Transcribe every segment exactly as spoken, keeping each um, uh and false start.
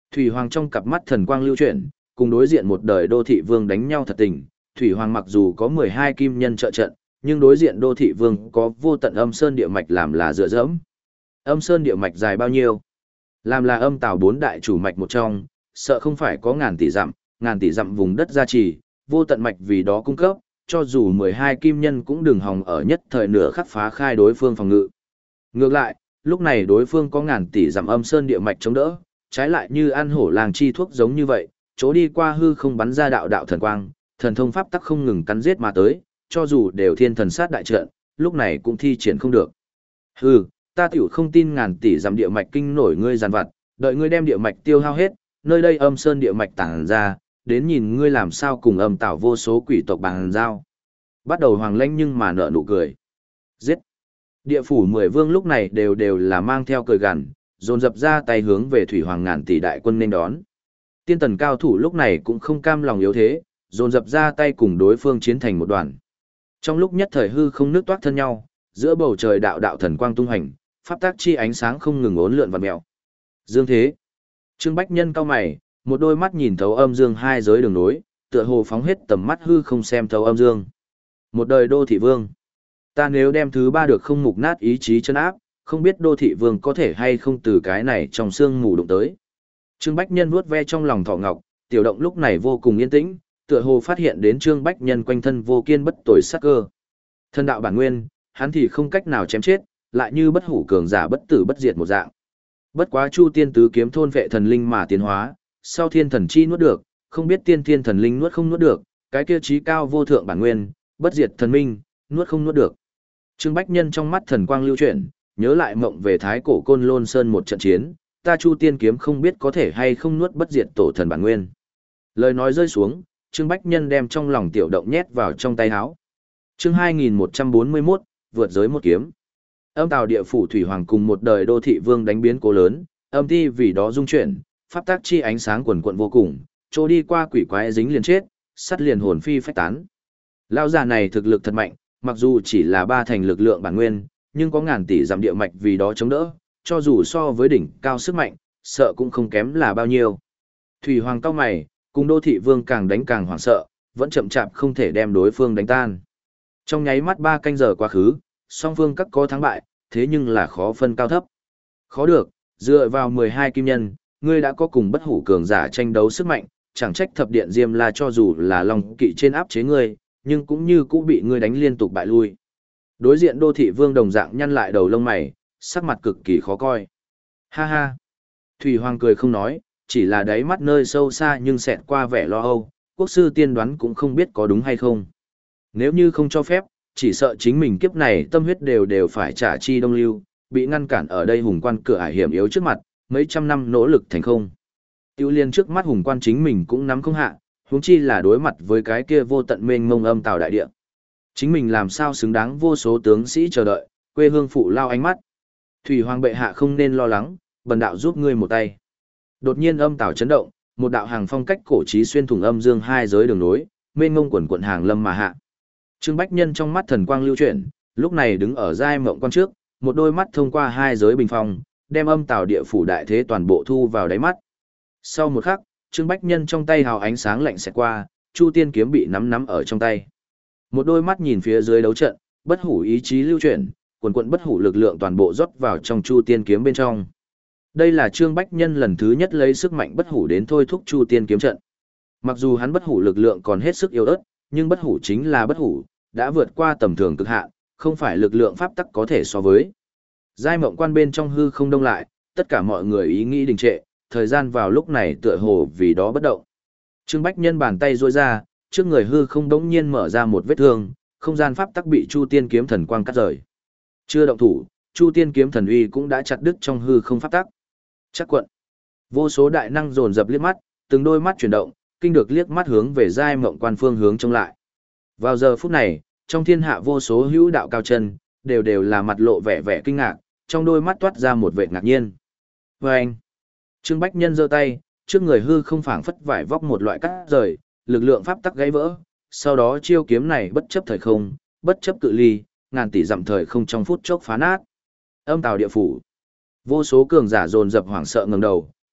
Thủy Hoàng trong cặp mắt thần quang lưu chuyển, cùng đối diện một đời đô thị vương đánh nhau thật tình. Thủy Hoàng mặc dù có mười hai kim nhân trợ trận, nhưng đối diện đô thị vương có vô tận âm sơn địa mạch làm là dựa dẫm. Âm sơn địa mạch dài bao nhiêu? Làm là âm tào bốn đại chủ mạch một trong, sợ không phải có ngàn tỷ dặm, ngàn tỷ dặm vùng đất gia trì, vô tận mạch vì đó cung cấp, cho dù mười hai kim nhân cũng đừng hòng ở nhất thời nửa khắc phá khai đối phương phòng ngự. Ngược lại, lúc này đối phương có ngàn tỷ dặm âm sơn địa mạch chống đỡ, trái lại như ăn hổ làng chi thuốc giống như vậy, chỗ đi qua hư không bắn ra đạo đạo thần quang, thần thông pháp tắc không ngừng cắn giết mà tới, cho dù đều thiên thần sát đại trận, lúc này cũng thi triển không được. Hừ, ta tiểu không tin ngàn tỷ dặm địa mạch kinh nổi ngươi giàn vặt, đợi ngươi đem địa mạch tiêu hao hết, nơi đây âm sơn địa mạch tản ra, đến nhìn ngươi làm sao cùng âm tảo vô số quỷ tộc bằng giao. Bắt đầu Hoàng Lanh nhưng mà nở nụ cười. Giết. Địa phủ mười vương lúc này đều đều là mang theo cười gằn, dồn dập ra tay hướng về Thủy Hoàng ngàn tỷ đại quân nên đón. Tiên tần cao thủ lúc này cũng không cam lòng yếu thế, dồn dập ra tay cùng đối phương chiến thành một đoàn. Trong lúc nhất thời hư không nước toát thân nhau, giữa bầu trời đạo đạo thần quang tung hành, pháp tác chi ánh sáng không ngừng uốn lượn vặn mèo. Dương thế. Trương Bách Nhân cao mày, một đôi mắt nhìn thấu âm dương hai giới đường nối, tựa hồ phóng hết tầm mắt hư không xem thấu âm dương. Một đời đô thị vương. Ta nếu đem thứ ba được không mục nát ý chí chân áp, không biết đô thị vương có thể hay không từ cái này trong xương mù đụng tới. Trương Bách Nhân vuốt ve trong lòng thọ ngọc, tiểu động lúc này vô cùng yên tĩnh, tựa hồ phát hiện đến Trương Bách Nhân quanh thân vô kiên bất tồi sắc cơ. Thân đạo bản nguyên, hắn thì không cách nào chém chết, lại như bất hủ cường giả bất tử bất diệt một dạng. Bất quá Chu Tiên tứ kiếm thôn vệ thần linh mà tiến hóa, sau thiên thần chi nuốt được, không biết tiên thiên thần linh nuốt không nuốt được, cái kia trí cao vô thượng bản nguyên, bất diệt thần minh, nuốt không nuốt được. Trương Bách Nhân trong mắt thần quang lưu chuyển, nhớ lại mộng về thái cổ Côn Lôn Sơn một trận chiến, ta Chu Tiên kiếm không biết có thể hay không nuốt bất diệt tổ thần bản nguyên. Lời nói rơi xuống, Trương Bách Nhân đem trong lòng tiểu động nhét vào trong tay áo. Chương hai nghìn một trăm bốn mươi mốt, vượt giới một kiếm. Âm tào địa phủ Thủy Hoàng cùng một đời đô thị vương đánh biến cố lớn, âm ti vì đó dung chuyển, pháp tác chi ánh sáng quần quận vô cùng, trôi đi qua quỷ quái dính liền chết, sắt liền hồn phi phách tán. Lão già này thực lực thật mạnh, mặc dù chỉ là ba thành lực lượng bản nguyên, nhưng có ngàn tỷ giảm địa mạch vì đó chống đỡ, cho dù so với đỉnh cao sức mạnh, sợ cũng không kém là bao nhiêu. Thủy Hoàng cao mày, cùng đô thị vương càng đánh càng hoảng sợ, vẫn chậm chạp không thể đem đối phương đánh tan. Trong nháy mắt ba canh giờ quá khứ, song phương các có thắng bại, thế nhưng là khó phân cao thấp. Khó được, dựa vào mười hai kim nhân, ngươi đã có cùng bất hủ cường giả tranh đấu sức mạnh, chẳng trách thập điện Diêm La cho dù là long kỵ trên áp chế ngươi, nhưng cũng như cũng bị ngươi đánh liên tục bại lui. Đối diện đô thị vương đồng dạng nhăn lại đầu lông mày, sắc mặt cực kỳ khó coi. Ha ha. Thủy Hoàng cười không nói, chỉ là đáy mắt nơi sâu xa nhưng xẹt qua vẻ lo âu, quốc sư tiên đoán cũng không biết có đúng hay không. Nếu như không cho phép, chỉ sợ chính mình kiếp này tâm huyết đều đều phải trả chi đông lưu, bị ngăn cản ở đây hùng quan cửa ải hiểm yếu trước mặt, mấy trăm năm nỗ lực thành không. Tiêu liên trước mắt hùng quan chính mình cũng nắm không hạ, huống chi là đối mặt với cái kia vô tận mênh mông âm tào đại địa. Chính mình làm sao xứng đáng vô số tướng sĩ chờ đợi, quê hương phụ lao ánh mắt. Thủy Hoàng bệ hạ không nên lo lắng, bần đạo giúp ngươi một tay. Đột nhiên âm tào chấn động, một đạo hàng phong cách cổ trí xuyên thủng âm dương hai giới đường nối, mênh mông quần quận hàng lâm mà hạ. Trương Bách Nhân trong mắt thần quang lưu chuyển, lúc này đứng ở giai mộng quan trước, một đôi mắt thông qua hai giới bình phong, đem âm tào địa phủ đại thế toàn bộ thu vào đáy mắt. Sau một khắc, Trương Bách Nhân trong tay hào ánh sáng lạnh xẹt qua, Chu Tiên kiếm bị nắm nắm ở trong tay. Một đôi mắt nhìn phía dưới đấu trận, bất hủ ý chí lưu chuyển, quần quần bất hủ lực lượng toàn bộ rót vào trong Chu Tiên kiếm bên trong. Đây là Trương Bách Nhân lần thứ nhất lấy sức mạnh bất hủ đến thôi thúc Chu Tiên kiếm trận. Mặc dù hắn bất hủ lực lượng còn hết sức yếu ớt, nhưng bất hủ chính là bất hủ, đã vượt qua tầm thường cực hạn, không phải lực lượng pháp tắc có thể so với. Giai mộng quan bên trong hư không đông lại, tất cả mọi người ý nghĩ đình trệ, thời gian vào lúc này tựa hồ vì đó bất động. Trương Bách Nhân bàn tay duỗi ra, trước người hư không đống nhiên mở ra một vết thương, không gian pháp tắc bị Chu Tiên kiếm thần quang cắt rời. Chưa động thủ, Chu Tiên kiếm thần uy cũng đã chặt đứt trong hư không pháp tắc. Chắc quận. Vô số đại năng dồn dập liếc mắt, từng đôi mắt chuyển động, kinh được liếc mắt hướng về giai mộng quan phương hướng trông lại. Vào giờ phút này, trong thiên hạ vô số hữu đạo cao chân, đều đều là mặt lộ vẻ vẻ kinh ngạc, trong đôi mắt toát ra một vẻ ngạc nhiên. Và anh, Trương Bách Nhân giơ tay, trước người hư không phảng phất vải vóc một loại cắt rời, lực lượng pháp tắc gãy vỡ, sau đó chiêu kiếm này bất chấp thời không, bất chấp cự ly, ngàn tỷ dặm thời không trong phút chốc phá nát. Âm tào địa phủ. Vô số cường giả dồn dập hoảng sợ ngẩng đầu,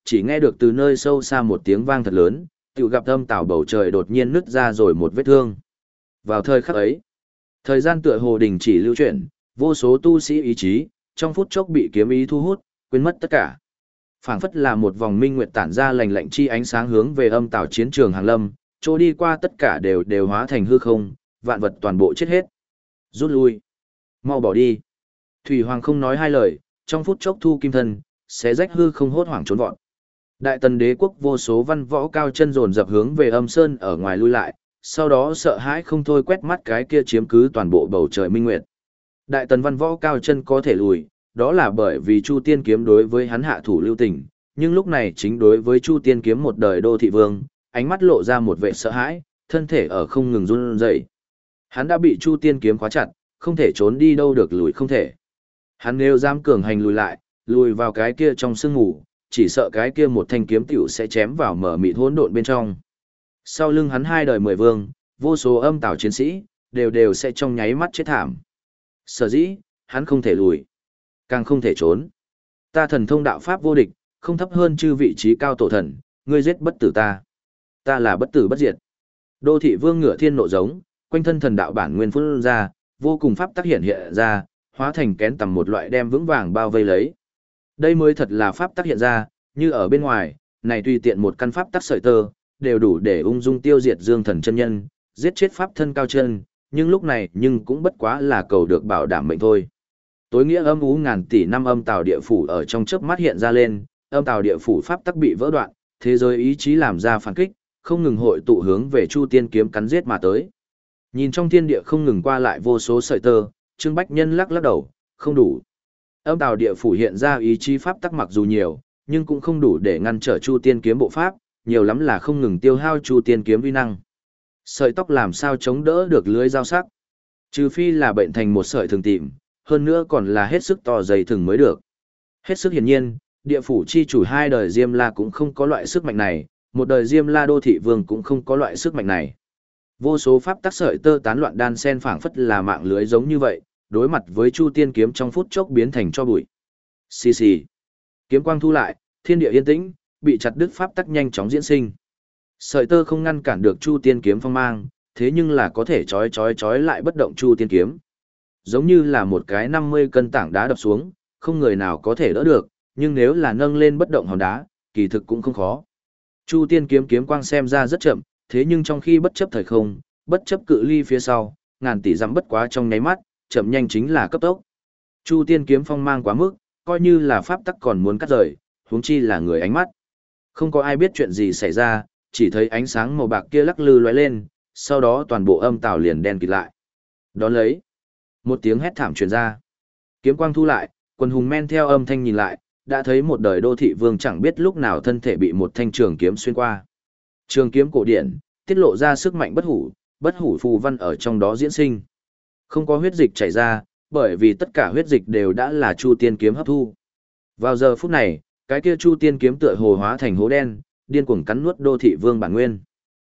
chỉ nghe được từ nơi sâu xa một tiếng vang thật lớn, tự gặp âm tảo bầu trời đột nhiên nứt ra rồi một vết thương. Vào thời khắc ấy, thời gian tựa hồ đình chỉ lưu chuyển, vô số tu sĩ ý chí, trong phút chốc bị kiếm ý thu hút, quên mất tất cả. Phảng phất là một vòng minh nguyệt tản ra lành lạnh chi ánh sáng hướng về âm tảo chiến trường hàng lâm, chỗ đi qua tất cả đều đều hóa thành hư không, vạn vật toàn bộ chết hết. Rút lui. Mau bỏ đi. Thủy Hoàng không nói hai lời, trong phút chốc thu kim thân, xé rách hư không hốt hoảng trốn vọt. Đại tần đế quốc vô số văn võ cao chân dồn dập hướng về âm sơn ở ngoài lui lại, sau đó sợ hãi không thôi quét mắt cái kia chiếm cứ toàn bộ bầu trời minh nguyệt. Đại tần văn võ cao chân có thể lùi, đó là bởi vì Chu Tiên kiếm đối với hắn hạ thủ lưu tình, nhưng lúc này chính đối với Chu Tiên kiếm một đời đô thị vương, ánh mắt lộ ra một vẻ sợ hãi, thân thể ở không ngừng run rẩy. Hắn đã bị Chu Tiên kiếm khóa chặt, không thể trốn đi đâu được, lùi không thể. Hắn nếu dám cường hành lùi lại, lùi vào cái kia trong sương ngủ, chỉ sợ cái kia một thanh kiếm tiểu sẽ chém vào mở mịt hỗn độn bên trong. Sau lưng hắn hai đời mười vương, vô số âm tảo chiến sĩ, đều đều sẽ trong nháy mắt chết thảm. Sở dĩ, hắn không thể lùi, càng không thể trốn. Ta thần thông đạo pháp vô địch, không thấp hơn chư vị trí cao tổ thần, ngươi giết bất tử ta. Ta là bất tử bất diệt. Đô thị vương ngửa thiên nộ giống, quanh thân thần đạo bản nguyên phun ra, vô cùng pháp tác hiện hiện ra, hóa thành kén tầm một loại đem vững vàng bao vây lấy. Đây mới thật là pháp tác hiện ra, như ở bên ngoài, này tùy tiện một căn pháp tác sợi tơ, đều đủ để ung dung tiêu diệt Dương Thần chân nhân, giết chết pháp thân cao chân, nhưng lúc này nhưng cũng bất quá là cầu được bảo đảm mệnh thôi. Tối nghĩa âm ú ngàn tỷ năm âm tào địa phủ ở trong chớp mắt hiện ra lên, âm tào địa phủ pháp tắc bị vỡ đoạn, thế giới ý chí làm ra phản kích, không ngừng hội tụ hướng về Chu Tiên kiếm cắn giết mà tới. Nhìn trong thiên địa không ngừng qua lại vô số sợi tơ, Trương Bách Nhân lắc lắc đầu, không đủ. Âm tào địa phủ hiện ra ý chí pháp tắc mặc dù nhiều, nhưng cũng không đủ để ngăn trở Chu Tiên kiếm bộ pháp, nhiều lắm là không ngừng tiêu hao Chu Tiên kiếm uy năng. Sợi tóc làm sao chống đỡ được lưới dao sắc? Trừ phi là bệnh thành một sợi thường tìm, hơn nữa còn là hết sức to dày thừng mới được. Hết sức hiển nhiên, địa phủ chi chủ hai đời Diêm La cũng không có loại sức mạnh này, một đời Diêm La đô thị vương cũng không có loại sức mạnh này. Vô số pháp tắc sợi tơ tán loạn đan sen phảng phất là mạng lưới giống như vậy, đối mặt với Chu Tiên kiếm trong phút chốc biến thành cho bụi. Xì xì. Kiếm quang thu lại, thiên địa yên tĩnh, bị chặt đứt pháp tắc nhanh chóng diễn sinh. Sợi tơ không ngăn cản được Chu Tiên kiếm phong mang, thế nhưng là có thể chói chói chói lại bất động Chu Tiên kiếm. Giống như là một cái năm mươi cân tảng đá đập xuống, không người nào có thể đỡ được, nhưng nếu là nâng lên bất động hòn đá, kỳ thực cũng không khó. Chu Tiên kiếm kiếm quang xem ra rất chậm, thế nhưng trong khi bất chấp thời không, bất chấp cự ly phía sau, ngàn tỷ dặm bất quá trong nháy mắt, chậm nhanh chính là cấp tốc. Chu Tiên kiếm phong mang quá mức, coi như là pháp tắc còn muốn cắt rời, huống chi là người ánh mắt. Không có ai biết chuyện gì xảy ra, chỉ thấy ánh sáng màu bạc kia lắc lư lóe lên, sau đó toàn bộ âm tào liền đen kịt lại. Đón lấy, một tiếng hét thảm truyền ra. Kiếm quang thu lại, quần hùng men theo âm thanh nhìn lại, đã thấy một đời đô thị vương chẳng biết lúc nào thân thể bị một thanh trường kiếm xuyên qua. Trường kiếm cổ điển, tiết lộ ra sức mạnh bất hủ, bất hủ phù văn ở trong đó diễn sinh. Không có huyết dịch chảy ra, bởi vì tất cả huyết dịch đều đã là Chu Tiên kiếm hấp thu. Vào giờ phút này, cái kia Chu Tiên kiếm tựa hồ hóa thành hố đen, điên cuồng cắn nuốt đô thị vương bản nguyên.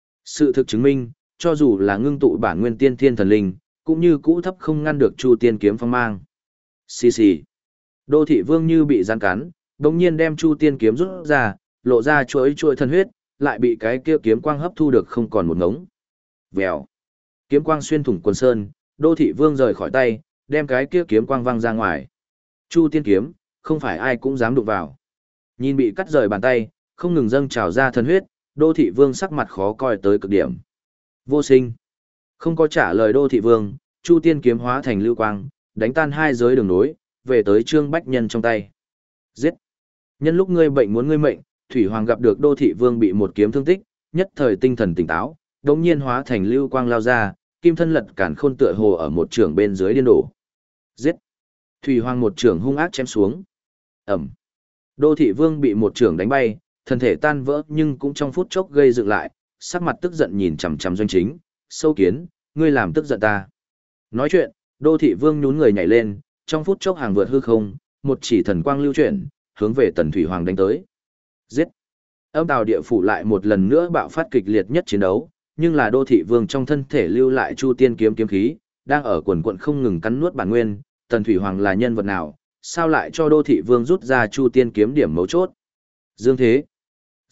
Sự thực chứng minh, cho dù là ngưng tụ bản nguyên tiên thiên thần linh, cũng như cũ thấp không ngăn được Chu Tiên kiếm phong mang. Xì xì. Đô thị vương như bị gián cắn, đột nhiên đem Chu Tiên kiếm rút ra, lộ ra chuỗi chuỗi thần huyết, lại bị cái kia kiếm quang hấp thu được không còn một ngống. Vèo. Kiếm quang xuyên thủng quần sơn, đô thị vương rời khỏi tay, đem cái kia kiếm quang văng ra ngoài. Chu Tiên kiếm, không phải ai cũng dám đụng vào. Nhìn bị cắt rời bàn tay, không ngừng dâng trào ra thần huyết, đô thị vương sắc mặt khó coi tới cực điểm. Vô sinh. Không có trả lời đô thị vương, Chu Tiên kiếm hóa thành lưu quang, đánh tan hai giới đường nối, về tới Trương Bách Nhân trong tay. Giết. Nhân lúc ngươi bệnh muốn ngươi mệnh, Thủy Hoàng gặp được đô thị vương bị một kiếm thương tích, nhất thời tinh thần tỉnh táo, đột nhiên hóa thành lưu quang lao ra, kim thân lật cản khôn tựa hồ ở một trường bên dưới điên đổ. Giết. Thủy Hoàng một trường hung ác chém xuống. Ẩm. Đô thị vương bị một trường đánh bay, thân thể tan vỡ nhưng cũng trong phút chốc gây dựng lại, sắc mặt tức giận nhìn chằm chằm Doanh Chính, sâu kiến, ngươi làm tức giận ta. Nói chuyện, đô thị vương nhún người nhảy lên, trong phút chốc hàng vượt hư không, một chỉ thần quang lưu chuyển, hướng về Tần Thủy Hoàng đánh tới. Giết. Âm tào địa phủ lại một lần nữa bạo phát kịch liệt nhất chiến đấu, nhưng là đô thị vương trong thân thể lưu lại Chu Tiên kiếm kiếm khí, đang ở quần quận không ngừng cắn nuốt bản nguyên, Tần Thủy Hoàng là nhân vật nào, sao lại cho đô thị vương rút ra Chu Tiên kiếm điểm mấu chốt? Dương Thế,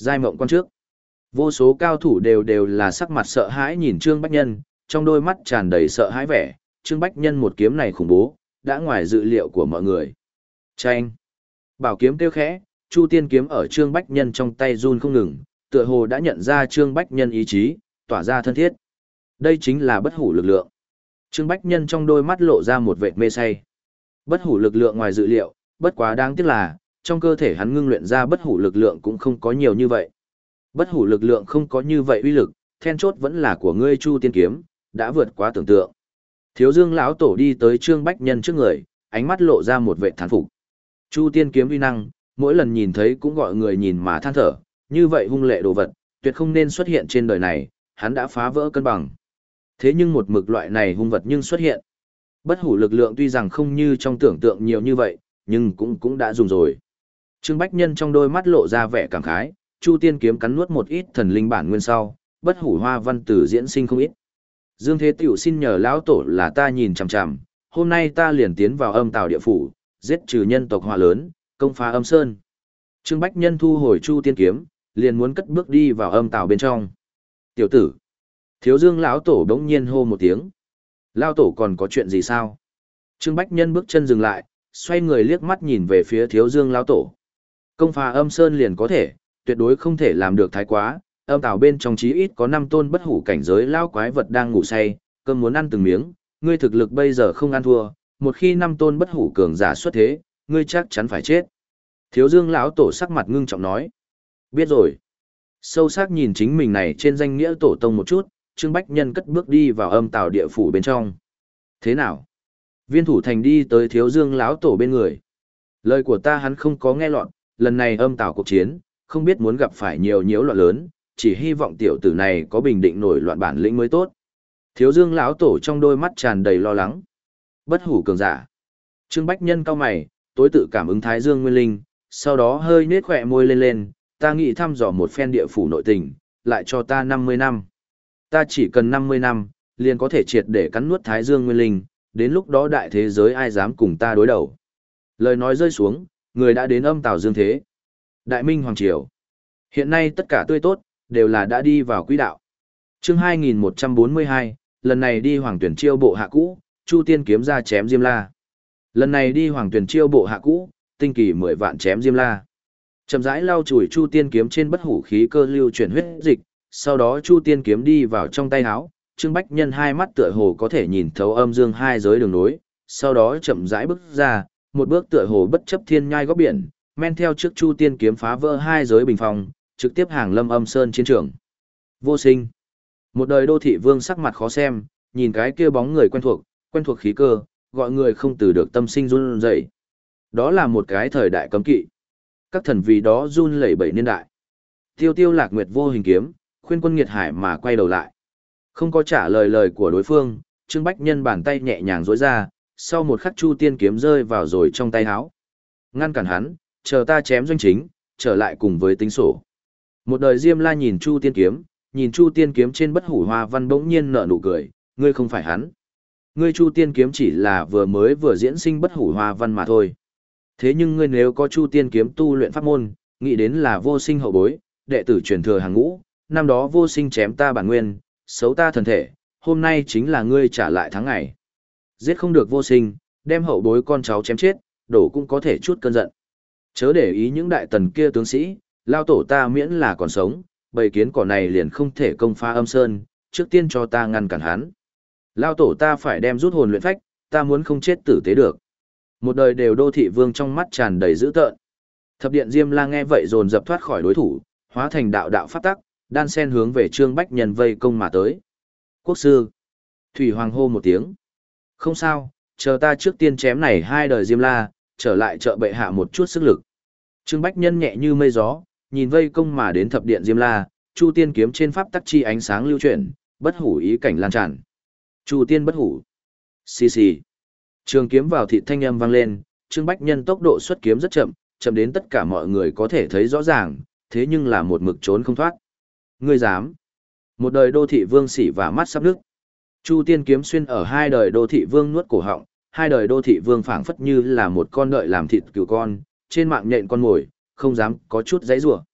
Giai mộng quan trước. Vô số cao thủ đều đều là sắc mặt sợ hãi nhìn Trương Bách Nhân, trong đôi mắt tràn đầy sợ hãi vẻ, Trương Bách Nhân một kiếm này khủng bố, đã ngoài dự liệu của mọi người. Chanh! Bảo kiếm kêu khẽ, Chu Tiên kiếm ở Trương Bách Nhân trong tay run không ngừng, tựa hồ đã nhận ra Trương Bách Nhân ý chí, tỏa ra thân thiết. Đây chính là bất hủ lực lượng. Trương Bách Nhân trong đôi mắt lộ ra một vệt mê say. Bất hủ lực lượng ngoài dự liệu, bất quá đáng tiếc là, trong cơ thể hắn ngưng luyện ra bất hủ lực lượng cũng không có nhiều như vậy. Bất hủ lực lượng không có như vậy uy lực, then chốt vẫn là của ngươi Chu Tiên kiếm, đã vượt quá tưởng tượng. Thiếu Dương lão tổ đi tới Trương Bách Nhân trước người, ánh mắt lộ ra một vẻ thán phục. Chu Tiên kiếm uy năng, mỗi lần nhìn thấy cũng gọi người nhìn mà than thở, như vậy hung lệ đồ vật, tuyệt không nên xuất hiện trên đời này, hắn đã phá vỡ cân bằng. Thế nhưng một mực loại này hung vật nhưng xuất hiện. Bất hủ lực lượng tuy rằng không như trong tưởng tượng nhiều như vậy, nhưng cũng cũng đã dùng rồi. Trương Bách Nhân trong đôi mắt lộ ra vẻ cảm khái, Chu Tiên kiếm cắn nuốt một ít thần linh bản nguyên sau, bất hủ hoa văn tử diễn sinh không ít. Dương Thế Tiểu xin nhờ lão tổ là ta nhìn chằm chằm, hôm nay ta liền tiến vào âm tào địa phủ, giết trừ nhân tộc họa lớn, công phá âm sơn. Trương Bách Nhân thu hồi Chu Tiên kiếm, liền muốn cất bước đi vào âm tào bên trong. Tiểu tử! Thiếu Dương lão tổ đống nhiên hô một tiếng. Lão tổ còn có chuyện gì sao? Trương Bách Nhân bước chân dừng lại, xoay người liếc mắt nhìn về phía Thiếu Dương lão tổ. Công phá âm sơn liền có thể, tuyệt đối không thể làm được thái quá, âm tào bên trong chí ít có năm tôn bất hủ cảnh giới lao quái vật đang ngủ say, cơm muốn ăn từng miếng, ngươi thực lực bây giờ không ăn thua, một khi năm tôn bất hủ cường giả xuất thế, ngươi chắc chắn phải chết. Thiếu Dương lão tổ sắc mặt ngưng trọng nói. Biết rồi. Sâu sắc nhìn chính mình này trên danh nghĩa tổ tông một chút, Trương Bách Nhân cất bước đi vào âm tào địa phủ bên trong. Thế nào? Viên Thủ Thành đi tới Thiếu Dương lão tổ bên người. Lời của ta hắn không có nghe lọt, lần này âm tào cuộc chiến, không biết muốn gặp phải nhiều nhiễu loạn lớn, chỉ hy vọng tiểu tử này có bình định nổi loạn bản lĩnh mới tốt. Thiếu Dương lão tổ trong đôi mắt tràn đầy lo lắng. Bất hủ cường giả. Trương Bách Nhân cau mày, tối tự cảm ứng Thái Dương Nguyên Linh, sau đó hơi nết khỏe môi lên lên, ta nghĩ thăm dò một phen địa phủ nội tình, lại cho ta năm mươi năm. Ta chỉ cần năm mươi năm, liền có thể triệt để cắn nuốt Thái Dương Nguyên Linh, đến lúc đó đại thế giới ai dám cùng ta đối đầu. Lời nói rơi xuống, người đã đến âm tào dương thế. Đại Minh Hoàng Triều. Hiện nay tất cả tươi tốt, đều là đã đi vào quỹ đạo. Chương hai nghìn một trăm bốn mươi hai, lần này đi Hoàng Tuyển chiêu bộ hạ cũ, Chu Tiên kiếm ra chém Diêm La. Lần này đi Hoàng Tuyển chiêu bộ hạ cũ, tinh kỳ mười vạn chém Diêm La. Chậm rãi lau chùi Chu Tiên kiếm trên bất hủ khí cơ lưu chuyển huyết dịch, sau đó Chu Tiên kiếm đi vào trong tay áo, Trương Bách Nhân hai mắt tựa hồ có thể nhìn thấu âm dương hai giới đường nối, sau đó chậm rãi bước ra, một bước tựa hồ bất chấp thiên nhai góc biển, men theo trước Chu Tiên kiếm phá vỡ hai giới bình phong, trực tiếp hàng lâm âm sơn chiến trường. Vô Sinh. Một đời đô thị vương sắc mặt khó xem, nhìn cái kia bóng người quen thuộc, quen thuộc khí cơ, gọi người không từ được tâm sinh run rẩy. Đó là một cái thời đại cấm kỵ. Các thần vì đó run lẩy bẩy niên đại. Tiêu Tiêu Lạc Nguyệt vô hình kiếm, khuyên quân nghiệt hải mà quay đầu lại. Không có trả lời lời của đối phương, Trương Bách Nhân bàn tay nhẹ nhàng duỗi ra, sau một khắc Chu Tiên kiếm rơi vào rồi trong tay áo. Ngăn cản hắn, chờ ta chém doanh chính, trở lại cùng với tính sổ. Một đời Diêm La nhìn Chu Tiên kiếm, nhìn Chu Tiên kiếm trên bất hủ hoa văn bỗng nhiên nở nụ cười, ngươi không phải hắn. Ngươi Chu Tiên kiếm chỉ là vừa mới vừa diễn sinh bất hủ hoa văn mà thôi. Thế nhưng ngươi nếu có Chu Tiên kiếm tu luyện pháp môn, nghĩ đến là Vô Sinh hậu bối, đệ tử truyền thừa hàng ngũ, năm đó Vô Sinh chém ta bản nguyên, xấu ta thần thể, hôm nay chính là ngươi trả lại tháng ngày. Giết không được Vô Sinh, đem hậu bối con cháu chém chết, đổ cũng có thể chút cơn giận. Chớ để ý những đại tần kia tướng sĩ, lao tổ ta miễn là còn sống, bầy kiến cỏ này liền không thể công phá âm sơn, trước tiên cho ta ngăn cản hắn. Lao tổ ta phải đem rút hồn luyện phách, ta muốn không chết tử tế được. Một đời đều đô thị vương trong mắt tràn đầy dữ tợn. Thập điện Diêm La nghe vậy dồn dập thoát khỏi đối thủ, hóa thành đạo đạo pháp tắc, đan sen hướng về Trương Bách Nhân vây công mà tới. Quốc sư. Thủy Hoàng hô một tiếng. Không sao, chờ ta trước tiên chém này hai đời Diêm La, trở lại trợ bệ hạ một chút sức lực. Trương Bách Nhân nhẹ như mây gió, nhìn vây công mà đến thập điện Diêm La, Chu Tiên kiếm trên pháp tắc chi ánh sáng lưu chuyển, bất hủ ý cảnh lan tràn. Chu Tiên bất hủ. Xì xì. Trường kiếm vào thị thanh âm vang lên, Trương Bách Nhân tốc độ xuất kiếm rất chậm, chậm đến tất cả mọi người có thể thấy rõ ràng, thế nhưng là một mực trốn không thoát. Ngươi dám? Một đời đô thị vương sỉ và mắt sắp nước. Chu Tiên kiếm xuyên ở hai đời đô thị vương nuốt cổ họng, hai đời đô thị vương phảng phất như là một con đợi làm thịt cừu con, trên mạng nhện con mồi, không dám có chút giãy giụa.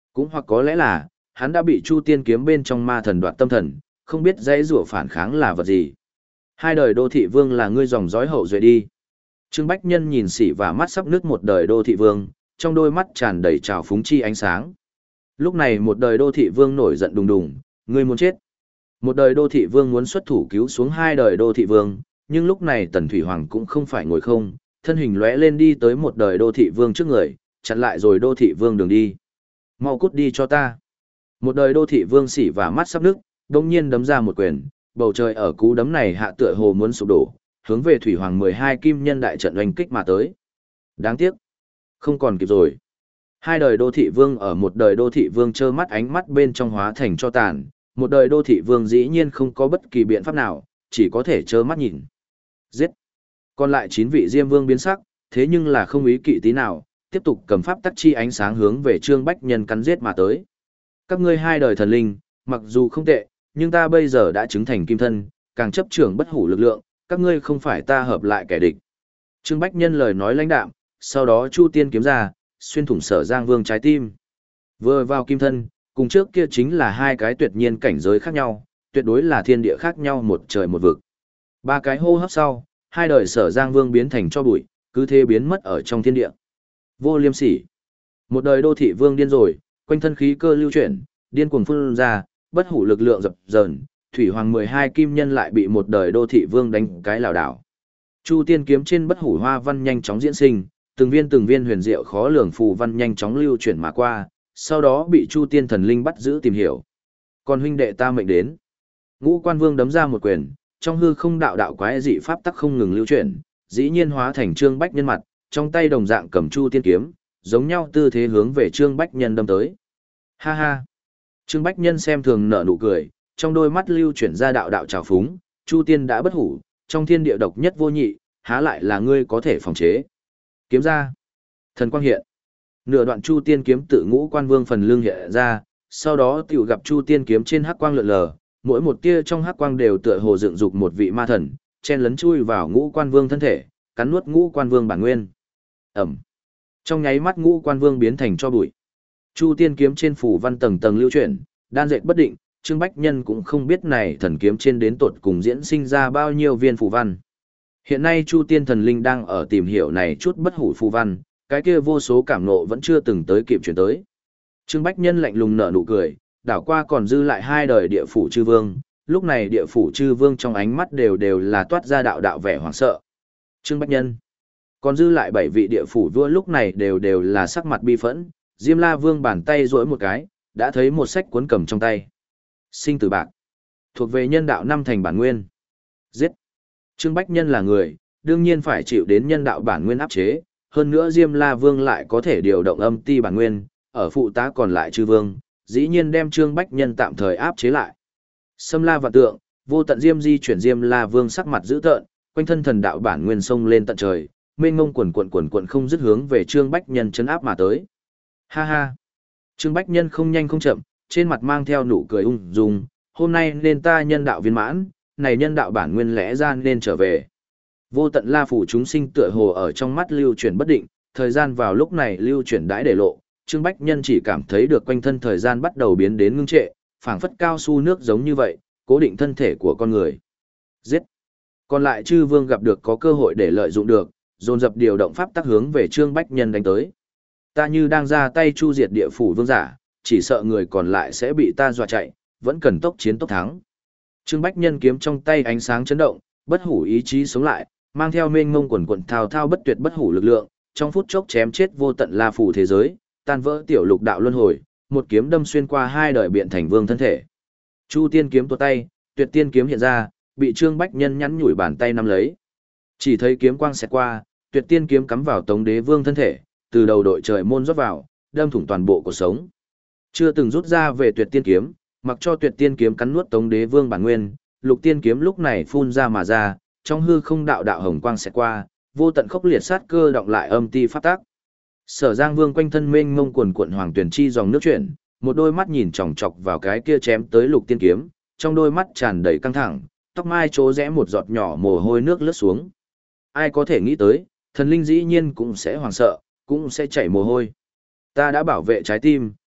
Cũng hoặc có lẽ là, hắn đã bị Chu Tiên kiếm bên trong ma thần đoạt tâm thần, không biết dãy rủa phản kháng là vật gì. Hai đời đô thị vương là ngươi dòng dõi hậu duệ đi. Trương Bách Nhân nhìn xỉ và mắt sắp nước một đời đô thị vương, trong đôi mắt tràn đầy trào phúng chi ánh sáng. Lúc này một đời đô thị vương nổi giận đùng đùng, ngươi muốn chết. Một đời đô thị vương muốn xuất thủ cứu xuống hai đời đô thị vương, nhưng lúc này Tần Thủy Hoàng cũng không phải ngồi không, thân hình lóe lên đi tới một đời đô thị vương trước người, chặn lại rồi đô thị vương đường đi. Mau cút đi cho ta. Một đời đô thị vương xỉ và mắt sắp nước, đông nhiên đấm ra một quyền, bầu trời ở cú đấm này hạ tựa hồ muốn sụp đổ, hướng về Thủy Hoàng mười hai kim nhân đại trận oanh kích mà tới. Đáng tiếc, không còn kịp rồi. Hai đời đô thị vương ở một đời đô thị vương trơ mắt ánh mắt bên trong hóa thành cho tàn, một đời đô thị vương dĩ nhiên không có bất kỳ biện pháp nào, chỉ có thể trơ mắt nhìn. Giết. Còn lại chín vị Diêm Vương biến sắc, thế nhưng là không ý kỵ tí nào, tiếp tục cầm pháp tắc chi ánh sáng hướng về Trương Bách Nhân cắn giết mà tới. Các ngươi hai đời thần linh, mặc dù không tệ, nhưng ta bây giờ đã chứng thành kim thân, càng chấp trưởng bất hủ lực lượng, các ngươi không phải ta hợp lại kẻ địch. Trương Bách Nhân lời nói lãnh đạm, sau đó Chu Tiên kiếm ra, xuyên thủng Sở Giang Vương trái tim. Vừa vào kim thân, cùng trước kia chính là hai cái tuyệt nhiên cảnh giới khác nhau, tuyệt đối là thiên địa khác nhau một trời một vực. Ba cái hô hấp sau, hai đời Sở Giang Vương biến thành cho bụi, cứ thế biến mất ở trong thiên địa. Vô Liêm Sỉ. Một đời đô thị vương điên rồi, quanh thân khí cơ lưu chuyển, điên cuồng phun ra, bất hủ lực lượng dập dờn, Thủy Hoàng mười hai kim nhân lại bị một đời đô thị vương đánh cái lảo đảo. Chu Tiên kiếm trên bất hủ hoa văn nhanh chóng diễn sinh, từng viên từng viên huyền diệu khó lường phù văn nhanh chóng lưu chuyển mà qua, sau đó bị Chu Tiên thần linh bắt giữ tìm hiểu. Còn huynh đệ ta mệnh đến. Ngũ Quan Vương đấm ra một quyền, trong hư không đạo đạo quái dị pháp tắc không ngừng lưu chuyển, dĩ nhiên hóa thành Trương Bách Nhân mặt, trong tay đồng dạng cầm Chu Tiên kiếm, giống nhau tư thế hướng về Trương Bách Nhân đâm tới. Ha ha. Trương Bách Nhân xem thường nở nụ cười, trong đôi mắt lưu chuyển ra đạo đạo trào phúng, Chu Tiên đã bất hủ, trong thiên địa độc nhất vô nhị, há lại là ngươi có thể phòng chế. Kiếm ra. Thần quang hiện. Nửa đoạn Chu Tiên kiếm tự Ngũ Quan Vương phần lưng hiện ra, sau đó tiểu gặp Chu Tiên kiếm trên hắc quang lượn lờ, mỗi một tia trong hắc quang đều tựa hồ dựng dục một vị ma thần, chen lấn chui vào Ngũ Quan Vương thân thể, cắn nuốt Ngũ Quan Vương bản nguyên. Ẩm. Trong nháy mắt Ngũ Quan Vương biến thành cho bụi. Chu Tiên kiếm trên phủ văn tầng tầng lưu chuyển, đan dệt bất định, Trương Bách Nhân cũng không biết này thần kiếm trên đến tột cùng diễn sinh ra bao nhiêu viên phù văn. Hiện nay Chu Tiên thần linh đang ở tìm hiểu này chút bất hủ phù văn, cái kia vô số cảm nộ vẫn chưa từng tới kịp chuyển tới. Trương Bách Nhân lạnh lùng nở nụ cười, đảo qua còn dư lại hai đời địa phủ chư vương, lúc này địa phủ chư vương trong ánh mắt đều đều là toát ra đạo đạo vẻ hoảng sợ. Trương Bách Nhân, còn dư lại bảy vị địa phủ vua lúc này đều đều là sắc mặt bi phẫn, Diêm La Vương bàn tay duỗi một cái, đã thấy một sách cuốn cầm trong tay. Sinh tử bạc, thuộc về nhân đạo năm thành bản nguyên. Giết. Trương Bách Nhân là người, đương nhiên phải chịu đến nhân đạo bản nguyên áp chế, hơn nữa Diêm La Vương lại có thể điều động âm ti bản nguyên, ở phụ tá còn lại chư vương, dĩ nhiên đem Trương Bách Nhân tạm thời áp chế lại. Xâm La vạn tượng, vô tận Diêm di chuyển Diêm La Vương sắc mặt dữ tợn, quanh thân thần đạo bản nguyên sông lên tận trời, mênh ngông quần quần quần quần không dứt hướng về Trương Bách Nhân chấn áp mà tới. Ha ha. Trương Bách Nhân không nhanh không chậm, trên mặt mang theo nụ cười ung dung, hôm nay nên ta nhân đạo viên mãn, này nhân đạo bản nguyên lẽ ra nên trở về. Vô tận La phủ chúng sinh tựa hồ ở trong mắt lưu chuyển bất định, thời gian vào lúc này lưu chuyển đãi để lộ, Trương Bách Nhân chỉ cảm thấy được quanh thân thời gian bắt đầu biến đến ngưng trệ, phảng phất cao su nước giống như vậy, cố định thân thể của con người. Giết. Còn lại chư vương gặp được có cơ hội để lợi dụng được, dồn dập điều động pháp tắc hướng về Trương Bách Nhân đánh tới. Ta như đang ra tay chu diệt địa phủ vương giả, chỉ sợ người còn lại sẽ bị ta dọa chạy, vẫn cần tốc chiến tốc thắng. Trương Bách Nhân kiếm trong tay ánh sáng chấn động, bất hủ ý chí sống lại, mang theo mênh mông quần quần thao thao bất tuyệt bất hủ lực lượng, trong phút chốc chém chết vô tận La phủ thế giới, tan vỡ tiểu lục đạo luân hồi, một kiếm đâm xuyên qua hai đời biện thành vương thân thể. Chu Tiên kiếm tuột tay, Tuyệt Tiên kiếm hiện ra, bị Trương Bách Nhân nhắn nhủi bàn tay nắm lấy. Chỉ thấy kiếm quang xẹt qua, Tuyệt Tiên kiếm cắm vào Tống Đế Vương thân thể, từ đầu đội trời môn rót vào, đâm thủng toàn bộ cuộc sống. Chưa từng rút ra về Tuyệt Tiên kiếm, mặc cho Tuyệt Tiên kiếm cắn nuốt Tống Đế Vương bản nguyên, Lục Tiên kiếm lúc này phun ra mà ra, trong hư không đạo đạo hồng quang xẹt qua, vô tận khốc liệt sát cơ động lại âm ti pháp tác. Sở Giang Vương quanh thân mênh mông quần quần hoàng tuyển chi dòng nước chuyển, một đôi mắt nhìn chòng chọc vào cái kia chém tới Lục Tiên kiếm, trong đôi mắt tràn đầy căng thẳng, tóc mai chỗ rẽ một giọt nhỏ mồ hôi nước lướt xuống. Ai có thể nghĩ tới, thần linh dĩ nhiên cũng sẽ hoảng sợ, cũng sẽ chảy mồ hôi. Ta đã bảo vệ trái tim,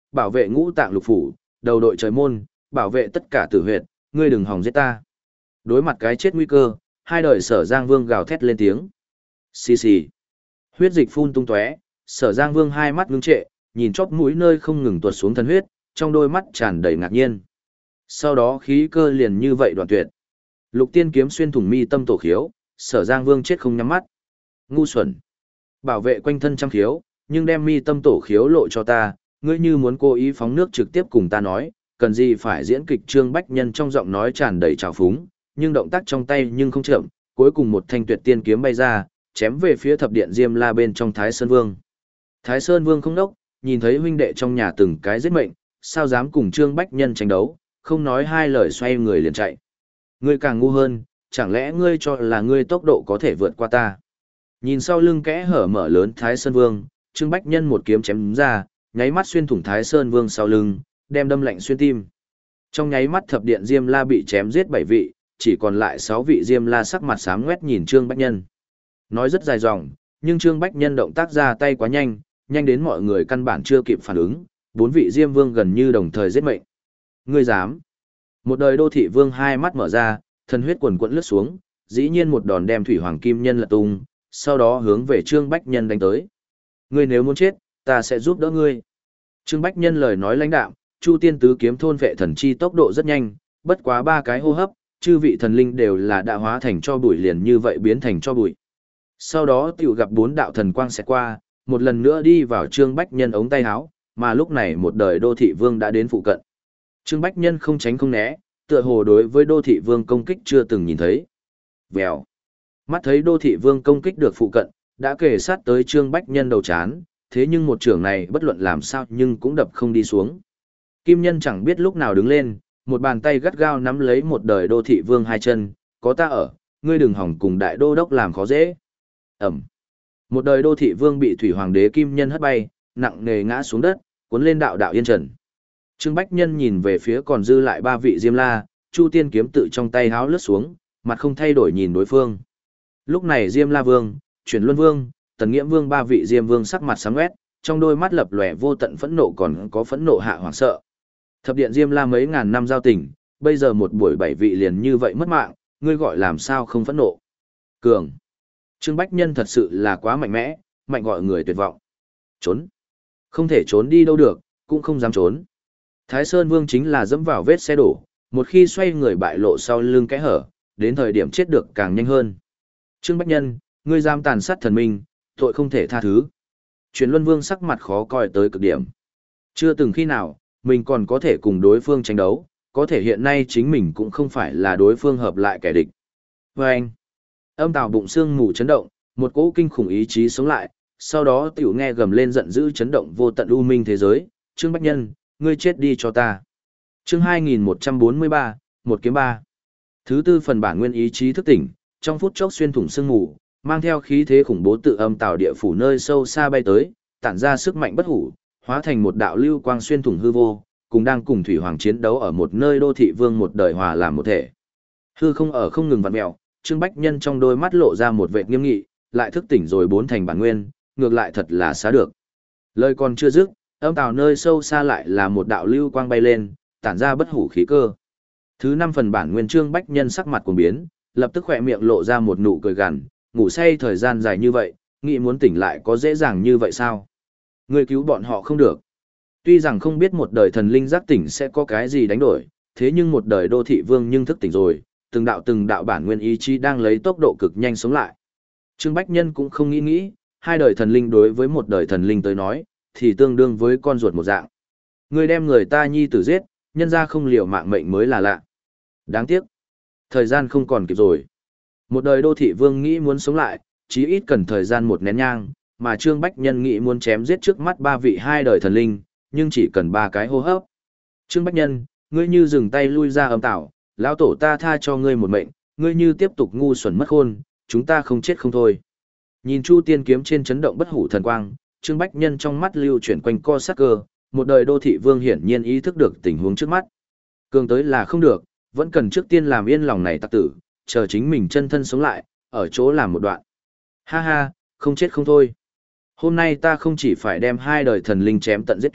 bảo vệ ngũ tạng lục phủ, đầu đội trời môn, bảo vệ tất cả tử huyệt, ngươi đừng hòng giết ta. Đối mặt cái chết nguy cơ, hai đời Sở Giang Vương gào thét lên tiếng. Xì xì. Huyết dịch phun tung tóe, Sở Giang Vương hai mắt ngưng trệ, nhìn chóp mũi nơi không ngừng tuột xuống thần huyết, trong đôi mắt tràn đầy ngạc nhiên. Sau đó khí cơ liền như vậy đoạn tuyệt. Lục tiên kiếm xuyên thủng mi tâm tổ khiếu, Sở Giang Vương chết không nhắm mắt. Ngu xuẩn. Bảo vệ quanh thân trăm khiếu, nhưng đem mi tâm tổ khiếu lộ cho ta, ngươi như muốn cố ý phóng nước trực tiếp cùng ta nói, cần gì phải diễn kịch. Trương Bách Nhân trong giọng nói tràn đầy trào phúng, nhưng động tác trong tay nhưng không chậm, cuối cùng một thanh tuyệt tiên kiếm bay ra, chém về phía thập điện Diêm La bên trong Thái Sơn Vương. Thái Sơn Vương không đốc, nhìn thấy huynh đệ trong nhà từng cái giết mệnh, sao dám cùng Trương Bách Nhân tranh đấu, không nói hai lời xoay người liền chạy. Ngươi càng ngu hơn, chẳng lẽ ngươi cho là ngươi tốc độ có thể vượt qua ta? Nhìn sau lưng kẽ hở mở lớn Thái Sơn Vương, Trương Bách Nhân một kiếm chém ra, nháy mắt xuyên thủng Thái Sơn Vương sau lưng, đem đâm lạnh xuyên tim. Trong nháy mắt thập điện Diêm La bị chém giết bảy vị, chỉ còn lại sáu vị Diêm La sắc mặt xám ngoét nhìn Trương Bách Nhân. Nói rất dài dòng, nhưng Trương Bách Nhân động tác ra tay quá nhanh, nhanh đến mọi người căn bản chưa kịp phản ứng, bốn vị Diêm Vương gần như đồng thời giết mệnh. Ngươi dám? Một đời đô thị vương hai mắt mở ra, thần huyết quần quẫn lướt xuống, dĩ nhiên một đòn đem Thủy Hoàng Kim Nhân lật tung, sau đó hướng về Trương Bách Nhân đánh tới. Ngươi nếu muốn chết, ta sẽ giúp đỡ ngươi. Trương Bách Nhân lời nói lãnh đạm, Chu Tiên tứ kiếm thôn vệ thần chi tốc độ rất nhanh, bất quá ba cái hô hấp, chư vị thần linh đều là đã hóa thành cho bụi, liền như vậy biến thành cho bụi. Sau đó tiểu gặp bốn đạo thần quang sẽ qua, một lần nữa đi vào Trương Bách Nhân ống tay áo, mà lúc này một đời đô thị vương đã đến phụ cận. Trương Bách Nhân không tránh không né, tựa hồ đối với đô thị vương công kích chưa từng nhìn thấy. Vèo. Mắt thấy đô thị vương công kích được phụ cận, đã kề sát tới Trương Bách Nhân đầu chán, thế nhưng một trường này bất luận làm sao nhưng cũng đập không đi xuống. Kim Nhân chẳng biết lúc nào đứng lên, một bàn tay gắt gao nắm lấy một đời đô thị vương hai chân, có ta ở, ngươi đừng hỏng cùng đại đô đốc làm khó dễ. Ẩm. Một đời đô thị vương bị thủy hoàng đế Kim Nhân hất bay, nặng nề ngã xuống đất, cuốn lên đạo đạo yên trần. Trương Bách Nhân nhìn về phía còn dư lại ba vị Diêm La, Chu Tiên kiếm tự trong tay háo lướt xuống, mặt không thay đổi nhìn đối phương. Lúc này Diêm La Vương, Chuyển Luân Vương, Tần Nghiễm Vương ba vị Diêm Vương sắc mặt sáng quét, trong đôi mắt lập lòe vô tận phẫn nộ còn có phẫn nộ hạ hoảng sợ. Thập điện Diêm La mấy ngàn năm giao tình, bây giờ một buổi bảy vị liền như vậy mất mạng, ngươi gọi làm sao không phẫn nộ? Cường. Trương Bách Nhân thật sự là quá mạnh mẽ, mạnh gọi người tuyệt vọng. Trốn. Không thể trốn đi đâu được, cũng không dám trốn. Thái Sơn Vương chính là dẫm vào vết xe đổ, một khi xoay người bại lộ sau lưng kẽ hở, đến thời điểm chết được càng nhanh hơn. Trương Bách Nhân, ngươi dám tàn sát thần minh, tội không thể tha thứ. Chuyển Luân Vương sắc mặt khó coi tới cực điểm. Chưa từng khi nào, mình còn có thể cùng đối phương tranh đấu, có thể hiện nay chính mình cũng không phải là đối phương hợp lại kẻ địch. Và anh, âm tào bụng xương mù chấn động, một cỗ kinh khủng ý chí sống lại, sau đó tiểu nghe gầm lên giận dữ chấn động vô tận u minh thế giới. Trương Bách Nhân, ngươi chết đi cho ta. Chương hai nghìn một trăm bốn mươi ba, một kiếm ba. Thứ tư phần bản nguyên ý chí thức tỉnh, trong phút chốc xuyên thủng sương mù, mang theo khí thế khủng bố tự âm tào địa phủ nơi sâu xa bay tới, tản ra sức mạnh bất hủ, hóa thành một đạo lưu quang xuyên thủng hư vô, cùng đang cùng thủy hoàng chiến đấu ở một nơi đô thị vương một đời hòa làm một thể. Hư không ở không ngừng vặn mèo, Trương Bách Nhân trong đôi mắt lộ ra một vệt nghiêm nghị, lại thức tỉnh rồi bốn thành bản nguyên, ngược lại thật là xá được. Lời còn chưa dứt, âm tào nơi sâu xa lại là một đạo lưu quang bay lên, tản ra bất hủ khí cơ. Thứ năm phần bản nguyên Trương Bách Nhân sắc mặt cuồng biến, lập tức khỏe miệng lộ ra một nụ cười gằn, ngủ say thời gian dài như vậy, nghĩ muốn tỉnh lại có dễ dàng như vậy sao? Người cứu bọn họ không được. Tuy rằng không biết một đời thần linh giác tỉnh sẽ có cái gì đánh đổi, thế nhưng một đời đô thị vương nhưng thức tỉnh rồi, từng đạo từng đạo bản nguyên ý chí đang lấy tốc độ cực nhanh sống lại. Trương Bách Nhân cũng không nghĩ nghĩ, hai đời thần linh đối với một đời thần linh tới nói, thì tương đương với con ruột một dạng. Người đem người ta nhi tử giết, nhân ra không liều mạng mệnh mới là lạ. Đáng tiếc. Thời gian không còn kịp rồi. Một đời đô thị vương nghĩ muốn sống lại, chí ít cần thời gian một nén nhang, mà Trương Bách Nhân nghĩ muốn chém giết trước mắt ba vị hai đời thần linh, nhưng chỉ cần ba cái hô hấp. Trương Bách Nhân, ngươi như dừng tay lui ra âm tảo, lão tổ ta tha cho ngươi một mệnh, ngươi như tiếp tục ngu xuẩn mất khôn, chúng ta không chết không thôi. Nhìn Chu Tiên kiếm trên chấn động bất hủ thần quang, Trương Bách Nhân trong mắt lưu chuyển quanh co sắc cơ, một đời đô thị vương hiển nhiên ý thức được tình huống trước mắt. Cường tới là không được, vẫn cần trước tiên làm yên lòng này tặc tử, chờ chính mình chân thân sống lại, ở chỗ làm một đoạn. Ha ha, không chết không thôi. Hôm nay ta không chỉ phải đem hai đời thần linh chém tận giết tuyệt,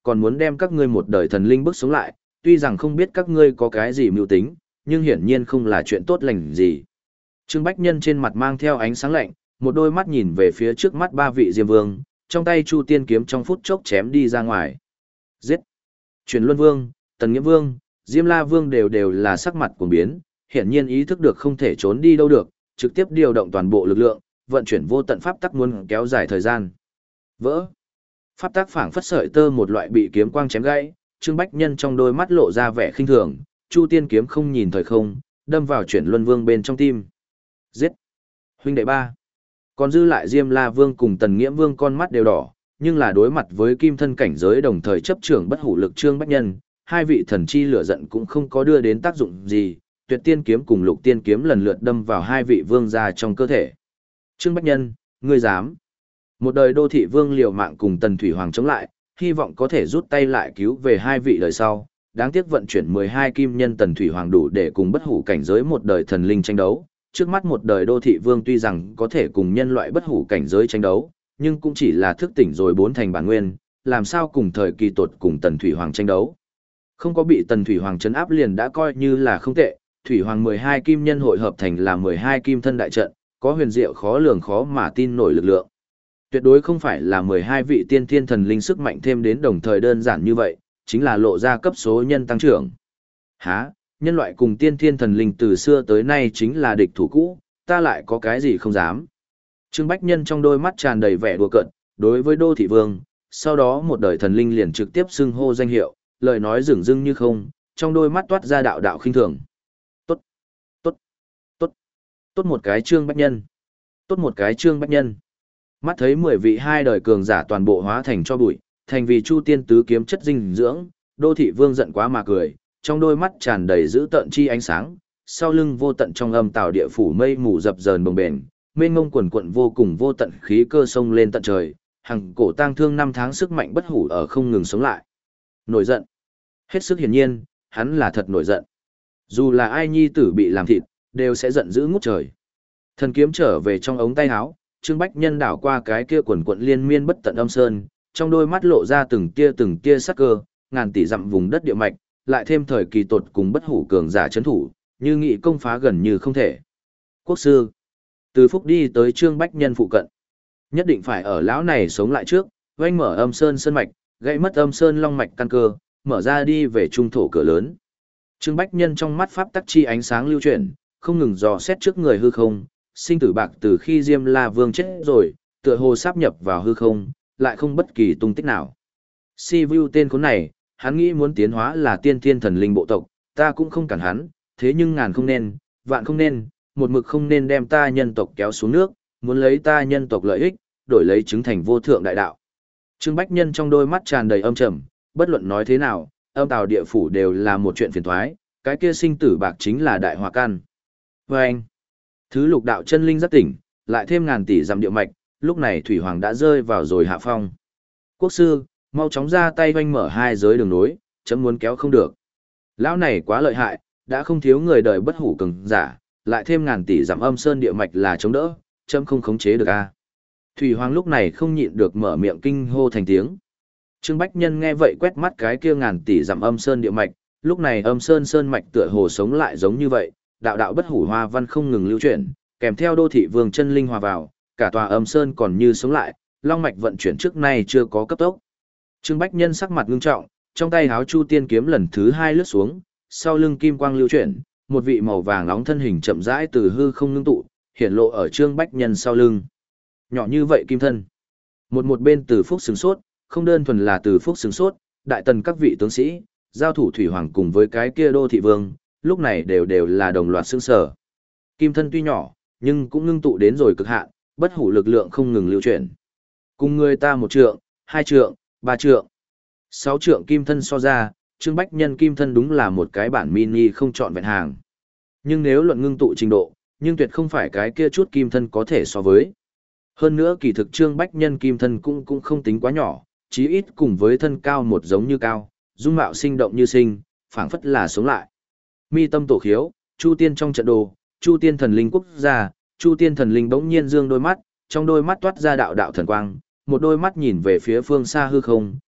còn muốn đem các ngươi một đời thần linh bức sống lại, tuy rằng không biết các ngươi có cái gì mưu tính, nhưng hiển nhiên không là chuyện tốt lành gì. Trương Bách Nhân trên mặt mang theo ánh sáng lạnh, một đôi mắt nhìn về phía trước mắt ba vị Diêm Vương, trong tay Chu Tiên kiếm trong phút chốc chém đi ra ngoài. Giết! Truyền Luân Vương, Tần Nghiễm Vương, Diêm La Vương đều đều là sắc mặt cuồng biến, hiển nhiên ý thức được không thể trốn đi đâu được, trực tiếp điều động toàn bộ lực lượng, vận chuyển vô tận pháp tắc muốn kéo dài thời gian. Vỡ! Pháp tắc phảng phất sợi tơ một loại bị kiếm quang chém gãy, Trương Bách Nhân trong đôi mắt lộ ra vẻ khinh thường, Chu Tiên kiếm không nhìn thời không, đâm vào Chuyển Luân Vương bên trong tim. Giết! Huynh đệ ba! Còn dư lại Diêm La Vương cùng Tần Nghiễm Vương con mắt đều đỏ, nhưng là đối mặt với kim thân cảnh giới đồng thời chấp trưởng bất hủ lực Trương Bách Nhân, hai vị thần chi lửa giận cũng không có đưa đến tác dụng gì, Tuyệt Tiên kiếm cùng Lục Tiên kiếm lần lượt đâm vào hai vị vương gia trong cơ thể. Trương Bách Nhân, ngươi dám? Một đời đô thị vương liều mạng cùng Tần Thủy Hoàng chống lại, hy vọng có thể rút tay lại cứu về hai vị đời sau, đáng tiếc vận chuyển mười hai kim nhân Tần Thủy Hoàng đủ để cùng bất hủ cảnh giới một đời thần linh tranh đấu. Trước mắt một đời đô thị vương tuy rằng có thể cùng nhân loại bất hủ cảnh giới tranh đấu, nhưng cũng chỉ là thức tỉnh rồi bốn thành bản nguyên, làm sao cùng thời kỳ tột cùng Tần Thủy Hoàng tranh đấu. Không có bị Tần Thủy Hoàng trấn áp liền đã coi như là không tệ, Thủy Hoàng mười hai kim nhân hội hợp thành là mười hai kim thân đại trận, có huyền diệu khó lường khó mà tin nổi lực lượng. Tuyệt đối không phải là mười hai vị tiên thiên thần linh sức mạnh thêm đến đồng thời đơn giản như vậy, chính là lộ ra cấp số nhân tăng trưởng. Hả? Nhân loại cùng tiên thiên thần linh từ xưa tới nay chính là địch thủ cũ, ta lại có cái gì không dám. Trương Bách Nhân trong đôi mắt tràn đầy vẻ đùa cợt, đối với Đô Thị Vương, sau đó một đời thần linh liền trực tiếp xưng hô danh hiệu, lời nói dửng dưng như không, trong đôi mắt toát ra đạo đạo khinh thường. Tốt, tốt, tốt, tốt một cái Trương Bách Nhân, tốt một cái Trương Bách Nhân. Mắt thấy mười vị hai đời cường giả toàn bộ hóa thành cho bụi, thành vì Chu Tiên tứ kiếm chất dinh dưỡng, Đô Thị Vương giận quá mà cười, trong đôi mắt tràn đầy dữ tợn chi ánh sáng, sau lưng vô tận trong âm tào địa phủ mây mù dập dờn bồng bềnh, mênh mông quần quận vô cùng vô tận khí cơ sông lên tận trời, hằng cổ tang thương năm tháng sức mạnh bất hủ ở không ngừng sống lại. Nổi giận. Hết sức hiển nhiên, hắn là thật nổi giận. Dù là ai nhi tử bị làm thịt, đều sẽ giận dữ ngút trời. Thần kiếm trở về trong ống tay áo, Trương Bách Nhân đảo qua cái kia quần quận liên miên bất tận âm sơn, trong đôi mắt lộ ra từng tia từng tia sắc cơ, ngàn tỷ dặm vùng đất địa mạch, lại thêm thời kỳ tột cùng bất hủ cường giả chấn thủ, như nghị công phá gần như không thể. Quốc sư, từ phúc đi tới Trương Bách Nhân phụ cận, nhất định phải ở lão này sống lại trước, oanh mở âm sơn sơn mạch, gãy mất âm sơn long mạch căn cơ, mở ra đi về trung thổ cửa lớn. Trương Bách Nhân trong mắt pháp tắc chi ánh sáng lưu chuyển, không ngừng dò xét trước người hư không, sinh tử bạc từ khi Diêm La Vương chết rồi, tựa hồ sáp nhập vào hư không, lại không bất kỳ tung tích nào. Si Vu tên khốn này, hắn nghĩ muốn tiến hóa là tiên thiên thần linh bộ tộc, ta cũng không cản hắn, thế nhưng ngàn không nên, vạn không nên, một mực không nên đem ta nhân tộc kéo xuống nước, muốn lấy ta nhân tộc lợi ích, đổi lấy chứng thành vô thượng đại đạo. Trương Bách Nhân trong đôi mắt tràn đầy âm trầm, bất luận nói thế nào, âm tào địa phủ đều là một chuyện phiền toái, cái kia sinh tử bạc chính là đại hỏa căn. Và anh, thứ lục đạo chân linh rất tỉnh, lại thêm ngàn tỷ dặm địa mạch, lúc này Thủy Hoàng đã rơi vào rồi hạ phong. Quốc sư, mau chóng ra tay hoanh mở hai giới đường nối, chấm muốn kéo không được. Lão này quá lợi hại, đã không thiếu người đời bất hủ cường giả, lại thêm ngàn tỷ giảm âm sơn địa mạch là chống đỡ, chấm không khống chế được a. Thủy Hoàng lúc này không nhịn được mở miệng kinh hô thành tiếng. Trương Bách Nhân nghe vậy quét mắt cái kia ngàn tỷ giảm âm sơn địa mạch, lúc này âm sơn sơn mạch tựa hồ sống lại giống như vậy, đạo đạo bất hủ hoa văn không ngừng lưu chuyển, kèm theo đô thị vương chân linh hòa vào, cả tòa âm sơn còn như sống lại, long mạch vận chuyển trước nay chưa có cấp tốc. Trương Bách Nhân sắc mặt ngưng trọng, trong tay háo Chu Tiên kiếm lần thứ hai lướt xuống, sau lưng kim quang lưu chuyển, một vị màu vàng nóng thân hình chậm rãi từ hư không ngưng tụ, hiển lộ ở Trương Bách Nhân sau lưng. Nhỏ như vậy kim thân. Một một bên Từ Phúc sửng sốt, không đơn thuần là Từ Phúc sửng sốt, đại tần các vị tướng sĩ, giao thủ Thủy Hoàng cùng với cái kia đô thị vương, lúc này đều đều là đồng loạt sững sờ. Kim thân tuy nhỏ, nhưng cũng ngưng tụ đến rồi cực hạn, bất hủ lực lượng không ngừng lưu chuyển. Cùng người ta một trượng, hai trượng, ba trượng, sáu trượng kim thân so ra, Trương Bách Nhân kim thân đúng là một cái bản mini không chọn vẹn hàng. Nhưng nếu luận ngưng tụ trình độ, nhưng tuyệt không phải cái kia chút kim thân có thể so với. Hơn nữa kỳ thực Trương Bách Nhân kim thân cũng cũng không tính quá nhỏ, chí ít cùng với thân cao một giống như cao, dung mạo sinh động như sinh, phảng phất là sống lại. Mi tâm tổ khiếu, Chu Tiên trong trận đồ, Chu Tiên thần linh quốc gia, Chu Tiên thần linh bỗng nhiên dương đôi mắt, trong đôi mắt toát ra đạo đạo thần quang, một đôi mắt nhìn về phía phương xa hư không,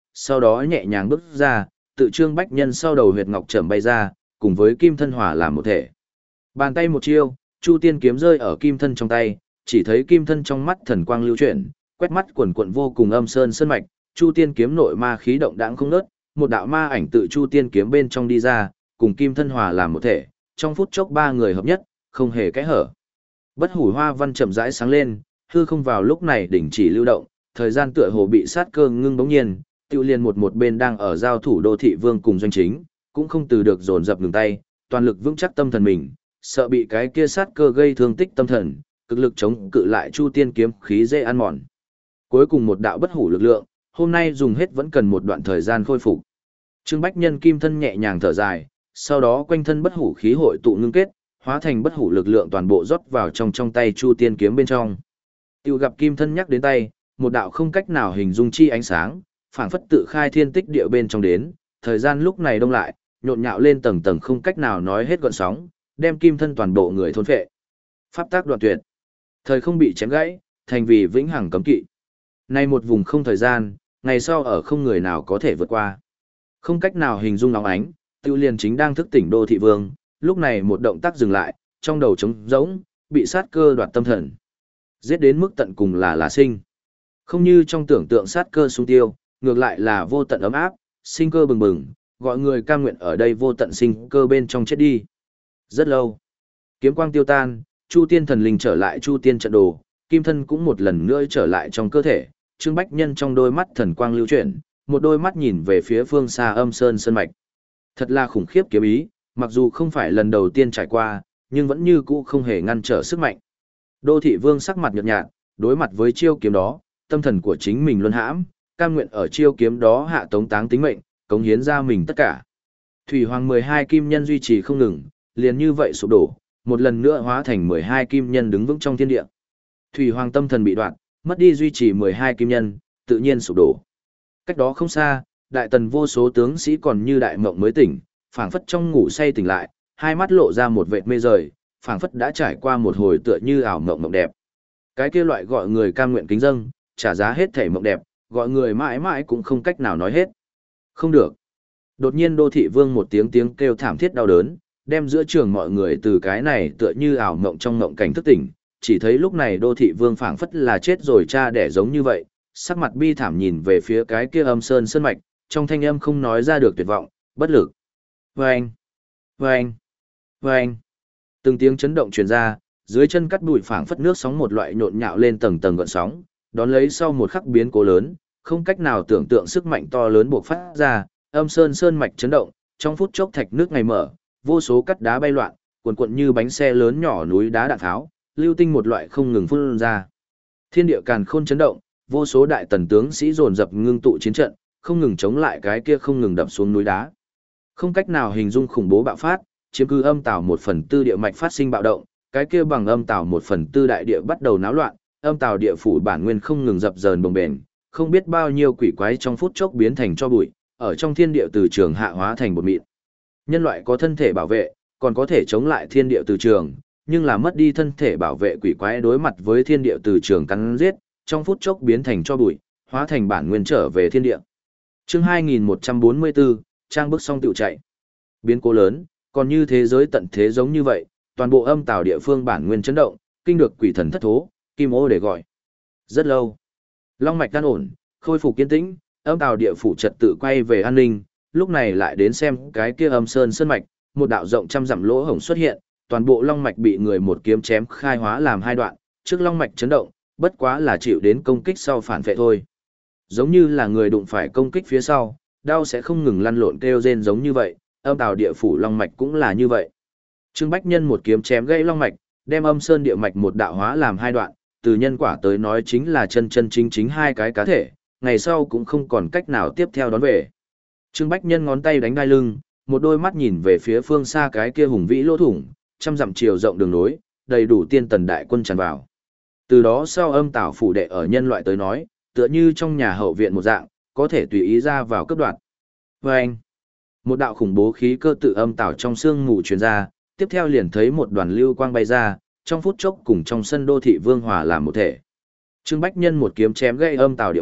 sau đó nhẹ nhàng bước ra, tự Trương Bách Nhân sau đầu huyệt ngọc trầm bay ra, cùng với kim thân hòa làm một thể. Bàn tay một chiêu, Chu Tiên kiếm rơi ở kim thân trong tay, chỉ thấy kim thân trong mắt thần quang lưu chuyển, quét mắt quần quần vô cùng âm sơn sơn mạch, Chu Tiên kiếm nội ma khí động đãng không ngớt, một đạo ma ảnh tự Chu Tiên kiếm bên trong đi ra, cùng kim thân hòa làm một thể, trong phút chốc ba người hợp nhất, không hề kẽ hở. Bất hủ hoa văn chậm rãi sáng lên, hư không vào lúc này đình chỉ lưu động, thời gian tựa hồ bị sát cơ ngưng bỗng nhiên, tiêu liền một một bên đang ở giao thủ đô thị vương cùng doanh chính, cũng không từ được dồn dập ngừng tay, toàn lực vững chắc tâm thần mình, sợ bị cái kia sát cơ gây thương tích tâm thần, cực lực chống cự lại Chu Tiên kiếm khí dễ ăn mòn. Cuối cùng một đạo bất hủ lực lượng, hôm nay dùng hết vẫn cần một đoạn thời gian khôi phục. Trương Bách Nhân kim thân nhẹ nhàng thở dài, sau đó quanh thân bất hủ khí hội tụ ngưng kết, hóa thành bất hủ lực lượng toàn bộ rót vào trong trong tay Chu Tiên kiếm bên trong. Tiêu gặp kim thân nhắc đến tay, một đạo không cách nào hình dung chi ánh sáng, phảng phất tự khai thiên tích địa bên trong đến, thời gian lúc này đông lại, nhộn nhạo lên tầng tầng không cách nào nói hết gọn sóng, đem kim thân toàn bộ người thôn phệ. Pháp tác đoạn tuyệt. Thời không bị chém gãy, thành vì vĩnh hằng cấm kỵ. Nay một vùng không thời gian, ngày sau ở không người nào có thể vượt qua. Không cách nào hình dung nóng ánh, Tiêu Liên chính đang thức tỉnh đô thị vương, lúc này một động tác dừng lại, trong đầu trống rỗng, bị sát cơ đoạt tâm thần. Giết đến mức tận cùng là là sinh. Không như trong tưởng tượng sát cơ sung tiêu, ngược lại là vô tận ấm áp, sinh cơ bừng bừng, gọi người cam nguyện ở đây vô tận sinh cơ bên trong chết đi. Rất lâu, kiếm quang tiêu tan, Chu Tiên thần linh trở lại Chu Tiên trận đồ, kim thân cũng một lần nữa trở lại trong cơ thể, Trương Bách Nhân trong đôi mắt thần quang lưu chuyển, một đôi mắt nhìn về phía phương xa âm sơn sơn mạch. Thật là khủng khiếp kiếm ý, mặc dù không phải lần đầu tiên trải qua, nhưng vẫn như cũ không hề ngăn trở sức mạnh. Đô thị vương sắc mặt nhợt nhạt, đối mặt với chiêu kiếm đó, tâm thần của chính mình luân hãm, cam nguyện ở chiêu kiếm đó hạ tống táng tính mệnh, cống hiến ra mình tất cả. Thủy Hoàng mười hai kim nhân duy trì không ngừng, liền như vậy sụp đổ, một lần nữa hóa thành mười hai kim nhân đứng vững trong thiên địa. Thủy Hoàng tâm thần bị đoạn, mất đi duy trì mười hai kim nhân, tự nhiên sụp đổ. Cách đó không xa, đại tần vô số tướng sĩ còn như đại mộng mới tỉnh, phảng phất trong ngủ say tỉnh lại, hai mắt lộ ra một vệt mê rời, phảng phất đã trải qua một hồi tựa như ảo mộng mộng đẹp. Cái kia loại gọi người cam nguyện kính dâng, trả giá hết thể mộng đẹp, gọi người mãi mãi cũng không cách nào nói hết. Không được. Đột nhiên đô thị vương một tiếng tiếng kêu thảm thiết đau đớn, đem giữa trường mọi người từ cái này tựa như ảo mộng trong mộng cảnh thức tỉnh, chỉ thấy lúc này đô thị vương phảng phất là chết rồi cha đẻ giống như vậy, sắc mặt bi thảm nhìn về phía cái kia âm sơn sơn mạch, trong thanh âm không nói ra được tuyệt vọng, bất lực. Vâng! Vâng! Vâng! Từng tiếng chấn động truyền ra, dưới chân cắt bụi phảng phất nước sóng một loại nhộn nhạo lên tầng tầng gợn sóng, đón lấy sau một khắc biến cố lớn, không cách nào tưởng tượng sức mạnh to lớn bộc phát ra, âm sơn sơn mạch chấn động, trong phút chốc thạch nước ngày mở, vô số cắt đá bay loạn, cuộn cuộn như bánh xe lớn nhỏ núi đá đạn tháo, lưu tinh một loại không ngừng phun ra. Thiên địa càn khôn chấn động, vô số đại tần tướng sĩ dồn dập ngưng tụ chiến trận, không ngừng chống lại cái kia không ngừng đập xuống núi đá. Không cách nào hình dung khủng bố bạo phát, chiếm cứ âm tảo một phần tư địa mạch phát sinh bạo động, cái kia bằng âm tảo một phần tư đại địa bắt đầu náo loạn, âm tảo địa phủ bản nguyên không ngừng dập dờn bồng bềnh, không biết bao nhiêu quỷ quái trong phút chốc biến thành cho bụi, ở trong thiên địa từ trường hạ hóa thành bột mịn. Nhân loại có thân thể bảo vệ, còn có thể chống lại thiên địa từ trường, nhưng là mất đi thân thể bảo vệ quỷ quái đối mặt với thiên địa từ trường cắn giết, trong phút chốc biến thành cho bụi, hóa thành bản nguyên trở về thiên địa. Chương hai nghìn một trăm bốn mươi bốn, trang bức xong tiểu chạy. Biến cố lớn, còn như thế giới tận thế giống như vậy, toàn bộ âm tào địa phương bản nguyên chấn động, kinh được quỷ thần thất thố, kim ô để gọi. Rất lâu, long mạch đan ổn, khôi phục kiên tĩnh, âm tào địa phủ trật tự quay về an ninh, lúc này lại đến xem cái kia âm sơn sơn mạch, một đạo rộng trăm dặm lỗ hổng xuất hiện, toàn bộ long mạch bị người một kiếm chém khai hóa làm hai đoạn, trước long mạch chấn động, bất quá là chịu đến công kích sau phản vệ thôi. Giống như là người đụng phải công kích phía sau, đau sẽ không ngừng lăn lộn kêu rên giống như vậy, âm tào địa phủ long mạch cũng là như vậy. Trương Bách Nhân một kiếm chém gãy long mạch, đem âm sơn địa mạch một đạo hóa làm hai đoạn, từ nhân quả tới nói chính là chân chân chính chính hai cái cá thể, ngày sau cũng không còn cách nào tiếp theo đón về. Trương Bách Nhân ngón tay đánh đai lưng, một đôi mắt nhìn về phía phương xa cái kia hùng vĩ lỗ thủng, trăm dặm chiều rộng đường nối, đầy đủ tiên tần đại quân tràn vào. Từ đó sau âm tảo phủ đệ ở nhân loại tới nói, tựa như trong nhà hậu viện một dạng, có thể tùy ý ra vào cấp đoạt. Và anh, một đạo khủng bố khí cơ tự âm tảo trong xương mù truyền ra, tiếp theo liền thấy một đoàn lưu quang bay ra, trong phút chốc cùng trong sân đô thị vương hòa làm một thể. Trương Bách Nhân một kiếm chém gãy âm tảo địa mạch,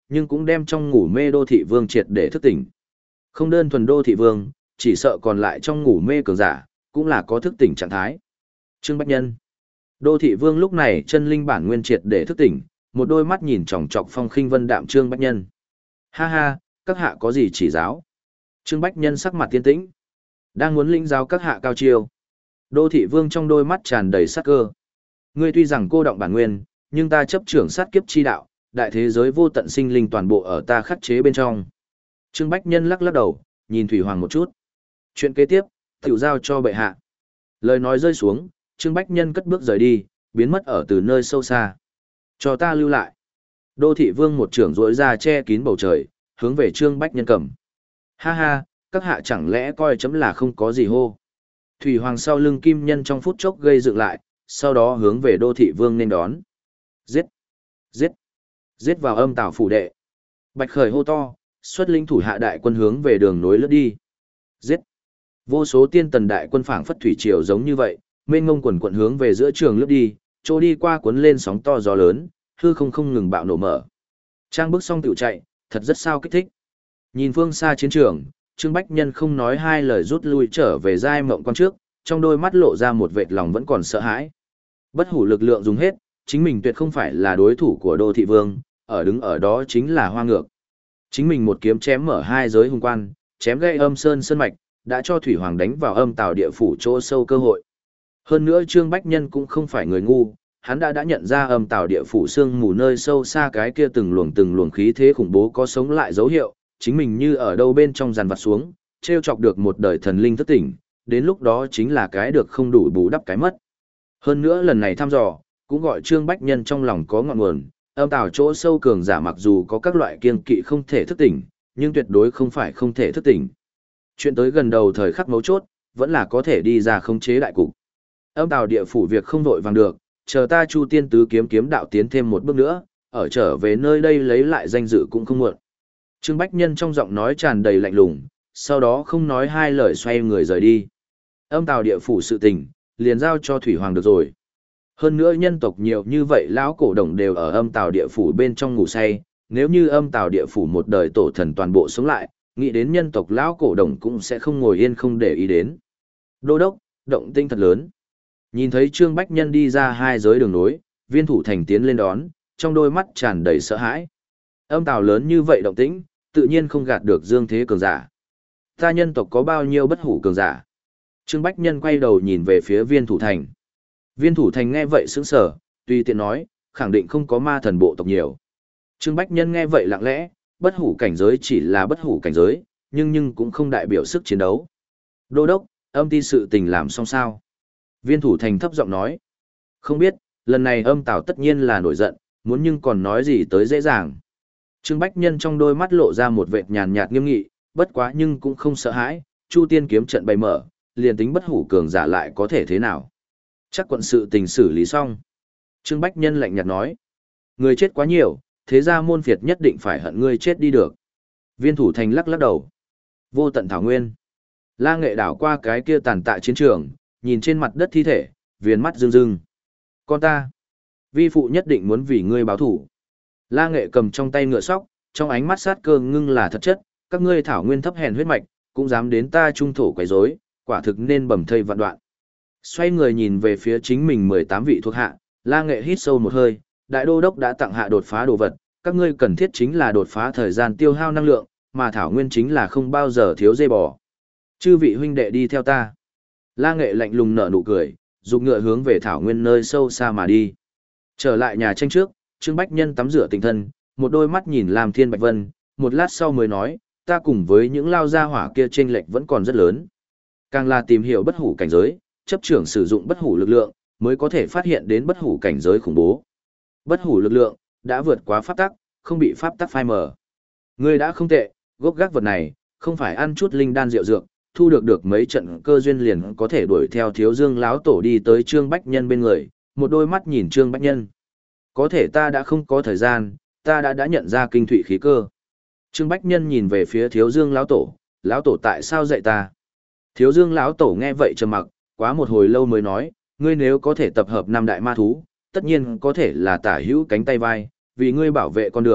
nhưng cũng đem trong ngủ mê đô thị vương triệt để thức tỉnh. Không đơn thuần đô thị vương, chỉ sợ còn lại trong ngủ mê cường giả, cũng là có thức tỉnh trạng thái. Trương Bách Nhân. Đô thị vương lúc này chân linh bản nguyên triệt để thức tỉnh, một đôi mắt nhìn chòng chọc phong khinh vân đạm Trương Bách Nhân. Ha ha, các hạ có gì chỉ giáo? Trương Bách Nhân sắc mặt tiên tĩnh, đang muốn lĩnh giáo các hạ cao chiêu. Đô thị vương trong đôi mắt tràn đầy sát cơ. Ngươi tuy rằng cô động bản nguyên, nhưng ta chấp trưởng sát kiếp chi đạo, đại thế giới vô tận sinh linh toàn bộ ở ta khắc chế bên trong. Trương Bách Nhân lắc lắc đầu, nhìn Thủy Hoàng một chút. Chuyện kế tiếp, tiểu giao cho bệ hạ. Lời nói rơi xuống, Trương Bách Nhân cất bước rời đi, biến mất ở từ nơi sâu xa. Cho ta lưu lại. Đô thị vương một trưởng rỗi ra che kín bầu trời, hướng về Trương Bách Nhân cầm. Ha ha, các hạ chẳng lẽ coi chấm là không có gì hô. Thủy Hoàng sau lưng kim nhân trong phút chốc gây dựng lại, sau đó hướng về đô thị vương nên đón. Giết! Giết! Giết vào âm tảo phủ đệ. Bạch Khởi hô to, xuất linh thủ hạ đại quân hướng về đường nối lướt đi. Giết! Vô số tiên tần đại quân phảng phất thủy triều giống như vậy, mênh ngông quần quận hướng về giữa trường lướt đi, trôi đi qua cuốn lên sóng to gió lớn, hư không không ngừng bạo nổ mở. Trang bước xong tiểu chạy, thật rất sao kích thích. Nhìn phương xa chiến trường, Trương Bách Nhân không nói hai lời rút lui trở về giai mộng quan trước, trong đôi mắt lộ ra một vệt lòng vẫn còn sợ hãi. Bất hủ lực lượng dùng hết, chính mình tuyệt không phải là đối thủ của đô thị vương, ở đứng ở đó chính là hoa ngược. Chính mình một kiếm chém mở hai giới hung quan, chém gây âm sơn sơn mạch, đã cho Thủy Hoàng đánh vào âm tào địa phủ chỗ sâu cơ hội. Hơn nữa Trương Bách Nhân cũng không phải người ngu, hắn đã đã nhận ra âm tào địa phủ sương mù nơi sâu xa cái kia từng luồng từng luồng khí thế khủng bố có sống lại dấu hiệu, chính mình như ở đâu bên trong giàn vặt xuống, treo chọc được một đời thần linh thất tỉnh, đến lúc đó chính là cái được không đủ bù đắp cái mất. Hơn nữa lần này thăm dò, cũng gọi Trương Bách Nhân trong lòng có ngọn nguồn, âm tào chỗ sâu cường giả mặc dù có các loại kiêng kỵ không thể thức tỉnh, nhưng tuyệt đối không phải không thể thức tỉnh. Chuyện tới gần đầu thời khắc mấu chốt, vẫn là có thể đi ra khống chế đại cục. Âm tào địa phủ việc không vội vàng được, chờ ta Chu Tiên tứ kiếm kiếm đạo tiến thêm một bước nữa, ở trở về nơi đây lấy lại danh dự cũng không muộn. Trương Bách Nhân trong giọng nói tràn đầy lạnh lùng, sau đó không nói hai lời xoay người rời đi. Âm tào địa phủ sự tình, liền giao cho Thủy Hoàng được rồi. Hơn nữa nhân tộc nhiều như vậy lão cổ đồng đều ở âm tào địa phủ bên trong ngủ say, nếu như âm tào địa phủ một đời tổ thần toàn bộ sống lại, nghĩ đến nhân tộc lão cổ đồng cũng sẽ không ngồi yên không để ý đến. Đô đốc, động tinh thật lớn. Nhìn thấy Trương Bách Nhân đi ra hai giới đường nối, Viên Thủ Thành tiến lên đón, trong đôi mắt tràn đầy sợ hãi. Âm tào lớn như vậy động tĩnh, tự nhiên không gạt được dương thế cường giả. Ta nhân tộc có bao nhiêu bất hủ cường giả? Trương Bách Nhân quay đầu nhìn về phía Viên Thủ Thành. Viên Thủ Thành nghe vậy sững sờ, tùy tiện nói, khẳng định không có ma thần bộ tộc nhiều. Trương Bách Nhân nghe vậy lặng lẽ, bất hủ cảnh giới chỉ là bất hủ cảnh giới, nhưng nhưng cũng không đại biểu sức chiến đấu. Đô đốc, âm ti sự tình làm xong sao? Viên Thủ Thành thấp giọng nói. Không biết, lần này âm tào tất nhiên là nổi giận, muốn nhưng còn nói gì tới dễ dàng. Trương Bách Nhân trong đôi mắt lộ ra một vệt nhàn nhạt nghiêm nghị, bất quá nhưng cũng không sợ hãi, Chu Tiên kiếm trận bày mở, liền tính bất hủ cường giả lại có thể thế nào. Chắc quận sự tình xử lý xong. Trương Bách Nhân lạnh nhạt nói. Người chết quá nhiều, thế ra môn phiệt nhất định phải hận ngươi chết đi được. Viên Thủ Thành lắc lắc đầu. Vô tận thảo nguyên. La Nghệ đảo qua cái kia tàn tạ chiến trường, nhìn trên mặt đất thi thể, viền mắt rưng rưng. Con ta, vi phụ nhất định muốn vì ngươi báo thủ. La Nghệ cầm trong tay ngựa sóc, trong ánh mắt sát cơ ngưng là thật chất, các ngươi thảo nguyên thấp hèn huyết mạch, cũng dám đến ta trung thổ quấy rối, quả thực nên bầm thây vạn đoạn. Xoay người nhìn về phía chính mình mười tám vị thuộc hạ, La Nghệ hít sâu một hơi, đại đô đốc đã tặng hạ đột phá đồ vật, các ngươi cần thiết chính là đột phá thời gian tiêu hao năng lượng, mà thảo nguyên chính là không bao giờ thiếu dây bò. Chư vị huynh đệ đi theo ta. La Nghệ lạnh lùng nở nụ cười, dục ngựa hướng về thảo nguyên nơi sâu xa mà đi. Trở lại nhà tranh trước, Trương Bách Nhân tắm rửa tinh thân, một đôi mắt nhìn Lam Thiên Bạch Vân, một lát sau mới nói, ta cùng với những lao gia hỏa kia chênh lệch vẫn còn rất lớn. Càng là tìm hiểu bất hủ cảnh giới, chấp trưởng sử dụng bất hủ lực lượng, mới có thể phát hiện đến bất hủ cảnh giới khủng bố. Bất hủ lực lượng đã vượt quá pháp tắc, không bị pháp tắc phai mờ. Ngươi đã không tệ, gốc gác vật này, không phải ăn chút linh đan rượu dược, thu được được mấy trận cơ duyên liền có thể đuổi theo Thiếu Dương lão tổ đi tới Trương Bách Nhân bên người, một đôi mắt nhìn Trương Bách Nhân. Có thể ta đã không có thời gian, ta đã đã nhận ra kinh thủy khí cơ. Trương Bách Nhân nhìn về phía Thiếu Dương lão tổ, lão tổ tại sao dạy ta? Thiếu Dương lão tổ nghe vậy trầm mặc, quá một hồi lâu mới nói, ngươi nếu có thể tập hợp năm đại ma thú, tất nhiên có thể là tả hữu cánh tay vai, vì ngươi bảo vệ con đường,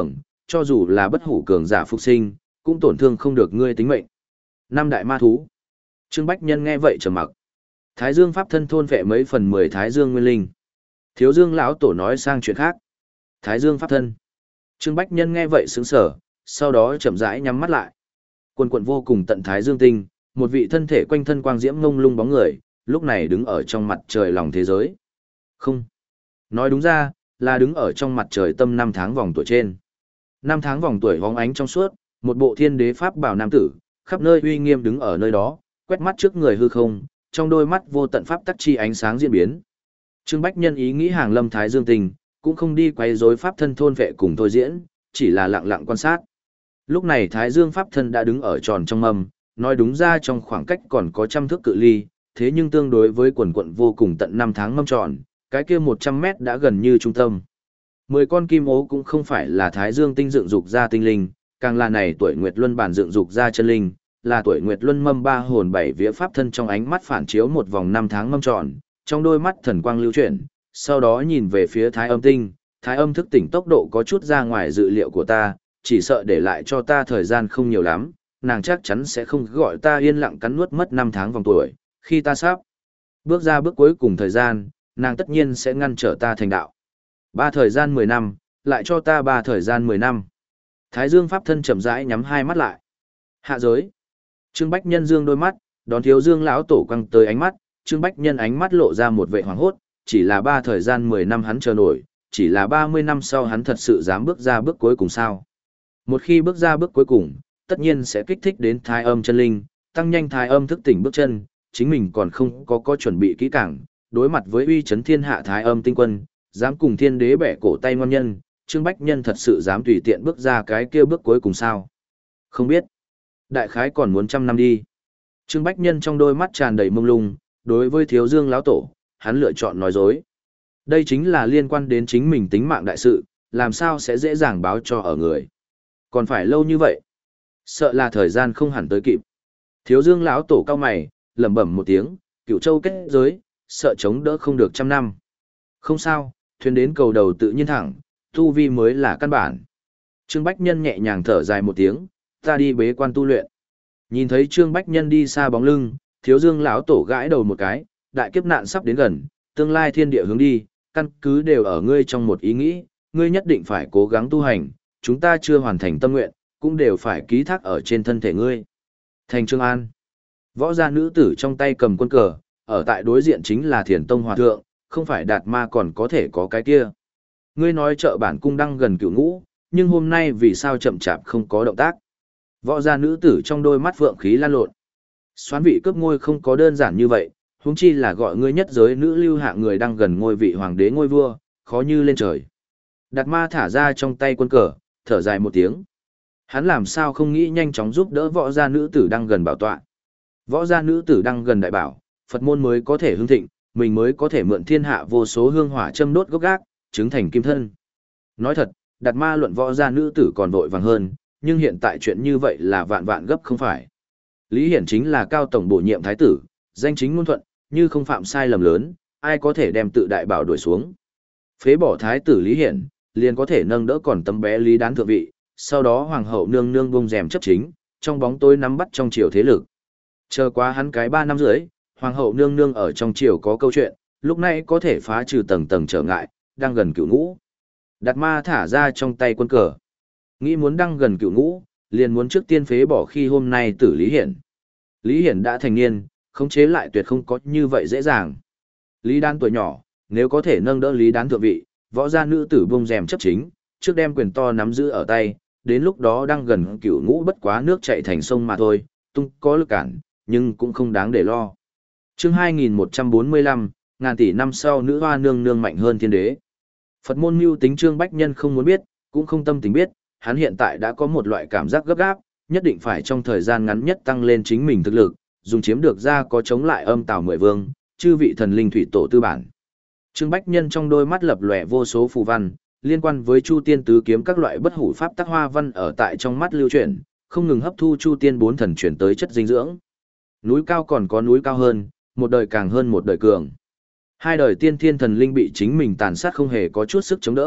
cho dù là bất hủ cường giả phục sinh, cũng tổn thương không được ngươi tính mệnh. Năm đại ma thú. Trương Bách Nhân nghe vậy trầm mặc. Thái Dương pháp thân thôn vệ mấy phần mười Thái Dương nguyên linh. Thiếu Dương lão tổ nói sang chuyện khác. Thái Dương pháp thân. Trương Bách Nhân nghe vậy sững sờ, sau đó chậm rãi nhắm mắt lại. Quần quần vô cùng tận Thái Dương tinh, một vị thân thể quanh thân quang diễm ngông lung bóng người, lúc này đứng ở trong mặt trời lòng thế giới. Không. Nói đúng ra, là đứng ở trong mặt trời tâm năm tháng vòng tuổi trên. Năm tháng vòng tuổi hóng ánh trong suốt, một bộ thiên đế pháp bảo nam tử, khắp nơi uy nghiêm đứng ở nơi đó, quét mắt trước người hư không, trong đôi mắt vô tận pháp tắc chi ánh sáng diễn biến. Trương Bách Nhân ý nghĩ hàng lâm Thái Dương tình, cũng không đi quấy rối pháp thân thôn vệ cùng thôi diễn, chỉ là lặng lặng quan sát. Lúc này Thái Dương pháp thân đã đứng ở tròn trong mâm, nói đúng ra trong khoảng cách còn có trăm thước cự ly, thế nhưng tương đối với quần quận vô cùng tận năm tháng mâm tròn, cái kia một trăm mét đã gần như trung tâm. Mười con kim ố cũng không phải là Thái Dương tinh dựng dục ra tinh linh, càng là này tuổi Nguyệt Luân bản dựng dục ra chân linh, là tuổi Nguyệt Luân mâm ba hồn bảy vía pháp thân trong ánh mắt phản chiếu một vòng năm tháng mâm tròn, trong đôi mắt thần quang lưu chuyển, sau đó nhìn về phía Thái Âm tinh, Thái Âm thức tỉnh tốc độ có chút ra ngoài dự liệu của ta, chỉ sợ để lại cho ta thời gian không nhiều lắm, nàng chắc chắn sẽ không gọi ta yên lặng cắn nuốt mất năm tháng vòng tuổi, khi ta sắp bước ra bước cuối cùng thời gian, nàng tất nhiên sẽ ngăn trở ta thành đạo. Ba thời gian mười năm, lại cho ta ba thời gian mười năm. Thái Dương pháp thân chậm rãi nhắm hai mắt lại. Hạ giới. Trương Bách Nhân dương đôi mắt, đón Thiếu Dương lão tổ quăng tới ánh mắt, Trương Bách Nhân ánh mắt lộ ra một vẻ hoảng hốt, chỉ là ba thời gian mười năm hắn chờ nổi, chỉ là ba mươi năm sau hắn thật sự dám bước ra bước cuối cùng sao? Một khi bước ra bước cuối cùng, tất nhiên sẽ kích thích đến Thái Âm chân linh, tăng nhanh Thái Âm thức tỉnh bước chân, chính mình còn không có có chuẩn bị kỹ càng, đối mặt với uy chấn thiên hạ Thái Âm tinh quân, dám cùng thiên đế bẻ cổ tay ngon nhân, Trương Bách Nhân thật sự dám tùy tiện bước ra cái kia bước cuối cùng sao? Không biết. Đại khái còn muốn trăm năm đi. Trương Bách Nhân trong đôi mắt tràn đầy mông lung, đối với Thiếu Dương lão tổ, hắn lựa chọn nói dối. Đây chính là liên quan đến chính mình tính mạng đại sự, làm sao sẽ dễ dàng báo cho ở người. Còn phải lâu như vậy. Sợ là thời gian không hẳn tới kịp. Thiếu Dương lão tổ cao mày, lẩm bẩm một tiếng, Cửu Châu kết giới, sợ chống đỡ không được trăm năm. Không sao, thuyền đến cầu đầu tự nhiên thẳng, tu vi mới là căn bản. Trương Bách Nhân nhẹ nhàng thở dài một tiếng, ta đi bế quan tu luyện. Nhìn thấy Trương Bách Nhân đi xa bóng lưng, Thiếu Dương lão tổ gãi đầu một cái, đại kiếp nạn sắp đến gần, tương lai thiên địa hướng đi, căn cứ đều ở ngươi trong một ý nghĩ, ngươi nhất định phải cố gắng tu hành, chúng ta chưa hoàn thành tâm nguyện, cũng đều phải ký thác ở trên thân thể ngươi. Thành Trương An. Võ gia nữ tử trong tay cầm quân cờ, ở tại đối diện chính là Thiền Tông Hòa Thượng, không phải Đạt Ma còn có thể có cái kia. Ngươi nói chợ bản cung đang gần cửu ngũ, nhưng hôm nay vì sao chậm chạp không có động tác. Võ gia nữ tử trong đôi mắt vượng khí lan lộn. Xoán vị cướp ngôi không có đơn giản như vậy, huống chi là gọi ngươi nhất giới nữ lưu hạ người đang gần ngôi vị hoàng đế ngôi vua, khó như lên trời. Đạt Ma thả ra trong tay quân cờ, thở dài một tiếng. Hắn làm sao không nghĩ nhanh chóng giúp đỡ võ gia nữ tử đang gần bảo tọa. Võ gia nữ tử đang gần đại bảo, Phật môn mới có thể hưng thịnh, mình mới có thể mượn thiên hạ vô số hương hỏa châm đốt gốc gác, chứng thành kim thân. Nói thật, Đạt Ma luận võ gia nữ tử còn vội vàng hơn, nhưng hiện tại chuyện như vậy là vạn vạn gấp không phải. Lý Hiển chính là cao tổng bổ nhiệm thái tử, danh chính ngôn thuận, như không phạm sai lầm lớn, ai có thể đem tự đại bảo đuổi xuống. Phế bỏ thái tử Lý Hiển, liền có thể nâng đỡ còn tấm bé Lý Đán thượng vị, sau đó hoàng hậu nương nương bông rèm chấp chính, trong bóng tối nắm bắt trong triều thế lực. Chờ quá hắn cái ba năm rưỡi, hoàng hậu nương nương ở trong triều có câu chuyện, lúc này có thể phá trừ tầng tầng trở ngại, đang gần cửu ngũ. Đạt Ma thả ra trong tay quân cờ. Nghĩ muốn đăng gần cửu ngũ, liền muốn trước tiên phế bỏ khi hôm nay tử Lý Hiển. Lý Hiển đã thành niên, khống chế lại tuyệt không có như vậy dễ dàng. Lý Đán tuổi nhỏ, nếu có thể nâng đỡ Lý Đán thượng vị, võ gia nữ tử bông rèm chấp chính, trước đem quyền to nắm giữ ở tay, đến lúc đó đang gần cửu ngũ bất quá nước chảy thành sông mà thôi, tung có lực cản, nhưng cũng không đáng để lo. Chương hai nghìn một trăm bốn mươi lăm, ngàn tỷ năm sau nữ hoa nương nương mạnh hơn thiên đế. Phật môn mưu tính Trương Bách Nhân không muốn biết, cũng không tâm tình biết, hắn hiện tại đã có một loại cảm giác gấp gáp, nhất định phải trong thời gian ngắn nhất tăng lên chính mình thực lực, dùng chiếm được ra có chống lại âm tào mười vương, chư vị thần linh thủy tổ tư bản. Trương Bách Nhân trong đôi mắt lập lòe vô số phù văn, liên quan với Chu Tiên tứ kiếm các loại bất hủ pháp tác hoa văn ở tại trong mắt lưu chuyển, không ngừng hấp thu Chu Tiên bốn thần chuyển tới chất dinh dưỡng. Núi cao còn có núi cao hơn, một đời càng hơn một đời cường. Hai đời tiên thiên thần linh bị chính mình tàn sát không hề có chút sức chống đỡ,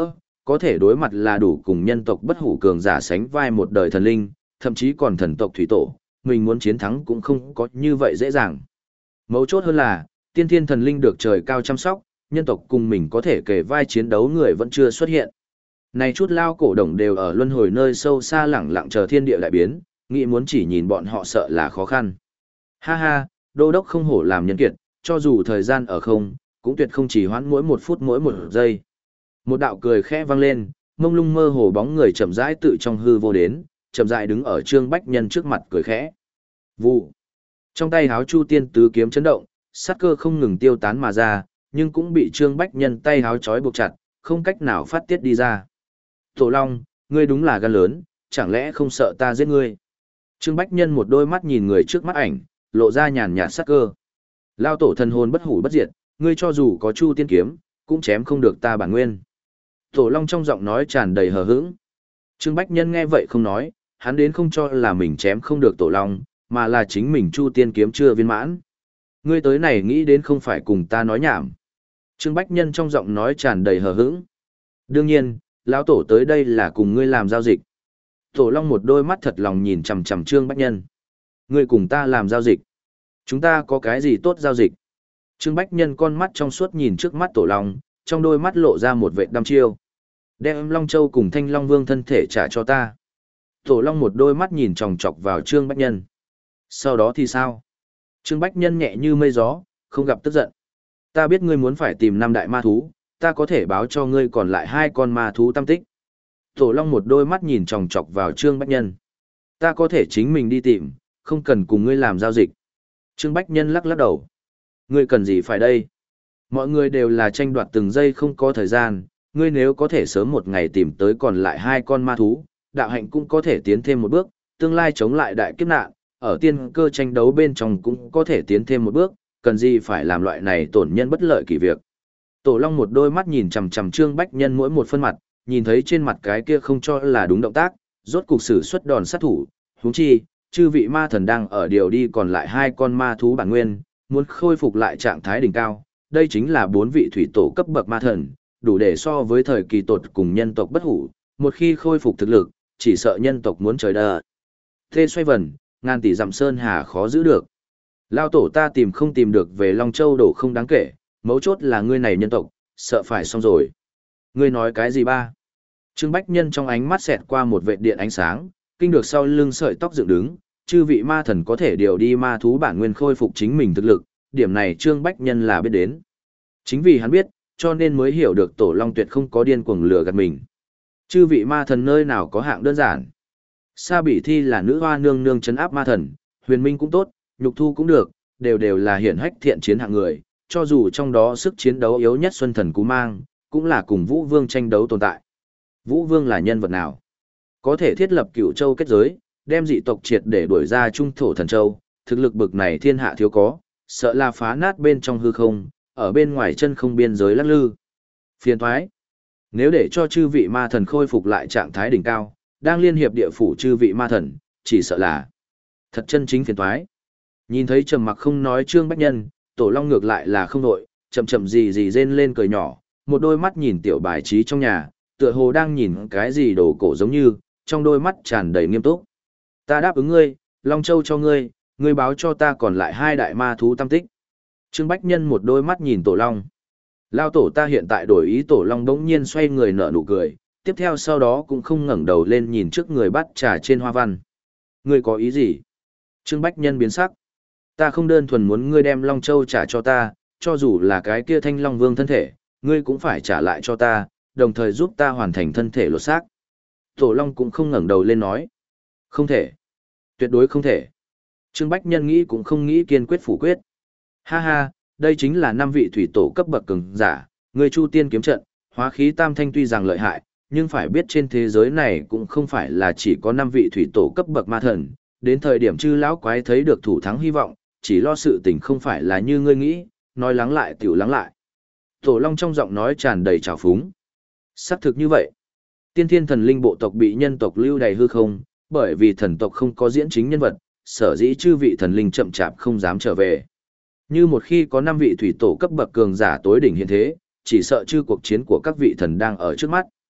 có thể đối mặt là đủ cùng nhân tộc bất hủ cường giả sánh vai một đời thần linh, thậm chí còn thần tộc thủy tổ, mình muốn chiến thắng cũng không có như vậy dễ dàng. Mấu chốt hơn là, tiên thiên thần linh được trời cao chăm sóc, nhân tộc cùng mình có thể kể vai chiến đấu người vẫn chưa xuất hiện. Này chút lao cổ đồng đều ở luân hồi nơi sâu xa lẳng lặng chờ thiên địa đại biến, nghĩ muốn chỉ nhìn bọn họ sợ là khó khăn. Ha ha, đô đốc không hổ làm nhân kiệt, cho dù thời gian ở không, cũng tuyệt không chỉ hoãn mỗi một phút mỗi một giây. Một đạo cười khẽ vang lên, mông lung mơ hồ bóng người chậm rãi tự trong hư vô đến, chậm rãi đứng ở Trương Bách Nhân trước mặt cười khẽ. Vụ. Trong tay háo Chu Tiên tứ kiếm chấn động, sát cơ không ngừng tiêu tán mà ra, nhưng cũng bị Trương Bách Nhân tay háo trói buộc chặt, không cách nào phát tiết đi ra. Tổ Long, ngươi đúng là gan lớn, chẳng lẽ không sợ ta giết ngươi? Trương Bách Nhân một đôi mắt nhìn người trước mắt ảnh, lộ ra nhàn nhạt sát cơ. Lao tổ thần hồn bất hủ bất diệt, ngươi cho dù có Chu Tiên kiếm, cũng chém không được ta bản nguyên. Tổ Long trong giọng nói tràn đầy hờ hững. Trương Bách Nhân nghe vậy không nói, hắn đến không cho là mình chém không được Tổ Long, mà là chính mình Chu Tiên kiếm chưa viên mãn. Ngươi tới này nghĩ đến không phải cùng ta nói nhảm. Trương Bách Nhân trong giọng nói tràn đầy hờ hững. Đương nhiên, lão tổ tới đây là cùng ngươi làm giao dịch. Tổ Long một đôi mắt thật lòng nhìn chằm chằm Trương Bách Nhân. Ngươi cùng ta làm giao dịch. Chúng ta có cái gì tốt giao dịch? Trương Bách Nhân con mắt trong suốt nhìn trước mắt Tổ Long, trong đôi mắt lộ ra một vệt đăm chiêu. Đem Long Châu cùng Thanh Long Vương thân thể trả cho ta. Tổ Long một đôi mắt nhìn chòng chọc vào Trương Bách Nhân. Sau đó thì sao? Trương Bách Nhân nhẹ như mây gió, không gặp tức giận. Ta biết ngươi muốn phải tìm năm đại ma thú, ta có thể báo cho ngươi còn lại hai con ma thú tam tích. Tổ Long một đôi mắt nhìn chòng chọc vào Trương Bách Nhân. Ta có thể chính mình đi tìm, không cần cùng ngươi làm giao dịch. Trương Bách Nhân lắc lắc đầu. Ngươi cần gì phải đây? Mọi người đều là tranh đoạt từng giây không có thời gian, ngươi nếu có thể sớm một ngày tìm tới còn lại hai con ma thú, đạo hạnh cũng có thể tiến thêm một bước, tương lai chống lại đại kiếp nạn, ở tiên cơ tranh đấu bên trong cũng có thể tiến thêm một bước, cần gì phải làm loại này tổn nhân bất lợi kỳ việc. Tổ Long một đôi mắt nhìn chằm chằm Trương Bách Nhân mỗi một phân mặt, nhìn thấy trên mặt cái kia không cho là đúng động tác, rốt cục sử xuất đòn sát thủ, huống chi, chư vị ma thần đang ở điều đi còn lại hai con ma thú bản nguyên, muốn khôi phục lại trạng thái đỉnh cao, đây chính là bốn vị thủy tổ cấp bậc ma thần, đủ để so với thời kỳ tột cùng nhân tộc bất hủ, một khi khôi phục thực lực, chỉ sợ nhân tộc muốn trời đất. Thê xoay vần, ngàn tỷ dặm sơn hà khó giữ được. Lao tổ ta tìm không tìm được về Long Châu đổ không đáng kể, mấu chốt là ngươi này nhân tộc, sợ phải xong rồi. Ngươi nói cái gì ba? Trương Bách Nhân trong ánh mắt xẹt qua một vệt điện ánh sáng, kinh được sau lưng sợi tóc dựng đứng, chư vị ma thần có thể điều đi ma thú bản nguyên khôi phục chính mình thực lực, điểm này Trương Bách Nhân là biết đến. Chính vì hắn biết, cho nên mới hiểu được Tổ Long tuyệt không có điên cuồng lừa gạt mình. Chư vị ma thần nơi nào có hạng đơn giản. Sa Bỉ Thi là nữ hoa nương nương trấn áp ma thần, Huyền Minh cũng tốt, Nhục Thu cũng được, đều đều là hiển hách thiện chiến hạng người, cho dù trong đó sức chiến đấu yếu nhất Xuân Thần Cú Mang, cũng là cùng Vũ Vương tranh đấu tồn tại. Vũ Vương là nhân vật nào? Có thể thiết lập Cửu Châu kết giới, đem dị tộc triệt để đuổi ra Trung Thổ Thần Châu, thực lực bực này thiên hạ thiếu có, sợ là phá nát bên trong hư không, ở bên ngoài chân không biên giới lắc lư. Phiền toái. Nếu để cho chư vị ma thần khôi phục lại trạng thái đỉnh cao, đang liên hiệp địa phủ chư vị ma thần, chỉ sợ là thật chân chính phiền toái. Nhìn thấy trầm mặc không nói Trương Bách Nhân, Tổ Long ngược lại là không đội, chậm chậm gì gì rên lên cười nhỏ, một đôi mắt nhìn tiểu bài trí trong nhà, tựa hồ đang nhìn cái gì đồ cổ giống như, trong đôi mắt tràn đầy nghiêm túc. Ta đáp ứng ngươi, Long Châu cho ngươi, ngươi báo cho ta còn lại hai đại ma thú tam tích. Trương Bách Nhân một đôi mắt nhìn Tổ Long. Lao tổ ta hiện tại đổi ý. Tổ Long bỗng nhiên xoay người nở nụ cười, tiếp theo sau đó cũng không ngẩng đầu lên nhìn trước người bắt trà trên hoa văn. Ngươi có ý gì? Trương Bách Nhân biến sắc. Ta không đơn thuần muốn ngươi đem Long Châu trả cho ta, cho dù là cái kia Thanh Long Vương thân thể, ngươi cũng phải trả lại cho ta, đồng thời giúp ta hoàn thành thân thể lột xác. Tổ Long cũng không ngẩng đầu lên nói. Không thể. Tuyệt đối không thể. Trương Bách Nhân nghĩ cũng không nghĩ kiên quyết phủ quyết. Ha ha, đây chính là năm vị thủy tổ cấp bậc cường giả, người Chu Tiên kiếm trận, hóa khí tam thanh tuy rằng lợi hại, nhưng phải biết trên thế giới này cũng không phải là chỉ có năm vị thủy tổ cấp bậc ma thần, đến thời điểm chư lão quái thấy được thủ thắng hy vọng, chỉ lo sự tình không phải là như ngươi nghĩ, nói lắng lại tiểu lắng lại. Tổ Long trong giọng nói tràn đầy trào phúng. Xác thực như vậy. Tiên thiên thần linh bộ tộc bị nhân tộc lưu đầy hư không, bởi vì thần tộc không có diễn chính nhân vật, sở dĩ chư vị thần linh chậm chạp không dám trở về. Như một khi có năm vị thủy tổ cấp bậc cường giả tối đỉnh hiện thế, chỉ sợ chư cuộc chiến của các vị thần đang ở trước mắt.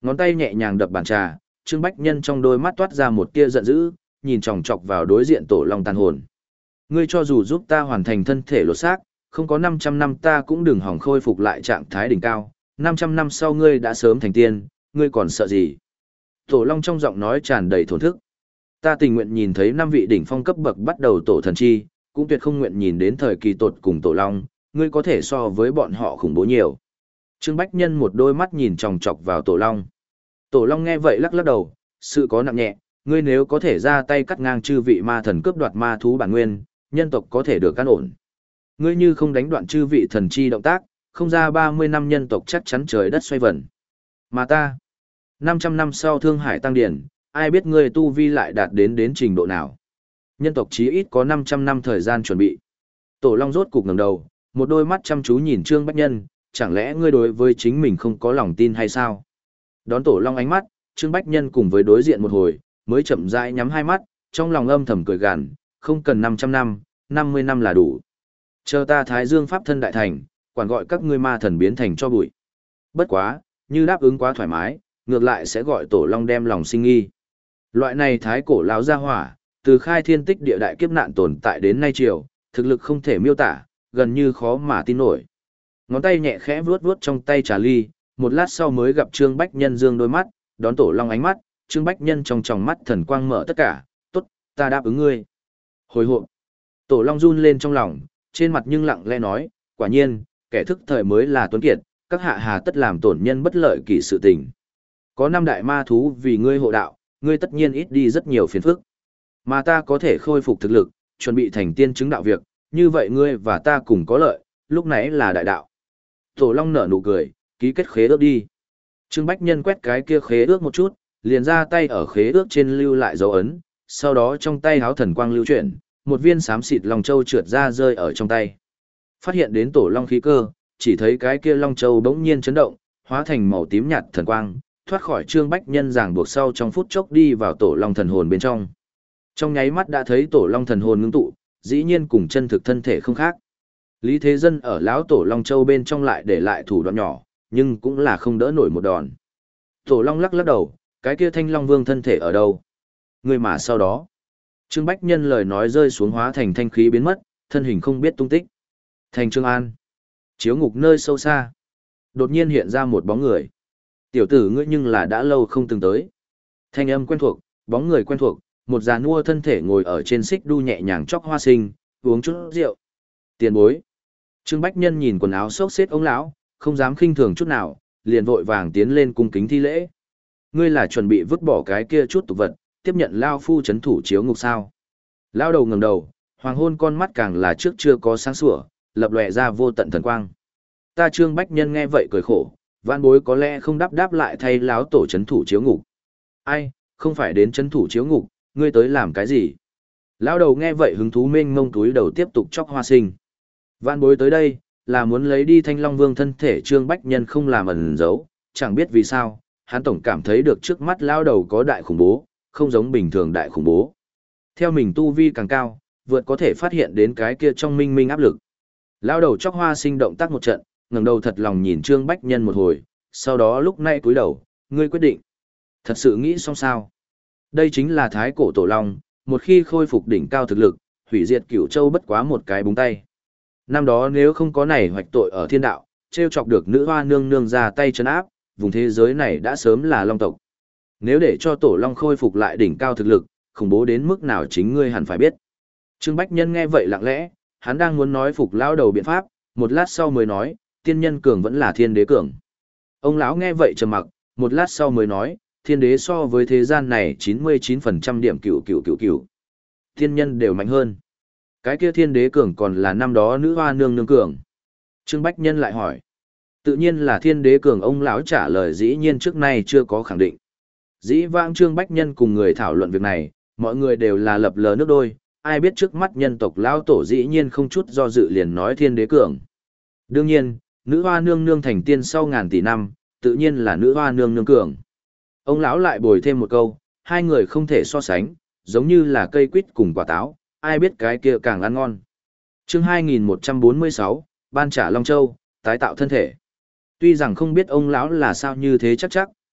Ngón tay nhẹ nhàng đập bàn trà, Trương Bách Nhân trong đôi mắt toát ra một tia giận dữ, nhìn chòng chọc vào đối diện Tổ Long tàn hồn. Ngươi cho dù giúp ta hoàn thành thân thể lột xác, không có 500 năm ta cũng đừng hỏng khôi phục lại trạng thái đỉnh cao, 500 năm sau ngươi đã sớm thành tiên, ngươi còn sợ gì? Tổ Long trong giọng nói tràn đầy thổn thức. Ta tình nguyện nhìn thấy năm vị đỉnh phong cấp bậc bắt đầu tổ thần chi, cũng tuyệt không nguyện nhìn đến thời kỳ tột cùng Tổ Long, ngươi có thể so với bọn họ khủng bố nhiều. Trương Bách Nhân một đôi mắt nhìn chòng chọc vào Tổ Long. Tổ Long nghe vậy lắc lắc đầu, sự có nặng nhẹ, ngươi nếu có thể ra tay cắt ngang chư vị ma thần cướp đoạt ma thú bản nguyên, nhân tộc có thể được an ổn. Ngươi như không đánh đoạn chư vị thần chi động tác, không ra 30 năm nhân tộc chắc chắn trời đất xoay vần. Mà ta, 500 năm sau Thương Hải tăng điển, ai biết ngươi tu vi lại đạt đến đến trình độ nào. Nhân tộc chí ít có 500 năm thời gian chuẩn bị. Tổ Long rốt cục ngẩng đầu, một đôi mắt chăm chú nhìn Trương Bách Nhân, chẳng lẽ ngươi đối với chính mình không có lòng tin hay sao? Đón Tổ Long ánh mắt, Trương Bách Nhân cùng với đối diện một hồi, mới chậm rãi nhắm hai mắt, trong lòng âm thầm cười gằn, không cần 500 năm, 50 năm là đủ. Chờ ta Thái Dương Pháp thân đại thành, quản gọi các ngươi ma thần biến thành cho bụi. Bất quá, như đáp ứng quá thoải mái, ngược lại sẽ gọi Tổ Long đem lòng sinh nghi. Loại này thái cổ lão gia hỏa, từ khai thiên tích địa đại kiếp nạn tồn tại đến nay triều, thực lực không thể miêu tả, gần như khó mà tin nổi. Ngón tay nhẹ khẽ vuốt vuốt trong tay trà ly, một lát sau mới gặp Trương Bách Nhân dương đôi mắt, đón Tổ Long ánh mắt, Trương Bách Nhân trong tròng mắt thần quang mở tất cả, tốt, ta đáp ứng ngươi. Hồi hộp, Tổ Long run lên trong lòng, trên mặt nhưng lặng lẽ nói, quả nhiên, kẻ thức thời mới là tuấn kiệt, các hạ hà tất làm tổn nhân bất lợi kỳ sự tình. Có năm đại ma thú vì ngươi hộ đạo, ngươi tất nhiên ít đi rất nhiều phiền phức. Mà ta có thể khôi phục thực lực, chuẩn bị thành tiên chứng đạo việc, như vậy ngươi và ta cùng có lợi, lúc nãy là đại đạo. Tổ Long nở nụ cười, ký kết khế ước đi. Trương Bách Nhân quét cái kia khế ước một chút, liền ra tay ở khế ước trên lưu lại dấu ấn, sau đó trong tay háo thần quang lưu chuyển, một viên xám xịt long châu trượt ra rơi ở trong tay. Phát hiện đến Tổ Long khí cơ, chỉ thấy cái kia long châu bỗng nhiên chấn động, hóa thành màu tím nhạt thần quang, thoát khỏi Trương Bách Nhân ràng buộc sau trong phút chốc đi vào Tổ Long thần hồn bên trong. Trong nháy mắt đã thấy Tổ Long thần hồn ngưng tụ, dĩ nhiên cùng chân thực thân thể không khác. Lý Thế Dân ở lão Tổ Long Châu bên trong lại để lại thủ đoạn nhỏ, nhưng cũng là không đỡ nổi một đòn. Tổ Long lắc lắc đầu, cái kia Thanh Long Vương thân thể ở đâu? Người mà sau đó, Trương Bách Nhân lời nói rơi xuống hóa thành thanh khí biến mất, thân hình không biết tung tích. Thành Trương An, chiếu ngục nơi sâu xa, đột nhiên hiện ra một bóng người. Tiểu tử ngươi nhưng là đã lâu không từng tới. Thanh âm quen thuộc, bóng người quen thuộc, một già nua thân thể ngồi ở trên xích đu nhẹ nhàng chóc hoa sinh, uống chút rượu. Tiền bối. Trương Bách Nhân nhìn quần áo xốc xếch ông lão, không dám khinh thường chút nào, liền vội vàng tiến lên cung kính thi lễ. Ngươi là chuẩn bị vứt bỏ cái kia chút tục vật, tiếp nhận lao phu chấn thủ chiếu ngục sao? Lao đầu ngẩng đầu, hoàng hôn con mắt càng là trước chưa có sáng sủa, lập lòe ra vô tận thần quang. Ta Trương Bách Nhân nghe vậy cười khổ, vạn bối có lẽ không đáp đáp lại thay láo tổ chấn thủ chiếu ngục. Ai, không phải đến chấn thủ chiếu ngục, ngươi tới làm cái gì? Lao đầu nghe vậy hứng thú mênh mông túi đầu tiếp tục chóc hoa sinh. Vạn bối tới đây, là muốn lấy đi Thanh Long Vương thân thể. Trương Bách Nhân không làm ẩn giấu, chẳng biết vì sao, hắn tổng cảm thấy được trước mắt lao đầu có đại khủng bố, không giống bình thường đại khủng bố. Theo mình tu vi càng cao, vượt có thể phát hiện đến cái kia trong minh minh áp lực. Lao đầu chóc hoa sinh động tác một trận, ngẩng đầu thật lòng nhìn Trương Bách Nhân một hồi, sau đó lúc này cúi đầu, ngươi quyết định. Thật sự nghĩ xong sao? Đây chính là thái cổ tổ long, một khi khôi phục đỉnh cao thực lực, hủy diệt cửu châu bất quá một cái búng tay. Năm đó nếu không có này hoạch tội ở thiên đạo, trêu chọc được nữ hoa nương nương ra tay trấn áp, vùng thế giới này đã sớm là long tộc. Nếu để cho tổ long khôi phục lại đỉnh cao thực lực, khủng bố đến mức nào chính ngươi hẳn phải biết. Trương Bách Nhân nghe vậy lặng lẽ, hắn đang muốn nói phục lão đầu biện pháp, một lát sau mới nói, tiên nhân cường vẫn là thiên đế cường. Ông lão nghe vậy trầm mặc, một lát sau mới nói, thiên đế so với thế gian này chín mươi chín phần trăm điểm cửu cửu cửu cửu. Thiên nhân đều mạnh hơn. Cái kia thiên đế cường còn là năm đó nữ hoa nương nương cường. Trương Bách Nhân lại hỏi. Tự nhiên là thiên đế cường, ông lão trả lời dĩ nhiên trước nay chưa có khẳng định. Dĩ vãng Trương Bách Nhân cùng người thảo luận việc này, mọi người đều là lập lờ nước đôi, ai biết trước mắt nhân tộc lão tổ dĩ nhiên không chút do dự liền nói thiên đế cường. Đương nhiên, nữ hoa nương nương thành tiên sau ngàn tỷ năm, tự nhiên là nữ hoa nương nương cường. Ông lão lại bồi thêm một câu, hai người không thể so sánh, giống như là cây quýt cùng quả táo, ai biết cái kia càng ăn ngon. Chương hai nghìn một trăm bốn mươi sáu, Ban trả Long Châu, tái tạo thân thể. Tuy rằng không biết ông lão là sao như thế chắc chắc,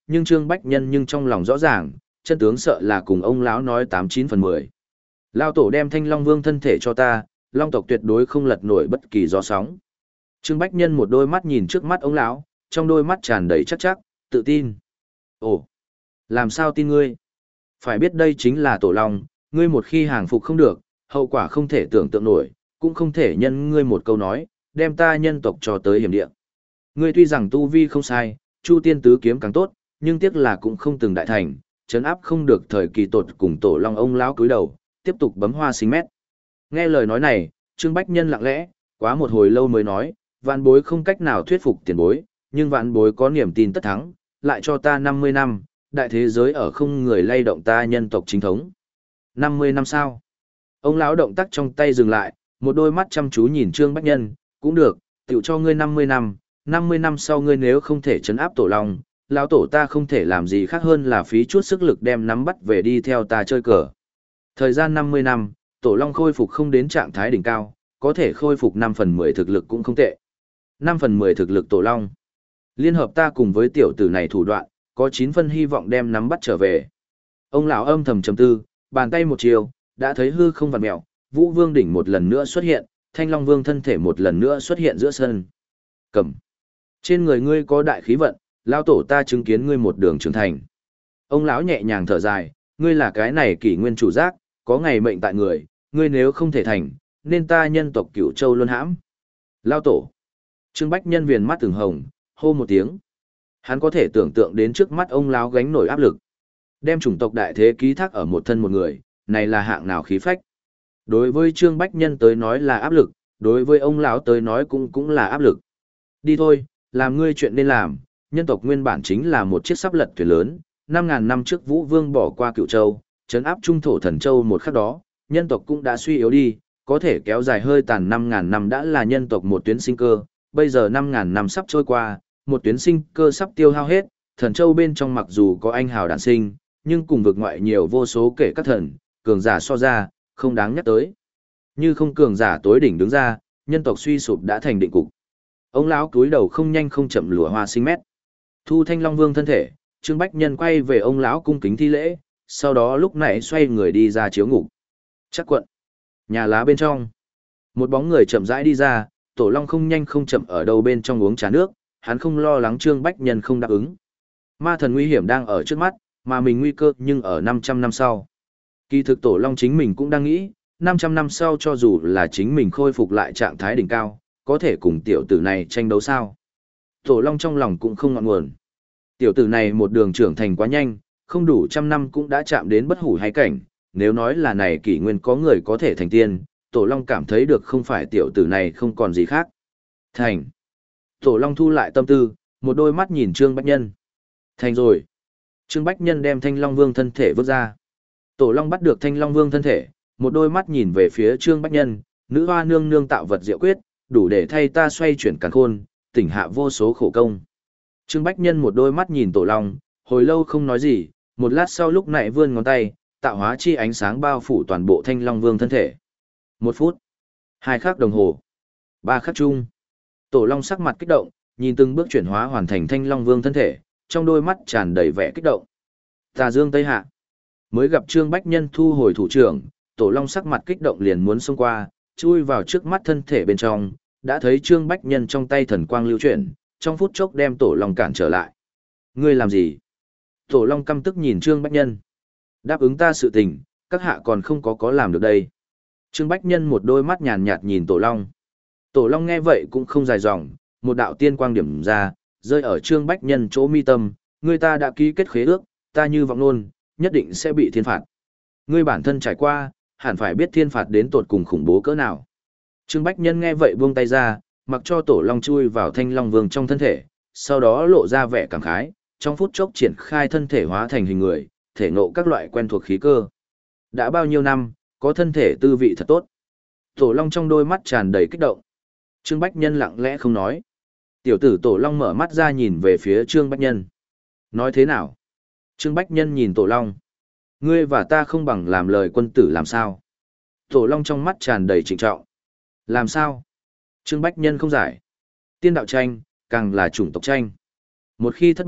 nhưng Trương Bách Nhân nhưng trong lòng rõ ràng, chân tướng sợ là cùng ông lão nói tám chín phần mười. Lao tổ đem Thanh Long Vương thân thể cho ta, Long tộc tuyệt đối không lật nổi bất kỳ gió sóng. Trương Bách Nhân một đôi mắt nhìn trước mắt ông lão, trong đôi mắt tràn đầy chắc chắc, tự tin. Ồ, làm sao tin ngươi? Phải biết đây chính là tổ long, ngươi một khi hàng phục không được, hậu quả không thể tưởng tượng nổi, cũng không thể nhân ngươi một câu nói, đem ta nhân tộc cho tới hiểm địa. Ngươi tuy rằng tu vi không sai, Chu Tiên tứ kiếm càng tốt, nhưng tiếc là cũng không từng đại thành, chấn áp không được thời kỳ tột cùng tổ long. Ông lão cúi đầu, tiếp tục bấm hoa sinh mét. Nghe lời nói này, Trương Bách Nhân lặng lẽ, quá một hồi lâu mới nói, vạn bối không cách nào thuyết phục tiền bối, nhưng vạn bối có niềm tin tất thắng, lại cho ta năm mươi năm, đại thế giới ở không người lay động ta nhân tộc chính thống. năm mươi năm sao? Ông lão động tác trong tay dừng lại, một đôi mắt chăm chú nhìn Trương Bách Nhân, cũng được, tiểu cho ngươi năm mươi năm, năm mươi năm sau ngươi nếu không thể trấn áp tổ long, lão tổ ta không thể làm gì khác hơn là phí chút sức lực đem nắm bắt về đi theo ta chơi cờ. Thời gian năm mươi năm, tổ long khôi phục không đến trạng thái đỉnh cao, có thể khôi phục năm phần mười thực lực cũng không tệ. năm phần mười thực lực tổ long. Liên hợp ta cùng với tiểu tử này thủ đoạn, có chín phân hy vọng đem nắm bắt trở về. Ông lão âm thầm trầm tư, bàn tay một chiều, đã thấy hư không vặn mèo, Vũ Vương đỉnh một lần nữa xuất hiện, Thanh Long Vương thân thể một lần nữa xuất hiện giữa sân. Cầm. Trên người ngươi có đại khí vận, lão tổ ta chứng kiến ngươi một đường trưởng thành. Ông lão nhẹ nhàng thở dài, ngươi là cái này kỷ nguyên chủ giác, có ngày mệnh tại người, ngươi nếu không thể thành, nên ta nhân tộc Cửu Châu luân hãm. Lão tổ. Trương Bách Nhân viền mắt từng hồng, hô một tiếng. Hắn có thể tưởng tượng đến trước mắt ông lão gánh nổi áp lực. Đem chủng tộc đại thế ký thác ở một thân một người, này là hạng nào khí phách. Đối với Trương Bách Nhân tới nói là áp lực, đối với ông lão tới nói cũng cũng là áp lực. Đi thôi, làm ngươi chuyện nên làm, nhân tộc nguyên bản chính là một chiếc sắp lật thuyền lớn, năm ngàn năm trước Vũ Vương bỏ qua Cửu Châu, trấn áp trung thổ thần châu một khắc đó, nhân tộc cũng đã suy yếu đi, có thể kéo dài hơi tàn năm ngàn năm đã là nhân tộc một tuyến sinh cơ, bây giờ năm ngàn năm sắp trôi qua, một tuyến sinh cơ sắp tiêu hao hết, thần châu bên trong mặc dù có anh hào đản sinh, nhưng cùng vực ngoại nhiều vô số kể các thần, cường giả so ra, không đáng nhắc tới. Như không cường giả tối đỉnh đứng ra, nhân tộc suy sụp đã thành định cục. Ông lão cúi đầu không nhanh không chậm lùa hoa sinh mét. Thu Thanh Long Vương thân thể, Trương Bách Nhân quay về ông lão cung kính thi lễ, sau đó lúc này xoay người đi ra chiếu ngục. Chắc quận. Nhà lá bên trong. Một bóng người chậm rãi đi ra, Tổ Long không nhanh không chậm ở đâu bên trong uống trà nước, hắn không lo lắng Trương Bách Nhân không đáp ứng. Ma thần nguy hiểm đang ở trước mắt, mà mình nguy cơ nhưng ở năm trăm năm sau. Kỳ thực Tổ Long chính mình cũng đang nghĩ, năm trăm năm sau cho dù là chính mình khôi phục lại trạng thái đỉnh cao, có thể cùng tiểu tử này tranh đấu sao? Tổ Long trong lòng cũng không ngọn nguồn. Tiểu tử này một đường trưởng thành quá nhanh, không đủ trăm năm cũng đã chạm đến bất hủ hay cảnh, nếu nói là này kỷ nguyên có người có thể thành tiên, Tổ Long cảm thấy được không phải tiểu tử này không còn gì khác. Thành. Tổ Long thu lại tâm tư, một đôi mắt nhìn Trương Bách Nhân. Thành rồi. Trương Bách Nhân đem Thanh Long Vương thân thể vứt ra. Tổ Long bắt được Thanh Long Vương thân thể, một đôi mắt nhìn về phía Trương Bách Nhân, nữ hoa nương nương tạo vật diệu quyết, đủ để thay ta xoay chuyển càn khôn, tỉnh hạ vô số khổ công. Trương Bách Nhân một đôi mắt nhìn Tổ Long, hồi lâu không nói gì, một lát sau lúc nãy vươn ngón tay, tạo hóa chi ánh sáng bao phủ toàn bộ Thanh Long Vương thân thể. Một phút, hai khắc đồng hồ, ba khắc chung. Tổ Long sắc mặt kích động, nhìn từng bước chuyển hóa hoàn thành Thanh Long Vương thân thể, trong đôi mắt tràn đầy vẻ kích động. Tà Dương Tây Hạ. Mới gặp Trương Bách Nhân thu hồi thủ trưởng, Tổ Long sắc mặt kích động liền muốn xông qua, chui vào trước mắt thân thể bên trong, đã thấy Trương Bách Nhân trong tay thần quang lưu chuyển, trong phút chốc đem Tổ Long cản trở lại. Ngươi làm gì? Tổ Long căm tức nhìn Trương Bách Nhân. Đáp ứng ta sự tình, các hạ còn không có có làm được đây. Trương Bách Nhân một đôi mắt nhàn nhạt nhìn Tổ Long. Tổ Long nghe vậy cũng không dài dòng, một đạo tiên quang điểm ra, rơi ở Trương Bách Nhân chỗ mi tâm, người ta đã ký kết khế ước, ta như vọng nôn, nhất định sẽ bị thiên phạt. Ngươi bản thân trải qua, hẳn phải biết thiên phạt đến tột cùng khủng bố cỡ nào. Trương Bách Nhân nghe vậy buông tay ra, mặc cho Tổ Long chui vào Thanh Long Vương trong thân thể, sau đó lộ ra vẻ cảm khái, trong phút chốc triển khai thân thể hóa thành hình người, thể ngộ các loại quen thuộc khí cơ. Đã bao nhiêu năm, có thân thể tư vị thật tốt. Tổ Long trong đôi mắt tràn đầy kích động. Trương Bách Nhân lặng lẽ không nói. Tiểu tử Tổ Long mở mắt ra nhìn về phía Trương Bách Nhân. Nói thế nào? Trương Bách Nhân nhìn Tổ Long. Ngươi và ta không bằng làm lời quân tử làm sao? Tổ Long trong mắt tràn đầy trịnh trọng. Làm sao? Trương Bách Nhân không giải. Tiên đạo tranh, càng là chủng tộc tranh. Một khi thất bại,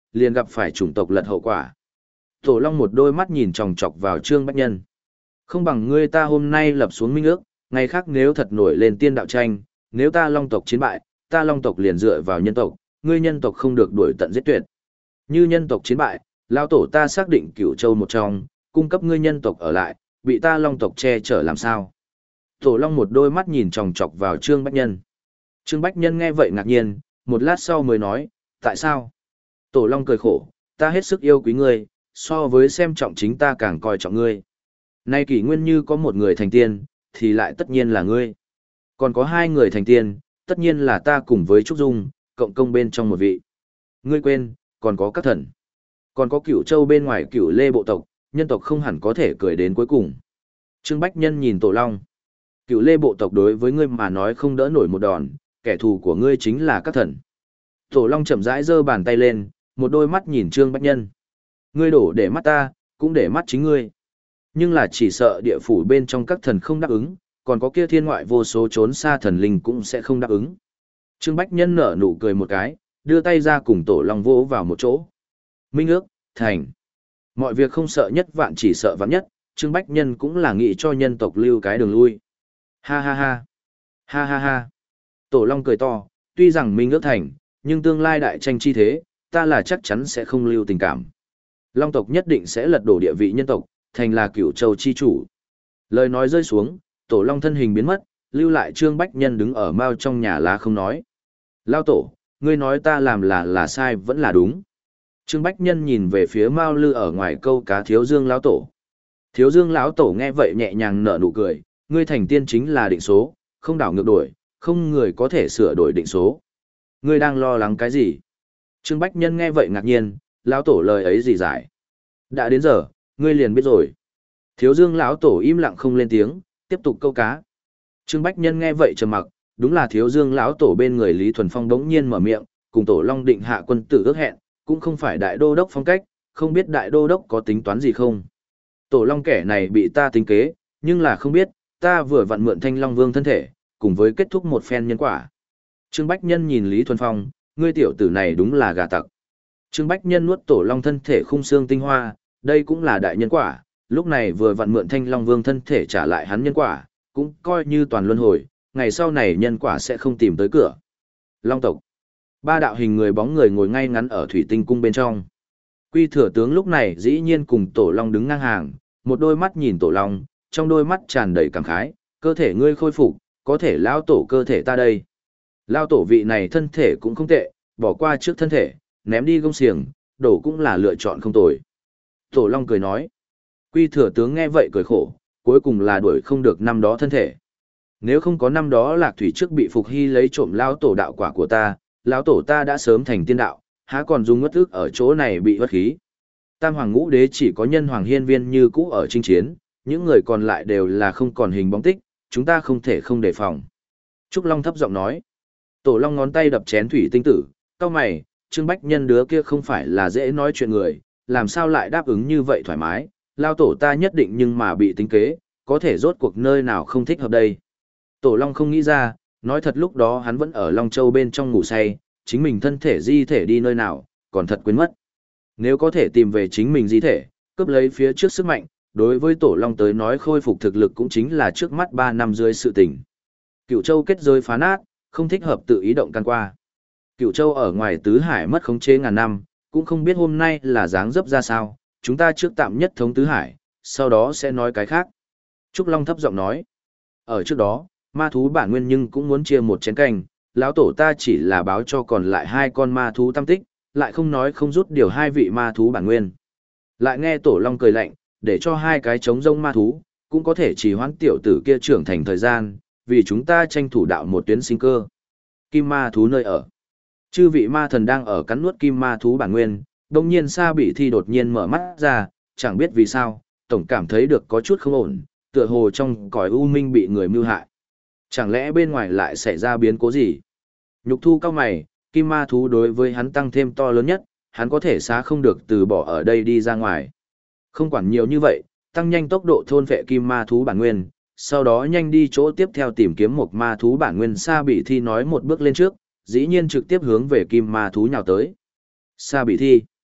liền gặp phải chủng tộc lật hậu quả. Tổ Long một đôi mắt nhìn chòng chọc vào Trương Bách Nhân. Không bằng ngươi ta hôm nay lập xuống minh ước, ngày khác nếu thật nổi lên tiên đạo tranh, nếu ta Long tộc chiến bại, ta Long tộc liền dựa vào nhân tộc, ngươi nhân tộc không được đuổi tận giết tuyệt. Như nhân tộc chiến bại, lao tổ ta xác định Cửu Châu một trong, cung cấp ngươi nhân tộc ở lại, bị ta Long tộc che chở làm sao? Tổ Long một đôi mắt nhìn chòng chọc vào Trương Bách Nhân. Trương Bách Nhân nghe vậy ngạc nhiên, một lát sau mới nói, tại sao? Tổ Long cười khổ, ta hết sức yêu quý ngươi, so với xem trọng chính ta càng coi trọng ngươi. Nay kỷ nguyên như có một người thành tiên, thì lại tất nhiên là ngươi. Còn có hai người thành tiên, tất nhiên là ta cùng với Trúc Dung, cộng công bên trong một vị. Ngươi quên, còn có các thần. Còn có Cửu Châu bên ngoài Cửu Lê bộ tộc, nhân tộc không hẳn có thể cười đến cuối cùng. Trương Bách Nhân nhìn Tổ Long. Cửu Lê bộ tộc đối với ngươi mà nói không đỡ nổi một đòn, kẻ thù của ngươi chính là các thần. Tổ Long chậm rãi giơ bàn tay lên, một đôi mắt nhìn Trương Bách Nhân. Ngươi đổ để mắt ta, cũng để mắt chính ngươi. Nhưng là chỉ sợ địa phủ bên trong các thần không đáp ứng, còn có kia thiên ngoại vô số trốn xa thần linh cũng sẽ không đáp ứng. Trương Bách Nhân nở nụ cười một cái, đưa tay ra cùng Tổ Long vỗ vào một chỗ. Minh ước, thành. Mọi việc không sợ nhất vạn chỉ sợ vạn nhất, Trương Bách Nhân cũng là nghĩ cho nhân tộc lưu cái đường lui. Ha ha ha. Ha ha ha. Tổ Long cười to, tuy rằng Minh ước thành, nhưng tương lai đại tranh chi thế, ta là chắc chắn sẽ không lưu tình cảm. Long tộc nhất định sẽ lật đổ địa vị nhân tộc, thành là Cửu Châu chi chủ. Lời nói rơi xuống, Tổ Long thân hình biến mất, lưu lại Trương Bách Nhân đứng ở mao trong nhà lá không nói. Lao tổ, ngươi nói ta làm là là sai vẫn là đúng. Trương Bách Nhân nhìn về phía mao lư ở ngoài câu cá Thiếu Dương lão tổ. Thiếu Dương lão tổ nghe vậy nhẹ nhàng nở nụ cười, ngươi thành tiên chính là định số, không đảo ngược đổi, không người có thể sửa đổi định số. Ngươi đang lo lắng cái gì? Trương Bách Nhân nghe vậy ngạc nhiên, lão tổ lời ấy gì giải? Đã đến giờ, ngươi liền biết rồi. Thiếu Dương lão tổ im lặng không lên tiếng, tiếp tục câu cá. Trương Bách Nhân nghe vậy trầm mặc, đúng là Thiếu Dương lão tổ bên người Lý Thuần Phong đống nhiên mở miệng, cùng Tổ Long định hạ quân tử ước hẹn, cũng không phải đại đô đốc phong cách, không biết đại đô đốc có tính toán gì không. Tổ Long kẻ này bị ta tính kế, nhưng là không biết, ta vừa vặn mượn Thanh Long Vương thân thể, cùng với kết thúc một phen nhân quả. Trương Bách Nhân nhìn Lý Thuần Phong, ngươi tiểu tử này đúng là gà tặc. Trương Bách Nhân nuốt Tổ Long thân thể khung xương tinh hoa, đây cũng là đại nhân quả, lúc này vừa vặn mượn Thanh Long Vương thân thể trả lại hắn nhân quả, cũng coi như toàn luân hồi, ngày sau này nhân quả sẽ không tìm tới cửa. Long tộc. Ba đạo hình người bóng người ngồi ngay ngắn ở thủy tinh cung bên trong. Quy thừa tướng lúc này dĩ nhiên cùng Tổ Long đứng ngang hàng, một đôi mắt nhìn Tổ Long, trong đôi mắt tràn đầy cảm khái, cơ thể ngươi khôi phục, có thể lao tổ cơ thể ta đây. Lao tổ vị này thân thể cũng không tệ, bỏ qua trước thân thể, ném đi gông xiềng, đổ cũng là lựa chọn không tồi. Tổ Long cười nói. Quy thừa tướng nghe vậy cười khổ, cuối cùng là đuổi không được năm đó thân thể. Nếu không có năm đó Lạc Thủy trước bị Phục Hy lấy trộm lao tổ đạo quả của ta, lão tổ ta đã sớm thành tiên đạo, há còn dùng ngất ức ở chỗ này bị bất khí. Tam hoàng ngũ đế chỉ có nhân hoàng hiên viên như cũ ở chinh chiến, những người còn lại đều là không còn hình bóng tích, chúng ta không thể không đề phòng. Trúc Long thấp giọng nói. Tổ Long ngón tay đập chén thủy tinh tử, cau mày, Trương Bách Nhân đứa kia không phải là dễ nói chuyện người, làm sao lại đáp ứng như vậy thoải mái, lao tổ ta nhất định nhưng mà bị tính kế, có thể rốt cuộc nơi nào không thích hợp đây. Tổ Long không nghĩ ra, nói thật lúc đó hắn vẫn ở Long Châu bên trong ngủ say, chính mình thân thể di thể đi nơi nào, còn thật quên mất. Nếu có thể tìm về chính mình di thể, cướp lấy phía trước sức mạnh, đối với Tổ Long tới nói khôi phục thực lực cũng chính là trước mắt ba năm dưới sự tình. Cửu Châu kết giới phá nát, không thích hợp tự ý động can qua. Cửu Châu ở ngoài tứ hải mất khống chế ngàn năm, cũng không biết hôm nay là dáng dấp ra sao, chúng ta trước tạm nhất thống tứ hải, sau đó sẽ nói cái khác. Trúc Long thấp giọng nói. Ở trước đó, ma thú bản nguyên nhưng cũng muốn chia một chén canh, lão tổ ta chỉ là báo cho còn lại hai con ma thú tam tích, lại không nói không rút điều hai vị ma thú bản nguyên. Lại nghe Tổ Long cười lạnh, để cho hai cái trống rông ma thú, cũng có thể chỉ hoãn tiểu tử kia trưởng thành thời gian, vì chúng ta tranh thủ đạo một tuyến sinh cơ. Kim ma thú nơi ở. Chư vị ma thần đang ở cắn nuốt kim ma thú bản nguyên, đồng nhiên Sa Bỉ Thi đột nhiên mở mắt ra, chẳng biết vì sao, tổng cảm thấy được có chút không ổn, tựa hồ trong cõi u minh bị người mưu hại. Chẳng lẽ bên ngoài lại xảy ra biến cố gì? Nhục Thu cao mày, kim ma thú đối với hắn tăng thêm to lớn nhất, hắn có thể xá không được từ bỏ ở đây đi ra ngoài. Không quản nhiều như vậy, tăng nhanh tốc độ thôn vệ kim ma thú bản nguyên, sau đó nhanh đi chỗ tiếp theo tìm kiếm một ma thú bản nguyên. Sa Bỉ Thi nói một bước lên trước, dĩ nhiên trực tiếp hướng về kim ma thú nhào tới. Sa Bỉ Thi.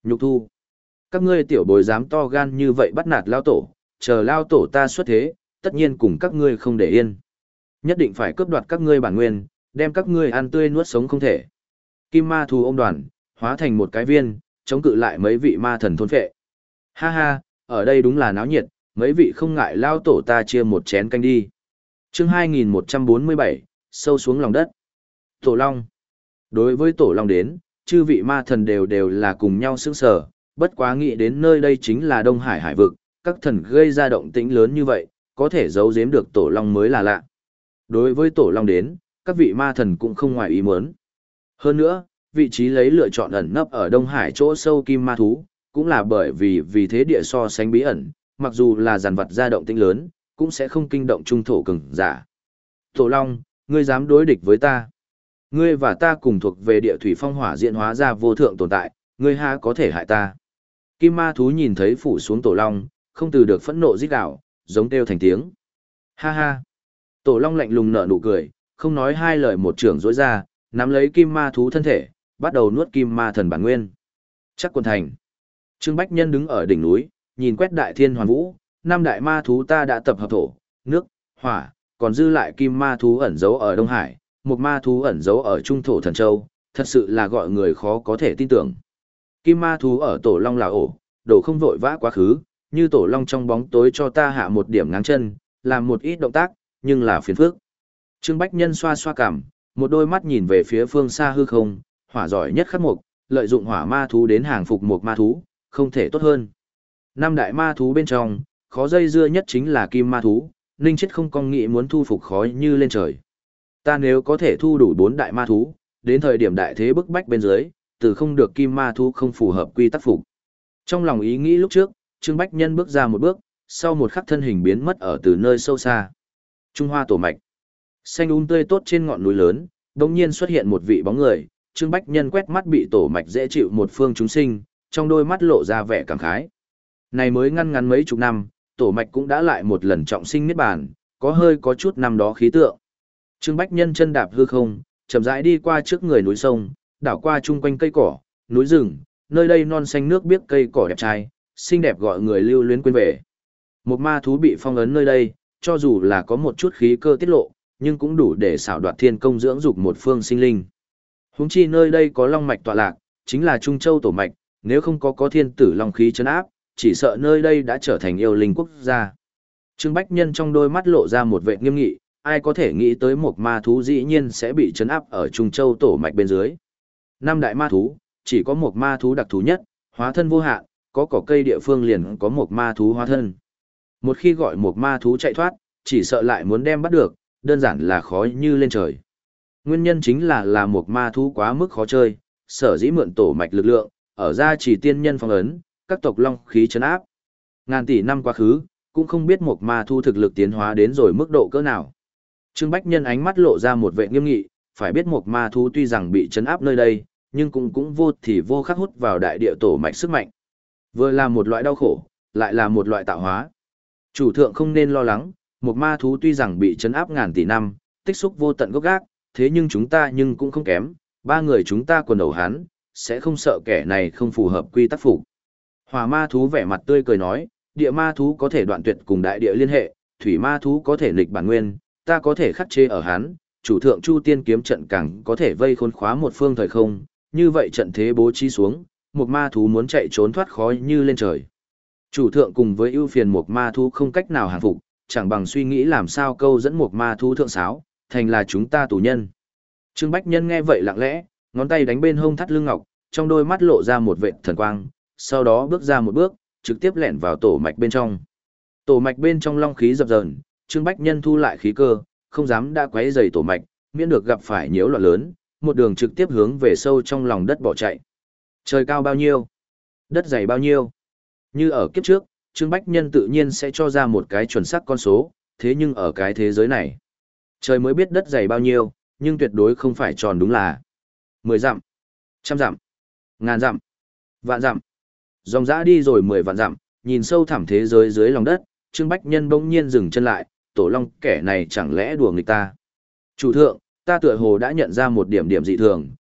Nhục thu. Các ngươi tiểu bối dám to gan như vậy bắt nạt lao tổ, chờ lao tổ ta xuất thế, tất nhiên cùng các ngươi không để yên. Nhất định phải cướp đoạt các ngươi bản nguyên, đem các ngươi ăn tươi nuốt sống không thể. Kim ma thú ôm đoàn, hóa thành một cái viên, chống cự lại mấy vị ma thần thôn phệ. Ha ha, ở đây đúng là náo nhiệt, mấy vị không ngại lao tổ ta chia một chén canh đi. Chương hai nghìn một trăm bốn mươi bảy, sâu xuống lòng đất. Tổ Long. Đối với Tổ Long đến, chư vị ma thần đều đều là cùng nhau sững sờ, bất quá nghĩ đến nơi đây chính là Đông Hải hải vực, các thần gây ra động tĩnh lớn như vậy, có thể giấu giếm được Tổ Long mới là lạ. Đối với Tổ Long đến, các vị ma thần cũng không ngoài ý muốn. Hơn nữa, vị trí lấy lựa chọn ẩn nấp ở Đông Hải chỗ sâu kim ma thú, cũng là bởi vì vì thế địa so sánh bí ẩn, mặc dù là giàn vật ra động tĩnh lớn, cũng sẽ không kinh động trung thổ cường giả. Tổ Long, ngươi dám đối địch với ta? Ngươi và ta cùng thuộc về địa thủy phong hỏa diễn hóa ra vô thượng tồn tại, ngươi ha có thể hại ta? Kim ma thú nhìn thấy phủ xuống Tổ Long, không từ được phẫn nộ rít gào, giống kêu thành tiếng. Ha ha. Tổ Long lạnh lùng nở nụ cười, không nói hai lời một trưởng rỗi ra, nắm lấy kim ma thú thân thể, bắt đầu nuốt kim ma thần bản nguyên. Chắc quần thành. Trương Bách Nhân đứng ở đỉnh núi, nhìn quét đại thiên hoàn vũ, năm đại ma thú ta đã tập hợp thổ, nước, hỏa, còn dư lại kim ma thú ẩn giấu ở Đông Hải, một ma thú ẩn giấu ở Trung thổ Thần Châu, thật sự là gọi người khó có thể tin tưởng. Kim ma thú ở Tổ Long là ổ, đổ không vội vã quá khứ, như Tổ Long trong bóng tối cho ta hạ một điểm ngáng chân, làm một ít động tác, nhưng là phiền phức. Trương Bách Nhân xoa xoa cằm, một đôi mắt nhìn về phía phương xa hư không, hỏa giỏi nhất khắc mục, lợi dụng hỏa ma thú đến hàng phục một ma thú, không thể tốt hơn. Năm đại ma thú bên trong, khó dây dưa nhất chính là kim ma thú, Ninh Chết không con nghĩ muốn thu phục khói như lên trời. Ta nếu có thể thu đủ bốn đại ma thú, đến thời điểm đại thế bức bách bên dưới, từ không được kim ma thú không phù hợp quy tắc phục. Trong lòng ý nghĩ lúc trước, Trương Bách Nhân bước ra một bước, sau một khắc thân hình biến mất ở từ nơi sâu xa. Trung Hoa tổ mạch. Xanh um tươi tốt trên ngọn núi lớn, đột nhiên xuất hiện một vị bóng người, Trương Bách Nhân quét mắt bị tổ mạch dễ chịu một phương chúng sinh, trong đôi mắt lộ ra vẻ cảm khái. Này mới ngăn ngắn mấy chục năm, tổ mạch cũng đã lại một lần trọng sinh niết bàn, có hơi có chút năm đó khí tượng. Trương Bách Nhân chân đạp hư không, chậm rãi đi qua trước người núi sông, đảo qua chung quanh cây cỏ, núi rừng, nơi đây non xanh nước biếc cây cỏ đẹp trai, xinh đẹp gọi người lưu luyến quên về. Một ma thú bị phong ấn nơi đây, cho dù là có một chút khí cơ tiết lộ, nhưng cũng đủ để xảo đoạt thiên công dưỡng dục một phương sinh linh. Huống chi nơi đây có long mạch tọa lạc, chính là Trung Châu tổ mạch, nếu không có có thiên tử long khí trấn áp, chỉ sợ nơi đây đã trở thành yêu linh quốc gia. Trương Bách Nhân trong đôi mắt lộ ra một vẻ nghiêm nghị, ai có thể nghĩ tới một ma thú dĩ nhiên sẽ bị trấn áp ở Trung Châu tổ mạch bên dưới. Năm đại ma thú, chỉ có một ma thú đặc thú nhất, hóa thân vô hạn, có cỏ cây địa phương liền có một ma thú hóa thân. Một khi gọi một ma thú chạy thoát, chỉ sợ lại muốn đem bắt được, đơn giản là khó như lên trời. Nguyên nhân chính là là một ma thú quá mức khó chơi, sở dĩ mượn tổ mạch lực lượng, ở ra chỉ tiên nhân phong ấn, các tộc long khí trấn áp. Ngàn tỷ năm quá khứ, cũng không biết một ma thú thực lực tiến hóa đến rồi mức độ cỡ nào. Trương Bách Nhân ánh mắt lộ ra một vẻ nghiêm nghị, phải biết một ma thú tuy rằng bị trấn áp nơi đây, nhưng cũng cũng vô thì vô khắc hút vào đại địa tổ mạch sức mạnh. Vừa là một loại đau khổ, lại là một loại tạo hóa. Chủ thượng không nên lo lắng, một ma thú tuy rằng bị trấn áp ngàn tỷ năm, tích xúc vô tận gốc gác, thế nhưng chúng ta nhưng cũng không kém, ba người chúng ta quần đầu hắn, sẽ không sợ kẻ này không phù hợp quy tắc phục. Hỏa ma thú vẻ mặt tươi cười nói, địa ma thú có thể đoạn tuyệt cùng đại địa liên hệ, thủy ma thú có thể nghịch bản nguyên, ta có thể khắc chế ở hắn, chủ thượng Chu Tiên kiếm trận càng có thể vây khốn khóa một phương thời không, như vậy trận thế bố trí xuống, một ma thú muốn chạy trốn thoát khói như lên trời. Chủ thượng cùng với ưu phiền một ma thú không cách nào hàng phục, chẳng bằng suy nghĩ làm sao câu dẫn một ma thú thượng sáo, thành là chúng ta tù nhân. Trương Bách Nhân nghe vậy lặng lẽ, ngón tay đánh bên hông thắt lưng ngọc, trong đôi mắt lộ ra một vệt thần quang, sau đó bước ra một bước, trực tiếp lẻn vào tổ mạch bên trong. Tổ mạch bên trong long khí dập dờn, Trương Bách Nhân thu lại khí cơ, không dám đã quấy rầy tổ mạch, miễn được gặp phải nhiễu loạn lớn, một đường trực tiếp hướng về sâu trong lòng đất bỏ chạy. Trời cao bao nhiêu? Đất dày bao nhiêu? Như ở kiếp trước, Trương Bách Nhân tự nhiên sẽ cho ra một cái chuẩn xác con số, thế nhưng ở cái thế giới này, trời mới biết đất dày bao nhiêu, nhưng tuyệt đối không phải tròn đúng là mười dặm, trăm dặm, ngàn dặm, vạn dặm. Dòng dã đi rồi mười vạn dặm, nhìn sâu thẳm thế giới dưới lòng đất, Trương Bách Nhân bỗng nhiên dừng chân lại, tổ long kẻ này chẳng lẽ đùa nghịch ta. Chủ thượng, ta tựa hồ đã nhận ra một điểm điểm dị thường,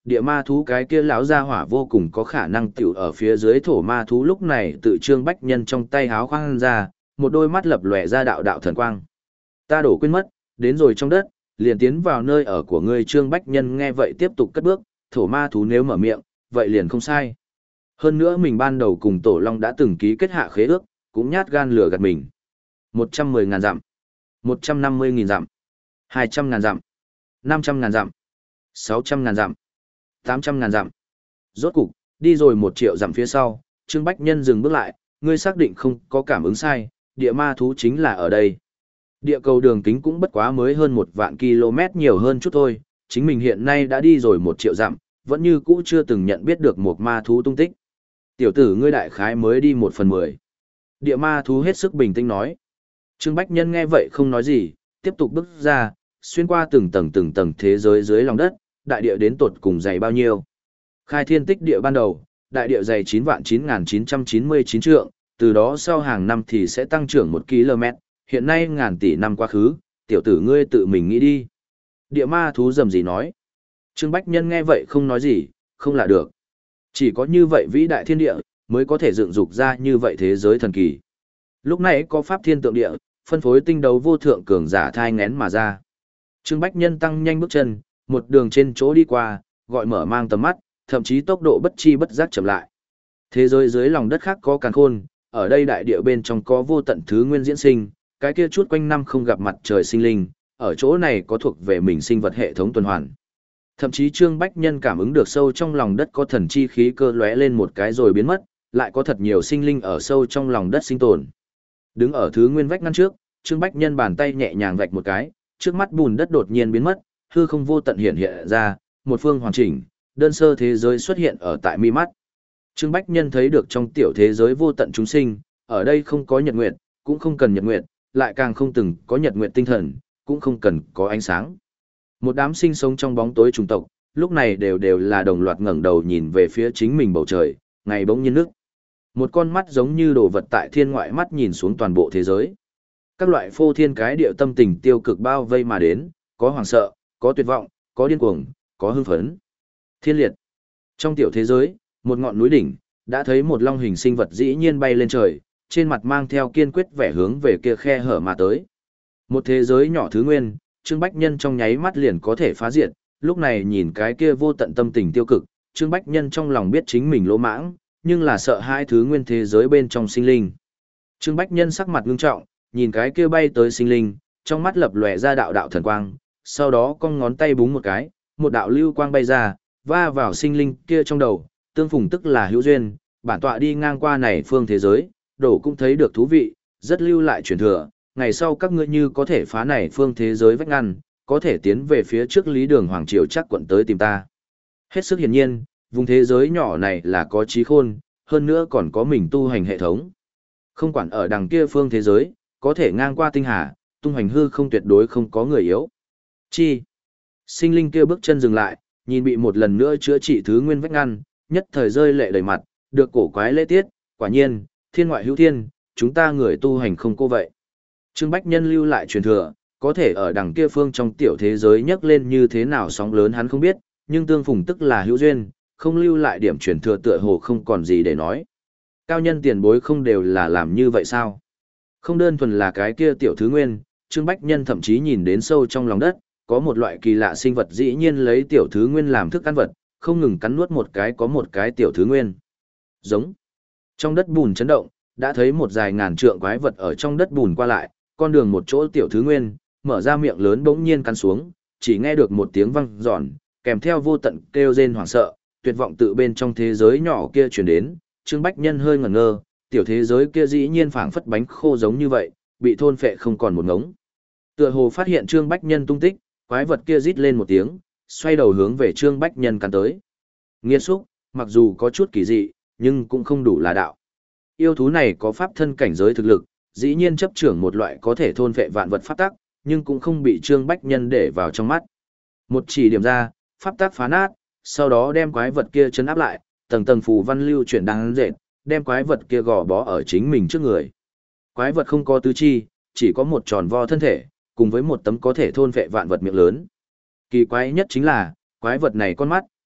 Địa ma thú cái kia lão gia hỏa vô cùng có khả năng tiểu ở phía dưới thổ ma thú lúc này tự Trương Bách Nhân trong tay háo khoang ra, một đôi mắt lập lòe ra đạo đạo thần quang. Ta đổ quên mất, đến rồi trong đất, liền tiến vào nơi ở của ngươi. Trương Bách Nhân nghe vậy tiếp tục cất bước, thổ ma thú nếu mở miệng, vậy liền không sai. Hơn nữa mình ban đầu cùng Tổ Long đã từng ký kết hạ khế ước, cũng nhát gan lửa gạt mình. Một trăm mười ngàn dặm, một trăm năm mươi nghìn dặm, hai trăm ngàn dặm, năm trăm ngàn dặm, sáu trăm ngàn dặm, tám trăm ngàn dặm. Rốt cục, đi rồi một triệu dặm phía sau, Trương Bách Nhân dừng bước lại, ngươi xác định không có cảm ứng sai, địa ma thú chính là ở đây. Địa cầu đường kính cũng bất quá mới hơn một vạn km nhiều hơn chút thôi, chính mình hiện nay đã đi rồi một triệu dặm, vẫn như cũ chưa từng nhận biết được một ma thú tung tích. Tiểu tử ngươi đại khái mới đi một phần mười. Địa ma thú hết sức bình tĩnh nói. Trương Bách Nhân nghe vậy không nói gì, tiếp tục bước ra, xuyên qua từng tầng từng tầng thế giới dưới lòng đất, đại địa đến tột cùng dày bao nhiêu. Khai thiên tích địa ban đầu, đại địa dày chín vạn chín nghìn chín trăm chín mươi chín trượng, từ đó sau hàng năm thì sẽ tăng trưởng một km, hiện nay ngàn tỷ năm quá khứ, tiểu tử ngươi tự mình nghĩ đi. Địa ma thú rầm gì nói. Trương Bách Nhân nghe vậy không nói gì, không là được. Chỉ có như vậy vĩ đại thiên địa, mới có thể dựng dục ra như vậy thế giới thần kỳ. Lúc này có pháp thiên tượng địa, phân phối tinh đấu vô thượng cường giả thai ngén mà ra. Trương Bách Nhân tăng nhanh bước chân, một đường trên chỗ đi qua, gọi mở mang tầm mắt, thậm chí tốc độ bất chi bất giác chậm lại. Thế giới dưới lòng đất khác có càn khôn, ở đây đại địa bên trong có vô tận thứ nguyên diễn sinh, cái kia chút quanh năm không gặp mặt trời sinh linh, ở chỗ này có thuộc về mình sinh vật hệ thống tuần hoàn. Thậm chí Trương Bách Nhân cảm ứng được sâu trong lòng đất có thần chi khí cơ lóe lên một cái rồi biến mất, lại có thật nhiều sinh linh ở sâu trong lòng đất sinh tồn. Đứng ở thứ nguyên vách ngăn trước, Trương Bách Nhân bàn tay nhẹ nhàng vạch một cái, trước mắt bùn đất đột nhiên biến mất, hư không vô tận hiện hiện ra, một phương hoàn chỉnh, đơn sơ thế giới xuất hiện ở tại mi mắt. Trương Bách Nhân thấy được trong tiểu thế giới vô tận chúng sinh, ở đây không có nhật nguyệt, cũng không cần nhật nguyệt, lại càng không từng có nhật nguyệt tinh thần, cũng không cần có ánh sáng. Một đám sinh sống trong bóng tối chủng tộc, lúc này đều đều là đồng loạt ngẩng đầu nhìn về phía chính mình bầu trời, ngày bỗng nhiên nước. Một con mắt giống như đồ vật tại thiên ngoại mắt nhìn xuống toàn bộ thế giới. Các loại phô thiên cái điệu tâm tình tiêu cực bao vây mà đến, có hoảng sợ, có tuyệt vọng, có điên cuồng, có hưng phấn. Thiên liệt. Trong tiểu thế giới, một ngọn núi đỉnh, đã thấy một long hình sinh vật dĩ nhiên bay lên trời, trên mặt mang theo kiên quyết vẻ hướng về kia khe hở mà tới. Một thế giới nhỏ thứ nguyên, Trương Bách Nhân trong nháy mắt liền có thể phá diệt, lúc này nhìn cái kia vô tận tâm tình tiêu cực, Trương Bách Nhân trong lòng biết chính mình lỗ mãng, nhưng là sợ hai thứ nguyên thế giới bên trong sinh linh. Trương Bách Nhân sắc mặt ngưng trọng, nhìn cái kia bay tới sinh linh, trong mắt lập lòe ra đạo đạo thần quang, sau đó cong ngón tay búng một cái, một đạo lưu quang bay ra, va vào sinh linh kia trong đầu, tương phùng tức là hữu duyên, bản tọa đi ngang qua này phương thế giới, đổ cũng thấy được thú vị, rất lưu lại truyền thừa, ngày sau các ngươi như có thể phá này phương thế giới vách ngăn, có thể tiến về phía trước Lý Đường Hoàng Triều chắc quận tới tìm ta. Hết sức hiển nhiên, vùng thế giới nhỏ này là có trí khôn, hơn nữa còn có mình tu hành hệ thống. Không quản ở đằng kia phương thế giới, có thể ngang qua tinh hà, tung hành hư không tuyệt đối không có người yếu. Chi? Sinh linh kia bước chân dừng lại, nhìn bị một lần nữa chữa trị thứ nguyên vách ngăn, nhất thời rơi lệ đầy mặt, được cổ quái lễ tiết, quả nhiên, thiên ngoại hữu thiên, chúng ta người tu hành không cô vậy. Trương Bách Nhân lưu lại truyền thừa, có thể ở đằng kia phương trong tiểu thế giới nhấc lên như thế nào sóng lớn hắn không biết, nhưng tương phùng tức là hữu duyên, không lưu lại điểm truyền thừa tựa hồ không còn gì để nói. Cao nhân tiền bối không đều là làm như vậy sao? Không đơn thuần là cái kia tiểu thứ nguyên, Trương Bách Nhân thậm chí nhìn đến sâu trong lòng đất, có một loại kỳ lạ sinh vật dĩ nhiên lấy tiểu thứ nguyên làm thức ăn vật, không ngừng cắn nuốt một cái có một cái tiểu thứ nguyên. Giống. Trong đất bùn chấn động, đã thấy một dài ngàn trượng quái vật ở trong đất bùn qua lại, con đường một chỗ tiểu thứ nguyên, mở ra miệng lớn bỗng nhiên cắn xuống, chỉ nghe được một tiếng vang giòn, kèm theo vô tận kêu rên hoảng sợ, tuyệt vọng tự bên trong thế giới nhỏ kia truyền đến, Trương Bách Nhân hơi ngẩn ngơ, tiểu thế giới kia dĩ nhiên phảng phất bánh khô giống như vậy, bị thôn phệ không còn một ngống. Tựa hồ phát hiện Trương Bách Nhân tung tích, quái vật kia rít lên một tiếng, xoay đầu hướng về Trương Bách Nhân cắn tới. Nghiệt xúc, mặc dù có chút kỳ dị, nhưng cũng không đủ là đạo. Yêu thú này có pháp thân cảnh giới thực lực, dĩ nhiên chấp trưởng một loại có thể thôn phệ vạn vật pháp tắc, nhưng cũng không bị Trương Bách Nhân để vào trong mắt. Một chỉ điểm ra, pháp tắc phá nát, sau đó đem quái vật kia chấn áp lại, tầng tầng phù văn lưu chuyển đang dệt, đem quái vật kia gò bó ở chính mình trước người. Quái vật không có tứ chi, chỉ có một tròn vo thân thể, cùng với một tấm có thể thôn phệ vạn vật miệng lớn. Kỳ quái nhất chính là, quái vật này con mắt,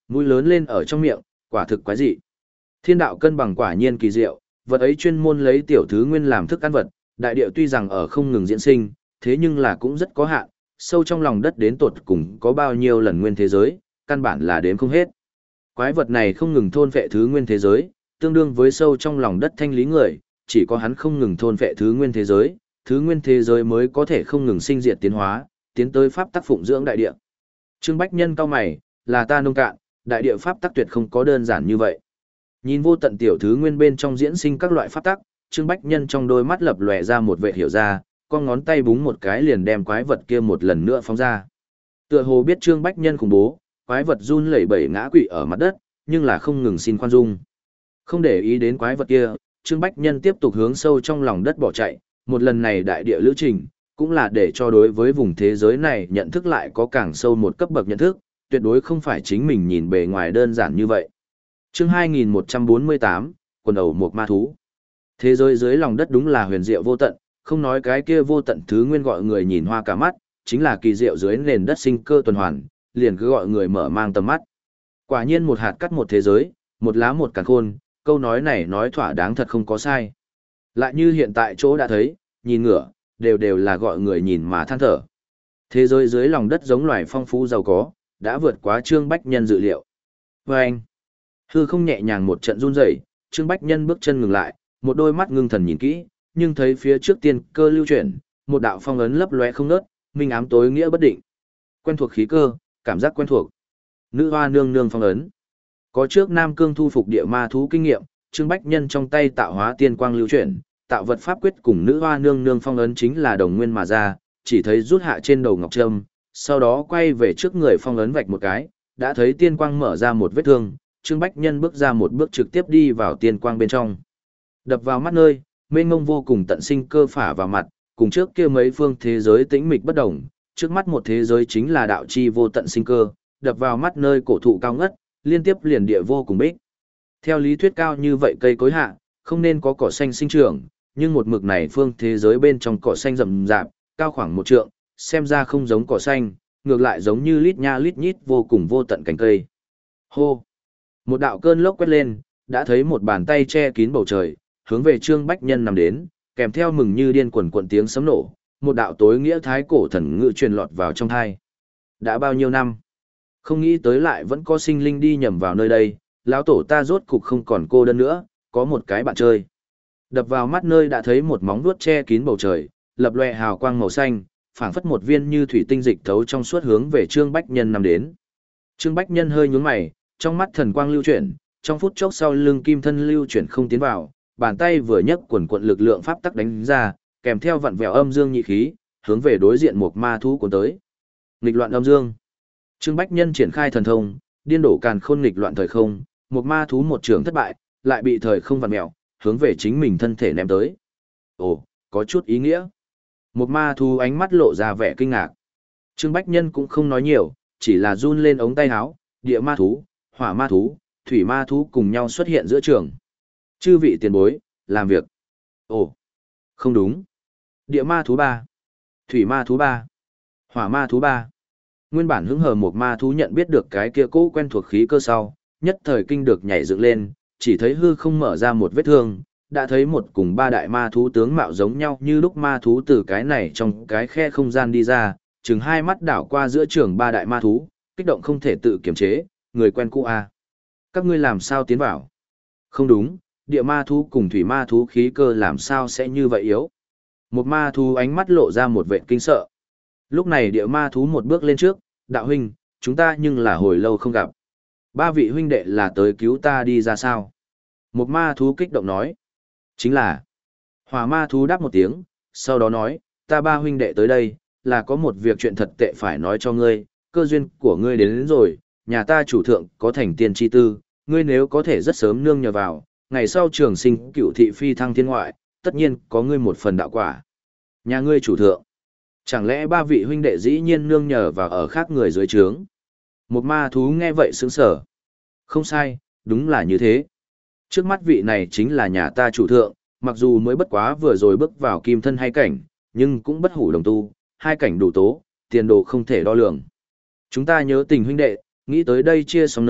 Mũi lớn lên ở trong miệng, quả thực quái dị. Thiên đạo cân bằng quả nhiên kỳ diệu, vật ấy chuyên môn lấy tiểu thứ nguyên làm thức ăn vật, đại địa tuy rằng ở không ngừng diễn sinh, thế nhưng là cũng rất có hạn, sâu trong lòng đất đến tột cùng có bao nhiêu lần nguyên thế giới, căn bản là đếm không hết. Quái vật này không ngừng thôn phệ thứ nguyên thế giới, tương đương với sâu trong lòng đất thanh lý người, chỉ có hắn không ngừng thôn phệ thứ nguyên thế giới, thứ nguyên thế giới mới có thể không ngừng sinh diệt tiến hóa, tiến tới pháp tắc phụng dưỡng đại địa. Trương Bách Nhân cao mày, là ta nông cạn, đại địa pháp tắc tuyệt không có đơn giản như vậy. Nhìn vô tận tiểu thứ nguyên bên trong diễn sinh các loại pháp tắc, Trương Bách Nhân trong đôi mắt lập lòe ra một vẻ hiểu ra, con ngón tay búng một cái liền đem quái vật kia một lần nữa phóng ra. Tựa hồ biết Trương Bách Nhân khủng bố, quái vật run lẩy bẩy ngã quỵ ở mặt đất, nhưng là không ngừng xin khoan dung. Không để ý đến quái vật kia, Trương Bách Nhân tiếp tục hướng sâu trong lòng đất bỏ chạy, một lần này đại địa lữ trình, cũng là để cho đối với vùng thế giới này nhận thức lại có càng sâu một cấp bậc nhận thức, tuyệt đối không phải chính mình nhìn bề ngoài đơn giản như vậy. Chương hai nghìn một trăm bốn mươi tám, quần ẩu một ma thú. Thế giới dưới lòng đất đúng là huyền diệu vô tận, không nói cái kia vô tận thứ nguyên gọi người nhìn hoa cả mắt, chính là kỳ diệu dưới nền đất sinh cơ tuần hoàn, liền cứ gọi người mở mang tầm mắt. Quả nhiên một hạt cắt một thế giới, một lá một càn khôn, câu nói này nói thỏa đáng thật không có sai. Lại như hiện tại chỗ đã thấy, nhìn ngửa, đều đều là gọi người nhìn mà than thở. Thế giới dưới lòng đất giống loài phong phú giàu có, đã vượt quá Trương Bách Nhân dự liệu. Và anh, hư không nhẹ nhàng một trận run rẩy, Trương Bách Nhân bước chân ngừng lại, một đôi mắt ngưng thần nhìn kỹ, nhưng thấy phía trước tiên cơ lưu chuyển, một đạo phong ấn lấp lóe không ngớt, minh ám tối nghĩa bất định. Quen thuộc khí cơ, cảm giác quen thuộc. Nữ hoa nương nương phong ấn. Có trước Nam Cương thu phục địa ma thú kinh nghiệm, Trương Bách Nhân trong tay tạo hóa tiên quang lưu chuyển, tạo vật pháp quyết cùng nữ hoa nương nương phong ấn chính là đồng nguyên mà ra, chỉ thấy rút hạ trên đầu ngọc trâm, sau đó quay về trước người phong ấn vạch một cái, đã thấy tiên quang mở ra một vết thương, Trương Bách Nhân bước ra một bước trực tiếp đi vào tiên quang bên trong. Đập vào mắt nơi, mênh mông vô cùng tận sinh cơ phả vào mặt, cùng trước kia mấy phương thế giới tĩnh mịch bất động, trước mắt một thế giới chính là đạo chi vô tận sinh cơ, đập vào mắt nơi cổ thụ cao ngất, liên tiếp liền địa vô cùng bích. Theo lý thuyết cao như vậy cây cối hạ, không nên có cỏ xanh sinh trưởng, nhưng một mực này phương thế giới bên trong cỏ xanh rậm rạp, cao khoảng một trượng, xem ra không giống cỏ xanh, ngược lại giống như lít nha lít nhít vô cùng vô tận cành cây. Hô! Một đạo cơn lốc quét lên, đã thấy một bàn tay che kín bầu trời, hướng về Trương Bách Nhân nằm đến, kèm theo mừng như điên quần quần tiếng sấm nổ, một đạo tối nghĩa thái cổ thần ngữ truyền lọt vào trong tai. Đã bao nhiêu năm? Không nghĩ tới lại vẫn có sinh linh đi nhầm vào nơi đây, lão tổ ta rốt cục không còn cô đơn nữa, có một cái bạn chơi. Đập vào mắt nơi đã thấy một móng vuốt che kín bầu trời, lập loè hào quang màu xanh, phảng phất một viên như thủy tinh dịch thấu trong suốt hướng về Trương Bách Nhân nằm đến. Trương Bách Nhân hơi nhướng mày, trong mắt thần quang lưu chuyển, trong phút chốc sau lưng kim thân lưu chuyển không tiến vào, bàn tay vừa nhấc quần quận lực lượng pháp tắc đánh ra, kèm theo vặn vẹo âm dương nhị khí, hướng về đối diện một ma thú cuốn tới. Nghịch loạn âm dương. Trương Bách Nhân triển khai thần thông, điên đổ càn khôn nghịch loạn thời không, một ma thú một trường thất bại, lại bị thời không vặn mẹo, hướng về chính mình thân thể ném tới. Ồ, có chút ý nghĩa. Một ma thú ánh mắt lộ ra vẻ kinh ngạc. Trương Bách Nhân cũng không nói nhiều, chỉ là run lên ống tay áo, địa ma thú, hỏa ma thú, thủy ma thú cùng nhau xuất hiện giữa trường. Chư vị tiền bối, làm việc. Ồ, không đúng. Địa ma thú ba, thủy ma thú ba, hỏa ma thú ba. Nguyên bản hứng hờ một ma thú nhận biết được cái kia cũ quen thuộc khí cơ sau, nhất thời kinh được nhảy dựng lên, chỉ thấy hư không mở ra một vết thương, đã thấy một cùng ba đại ma thú tướng mạo giống nhau như lúc ma thú từ cái này trong cái khe không gian đi ra, chừng hai mắt đảo qua giữa trường ba đại ma thú, kích động không thể tự kiềm chế, người quen cũ à. Các ngươi làm sao tiến vào? Không đúng, địa ma thú cùng thủy ma thú khí cơ làm sao sẽ như vậy yếu? Một ma thú ánh mắt lộ ra một vẻ kinh sợ. Lúc này địa ma thú một bước lên trước, đạo huynh, chúng ta nhưng là hồi lâu không gặp. Ba vị huynh đệ là tới cứu ta đi ra sao? Một ma thú kích động nói. Chính là. Hỏa ma thú đáp một tiếng, sau đó nói, ta ba huynh đệ tới đây, là có một việc chuyện thật tệ phải nói cho ngươi, cơ duyên của ngươi đến, đến rồi, nhà ta chủ thượng có thành tiên chi tư, ngươi nếu có thể rất sớm nương nhờ vào, ngày sau trường sinh cựu thị phi thăng thiên ngoại, tất nhiên có ngươi một phần đạo quả. Nhà ngươi chủ thượng. Chẳng lẽ ba vị huynh đệ dĩ nhiên nương nhờ vào ở khác người dưới trướng? Một ma thú nghe vậy sững sờ. Không sai, đúng là như thế. Trước mắt vị này chính là nhà ta chủ thượng, mặc dù mới bất quá vừa rồi bước vào kim thân hai cảnh, nhưng cũng bất hủ đồng tu, hai cảnh đủ tố, tiền đồ không thể đo lường. Chúng ta nhớ tình huynh đệ, nghĩ tới đây chia xong nơi,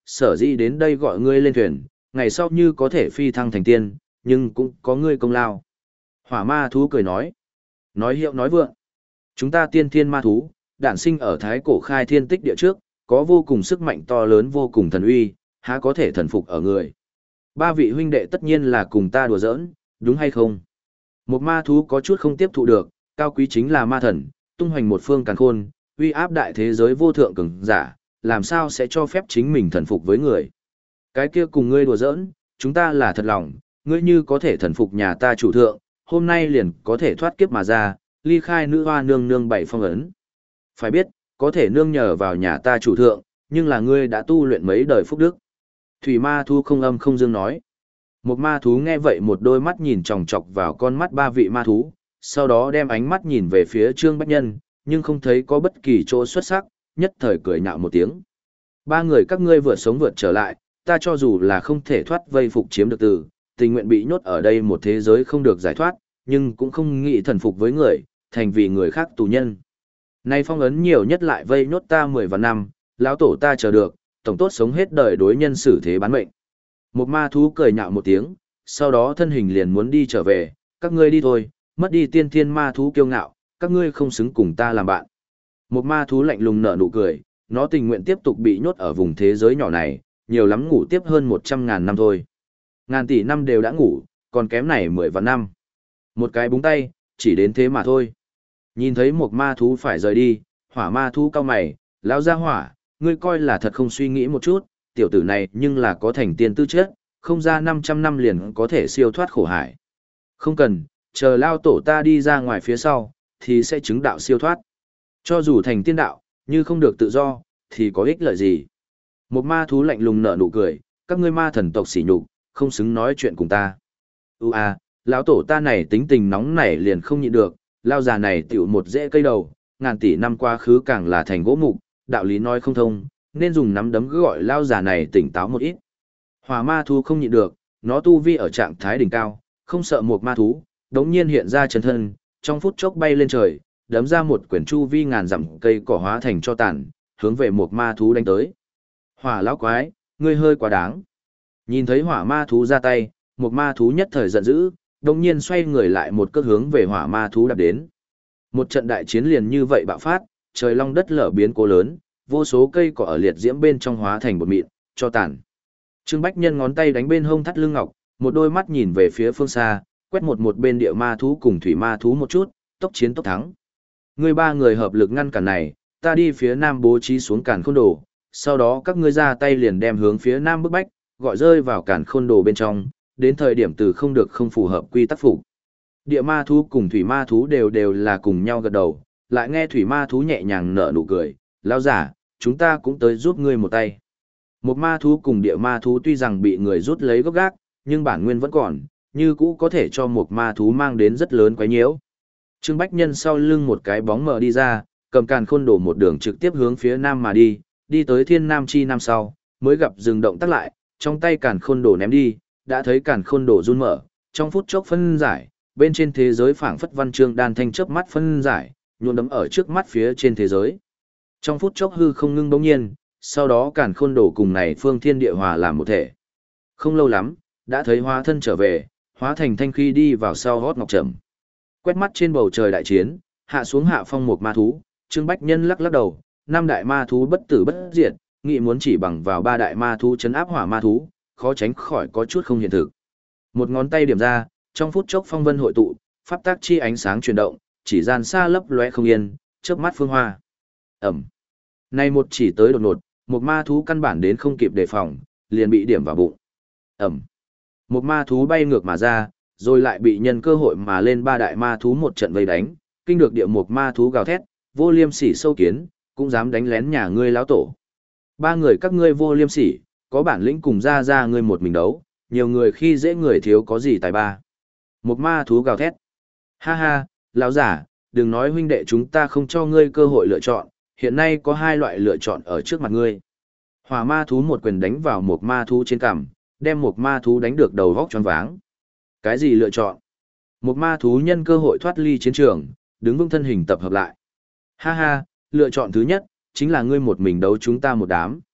sở dĩ đến đây gọi ngươi lên thuyền, ngày sau như có thể phi thăng thành tiên, nhưng cũng có ngươi công lao. Hỏa ma thú cười nói, nói hiệu nói vượng. Chúng ta tiên thiên ma thú, đản sinh ở thái cổ khai thiên tích địa trước, có vô cùng sức mạnh to lớn vô cùng thần uy, há có thể thần phục ở người. Ba vị huynh đệ tất nhiên là cùng ta đùa giỡn, đúng hay không? Một ma thú có chút không tiếp thụ được, cao quý chính là ma thần, tung hoành một phương càn khôn, uy áp đại thế giới vô thượng cường giả, làm sao sẽ cho phép chính mình thần phục với người. Cái kia cùng ngươi đùa giỡn, chúng ta là thật lòng, ngươi như có thể thần phục nhà ta chủ thượng, hôm nay liền có thể thoát kiếp mà ra, ly khai nữ hoa nương nương bảy phong ấn. Phải biết, có thể nương nhờ vào nhà ta chủ thượng, nhưng là ngươi đã tu luyện mấy đời phúc đức. Thủy ma thú không âm không dương nói. Một ma thú nghe vậy một đôi mắt nhìn chòng chọc vào con mắt ba vị ma thú, sau đó đem ánh mắt nhìn về phía Trương Bách Nhân, nhưng không thấy có bất kỳ chỗ xuất sắc, nhất thời cười nhạo một tiếng. Ba người các ngươi vượt sống vượt trở lại, ta cho dù là không thể thoát vây phục chiếm được từ, tình nguyện bị nhốt ở đây một thế giới không được giải thoát, nhưng cũng không nghĩ thần phục với người, thành vì người khác tù nhân. Nay phong ấn nhiều nhất lại vây nhốt ta mười vạn năm, lão tổ ta chờ được, tổng tốt sống hết đời đối nhân xử thế bán mệnh. Một ma thú cười nhạo một tiếng, sau đó thân hình liền muốn đi trở về, các ngươi đi thôi, mất đi tiên thiên ma thú kiêu ngạo, các ngươi không xứng cùng ta làm bạn. Một ma thú lạnh lùng nở nụ cười, nó tình nguyện tiếp tục bị nhốt ở vùng thế giới nhỏ này, nhiều lắm ngủ tiếp hơn một trăm ngàn năm thôi. Ngàn tỷ năm đều đã ngủ, còn kém này mười vạn năm. Một cái búng tay, chỉ đến thế mà thôi. Nhìn thấy một ma thú phải rời đi, hỏa ma thú cao mày, lão gia hỏa, ngươi coi là thật không suy nghĩ một chút, tiểu tử này nhưng là có thành tiên tư chất, không ra năm trăm năm liền có thể siêu thoát khổ hải. Không cần, chờ lao tổ ta đi ra ngoài phía sau, thì sẽ chứng đạo siêu thoát. Cho dù thành tiên đạo, như không được tự do, thì có ích lợi gì? Một ma thú lạnh lùng nở nụ cười, các ngươi ma thần tộc sỉ nhục, không xứng nói chuyện cùng ta. Ú à, lão tổ ta này tính tình nóng nảy liền không nhịn được, lao già này tiểu một rễ cây đầu, ngàn tỷ năm quá khứ càng là thành gỗ mục, đạo lý nói không thông, nên dùng nắm đấm gọi lao già này tỉnh táo một ít. Hỏa ma thú không nhịn được, nó tu vi ở trạng thái đỉnh cao, không sợ một ma thú, đống nhiên hiện ra chân thân, trong phút chốc bay lên trời, đấm ra một quyển chu vi ngàn dặm cây cỏ hóa thành cho tàn, hướng về một ma thú đánh tới. Hỏa lão quái, ngươi hơi quá đáng. Nhìn thấy hỏa ma thú ra tay, một ma thú nhất thời giận dữ, đống nhiên xoay người lại một cước hướng về hỏa ma thú đạp đến. Một trận đại chiến liền như vậy bạo phát, trời long đất lở biến cố lớn, vô số cây cỏ ở liệt diễm bên trong hóa thành bột mịn, cho tàn. Trương Bách Nhân ngón tay đánh bên hông thắt lưng ngọc, một đôi mắt nhìn về phía phương xa, quét một một bên địa ma thú cùng thủy ma thú một chút, tốc chiến tốc thắng. Ngươi ba người hợp lực ngăn cản này, ta đi phía nam bố trí xuống càn khôn đồ, sau đó các ngươi ra tay liền đem hướng phía nam bức bách, gọi rơi vào càn khôn đồ bên trong, đến thời điểm từ không được không phù hợp quy tắc phục. Địa ma thú cùng thủy ma thú đều đều là cùng nhau gật đầu, lại nghe thủy ma thú nhẹ nhàng nở nụ cười, lão giả, chúng ta cũng tới giúp ngươi một tay. Một ma thú cùng địa ma thú tuy rằng bị người rút lấy gốc gác, nhưng bản nguyên vẫn còn, như cũ có thể cho một ma thú mang đến rất lớn quái nhiễu. Trương Bách Nhân sau lưng một cái bóng mờ đi ra, cầm càn khôn đổ một đường trực tiếp hướng phía nam mà đi, đi tới thiên nam chi nam sau, mới gặp dừng động tắt lại, trong tay càn khôn đổ ném đi, đã thấy càn khôn đổ run mở, trong phút chốc phân giải, bên trên thế giới phảng phất văn chương đan thanh chớp mắt phân giải, nhuộm đấm ở trước mắt phía trên thế giới. Trong phút chốc hư không ngưng bỗng nhiên, sau đó càn khôn đổ cùng này phương thiên địa hòa làm một thể. Không lâu lắm, đã thấy hóa thân trở về, hóa thành thanh khí đi vào sau hót ngọc trầm. Quét mắt trên bầu trời đại chiến, hạ xuống hạ phong một ma thú, Trương Bách Nhân lắc lắc đầu, năm đại ma thú bất tử bất diệt, nghĩ muốn chỉ bằng vào ba đại ma thú chấn áp hỏa ma thú, khó tránh khỏi có chút không hiện thực. Một ngón tay điểm ra, trong phút chốc phong vân hội tụ, pháp tác chi ánh sáng chuyển động, chỉ gian xa lấp lóe không yên, chớp mắt phương hoa. Ẩm. Này một chỉ tới đột ngột, một ma thú căn bản đến không kịp đề phòng, liền bị điểm vào bụng. Ẩm. Một ma thú bay ngược mà ra, rồi lại bị nhân cơ hội mà lên ba đại ma thú một trận vây đánh, kinh được địa một ma thú gào thét, vô liêm sỉ sâu kiến, cũng dám đánh lén nhà ngươi lão tổ. Ba người các ngươi vô liêm sỉ, có bản lĩnh cùng ra ra ngươi một mình đấu, nhiều người khi dễ người thiếu có gì tài ba. Một ma thú gào thét. Ha ha, lão giả, đừng nói huynh đệ chúng ta không cho ngươi cơ hội lựa chọn, hiện nay có hai loại lựa chọn ở trước mặt ngươi. Hỏa ma thú một quyền đánh vào một ma thú trên cằm, đem một ma thú đánh được đầu vóc choáng váng. Cái gì lựa chọn? Một ma thú nhân cơ hội thoát ly chiến trường, đứng vững thân hình tập hợp lại. Ha ha, lựa chọn thứ nhất, chính là ngươi một mình đấu chúng ta một đám.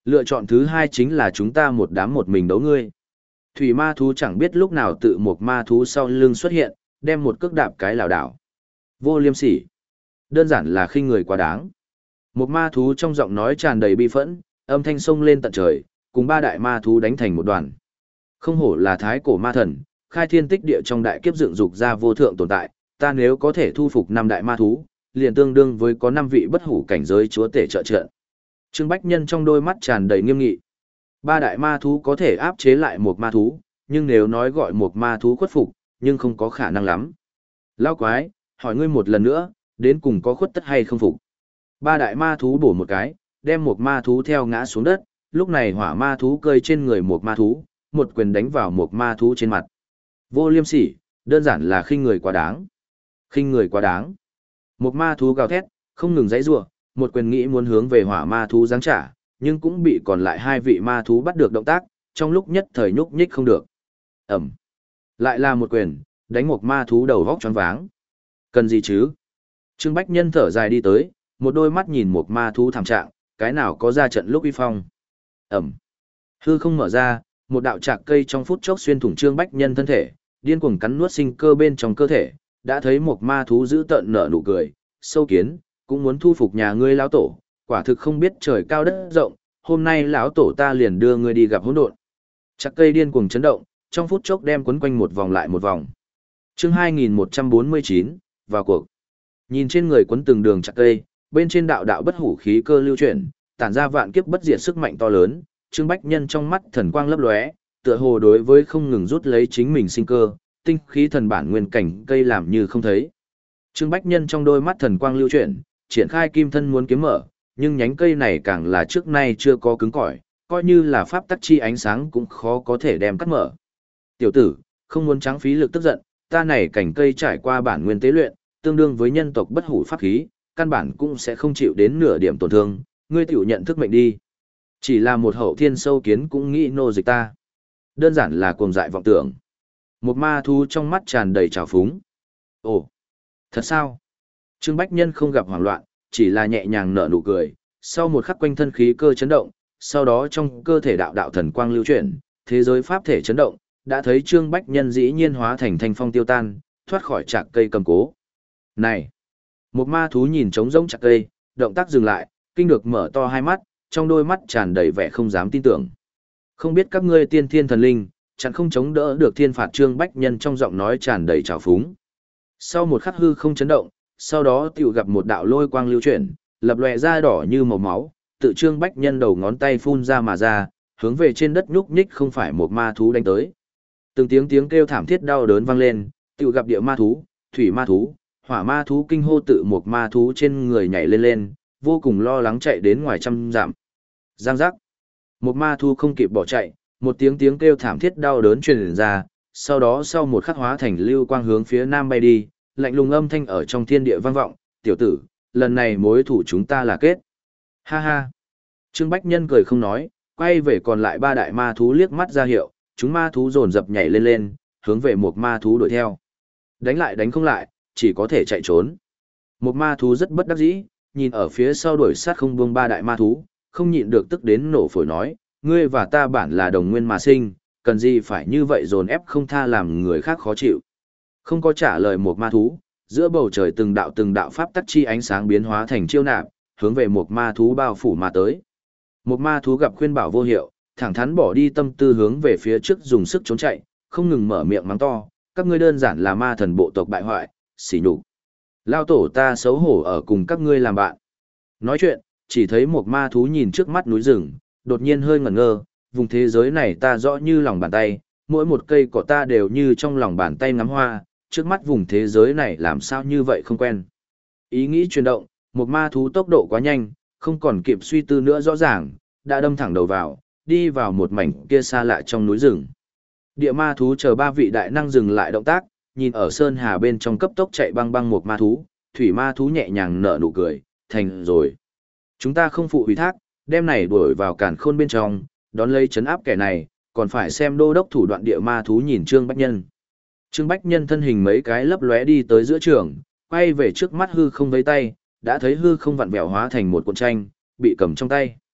Lựa chọn thứ hai chính là chúng ta một đám một mình đấu ngươi. Thủy ma thú chẳng biết lúc nào tự một ma thú sau lưng xuất hiện, đem một cước đạp cái lảo đảo. Vô liêm sỉ. Đơn giản là khinh người quá đáng. Một ma thú trong giọng nói tràn đầy bi phẫn, âm thanh sông lên tận trời, cùng ba đại ma thú đánh thành một đoàn. Không hổ là thái cổ ma thần, khai thiên tích địa trong đại kiếp dựng dục ra vô thượng tồn tại, ta nếu có thể thu phục năm đại ma thú, liền tương đương với có năm vị bất hủ cảnh giới chúa tể trợ trận. Trương Bách Nhân trong đôi mắt tràn đầy nghiêm nghị. Ba đại ma thú có thể áp chế lại một ma thú, nhưng nếu nói gọi một ma thú khuất phục, nhưng không có khả năng lắm. Lão quái, hỏi ngươi một lần nữa, đến cùng có khuất tất hay không phục? Ba đại ma thú bổ một cái, đem một ma thú theo ngã xuống đất, lúc này hỏa ma thú cơi trên người một ma thú, một quyền đánh vào một ma thú trên mặt. Vô liêm sỉ, đơn giản là khinh người quá đáng. Khinh người quá đáng. Một ma thú gào thét, không ngừng giãy giụa, một quyền nghĩ muốn hướng về hỏa ma thú giáng trả, nhưng cũng bị còn lại hai vị ma thú bắt được động tác, trong lúc nhất thời nhúc nhích không được. Ẩm. Lại là một quyền, đánh một ma thú đầu vóc choáng váng. Cần gì chứ? Trương Bách Nhân thở dài đi tới, một đôi mắt nhìn một ma thú thảm trạng, cái nào có ra trận lúc uy phong. Ẩm. Hư không mở ra, một đạo trạc cây trong phút chốc xuyên thủng Trương Bách Nhân thân thể, điên cuồng cắn nuốt sinh cơ bên trong cơ thể, đã thấy một ma thú giữ tợn nở nụ cười, sâu kiến, cũng muốn thu phục nhà ngươi lão tổ, quả thực không biết trời cao đất rộng, hôm nay lão tổ ta liền đưa ngươi đi gặp hỗn độn. Trạc cây điên cuồng chấn động, trong phút chốc đem quấn quanh một vòng lại một vòng. Chương hai nghìn một trăm bốn mươi chín, vào cuộc. Nhìn trên người quấn từng đường trạc cây, bên trên đạo đạo bất hủ khí cơ lưu chuyển, tản ra vạn kiếp bất diệt sức mạnh to lớn, Trương Bách Nhân trong mắt thần quang lấp lóe, tựa hồ đối với không ngừng rút lấy chính mình sinh cơ, tinh khí thần bản nguyên cảnh cây làm như không thấy. Trương Bách Nhân trong đôi mắt thần quang lưu chuyển, triển khai kim thân muốn kiếm mở, nhưng nhánh cây này càng là trước nay chưa có cứng cỏi, coi như là pháp tắc chi ánh sáng cũng khó có thể đem cắt mở. Tiểu tử, không muốn trắng phí lực tức giận, ta này cảnh cây trải qua bản nguyên tế luyện, tương đương với nhân tộc bất hủ pháp khí, căn bản cũng sẽ không chịu đến nửa điểm tổn thương, ngươi tiểu nhận thức mệnh đi. Chỉ là một hậu thiên sâu kiến cũng nghĩ nô dịch ta. Đơn giản là cuồng dại vọng tưởng. Một ma thú trong mắt tràn đầy trào phúng. Ồ, thật sao? Trương Bách Nhân không gặp hoảng loạn, chỉ là nhẹ nhàng nở nụ cười, sau một khắc quanh thân khí cơ chấn động, sau đó trong cơ thể đạo đạo thần quang lưu chuyển, thế giới pháp thể chấn động, đã thấy Trương Bách Nhân dĩ nhiên hóa thành thanh phong tiêu tan, thoát khỏi trạc cây cầm cố. Này! Một ma thú nhìn trống rỗng trạc cây, động tác dừng lại, kinh được mở to hai mắt, trong đôi mắt tràn đầy vẻ không dám tin tưởng. Không biết các ngươi tiên thiên thần linh, chẳng không chống đỡ được thiên phạt. Trương Bách Nhân trong giọng nói tràn đầy trào phúng. Sau một khắc hư không chấn động, sau đó tiểu gặp một đạo lôi quang lưu chuyển, lập lòe ra đỏ như màu máu, tự Trương Bách Nhân đầu ngón tay phun ra mà ra, hướng về trên đất nhúc nhích không phải một ma thú đánh tới. Từng tiếng tiếng kêu thảm thiết đau đớn vang lên, tiểu gặp địa ma thú, thủy ma thú, hỏa ma thú kinh hô tự một ma thú trên người nhảy lên lên, vô cùng lo lắng chạy đến ngoài trăm dặm. Giang giác. Một ma thú không kịp bỏ chạy, một tiếng tiếng kêu thảm thiết đau đớn truyền ra, sau đó sau một khắc hóa thành lưu quang hướng phía nam bay đi, lạnh lùng âm thanh ở trong thiên địa vang vọng, tiểu tử, lần này mối thủ chúng ta là kết. Ha ha. Trương Bách Nhân cười không nói, quay về còn lại ba đại ma thú liếc mắt ra hiệu, chúng ma thú dồn dập nhảy lên lên, hướng về một ma thú đuổi theo. Đánh lại đánh không lại, chỉ có thể chạy trốn. Một ma thú rất bất đắc dĩ, nhìn ở phía sau đuổi sát không buông ba đại ma thú, không nhịn được tức đến nổ phổi nói, ngươi và ta bản là đồng nguyên mà sinh, cần gì phải như vậy dồn ép không tha làm người khác khó chịu. Không có trả lời một ma thú, giữa bầu trời từng đạo từng đạo pháp tắc chi ánh sáng biến hóa thành chiêu nạp, hướng về một ma thú bao phủ mà tới. Một ma thú gặp khuyên bảo vô hiệu, thẳng thắn bỏ đi tâm tư hướng về phía trước dùng sức trốn chạy, không ngừng mở miệng mắng to, các ngươi đơn giản là ma thần bộ tộc bại hoại, xỉ nhục. Lao tổ ta xấu hổ ở cùng các ngươi làm bạn. Nói chuyện, chỉ thấy một ma thú nhìn trước mắt núi rừng, đột nhiên hơi ngẩn ngơ, vùng thế giới này ta rõ như lòng bàn tay, mỗi một cây cỏ ta đều như trong lòng bàn tay ngắm hoa, trước mắt vùng thế giới này làm sao như vậy không quen. Ý nghĩ chuyển động, một ma thú tốc độ quá nhanh, không còn kịp suy tư nữa rõ ràng, đã đâm thẳng đầu vào, đi vào một mảnh kia xa lạ trong núi rừng. Địa ma thú chờ ba vị đại năng dừng lại động tác, nhìn ở sơn hà bên trong cấp tốc chạy băng băng một ma thú, thủy ma thú nhẹ nhàng nở nụ cười, thành rồi. Chúng ta không phụ ủy thác, đem này đuổi vào càn khôn bên trong, đón lấy chấn áp kẻ này, còn phải xem đô đốc thủ đoạn. Địa ma thú nhìn Trương Bách Nhân. Trương Bách Nhân thân hình mấy cái lấp lóe đi tới giữa trường, quay về trước mắt hư không với tay, đã thấy hư không vặn vẹo hóa thành một cuộn tranh, bị cầm trong tay.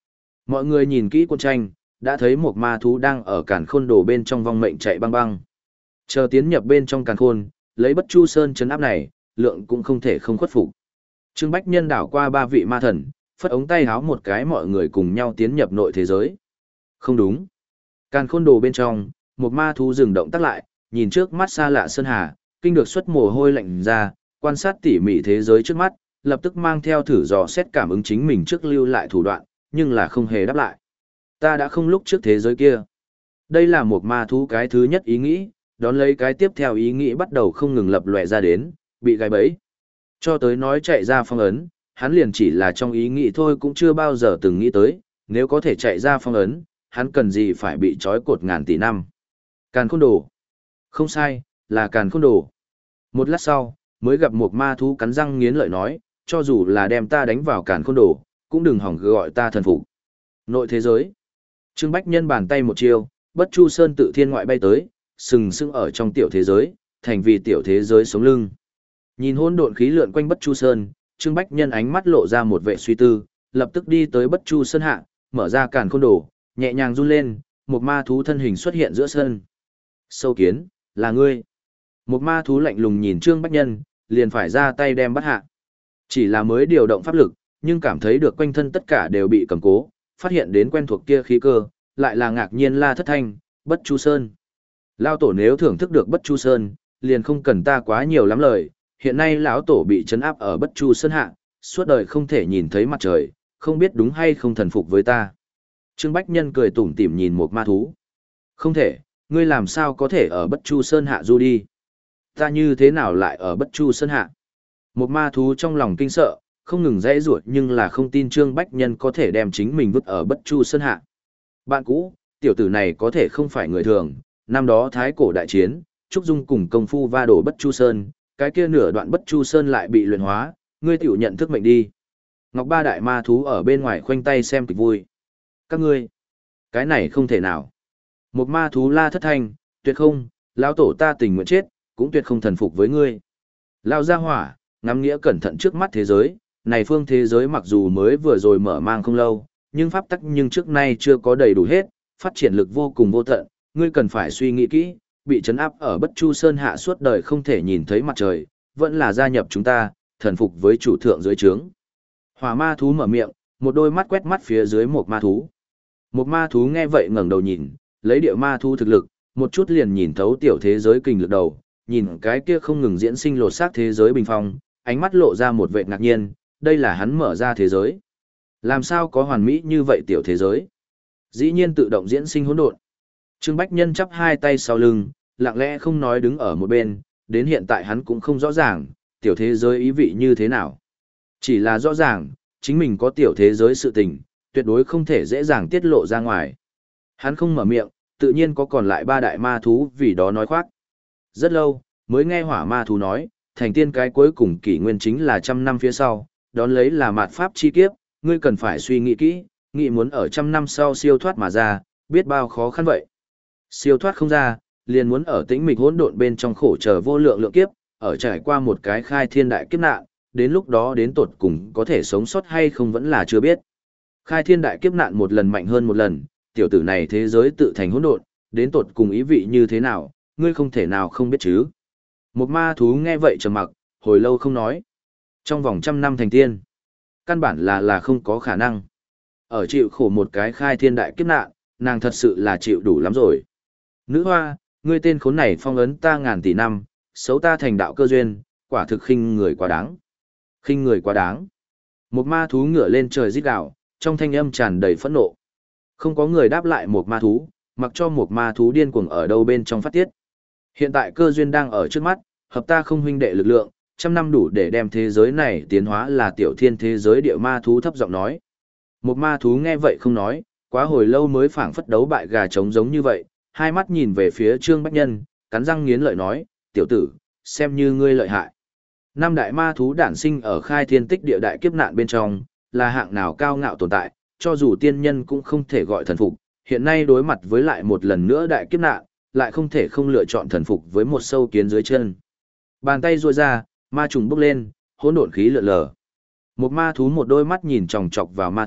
Mọi người nhìn kỹ quân tranh, đã thấy một ma thú đang ở càn khôn đồ bên trong vong mệnh chạy băng băng. Chờ tiến nhập bên trong càn khôn, lấy Bất Chu Sơn chấn áp này, lượng cũng không thể không khuất phục. Trương Bách Nhân đảo qua ba vị ma thần, phất ống tay háo một cái, mọi người cùng nhau tiến nhập nội thế giới. Không đúng. Càn khôn đồ bên trong, một ma thú dừng động tác lại, nhìn trước mắt xa lạ sơn hà, kinh được xuất mồ hôi lạnh ra, quan sát tỉ mỉ thế giới trước mắt, lập tức mang theo thử dò xét cảm ứng chính mình trước lưu lại thủ đoạn, nhưng là không hề đáp lại. Ta đã không lúc trước thế giới kia. Đây là một ma thú cái thứ nhất ý nghĩ, đón lấy cái tiếp theo ý nghĩ bắt đầu không ngừng lập lòe ra đến, bị gai bẫy. Cho tới nói chạy ra phong ấn, hắn liền chỉ là trong ý nghĩ thôi, cũng chưa bao giờ từng nghĩ tới, nếu có thể chạy ra phong ấn, hắn cần gì phải bị trói cột ngàn tỷ năm. Càn khôn đồ. Không sai, là càn khôn đồ. Một lát sau, mới gặp một ma thú cắn răng nghiến lợi nói, cho dù là đem ta đánh vào càn khôn đồ, cũng đừng hỏng gọi ta thần phục. Nội thế giới. Trương Bách Nhân bàn tay một chiêu, Bất Chu Sơn tự thiên ngoại bay tới, sừng sững ở trong tiểu thế giới, thành vì tiểu thế giới sống lưng. Nhìn hỗn độn khí lượn quanh Bất Chu Sơn, Trương Bách Nhân ánh mắt lộ ra một vẻ suy tư, lập tức đi tới Bất Chu Sơn hạ, mở ra càn khôn đồ, nhẹ nhàng run lên, một ma thú thân hình xuất hiện giữa sân. Sâu kiến, là ngươi. Một ma thú lạnh lùng nhìn Trương Bách Nhân, liền phải ra tay đem bắt hạ. Chỉ là mới điều động pháp lực, nhưng cảm thấy được quanh thân tất cả đều bị cầm cố, phát hiện đến quen thuộc kia khí cơ, lại là ngạc nhiên la thất thanh, Bất Chu Sơn. Lao tổ nếu thưởng thức được Bất Chu Sơn, liền không cần ta quá nhiều lắm lời, hiện nay lão tổ bị trấn áp ở Bất Chu Sơn hạ, suốt đời không thể nhìn thấy mặt trời, không biết đúng hay không thần phục với ta. Trương Bách Nhân cười tủm tỉm nhìn một ma thú. Không thể, ngươi làm sao có thể ở Bất Chu Sơn hạ du đi? Ta như thế nào lại ở Bất Chu Sơn hạ? Một ma thú trong lòng kinh sợ, không ngừng dãy ruột nhưng là không tin Trương Bách Nhân có thể đem chính mình vứt ở Bất Chu Sơn hạ. Bạn cũ, tiểu tử này có thể không phải người thường, năm đó thái cổ đại chiến, Trúc Dung cùng công phu va đổ Bất Chu Sơn, cái kia nửa đoạn Bất Chu Sơn lại bị luyện hóa, ngươi tiểu nhận thức mệnh đi. Ngọc Ba đại ma thú ở bên ngoài khoanh tay xem kịch vui. Các ngươi, cái này không thể nào. Một ma thú la thất thanh, tuyệt không, lão tổ ta tình nguyện chết, cũng tuyệt không thần phục với ngươi. Lão gia hỏa, ngắm nghĩa cẩn thận trước mắt thế giới, này phương thế giới mặc dù mới vừa rồi mở mang không lâu, nhưng pháp tắc nhưng trước nay chưa có đầy đủ hết, phát triển lực vô cùng vô tận, ngươi cần phải suy nghĩ kỹ, bị trấn áp ở Bất Chu Sơn hạ suốt đời không thể nhìn thấy mặt trời, vẫn là gia nhập chúng ta, thần phục với chủ thượng dưới trướng. Hỏa ma thú mở miệng, một đôi mắt quét mắt phía dưới một ma thú. Một ma thú nghe vậy ngẩng đầu nhìn, lấy địa ma thú thực lực, một chút liền nhìn thấu tiểu thế giới kình lực đầu, nhìn cái kia không ngừng diễn sinh lột xác thế giới bình phong, ánh mắt lộ ra một vẻ ngạc nhiên, đây là hắn mở ra thế giới. Làm sao có hoàn mỹ như vậy tiểu thế giới? Dĩ nhiên tự động diễn sinh hỗn độn. Trương Bách Nhân chắp hai tay sau lưng, lặng lẽ không nói đứng ở một bên, đến hiện tại hắn cũng không rõ ràng, tiểu thế giới ý vị như thế nào. Chỉ là rõ ràng, chính mình có tiểu thế giới sự tình, tuyệt đối không thể dễ dàng tiết lộ ra ngoài. Hắn không mở miệng, tự nhiên có còn lại ba đại ma thú vì đó nói khoác. Rất lâu, mới nghe hỏa ma thú nói, thành tiên cái cuối cùng kỷ nguyên chính là trăm năm phía sau, đón lấy là mạt pháp chi kiếp, ngươi cần phải suy nghĩ kỹ, nghĩ muốn ở trăm năm sau siêu thoát mà ra, biết bao khó khăn vậy. Siêu thoát không ra, liền muốn ở tĩnh mịch hỗn độn bên trong khổ chờ vô lượng lượng kiếp, ở trải qua một cái khai thiên đại kiếp nạn, đến lúc đó đến tột cùng có thể sống sót hay không vẫn là chưa biết. Khai thiên đại kiếp nạn một lần mạnh hơn một lần, tiểu tử này thế giới tự thành hỗn độn, đến tột cùng ý vị như thế nào, ngươi không thể nào không biết chứ. Một ma thú nghe vậy trầm mặc, hồi lâu không nói. Trong vòng trăm năm thành tiên, căn bản là là không có khả năng. Ở chịu khổ một cái khai thiên đại kiếp nạn, nàng thật sự là chịu đủ lắm rồi. Nữ hoa, ngươi tên khốn này phong ấn ta ngàn tỷ năm, xấu ta thành đạo cơ duyên, quả thực khinh người quá đáng. Khinh người quá đáng. Một ma thú ngửa lên trời rít gào, trong thanh âm tràn đầy phẫn nộ. Không có người đáp lại một ma thú, mặc cho một ma thú điên cuồng ở đâu bên trong phát tiết. Hiện tại cơ duyên đang ở trước mắt, hợp ta không huynh đệ lực lượng, trăm năm đủ để đem thế giới này tiến hóa là tiểu thiên thế giới địa ma thú thấp giọng nói. Một ma thú nghe vậy không nói, quá hồi lâu mới phảng phất đấu bại gà trống giống như vậy, hai mắt nhìn về phía Trương Bách Nhân, cắn răng nghiến lợi nói, tiểu tử, xem như ngươi lợi hại. Năm đại ma thú đản sinh ở khai thiên tích địa đại kiếp nạn bên trong, là hạng nào cao ngạo tồn tại, cho dù tiên nhân cũng không thể gọi thần phục, hiện nay đối mặt với lại một lần nữa đại kiếp nạn, lại không thể không lựa chọn thần phục với một sâu kiến dưới chân. Bàn tay duỗi ra, ma trùng bốc lên, hỗn độn khí lượn lờ. Một ma thú một đôi mắt nhìn chòng chọc vào ma thai,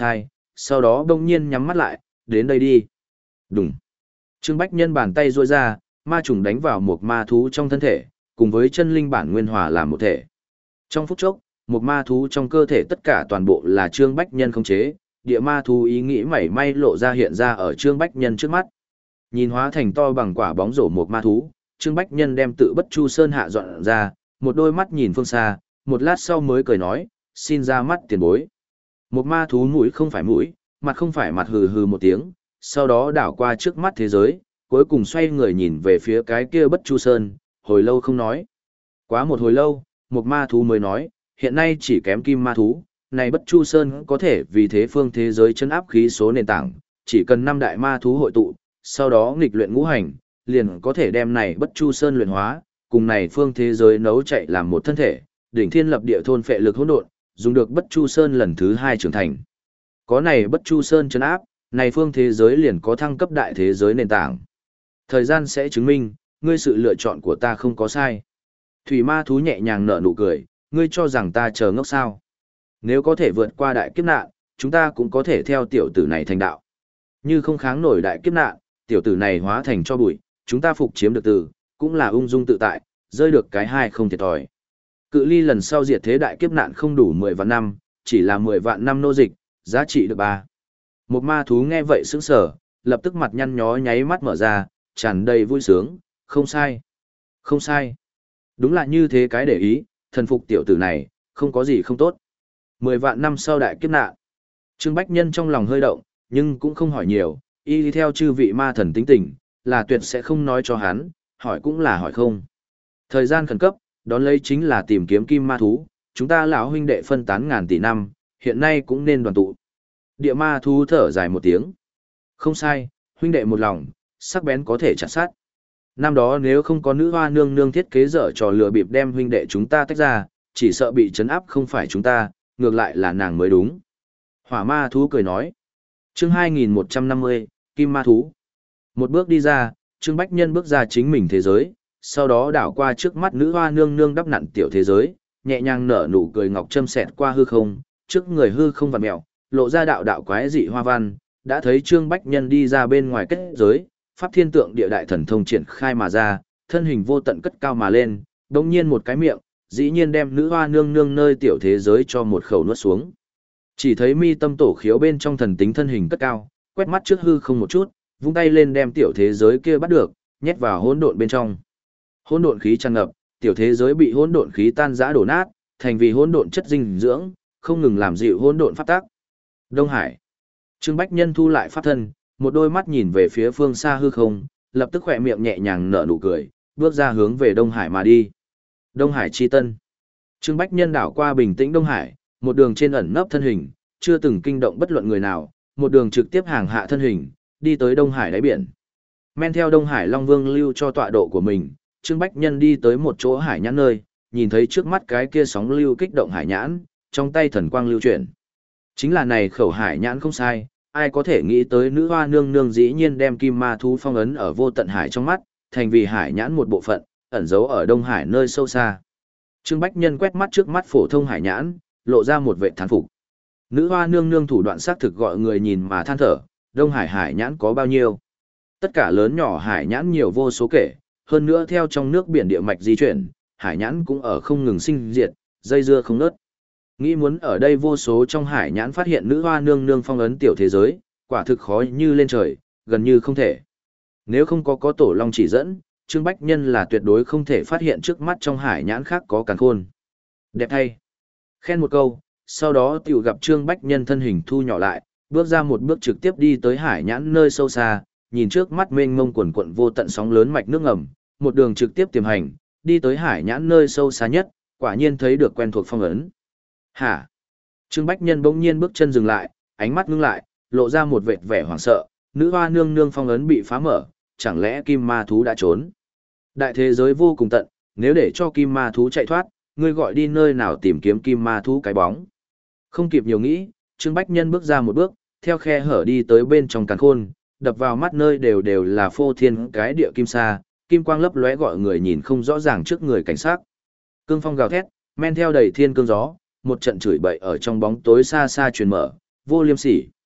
sau đó đông nhiên nhắm mắt lại, đến đây đi. Đùng. Trương Bách Nhân bàn tay duỗi ra, ma trùng đánh vào một ma thú trong thân thể, cùng với chân linh bản nguyên hòa làm một thể. Trong phút chốc, một ma thú trong cơ thể tất cả toàn bộ là Trương Bách Nhân khống chế, địa ma thú ý nghĩ mảy may lộ ra hiện ra ở Trương Bách Nhân trước mắt. Nhìn hóa thành to bằng quả bóng rổ một ma thú, Trương Bách Nhân đem tự Bất Chu Sơn hạ dọn ra, một đôi mắt nhìn phương xa, một lát sau mới cười nói, xin ra mắt tiền bối. Một ma thú mũi không phải mũi, mặt không phải mặt hừ hừ một tiếng, sau đó đảo qua trước mắt thế giới, cuối cùng xoay người nhìn về phía cái kia Bất Chu Sơn, hồi lâu không nói. Quá một hồi lâu, một ma thú mới nói, hiện nay chỉ kém kim ma thú, này Bất Chu Sơn có thể vì thế phương thế giới chân áp khí số nền tảng, chỉ cần năm đại ma thú hội tụ, sau đó nghịch luyện ngũ hành, liền có thể đem này Bất Chu Sơn luyện hóa, cùng này phương thế giới nấu chạy làm một thân thể, đỉnh thiên lập địa thôn phệ lực hỗn độn, dùng được Bất Chu Sơn lần thứ hai trưởng thành. Có này Bất Chu Sơn chân áp, này phương thế giới liền có thăng cấp đại thế giới nền tảng. Thời gian sẽ chứng minh, ngươi sự lựa chọn của ta không có sai. Thủy ma thú nhẹ nhàng nở nụ cười, ngươi cho rằng ta chờ ngốc sao. Nếu có thể vượt qua đại kiếp nạn, chúng ta cũng có thể theo tiểu tử này thành đạo. Như không kháng nổi đại kiếp nạn, tiểu tử này hóa thành cho bụi, chúng ta phục chiếm được từ, cũng là ung dung tự tại, rơi được cái hai không thiệt thòi. Cự ly lần sau diệt thế đại kiếp nạn không đủ mười vạn năm, chỉ là mười vạn năm nô dịch, giá trị được ba. Một ma thú nghe vậy sững sờ, lập tức mặt nhăn nhó nháy mắt mở ra, tràn đầy vui sướng, không sai. Không sai. Đúng là như thế cái để ý, thần phục tiểu tử này, không có gì không tốt. Mười vạn năm sau đại kiếp nạn. Trương Bách Nhân trong lòng hơi động, nhưng cũng không hỏi nhiều, y theo chư vị ma thần tính tình, là tuyệt sẽ không nói cho hắn, hỏi cũng là hỏi không. Thời gian khẩn cấp, đón lấy chính là tìm kiếm kim ma thú, chúng ta lão huynh đệ phân tán ngàn tỷ năm, hiện nay cũng nên đoàn tụ. Địa ma thú thở dài một tiếng. Không sai, huynh đệ một lòng, sắc bén có thể chặt sát. Năm đó nếu không có nữ hoa nương nương thiết kế dở trò lừa bịp đem huynh đệ chúng ta tách ra, chỉ sợ bị trấn áp không phải chúng ta, ngược lại là nàng mới đúng. Hỏa ma thú cười nói. Chương hai nghìn một trăm năm mươi, Kim ma thú. Một bước đi ra, Trương Bách Nhân bước ra chính mình thế giới, sau đó đảo qua trước mắt nữ hoa nương nương đắp nặn tiểu thế giới, nhẹ nhàng nở nụ cười ngọc châm xẹt qua hư không, trước người hư không vặn mèo, lộ ra đạo đạo quái dị hoa văn, đã thấy Trương Bách Nhân đi ra bên ngoài kết giới, pháp thiên tượng địa đại thần thông triển khai mà ra, thân hình vô tận cất cao mà lên, đột nhiên một cái miệng, dĩ nhiên đem nữ hoa nương nương nơi tiểu thế giới cho một khẩu nuốt xuống. Chỉ thấy mi tâm tổ khiếu bên trong thần tính thân hình cất cao, quét mắt trước hư không một chút, vung tay lên đem tiểu thế giới kia bắt được, nhét vào hỗn độn bên trong. Hỗn độn khí tràn ngập, tiểu thế giới bị hỗn độn khí tan rã đổ nát, thành vì hỗn độn chất dinh dưỡng, không ngừng làm dịu hỗn độn pháp tắc. Đông Hải. Trương Bách Nhân thu lại pháp thân, một đôi mắt nhìn về phía phương xa hư không, lập tức khỏe miệng nhẹ nhàng nở nụ cười, bước ra hướng về Đông Hải mà đi. Đông Hải chi tân. Trương Bách Nhân đảo qua bình tĩnh Đông Hải, một đường trên ẩn nấp thân hình, chưa từng kinh động bất luận người nào, một đường trực tiếp hàng hạ thân hình, đi tới Đông Hải đáy biển. Men theo Đông Hải Long Vương lưu cho tọa độ của mình, Trương Bách Nhân đi tới một chỗ hải nhãn nơi, nhìn thấy trước mắt cái kia sóng lưu kích động hải nhãn, trong tay thần quang lưu chuyển. Chính là này khẩu hải nhãn không sai, ai có thể nghĩ tới nữ hoa nương nương dĩ nhiên đem kim ma thú phong ấn ở vô tận hải trong mắt, thành vì hải nhãn một bộ phận, ẩn giấu ở Đông Hải nơi sâu xa. Trương Bách Nhân quét mắt trước mắt phổ thông hải nhãn, lộ ra một vệ thán phục. Nữ hoa nương nương thủ đoạn xác thực gọi người nhìn mà than thở, Đông Hải hải nhãn có bao nhiêu? Tất cả lớn nhỏ hải nhãn nhiều vô số kể, hơn nữa theo trong nước biển địa mạch di chuyển, hải nhãn cũng ở không ngừng sinh diệt, dây dưa không ngớt. Nghĩ muốn ở đây vô số trong hải nhãn phát hiện nữ hoa nương nương phong ấn tiểu thế giới, quả thực khó như lên trời, gần như không thể. Nếu không có có tổ long chỉ dẫn, Trương Bách Nhân là tuyệt đối không thể phát hiện trước mắt trong hải nhãn khác có càn khôn. Đẹp thay. Khen một câu, sau đó tiểu gặp Trương Bách Nhân thân hình thu nhỏ lại, bước ra một bước trực tiếp đi tới hải nhãn nơi sâu xa, nhìn trước mắt mênh mông quần quận vô tận sóng lớn mạch nước ngầm, một đường trực tiếp tiềm hành, đi tới hải nhãn nơi sâu xa nhất, quả nhiên thấy được quen thuộc phong ấn. Hả? Trương Bách Nhân bỗng nhiên bước chân dừng lại, ánh mắt ngưng lại, lộ ra một vệt vẻ hoảng sợ, nữ hoa nương nương phong ấn bị phá mở, chẳng lẽ kim ma thú đã trốn? Đại thế giới vô cùng tận, nếu để cho kim ma thú chạy thoát, ngươi gọi đi nơi nào tìm kiếm kim ma thú cái bóng? Không kịp nhiều nghĩ, Trương Bách Nhân bước ra một bước, theo khe hở đi tới bên trong càn khôn, đập vào mắt nơi đều đều là phô thiên cái địa kim sa, kim quang lấp lóe gọi người nhìn không rõ ràng trước người cảnh sát. Cương phong gào thét, men theo đầy thiên cương gió, một trận chửi bậy ở trong bóng tối xa xa truyền mở, vô liêm sỉ.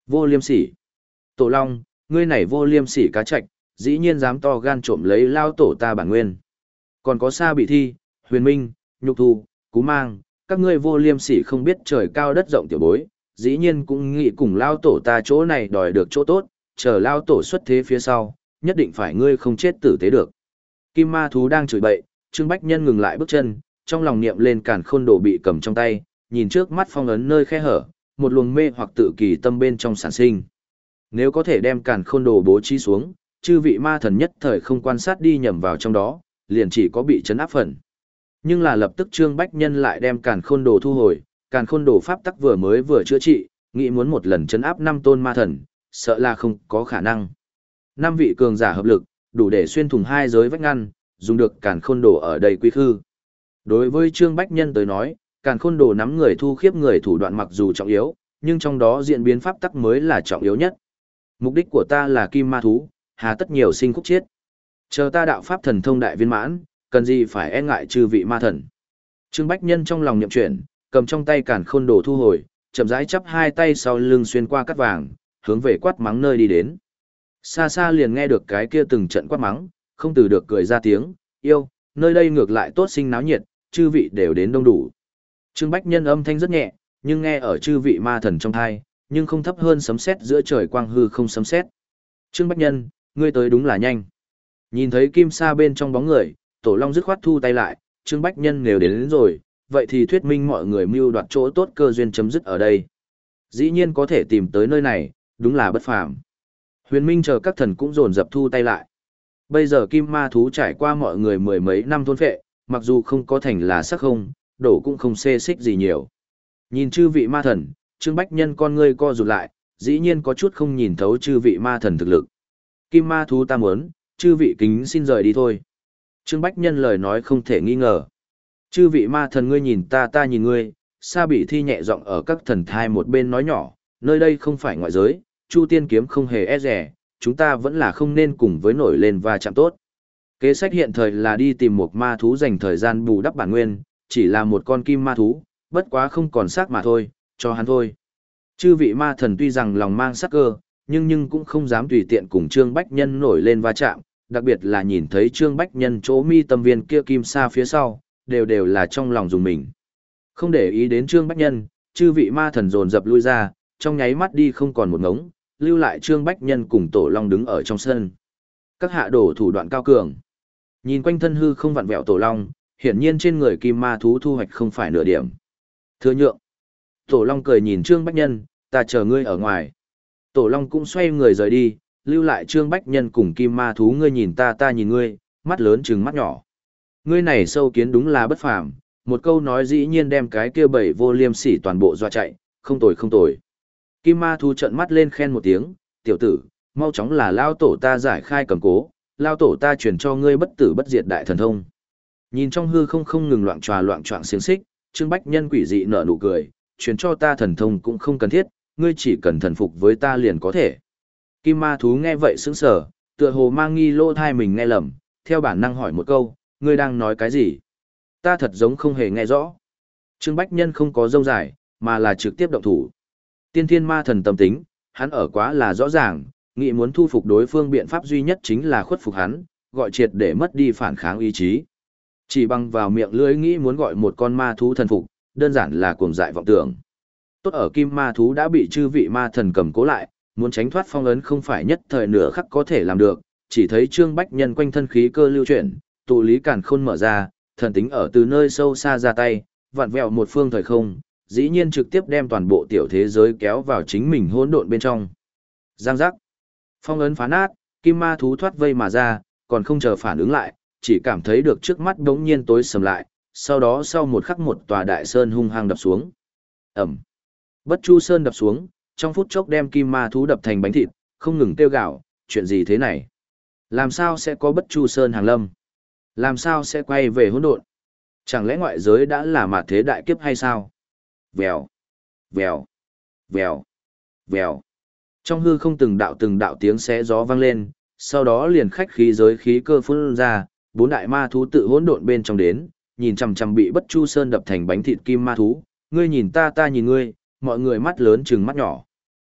Vô liêm sỉ. Tổ Long, ngươi này vô liêm sỉ cá trạch, dĩ nhiên dám to gan trộm lấy lao tổ ta bản nguyên. Còn có Sa Bị Thi, Huyền Minh, Nhục Thu, Cú Mang, các ngươi vô liêm sỉ không biết trời cao đất rộng tiểu bối, dĩ nhiên cũng nghĩ cùng lao tổ ta chỗ này đòi được chỗ tốt, chờ lao tổ xuất thế phía sau, nhất định phải ngươi không chết tử tế được. Kim ma thú đang chửi bậy, Trương Bách Nhân ngừng lại bước chân, trong lòng niệm lên càn khôn đồ bị cầm trong tay, nhìn trước mắt phong ấn nơi khe hở, một luồng mê hoặc tự kỳ tâm bên trong sản sinh. Nếu có thể đem càn khôn đồ bố trí xuống, chư vị ma thần nhất thời không quan sát đi nhầm vào trong đó, liền chỉ có bị chấn áp phần. Nhưng là lập tức Trương Bách Nhân lại đem càn khôn đồ thu hồi, càn khôn đồ pháp tắc vừa mới vừa chữa trị, nghĩ muốn một lần chấn áp năm tôn ma thần, sợ là không có khả năng. Năm vị cường giả hợp lực, đủ để xuyên thủng hai giới vách ngăn, dùng được càn khôn đồ ở đây quy khư. Đối với Trương Bách Nhân tới nói, càn khôn đồ nắm người thu khiếp người thủ đoạn mặc dù trọng yếu, nhưng trong đó diễn biến pháp tắc mới là trọng yếu nhất. Mục đích của ta là kim ma thú, hà tất nhiều sinh khúc chết. Chờ ta đạo pháp thần thông đại viên mãn, cần gì phải e ngại chư vị ma thần. Trương Bách Nhân trong lòng nhậm chuyển, cầm trong tay càn khôn đồ thu hồi, chậm rãi chắp hai tay sau lưng xuyên qua cắt vàng, hướng về quát mắng nơi đi đến. Xa xa liền nghe được cái kia từng trận quát mắng, không từ được cười ra tiếng, yêu, nơi đây ngược lại tốt sinh náo nhiệt, chư vị đều đến đông đủ. Trương Bách Nhân âm thanh rất nhẹ, nhưng nghe ở chư vị ma thần trong thai, nhưng không thấp hơn sấm sét giữa trời quang hư không sấm sét. Trương Bách Nhân, ngươi tới đúng là nhanh. Nhìn thấy kim sa bên trong bóng người, Tổ Long dứt khoát thu tay lại, Trương Bách Nhân nếu đến, đến rồi, vậy thì thuyết minh mọi người mưu đoạt chỗ tốt cơ duyên chấm dứt ở đây. Dĩ nhiên có thể tìm tới nơi này, đúng là bất phàm. Huyền Minh chờ các thần cũng dồn dập thu tay lại. Bây giờ kim ma thú trải qua mọi người mười mấy năm thôn phệ, mặc dù không có thành là sắc không, đổ cũng không xê xích gì nhiều. Nhìn chư vị ma thần, Trương Bách Nhân con ngươi co rụt lại, dĩ nhiên có chút không nhìn thấu chư vị ma thần thực lực. Kim ma thú ta muốn, chư vị kính xin rời đi thôi. Trương Bách Nhân lời nói không thể nghi ngờ. Chư vị ma thần ngươi nhìn ta ta nhìn ngươi, Sa Bị Thi nhẹ giọng ở các thần thai một bên nói nhỏ, nơi đây không phải ngoại giới, Chu Tiên kiếm không hề e rẻ, chúng ta vẫn là không nên cùng với nổi lên và chạm tốt. Kế sách hiện thời là đi tìm một ma thú dành thời gian bù đắp bản nguyên, chỉ là một con kim ma thú, bất quá không còn xác mà thôi, cho hắn thôi. Chư vị ma thần tuy rằng lòng mang sắc cơ, nhưng nhưng cũng không dám tùy tiện cùng Trương Bách Nhân nổi lên va chạm, đặc biệt là nhìn thấy Trương Bách Nhân chỗ mi tâm viên kia kim sa phía sau, đều đều là trong lòng dùng mình. Không để ý đến Trương Bách Nhân, chư vị ma thần dồn dập lui ra, trong nháy mắt đi không còn một ngống, lưu lại Trương Bách Nhân cùng Tổ Long đứng ở trong sân. Các hạ đổ thủ đoạn cao cường. Nhìn quanh thân hư không vặn vẹo Tổ Long, hiển nhiên trên người kim ma thú thu hoạch không phải nửa điểm. Thừa nhượng. Tổ Long cười nhìn Trương Bách Nhân, ta chờ ngươi ở ngoài. Tổ Long cũng xoay người rời đi, lưu lại Trương Bách Nhân cùng kim ma thú ngươi nhìn ta ta nhìn ngươi, mắt lớn trừng mắt nhỏ. Ngươi này sâu kiến đúng là bất phàm, một câu nói dĩ nhiên đem cái kia bảy vô liêm sỉ toàn bộ dọa chạy, không tồi không tồi. Kim ma thú trợn mắt lên khen một tiếng, tiểu tử, mau chóng là lao tổ ta giải khai cầm cố, lao tổ ta truyền cho ngươi bất tử bất diệt đại thần thông. Nhìn trong hư không không ngừng loạn tròa loạn choạng xiềng xích, Trương Bách Nhân quỷ dị nở nụ cười, truyền cho ta thần thông cũng không cần thiết, ngươi chỉ cần thần phục với ta liền có thể. Kim ma thú nghe vậy sững sờ, tựa hồ mang nghi lô thai mình nghe lầm, theo bản năng hỏi một câu, ngươi đang nói cái gì? Ta thật giống không hề nghe rõ. Trương Bách Nhân không có rông dài, mà là trực tiếp động thủ. Tiên thiên ma thần tâm tính, hắn ở quá là rõ ràng, nghĩ muốn thu phục đối phương biện pháp duy nhất chính là khuất phục hắn, gọi triệt để mất đi phản kháng ý chí. Chỉ bằng vào miệng lưỡi nghĩ muốn gọi một con ma thú thần phục, đơn giản là cuồng dại vọng tưởng. Tốt ở kim ma thú đã bị chư vị ma thần cầm cố lại, muốn tránh thoát phong ấn không phải nhất thời nửa khắc có thể làm được, chỉ thấy Trương Bách Nhân quanh thân khí cơ lưu chuyển, tụ lý càn khôn mở ra, thần tính ở từ nơi sâu xa ra tay, vặn vẹo một phương thời không, dĩ nhiên trực tiếp đem toàn bộ tiểu thế giới kéo vào chính mình hỗn độn bên trong. Giang giác. Phong ấn phá nát, kim ma thú thoát vây mà ra, còn không chờ phản ứng lại, chỉ cảm thấy được trước mắt đống nhiên tối sầm lại, sau đó sau một khắc một tòa đại sơn hung hăng đập xuống. Ẩm. Bất Chu Sơn đập xuống, trong phút chốc đem kim ma thú đập thành bánh thịt, không ngừng kêu gào, chuyện gì thế này? Làm sao sẽ có Bất Chu Sơn hàng lâm? Làm sao sẽ quay về hỗn độn? Chẳng lẽ ngoại giới đã là mạt thế đại kiếp hay sao? Vèo, vèo, vèo, vèo. Trong hư không từng đạo từng đạo tiếng xé gió vang lên, sau đó liền khách khí giới khí cơ phun ra, bốn đại ma thú tự hỗn độn bên trong đến, nhìn chằm chằm bị Bất Chu Sơn đập thành bánh thịt kim ma thú, ngươi nhìn ta ta nhìn ngươi, mọi người mắt lớn trừng mắt nhỏ.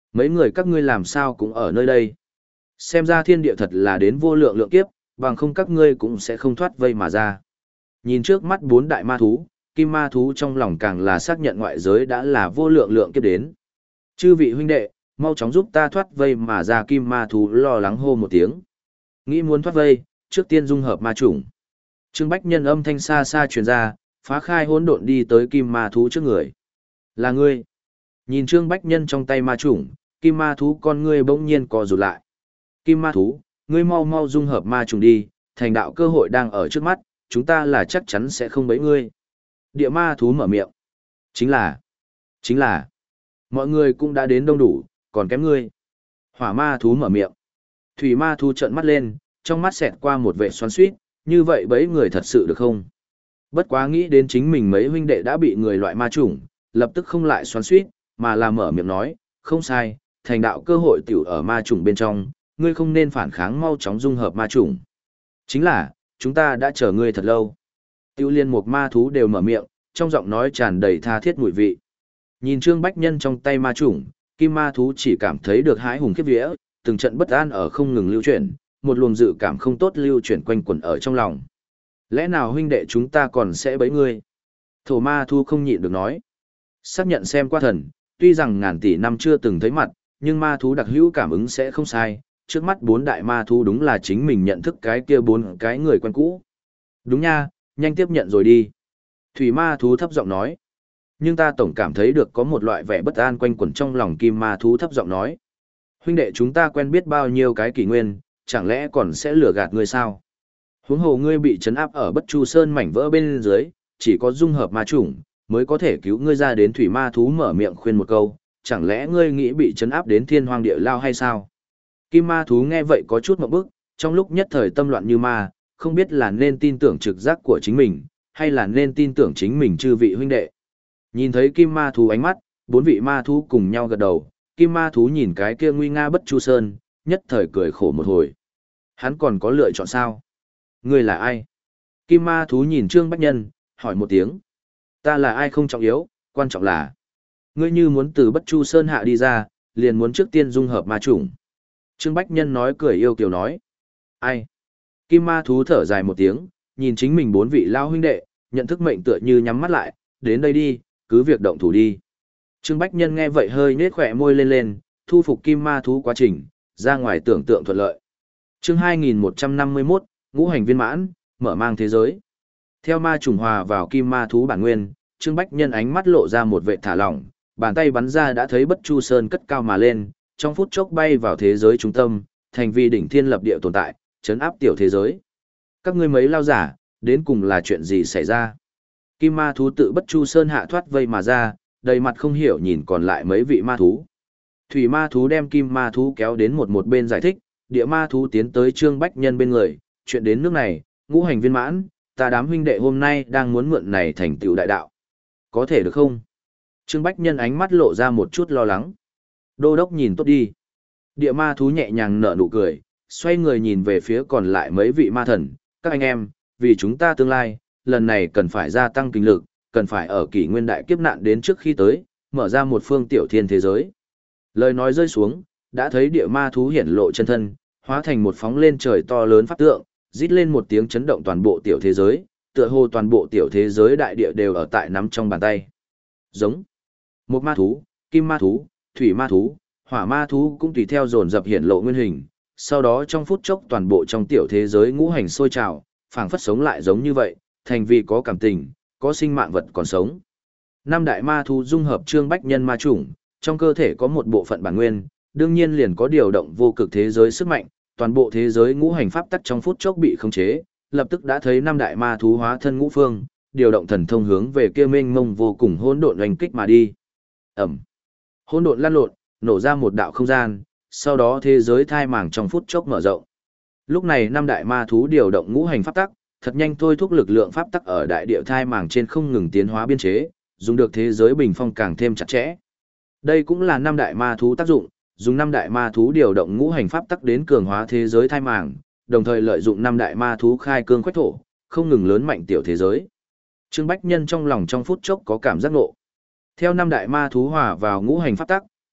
Mấy người các ngươi làm sao cũng ở nơi đây. Xem ra thiên địa thật là đến vô lượng lượng kiếp, bằng không các ngươi cũng sẽ không thoát vây mà ra. Nhìn trước mắt bốn đại ma thú, kim ma thú trong lòng càng là xác nhận ngoại giới đã là vô lượng lượng kiếp đến. Chư vị huynh đệ, mau chóng giúp ta thoát vây mà ra, kim ma thú lo lắng hô một tiếng. Nghĩ muốn thoát vây, trước tiên dung hợp ma chủng. Trương Bách Nhân âm thanh xa xa truyền ra, phá khai hỗn độn đi tới kim ma thú trước người. Là ngươi. Nhìn Trương Bách Nhân trong tay ma chủng, kim ma thú con ngươi bỗng nhiên co rụt lại. Kim ma thú, ngươi mau mau dung hợp ma trùng đi, thành đạo cơ hội đang ở trước mắt, chúng ta là chắc chắn sẽ không bẫy ngươi. Địa ma thú mở miệng. Chính là, chính là, mọi người cũng đã đến đông đủ, còn kém ngươi. Hỏa ma thú mở miệng. Thủy ma thú trợn mắt lên, trong mắt xẹt qua một vệ xoắn xuýt, như vậy bẫy người thật sự được không? Bất quá nghĩ đến chính mình mấy huynh đệ đã bị người loại ma trùng, lập tức không lại xoắn xuýt, mà là mở miệng nói, không sai, thành đạo cơ hội tiểu ở ma trùng bên trong, ngươi không nên phản kháng, mau chóng dung hợp ma trùng. Chính là, chúng ta đã chờ ngươi thật lâu. Tiêu liên một ma thú đều mở miệng, trong giọng nói tràn đầy tha thiết mùi vị. Nhìn Trương Bách Nhân trong tay ma trùng, kim ma thú chỉ cảm thấy được hãi hùng khiếp vía, từng trận bất an ở không ngừng lưu chuyển, một luồng dự cảm không tốt lưu chuyển quanh quẩn ở trong lòng. Lẽ nào huynh đệ chúng ta còn sẽ bẫy ngươi? Thổ ma thú không nhịn được nói. Xác nhận xem qua thần, tuy rằng ngàn tỷ năm chưa từng thấy mặt, nhưng ma thú đặc hữu cảm ứng sẽ không sai, trước mắt bốn đại ma thú đúng là chính mình nhận thức cái kia bốn cái người quen cũ. Đúng nha, nhanh tiếp nhận rồi đi. Thủy ma thú thấp giọng nói. Nhưng ta tổng cảm thấy được có một loại vẻ bất an quanh quẩn trong lòng, kim ma thú thấp giọng nói. Huynh đệ chúng ta quen biết bao nhiêu cái kỷ nguyên, chẳng lẽ còn sẽ lừa gạt ngươi sao? Huống hồ ngươi bị trấn áp ở Bất Chu Sơn mảnh vỡ bên dưới, chỉ có dung hợp ma chủng mới có thể cứu ngươi ra đến. Thủy ma thú mở miệng khuyên một câu, chẳng lẽ ngươi nghĩ bị trấn áp đến thiên hoang địa lao hay sao? Kim ma thú nghe vậy có chút ngượng bức, trong lúc nhất thời tâm loạn như ma, không biết là nên tin tưởng trực giác của chính mình, hay là nên tin tưởng chính mình chư vị huynh đệ. Nhìn thấy kim ma thú ánh mắt, bốn vị ma thú cùng nhau gật đầu, kim ma thú nhìn cái kia nguy nga Bất Chu Sơn, nhất thời cười khổ một hồi. Hắn còn có lựa chọn sao? Ngươi là ai? Kim ma thú nhìn Trương Bách Nhân, hỏi một tiếng. Ta là ai không trọng yếu, quan trọng là ngươi như muốn từ Bất Chu Sơn hạ đi ra, liền muốn trước tiên dung hợp ma chủng. Trương Bách Nhân nói cười yêu kiều nói. Ai? Kim ma thú thở dài một tiếng, nhìn chính mình bốn vị lao huynh đệ, nhận thức mệnh tựa như nhắm mắt lại, đến đây đi, cứ việc động thủ đi. Trương Bách Nhân nghe vậy hơi nết khỏe môi lên lên, thu phục kim ma thú quá trình, ra ngoài tưởng tượng thuận lợi. Chương hai nghìn một trăm năm mươi mốt, ngũ hành viên mãn, mở mang thế giới. Theo ma trùng hòa vào kim ma thú bản nguyên, Trương Bách Nhân ánh mắt lộ ra một vệ thả lỏng, bàn tay bắn ra đã thấy Bất Chu Sơn cất cao mà lên, trong phút chốc bay vào thế giới trung tâm, thành vì đỉnh thiên lập địa tồn tại, chấn áp tiểu thế giới. Các ngươi mấy lao giả, đến cùng là chuyện gì xảy ra? Kim ma thú tự Bất Chu Sơn hạ thoát vây mà ra, đầy mặt không hiểu nhìn còn lại mấy vị ma thú. Thủy ma thú đem kim ma thú kéo đến một một bên giải thích, địa ma thú tiến tới Trương Bách Nhân bên người, chuyện đến nước này, ngũ hành viên mãn, ta đám huynh đệ hôm nay đang muốn mượn này thành tựu đại đạo. Có thể được không? Trương Bách Nhân ánh mắt lộ ra một chút lo lắng. Đô đốc nhìn tốt đi. Địa ma thú nhẹ nhàng nở nụ cười, xoay người nhìn về phía còn lại mấy vị ma thần. Các anh em, vì chúng ta tương lai, lần này cần phải gia tăng kinh lực, cần phải ở kỷ nguyên đại kiếp nạn đến trước khi tới, mở ra một phương tiểu thiên thế giới. Lời nói rơi xuống, đã thấy địa ma thú hiển lộ chân thân, hóa thành một phóng lên trời to lớn pháp tượng, rít lên một tiếng chấn động toàn bộ tiểu thế giới, tựa hồ toàn bộ tiểu thế giới đại địa đều ở tại nắm trong bàn tay. Giống một ma thú, kim ma thú, thủy ma thú, hỏa ma thú cũng tùy theo dồn dập hiển lộ nguyên hình, sau đó trong phút chốc toàn bộ trong tiểu thế giới ngũ hành sôi trào, phảng phất sống lại giống như vậy, thành vì có cảm tình, có sinh mạng vật còn sống. Năm đại ma thú dung hợp Trương Bách Nhân ma chủng, trong cơ thể có một bộ phận bản nguyên, đương nhiên liền có điều động vô cực thế giới sức mạnh, toàn bộ thế giới ngũ hành pháp tắc trong phút chốc bị khống chế, lập tức đã thấy năm đại ma thú hóa thân ngũ phương, điều động thần thông hướng về kia mênh mông vô cùng hỗn độn oanh kích mà đi. Ầm. Hỗn độn lăn lộn, nổ ra một đạo không gian, sau đó thế giới thai màng trong phút chốc mở rộng. Lúc này năm đại ma thú điều động ngũ hành pháp tắc, thật nhanh thôi thúc lực lượng pháp tắc ở đại địa thai màng trên không ngừng tiến hóa biên chế, dùng được thế giới bình phong càng thêm chặt chẽ. Đây cũng là năm đại ma thú tác dụng, dùng năm đại ma thú điều động ngũ hành pháp tắc đến cường hóa thế giới thai màng, đồng thời lợi dụng năm đại ma thú khai cương quách thổ, không ngừng lớn mạnh tiểu thế giới. Trương Bách Nhân trong lòng trong phút chốc có cảm giác ngộ. Theo năm đại ma thú hòa vào ngũ hành pháp tắc,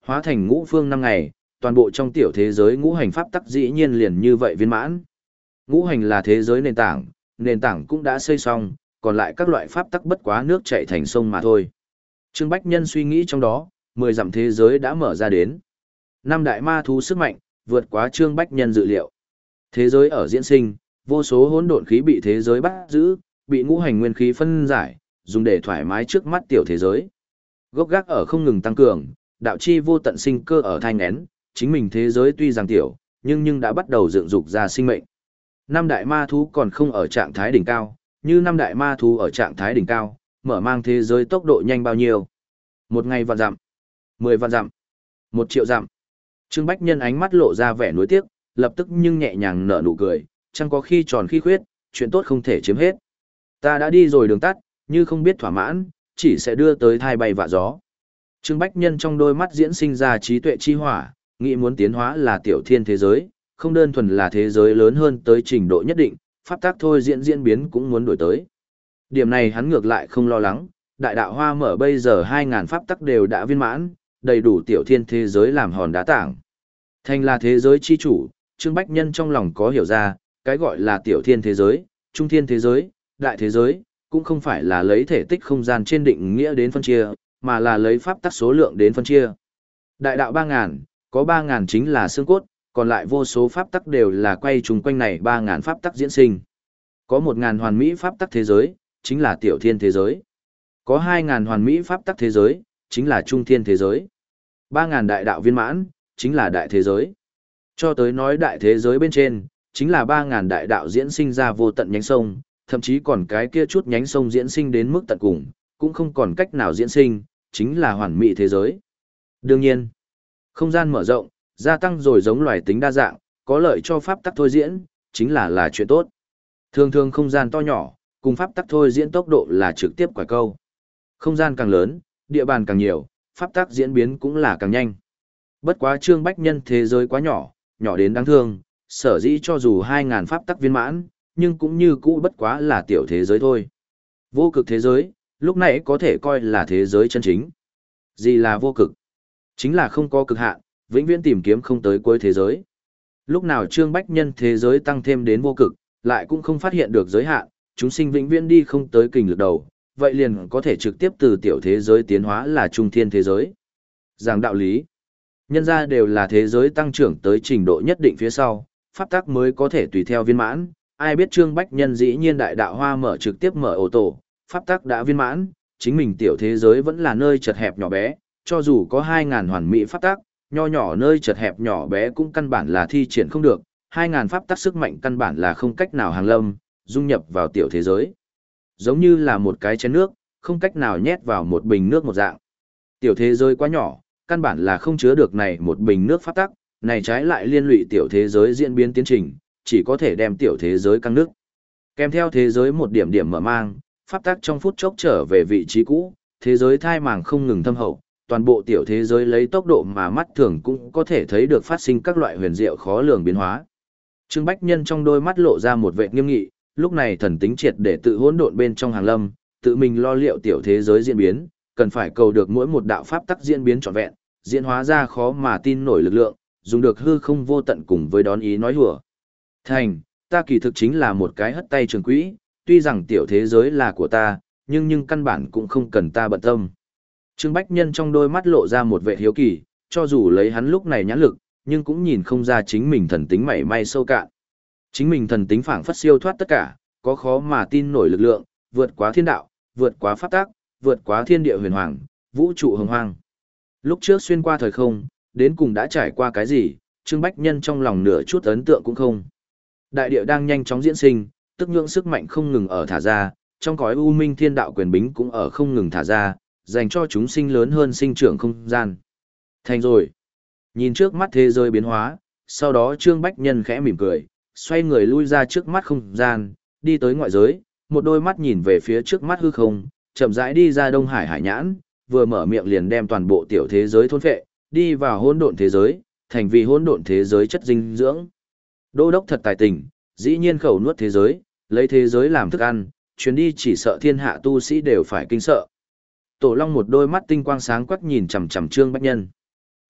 Hóa thành ngũ phương năm ngày, toàn bộ trong tiểu thế giới ngũ hành pháp tắc dĩ nhiên liền như vậy viên mãn. Ngũ hành là thế giới nền tảng, nền tảng cũng đã xây xong, còn lại các loại pháp tắc bất quá nước chảy thành sông mà thôi. Trương Bách Nhân suy nghĩ trong đó, mười dặm thế giới đã mở ra đến. Năm đại ma thú sức mạnh, vượt quá Trương Bách Nhân dự liệu. Thế giới ở diễn sinh, vô số hỗn độn khí bị thế giới bắt giữ, bị ngũ hành nguyên khí phân giải, dùng để thoải mái trước mắt tiểu thế giới. Gốc gác ở không ngừng tăng cường, đạo chi vô tận sinh cơ ở thai nghén, chính mình thế giới tuy rằng tiểu, nhưng nhưng đã bắt đầu dựng dục ra sinh mệnh. Năm đại ma thú còn không ở trạng thái đỉnh cao, như năm đại ma thú ở trạng thái đỉnh cao, mở mang thế giới tốc độ nhanh bao nhiêu? Một ngày vạn dặm, mười vạn dặm, một triệu dặm. Trương Bách Nhân ánh mắt lộ ra vẻ nuối tiếc, lập tức nhưng nhẹ nhàng nở nụ cười, chẳng có khi tròn khi khuyết, chuyện tốt không thể chiếm hết. Ta đã đi rồi đường tắt, như không biết thỏa mãn, chỉ sẽ đưa tới thai bay vạ gió. Trương Bách Nhân trong đôi mắt diễn sinh ra trí tuệ chi hỏa, nghĩ muốn tiến hóa là tiểu thiên thế giới, không đơn thuần là thế giới lớn hơn tới trình độ nhất định, pháp tác thôi diễn diễn biến cũng muốn đổi tới. Điểm này hắn ngược lại không lo lắng, đại đạo hoa mở bây giờ hai ngàn pháp tắc đều đã viên mãn, đầy đủ tiểu thiên thế giới làm hòn đá tảng. Thành là thế giới chi chủ, Trương Bách Nhân trong lòng có hiểu ra, cái gọi là tiểu thiên thế giới, trung thiên thế giới, đại thế giới, cũng không phải là lấy thể tích không gian trên định nghĩa đến phân chia, mà là lấy pháp tắc số lượng đến phân chia. Đại đạo ba ngàn, có ba ngàn chính là xương cốt, còn lại vô số pháp tắc đều là quay trùng quanh này ba ngàn pháp tắc diễn sinh. Có một ngàn hoàn mỹ pháp tắc thế giới, chính là tiểu thiên thế giới. Có hai ngàn hoàn mỹ pháp tắc thế giới, chính là trung thiên thế giới. ba ngàn đại đạo viên mãn, chính là đại thế giới. Cho tới nói đại thế giới bên trên, chính là ba ngàn đại đạo diễn sinh ra vô tận nhánh sông, thậm chí còn cái kia chút nhánh sông diễn sinh đến mức tận cùng, cũng không còn cách nào diễn sinh, chính là hoàn mỹ thế giới. Đương nhiên, không gian mở rộng, gia tăng rồi giống loài tính đa dạng, có lợi cho pháp tắc thôi diễn, chính là là chuyện tốt. Thường thường không gian to nhỏ, cùng pháp tắc thôi diễn tốc độ là trực tiếp quả câu. Không gian càng lớn, địa bàn càng nhiều, pháp tắc diễn biến cũng là càng nhanh. Bất quá Trương Bách Nhân thế giới quá nhỏ, nhỏ đến đáng thương, sở dĩ cho dù hai ngàn pháp tắc viên mãn, nhưng cũng như cũ bất quá là tiểu thế giới thôi. Vô cực thế giới, lúc nãy có thể coi là thế giới chân chính. Gì là vô cực? Chính là không có cực hạn, vĩnh viễn tìm kiếm không tới cuối thế giới. Lúc nào Trương Bách Nhân thế giới tăng thêm đến vô cực, lại cũng không phát hiện được giới hạn, chúng sinh vĩnh viễn đi không tới kình lực đầu, vậy liền có thể trực tiếp từ tiểu thế giới tiến hóa là trung thiên thế giới. Giảng đạo lý, nhân ra đều là thế giới tăng trưởng tới trình độ nhất định phía sau, pháp tắc mới có thể tùy theo viên mãn, ai biết Trương Bách Nhân dĩ nhiên đại đạo hoa mở trực tiếp mở ô tô, pháp tắc đã viên mãn, chính mình tiểu thế giới vẫn là nơi chật hẹp nhỏ bé, cho dù có hai ngàn hoàn mỹ pháp tắc, nho nhỏ nơi chật hẹp nhỏ bé cũng căn bản là thi triển không được, hai ngàn pháp tắc sức mạnh căn bản là không cách nào hàng lâm, dung nhập vào tiểu thế giới. Giống như là một cái chén nước, không cách nào nhét vào một bình nước một dạng. Tiểu thế giới quá nhỏ, căn bản là không chứa được này một bình nước pháp tắc, này trái lại liên lụy tiểu thế giới diễn biến tiến trình, chỉ có thể đem tiểu thế giới căng nước. Kèm theo thế giới một điểm điểm mở mang, pháp tắc trong phút chốc trở về vị trí cũ, thế giới thai màng không ngừng thâm hậu, toàn bộ tiểu thế giới lấy tốc độ mà mắt thường cũng có thể thấy được phát sinh các loại huyền diệu khó lường biến hóa. Trương Bách Nhân trong đôi mắt lộ ra một vẻ nghiêm nghị, lúc này thần tính triệt để tự hỗn độn bên trong hàng lâm, tự mình lo liệu tiểu thế giới diễn biến, cần phải cầu được mỗi một đạo pháp tắc diễn biến trọn vẹn, diễn hóa ra khó mà tin nổi lực lượng, dùng được hư không vô tận cùng với đón ý nói hùa. Thành, ta kỳ thực chính là một cái hất tay trường quỹ, tuy rằng tiểu thế giới là của ta, nhưng nhưng căn bản cũng không cần ta bận tâm. Trương Bách Nhân trong đôi mắt lộ ra một vẻ hiếu kỳ, cho dù lấy hắn lúc này nhãn lực, nhưng cũng nhìn không ra chính mình thần tính mảy may sâu cạn. Chính mình thần tính phảng phất siêu thoát tất cả, có khó mà tin nổi lực lượng, vượt quá thiên đạo, vượt quá pháp tắc, vượt quá thiên địa huyền hoàng, vũ trụ hồng hoang. Lúc trước xuyên qua thời không, đến cùng đã trải qua cái gì, Trương Bách Nhân trong lòng nửa chút ấn tượng cũng không. Đại địa đang nhanh chóng diễn sinh, tức nhưỡng sức mạnh không ngừng ở thả ra, trong cõi u minh thiên đạo quyền bính cũng ở không ngừng thả ra, dành cho chúng sinh lớn hơn sinh trưởng không gian. Thành rồi. Nhìn trước mắt thế giới biến hóa, sau đó Trương Bách Nhân khẽ mỉm cười, xoay người lui ra trước mắt không gian, đi tới ngoại giới, một đôi mắt nhìn về phía trước mắt hư không, chậm rãi đi ra Đông Hải hải nhãn, vừa mở miệng liền đem toàn bộ tiểu thế giới thôn phệ, đi vào hỗn độn thế giới, thành vì hỗn độn thế giới chất dinh dưỡng. Đô đốc thật tài tình, dĩ nhiên khẩu nuốt thế giới, lấy thế giới làm thức ăn, chuyến đi chỉ sợ thiên hạ tu sĩ đều phải kinh sợ. Tổ Long một đôi mắt tinh quang sáng quắc nhìn chằm chằm Trương Bách Nhân.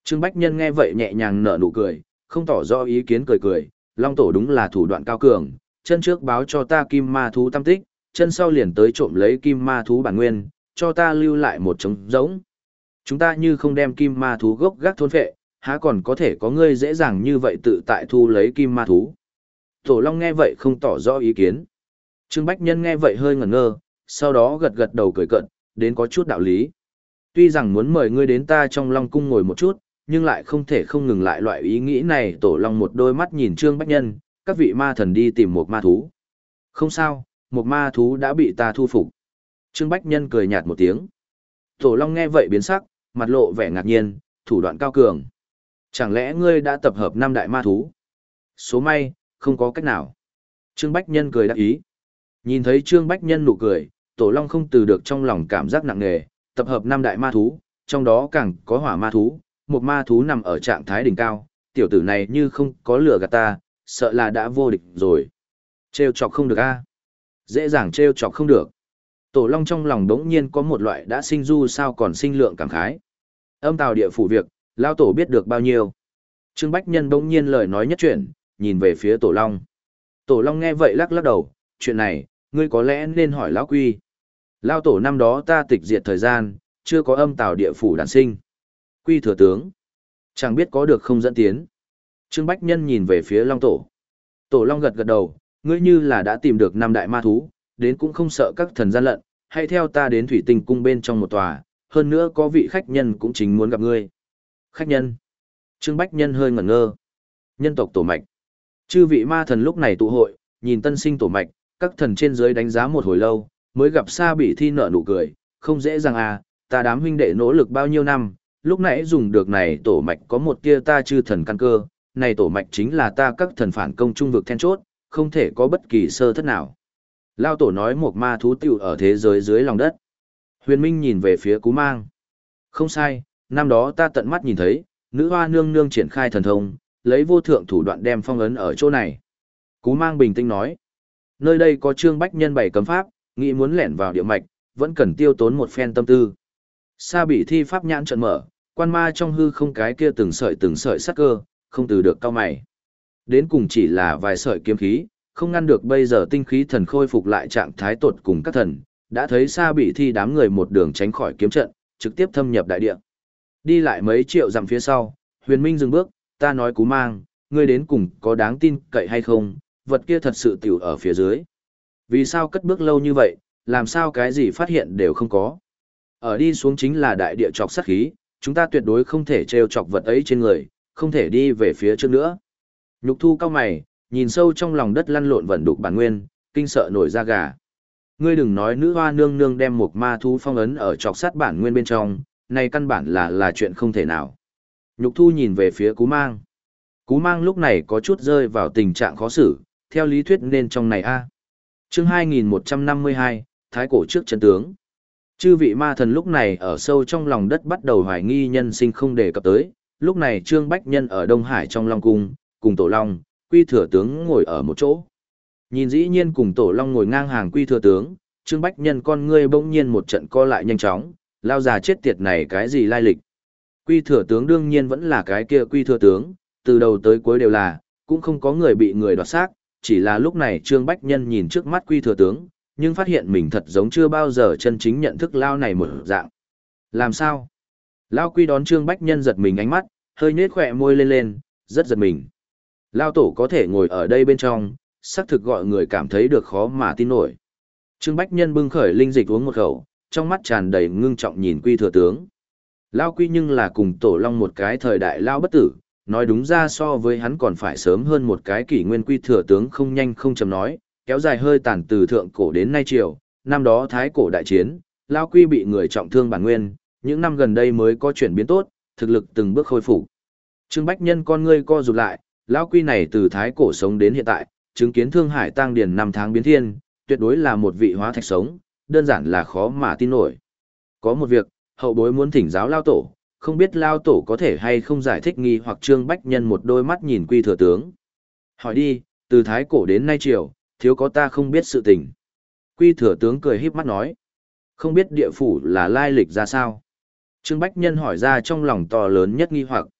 Trương Bách Nhân nghe vậy nhẹ nhàng nở nụ cười, không tỏ rõ ý kiến cười cười, Long Tổ đúng là thủ đoạn cao cường, chân trước báo cho ta kim ma thú tâm tích, chân sau liền tới trộm lấy kim ma thú bản nguyên, cho ta lưu lại một trống rỗng. Chúng ta như không đem kim ma thú gốc gác thôn phệ, há còn có thể có ngươi dễ dàng như vậy tự tại thu lấy kim ma thú. Tổ Long nghe vậy không tỏ rõ ý kiến. Trương Bách Nhân nghe vậy hơi ngẩn ngơ, sau đó gật gật đầu cười cợt, đến có chút đạo lý. Tuy rằng muốn mời ngươi đến ta trong Long cung ngồi một chút, nhưng lại không thể không ngừng lại loại ý nghĩ này. Tổ Long một đôi mắt nhìn Trương Bách Nhân, các vị ma thần đi tìm một ma thú. Không sao, một ma thú đã bị ta thu phục. Trương Bách Nhân cười nhạt một tiếng. Tổ Long nghe vậy biến sắc, mặt lộ vẻ ngạc nhiên, thủ đoạn cao cường. Chẳng lẽ ngươi đã tập hợp năm đại ma thú? Số may, không có cách nào. Trương Bách Nhân cười đáp ý. Nhìn thấy Trương Bách Nhân nụ cười, Tổ Long không từ được trong lòng cảm giác nặng nề, tập hợp năm đại ma thú, trong đó càng có hỏa ma thú, một ma thú nằm ở trạng thái đỉnh cao, tiểu tử này như không có lửa gạt ta, sợ là đã vô địch rồi. Trêu chọc không được a, Dễ dàng trêu chọc không được. Tổ Long trong lòng đống nhiên có một loại đã sinh du sao còn sinh lượng cảm khái. Âm tào địa phủ việc, Lao Tổ biết được bao nhiêu. Trương Bách Nhân đống nhiên lời nói nhất chuyển, nhìn về phía Tổ Long. Tổ Long nghe vậy lắc lắc đầu, chuyện này, ngươi có lẽ nên hỏi Lão Quy. Lao Tổ năm đó ta tịch diệt thời gian, chưa có âm tào địa phủ đản sinh. Quy thừa tướng, chẳng biết có được không dẫn tiến. Trương Bách Nhân nhìn về phía Long Tổ. Tổ Long gật gật đầu, ngươi như là đã tìm được năm đại ma thú, đến cũng không sợ các thần gian lận, hãy theo ta đến thủy tinh cung bên trong một tòa, hơn nữa có vị khách nhân cũng chính muốn gặp ngươi. Khách nhân? Trương Bách Nhân hơi ngẩn ngơ. Nhân tộc tổ mạch. Chư vị ma thần lúc này tụ hội, nhìn tân sinh tổ mạch, các thần trên dưới đánh giá một hồi lâu, mới gặp Sa Bỉ Thi nở nụ cười, không dễ dàng à, ta đám huynh đệ nỗ lực bao nhiêu năm, lúc nãy dùng được này tổ mạch có một tia ta chư thần căn cơ, này tổ mạch chính là ta các thần phản công trung vực then chốt, không thể có bất kỳ sơ thất nào. Lao Tổ nói một ma thú tiểu ở thế giới dưới lòng đất. Huyền Minh nhìn về phía Cú Mang. Không sai, năm đó ta tận mắt nhìn thấy, nữ hoa nương nương triển khai thần thông, lấy vô thượng thủ đoạn đem phong ấn ở chỗ này. Cú Mang bình tĩnh nói. Nơi đây có Trương Bách Nhân bảy cấm pháp, nghĩ muốn lẻn vào địa mạch, vẫn cần tiêu tốn một phen tâm tư. Sa Bỉ Thi pháp nhãn trợn mở, quan ma trong hư không cái kia từng sợi từng sợi sắc cơ, không từ được cao mày. Đến cùng chỉ là vài sợi kiếm khí, không ngăn được bây giờ tinh khí thần khôi phục lại trạng thái tột cùng các thần, đã thấy Sa Bỉ Thi đám người một đường tránh khỏi kiếm trận, trực tiếp thâm nhập đại địa. Đi lại mấy triệu dặm phía sau, Huyền Minh dừng bước, ta nói Cú Mang, ngươi đến cùng có đáng tin cậy hay không, vật kia thật sự tiểu ở phía dưới. Vì sao cất bước lâu như vậy, làm sao cái gì phát hiện đều không có. Ở đi xuống chính là đại địa trọc sát khí, chúng ta tuyệt đối không thể trêu chọc vật ấy trên người, không thể đi về phía trước nữa. Nhục Thu cao mày, nhìn sâu trong lòng đất lăn lộn vận đục bản nguyên, kinh sợ nổi da gà. Ngươi đừng nói nữ hoa nương nương đem một ma thú phong ấn ở trọc sát bản nguyên bên trong, này căn bản là là chuyện không thể nào. Nhục Thu nhìn về phía Cú Mang. Cú Mang lúc này có chút rơi vào tình trạng khó xử, theo lý thuyết nên trong này a. Chương hai nghìn một trăm năm mươi hai, Thái cổ trước chân tướng. Chư vị ma thần lúc này ở sâu trong lòng đất bắt đầu hoài nghi nhân sinh không đề cập tới, lúc này Trương Bách Nhân ở Đông Hải trong Long Cung, cùng Tổ Long, Quy Thừa Tướng ngồi ở một chỗ. Nhìn dĩ nhiên cùng Tổ Long ngồi ngang hàng Quy Thừa Tướng, Trương Bách Nhân con ngươi bỗng nhiên một trận co lại nhanh chóng, lao già chết tiệt này cái gì lai lịch. Quy Thừa Tướng đương nhiên vẫn là cái kia Quy Thừa Tướng, từ đầu tới cuối đều là, cũng không có người bị người đoạt xác, chỉ là lúc này Trương Bách Nhân nhìn trước mắt Quy Thừa Tướng, nhưng phát hiện mình thật giống chưa bao giờ chân chính nhận thức lao này một dạng. Làm sao? Lao Quy đón Trương Bách Nhân giật mình ánh mắt, hơi nhếch khỏe môi lên lên, rất giật mình. Lao Tổ có thể ngồi ở đây bên trong, xác thực gọi người cảm thấy được khó mà tin nổi. Trương Bách Nhân bưng khởi linh dịch uống một khẩu, trong mắt tràn đầy ngưng trọng nhìn Quy Thừa Tướng. Lao Quy nhưng là cùng Tổ Long một cái thời đại lao bất tử, nói đúng ra so với hắn còn phải sớm hơn một cái kỷ nguyên. Quy Thừa Tướng không nhanh không chậm nói, kéo dài hơi tàn từ thượng cổ đến nay triều, năm đó thái cổ đại chiến, Lao Quy bị người trọng thương bản nguyên, những năm gần đây mới có chuyển biến tốt, thực lực từng bước khôi phục. Trương Bách Nhân con ngươi co rụt lại, Lao Quy này từ thái cổ sống đến hiện tại, chứng kiến Thương Hải tang điền năm tháng biến thiên, tuyệt đối là một vị hóa thạch sống, đơn giản là khó mà tin nổi. Có một việc, hậu bối muốn thỉnh giáo Lao Tổ, không biết Lao Tổ có thể hay không giải thích nghi hoặc. Trương Bách Nhân một đôi mắt nhìn Quy Thừa Tướng. Hỏi đi, từ thái cổ đến nay triều, thiếu có ta không biết sự tình. Quy Thừa Tướng cười híp mắt nói. Không biết địa phủ là lai lịch ra sao? Trương Bách Nhân hỏi ra trong lòng to lớn nhất nghi hoặc.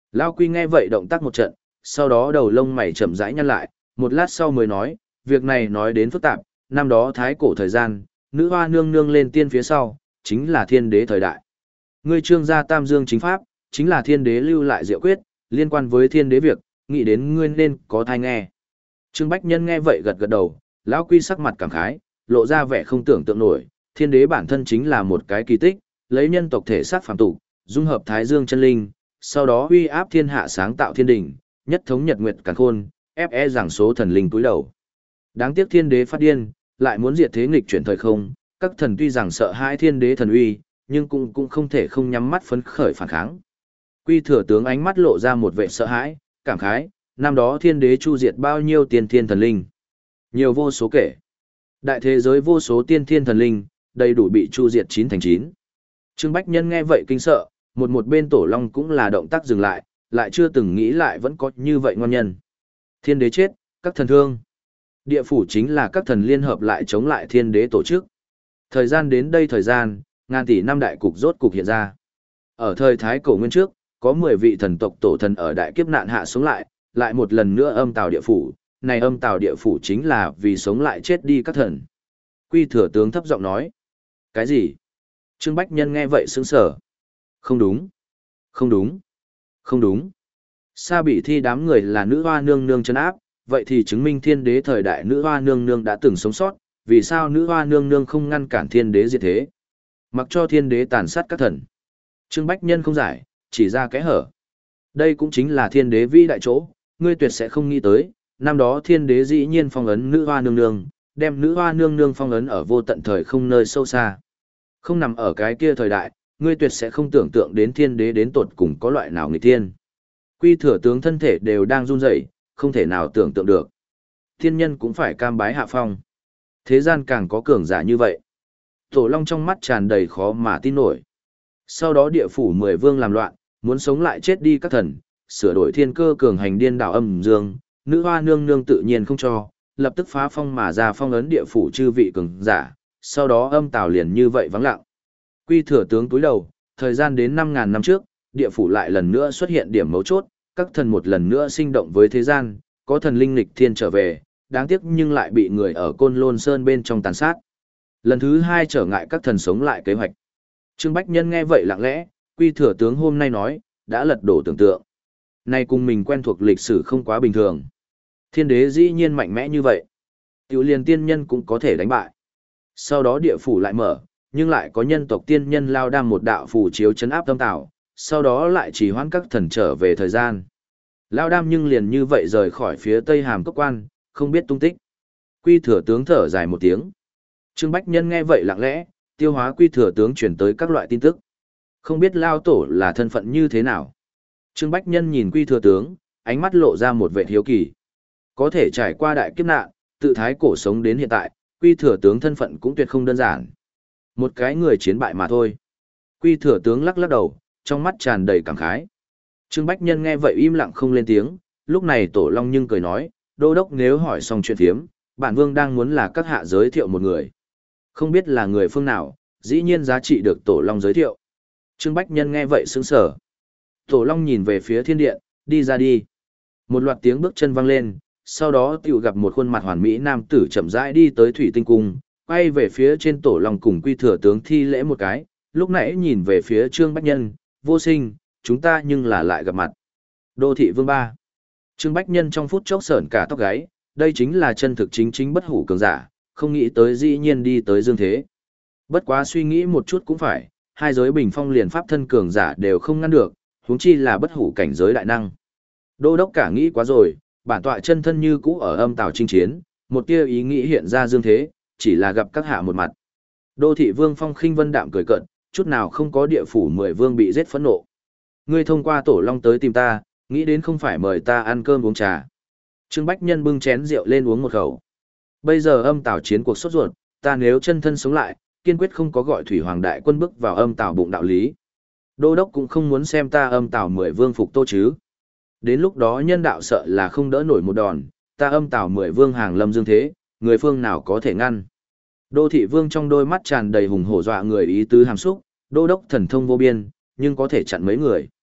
Lao Quy nghe vậy động tác một trận, sau đó đầu lông mày chậm rãi nhăn lại, một lát sau mới nói, việc này nói đến phức tạp, năm đó thái cổ thời gian, nữ hoa nương nương lên tiên phía sau, chính là thiên đế thời đại. Ngươi trương gia tam dương chính pháp, chính là thiên đế lưu lại diệu quyết, liên quan với thiên đế việc, nghĩ đến ngươi nên có thai nghe. Trương Bách Nhân nghe vậy gật gật đầu, lão Quy sắc mặt cảm khái, lộ ra vẻ không tưởng tượng nổi, thiên đế bản thân chính là một cái kỳ tích, lấy nhân tộc thể xác phàm tục, dung hợp thái dương chân linh, sau đó uy áp thiên hạ sáng tạo thiên đỉnh, nhất thống nhật nguyệt càn khôn, ép e rằng số thần linh túi đầu. Đáng tiếc thiên đế phát điên, lại muốn diệt thế nghịch chuyển thời không, các thần tuy rằng sợ hãi thiên đế thần uy, nhưng cũng cũng không thể không nhắm mắt phấn khởi phản kháng. Quy thừa tướng ánh mắt lộ ra một vẻ sợ hãi, cảm khái, năm đó thiên đế chu diệt bao nhiêu tiên thiên thần linh. Nhiều vô số kể. Đại thế giới vô số tiên thiên thần linh, đầy đủ bị chu diệt chín thành chín. Trương Bách Nhân nghe vậy kinh sợ, một một bên tổ long cũng là động tác dừng lại, lại chưa từng nghĩ lại vẫn có như vậy ngon nhân. Thiên đế chết, các thần thương. Địa phủ chính là các thần liên hợp lại chống lại thiên đế tổ chức. Thời gian đến đây thời gian, ngàn tỷ năm đại cục rốt cục hiện ra. Ở thời Thái Cổ Nguyên trước, có mười vị thần tộc tổ thần ở đại kiếp nạn hạ sống lại, lại một lần nữa âm tào địa phủ, này âm tào địa phủ chính là vì sống lại chết đi các thần. Quy thừa tướng thấp giọng nói. Cái gì? Trương Bách Nhân nghe vậy sững sờ. Không đúng. Không đúng. Không đúng. Sa bị thi đám người là nữ hoa nương nương trấn áp, vậy thì chứng minh thiên đế thời đại nữ hoa nương nương đã từng sống sót, vì sao nữ hoa nương nương không ngăn cản thiên đế diệt thế? Mặc cho thiên đế tàn sát các thần. Trương Bách Nhân không giải, chỉ ra cái hở. Đây cũng chính là thiên đế vĩ đại chỗ, ngươi tuyệt sẽ không nghĩ tới, năm đó thiên đế dĩ nhiên phong ấn nữ hoa nương nương, đem nữ hoa nương nương phong ấn ở vô tận thời không nơi sâu xa. Không nằm ở cái kia thời đại, ngươi tuyệt sẽ không tưởng tượng đến thiên đế đến tột cùng có loại nào nghịch thiên. Quy thừa tướng thân thể đều đang run rẩy, không thể nào tưởng tượng được. Thiên nhân cũng phải cam bái hạ phong. Thế gian càng có cường giả như vậy. Tổ Long trong mắt tràn đầy khó mà tin nổi. Sau đó địa phủ mười vương làm loạn, muốn sống lại chết đi các thần, sửa đổi thiên cơ cường hành điên đảo âm dương, nữ hoa nương nương tự nhiên không cho, lập tức phá phong mà ra phong ấn địa phủ chư vị cường giả, sau đó âm tào liền như vậy vắng lặng. Quy thừa tướng túi đầu, thời gian đến năm ngàn năm trước, địa phủ lại lần nữa xuất hiện điểm mấu chốt, các thần một lần nữa sinh động với thế gian, có thần linh lịch thiên trở về, đáng tiếc nhưng lại bị người ở Côn Lôn Sơn bên trong tàn sát. Lần thứ hai trở ngại các thần sống lại kế hoạch. Trương Bách Nhân nghe vậy lặng lẽ, Quy thừa tướng hôm nay nói, đã lật đổ tưởng tượng. Nay cùng mình quen thuộc lịch sử không quá bình thường. Thiên đế dĩ nhiên mạnh mẽ như vậy. Tiểu liền tiên nhân cũng có thể đánh bại. Sau đó địa phủ lại mở, nhưng lại có nhân tộc tiên nhân lao đam một đạo phù chiếu chấn áp tâm tạo, sau đó lại chỉ hoãn các thần trở về thời gian. Lao đam nhưng liền như vậy rời khỏi phía tây hàm cốc quan, không biết tung tích. Quy thừa tướng thở dài một tiếng. Trương Bách Nhân nghe vậy lặng lẽ, tiêu hóa quy thừa tướng chuyển tới các loại tin tức. Không biết Lao tổ là thân phận như thế nào. Trương Bách Nhân nhìn quy thừa tướng, ánh mắt lộ ra một vẻ hiếu kỳ. Có thể trải qua đại kiếp nạn, tự thái cổ sống đến hiện tại, quy thừa tướng thân phận cũng tuyệt không đơn giản. Một cái người chiến bại mà thôi. Quy thừa tướng lắc lắc đầu, trong mắt tràn đầy cảm khái. Trương Bách Nhân nghe vậy im lặng không lên tiếng, lúc này Tổ Long nhưng cười nói, đô đốc nếu hỏi xong chuyện phiếm, bản vương đang muốn là các hạ giới thiệu một người. Không biết là người phương nào, dĩ nhiên giá trị được Tổ Long giới thiệu. Trương Bách Nhân nghe vậy sững sờ. Tổ Long nhìn về phía thiên điện, đi ra đi. Một loạt tiếng bước chân vang lên, sau đó tiểu gặp một khuôn mặt hoàn mỹ nam tử chậm rãi đi tới Thủy Tinh Cung, quay về phía trên Tổ Long cùng Quy thừa tướng thi lễ một cái, lúc nãy nhìn về phía Trương Bách Nhân, vô sinh, chúng ta nhưng là lại gặp mặt. Đô thị vương ba. Trương Bách Nhân trong phút chốc sởn cả tóc gáy, đây chính là chân thực chính chính bất hủ cường giả, không nghĩ tới dĩ nhiên đi tới dương thế. Bất quá suy nghĩ một chút cũng phải, hai giới bình phong liền pháp thân cường giả đều không ngăn được, huống chi là bất hủ cảnh giới đại năng. Đô đốc cả nghĩ quá rồi, bản tọa chân thân như cũ ở âm tào chinh chiến, một tia ý nghĩ hiện ra dương thế, chỉ là gặp các hạ một mặt. Đô thị vương phong khinh vân đạm cười cợt, chút nào không có địa phủ mười vương bị giết phẫn nộ. Ngươi thông qua Tổ Long tới tìm ta, nghĩ đến không phải mời ta ăn cơm uống trà. Trương Bách Nhân bưng chén rượu lên uống một khẩu. Bây giờ âm tào chiến cuộc sốt ruột, ta nếu chân thân sống lại, kiên quyết không có gọi thủy hoàng đại quân bước vào âm tào bụng đạo lý. Đô đốc cũng không muốn xem ta âm tào mười vương phục tô chứ. Đến lúc đó nhân đạo sợ là không đỡ nổi một đòn, ta âm tào mười vương hàng lâm dương thế, người phương nào có thể ngăn. Đô thị vương trong đôi mắt tràn đầy hùng hổ dọa người ý tứ hàm xúc, đô đốc thần thông vô biên, nhưng có thể chặn mấy người.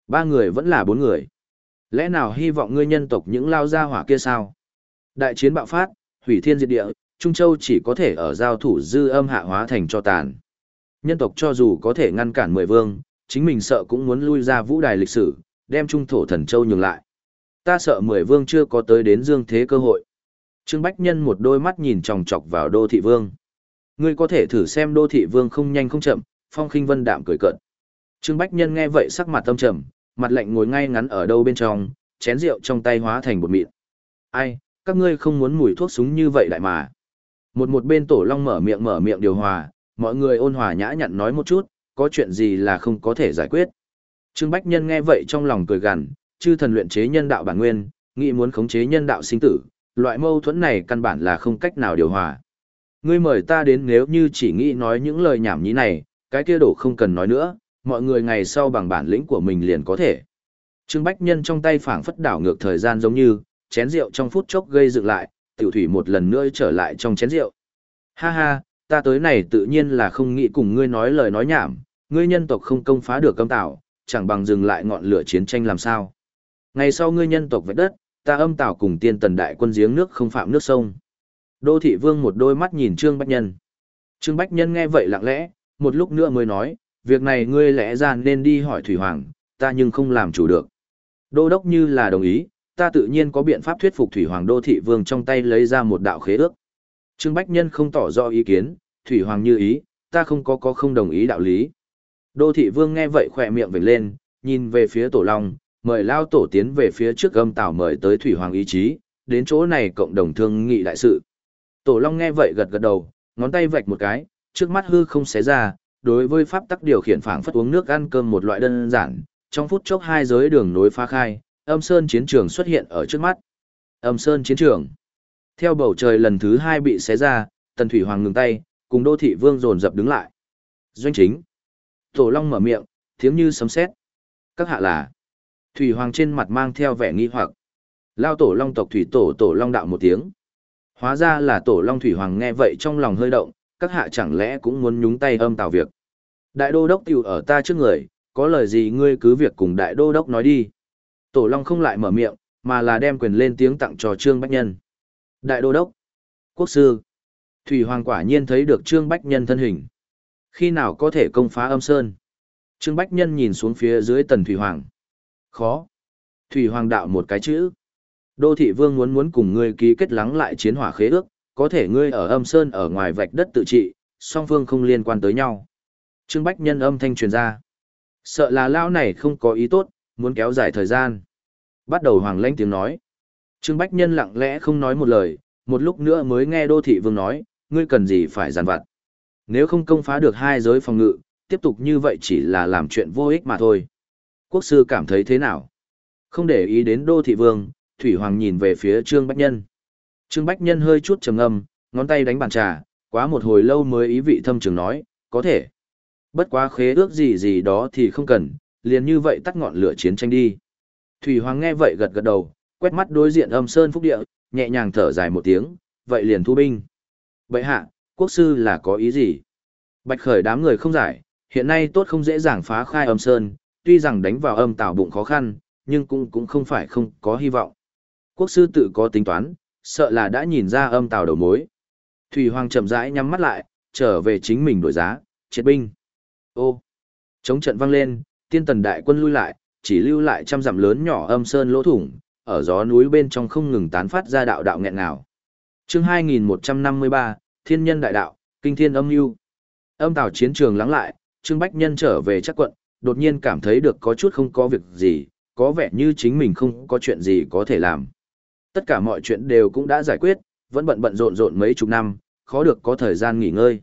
Ba người vẫn là bốn người. Lẽ nào hy vọng ngươi nhân tộc những lao gia hỏa kia sao? Đại chiến bạo phát, hủy thiên diệt địa, Trung Châu chỉ có thể ở giao thủ dư âm hạ hóa thành cho tàn. Nhân tộc cho dù có thể ngăn cản mười vương, chính mình sợ cũng muốn lui ra vũ đài lịch sử, đem Trung Thổ Thần Châu nhường lại. Ta sợ mười vương chưa có tới đến dương thế cơ hội. Trương Bách Nhân một đôi mắt nhìn chòng chọc vào Đô Thị Vương. Ngươi có thể thử xem Đô Thị Vương không nhanh không chậm, Phong Khinh Vân đạm cười cợt. Trương Bách Nhân nghe vậy sắc mặt tâm trầm, mặt lạnh ngồi ngay ngắn ở đâu bên trong, chén rượu trong tay hóa thành bột mịn. Ai, các ngươi không muốn mùi thuốc súng như vậy đại mà. Một một bên Tổ Long mở miệng mở miệng điều hòa, mọi người ôn hòa nhã nhặn nói một chút, có chuyện gì là không có thể giải quyết. Trương Bách Nhân nghe vậy trong lòng cười gằn, chư thần luyện chế nhân đạo bản nguyên, nghĩ muốn khống chế nhân đạo sinh tử, loại mâu thuẫn này căn bản là không cách nào điều hòa. Ngươi mời ta đến nếu như chỉ nghĩ nói những lời nhảm nhí này, cái kia đổ không cần nói nữa, mọi người ngày sau bằng bản lĩnh của mình liền có thể. Trương Bách Nhân trong tay phảng phất đảo ngược thời gian giống như, chén rượu trong phút chốc gây dựng lại, tiểu thủy một lần nữa trở lại trong chén rượu. Ha ha, ta tới này tự nhiên là không nghĩ cùng ngươi nói lời nói nhảm, ngươi nhân tộc không công phá được Âm Tảo, chẳng bằng dừng lại ngọn lửa chiến tranh làm sao. Ngày sau ngươi nhân tộc vạch đất, ta Âm Tảo cùng tiên tần đại quân giếng nước không phạm nước sông. Đô Thị Vương một đôi mắt nhìn Trương Bách Nhân. Trương Bách Nhân nghe vậy lặng lẽ, một lúc nữa mới nói, việc này ngươi lẽ ra nên đi hỏi Thủy Hoàng, ta nhưng không làm chủ được. Đô đốc như là đồng ý, ta tự nhiên có biện pháp thuyết phục Thủy Hoàng. Đô Thị Vương trong tay lấy ra một đạo khế ước. Trương Bách Nhân không tỏ rõ ý kiến, Thủy Hoàng như ý, ta không có có không đồng ý đạo lý. Đô Thị Vương nghe vậy khỏe miệng vểnh lên, nhìn về phía Tổ Long, mời lao tổ tiến về phía trước Âm Tảo mời tới Thủy Hoàng ý chí, đến chỗ này cộng đồng thương nghị đại sự. Tổ Long nghe vậy gật gật đầu, ngón tay vạch một cái, trước mắt hư không xé ra, đối với pháp tắc điều khiển phảng phất uống nước ăn cơm một loại đơn giản, trong phút chốc hai giới đường nối phá khai, Âm Sơn chiến trường xuất hiện ở trước mắt. Âm Sơn chiến trường. Theo bầu trời lần thứ hai bị xé ra, Tần Thủy Hoàng ngừng tay, cùng Đô Thị Vương dồn dập đứng lại. Doanh chính. Tổ Long mở miệng, tiếng như sấm sét. Các hạ là. Thủy Hoàng trên mặt mang theo vẻ nghi hoặc. Lao tổ Long tộc Thủy tổ Tổ Long đạo một tiếng. Hóa ra là Tổ Long. Thủy Hoàng nghe vậy trong lòng hơi động, các hạ chẳng lẽ cũng muốn nhúng tay Âm Tảo việc. Đại đô đốc tiểu ở ta trước người, có lời gì ngươi cứ việc cùng đại đô đốc nói đi. Tổ Long không lại mở miệng, mà là đem quyền lên tiếng tặng cho Trương Bách Nhân. Đại đô đốc, quốc sư. Thủy Hoàng quả nhiên thấy được Trương Bách Nhân thân hình. Khi nào có thể công phá Âm Sơn? Trương Bách Nhân nhìn xuống phía dưới Tần Thủy Hoàng. Khó. Thủy Hoàng đạo một cái chữ. Đô Thị Vương muốn muốn cùng ngươi ký kết lắng lại chiến hỏa khế ước, có thể ngươi ở Âm Sơn ở ngoài vạch đất tự trị, song phương không liên quan tới nhau. Trương Bách Nhân âm thanh truyền ra. Sợ là lão này không có ý tốt, muốn kéo dài thời gian. Bắt đầu Hoàng lãnh tiếng nói. Trương Bách Nhân lặng lẽ không nói một lời, một lúc nữa mới nghe Đô Thị Vương nói, ngươi cần gì phải giàn vặt. Nếu không công phá được hai giới phòng ngự, tiếp tục như vậy chỉ là làm chuyện vô ích mà thôi. Quốc sư cảm thấy thế nào? Không để ý đến Đô Thị Vương, Thủy Hoàng nhìn về phía Trương Bách Nhân. Trương Bách Nhân hơi chút trầm ngâm, ngón tay đánh bàn trà, quá một hồi lâu mới ý vị thâm trường nói, có thể. Bất quá khế ước gì gì đó thì không cần, liền như vậy tắt ngọn lửa chiến tranh đi. Thủy Hoàng nghe vậy gật gật đầu, quét mắt đối diện Âm Sơn phúc địa, nhẹ nhàng thở dài một tiếng, vậy liền thu binh. Bệ hạ, quốc sư là có ý gì? Bạch Khởi đám người không giải, hiện nay tốt không dễ dàng phá khai Âm Sơn, tuy rằng đánh vào Âm Tảo bụng khó khăn, nhưng cũng cũng không phải không có hy vọng. Quốc sư tự có tính toán, sợ là đã nhìn ra Âm Tảo đầu mối. Thủy Hoàng chậm rãi nhắm mắt lại, trở về chính mình đổi giá, triệt binh. Ô, chống trận vang lên, tiên tần đại quân lui lại, chỉ lưu lại trăm dặm lớn nhỏ Âm Sơn lỗ thủng, ở gió núi bên trong không ngừng tán phát ra đạo đạo nghẹn ngào. Chương hai nghìn một trăm năm mươi ba, Thiên Nhân Đại Đạo, Kinh Thiên Âm Nhu. Âm Tảo chiến trường lắng lại, Trương Bách Nhân trở về chắc quận, đột nhiên cảm thấy được có chút không có việc gì, có vẻ như chính mình không có chuyện gì có thể làm. Tất cả mọi chuyện đều cũng đã giải quyết, vẫn bận bận rộn rộn mấy chục năm, khó được có thời gian nghỉ ngơi.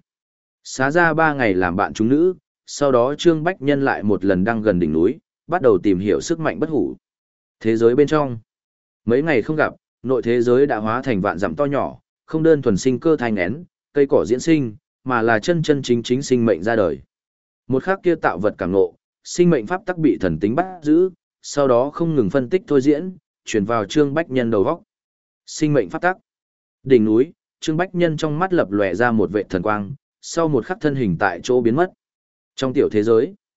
Xá ra ba ngày làm bạn chúng nữ, sau đó Trương Bách Nhân lại một lần đăng gần đỉnh núi, bắt đầu tìm hiểu sức mạnh bất hủ. Thế giới bên trong, mấy ngày không gặp, nội thế giới đã hóa thành vạn dặm to nhỏ, không đơn thuần sinh cơ thai nghén, cây cỏ diễn sinh, mà là chân chân chính chính sinh mệnh ra đời. Một khắc kia tạo vật càng ngộ, sinh mệnh pháp tắc bị thần tính bắt giữ, sau đó không ngừng phân tích thôi diễn, truyền vào Trương Bách Nhân đầu góc. Sinh mệnh pháp tắc. Đỉnh núi, Trương Bách Nhân trong mắt lập lòe ra một vệ thần quang, sau một khắc thân hình tại chỗ biến mất. Trong tiểu thế giới,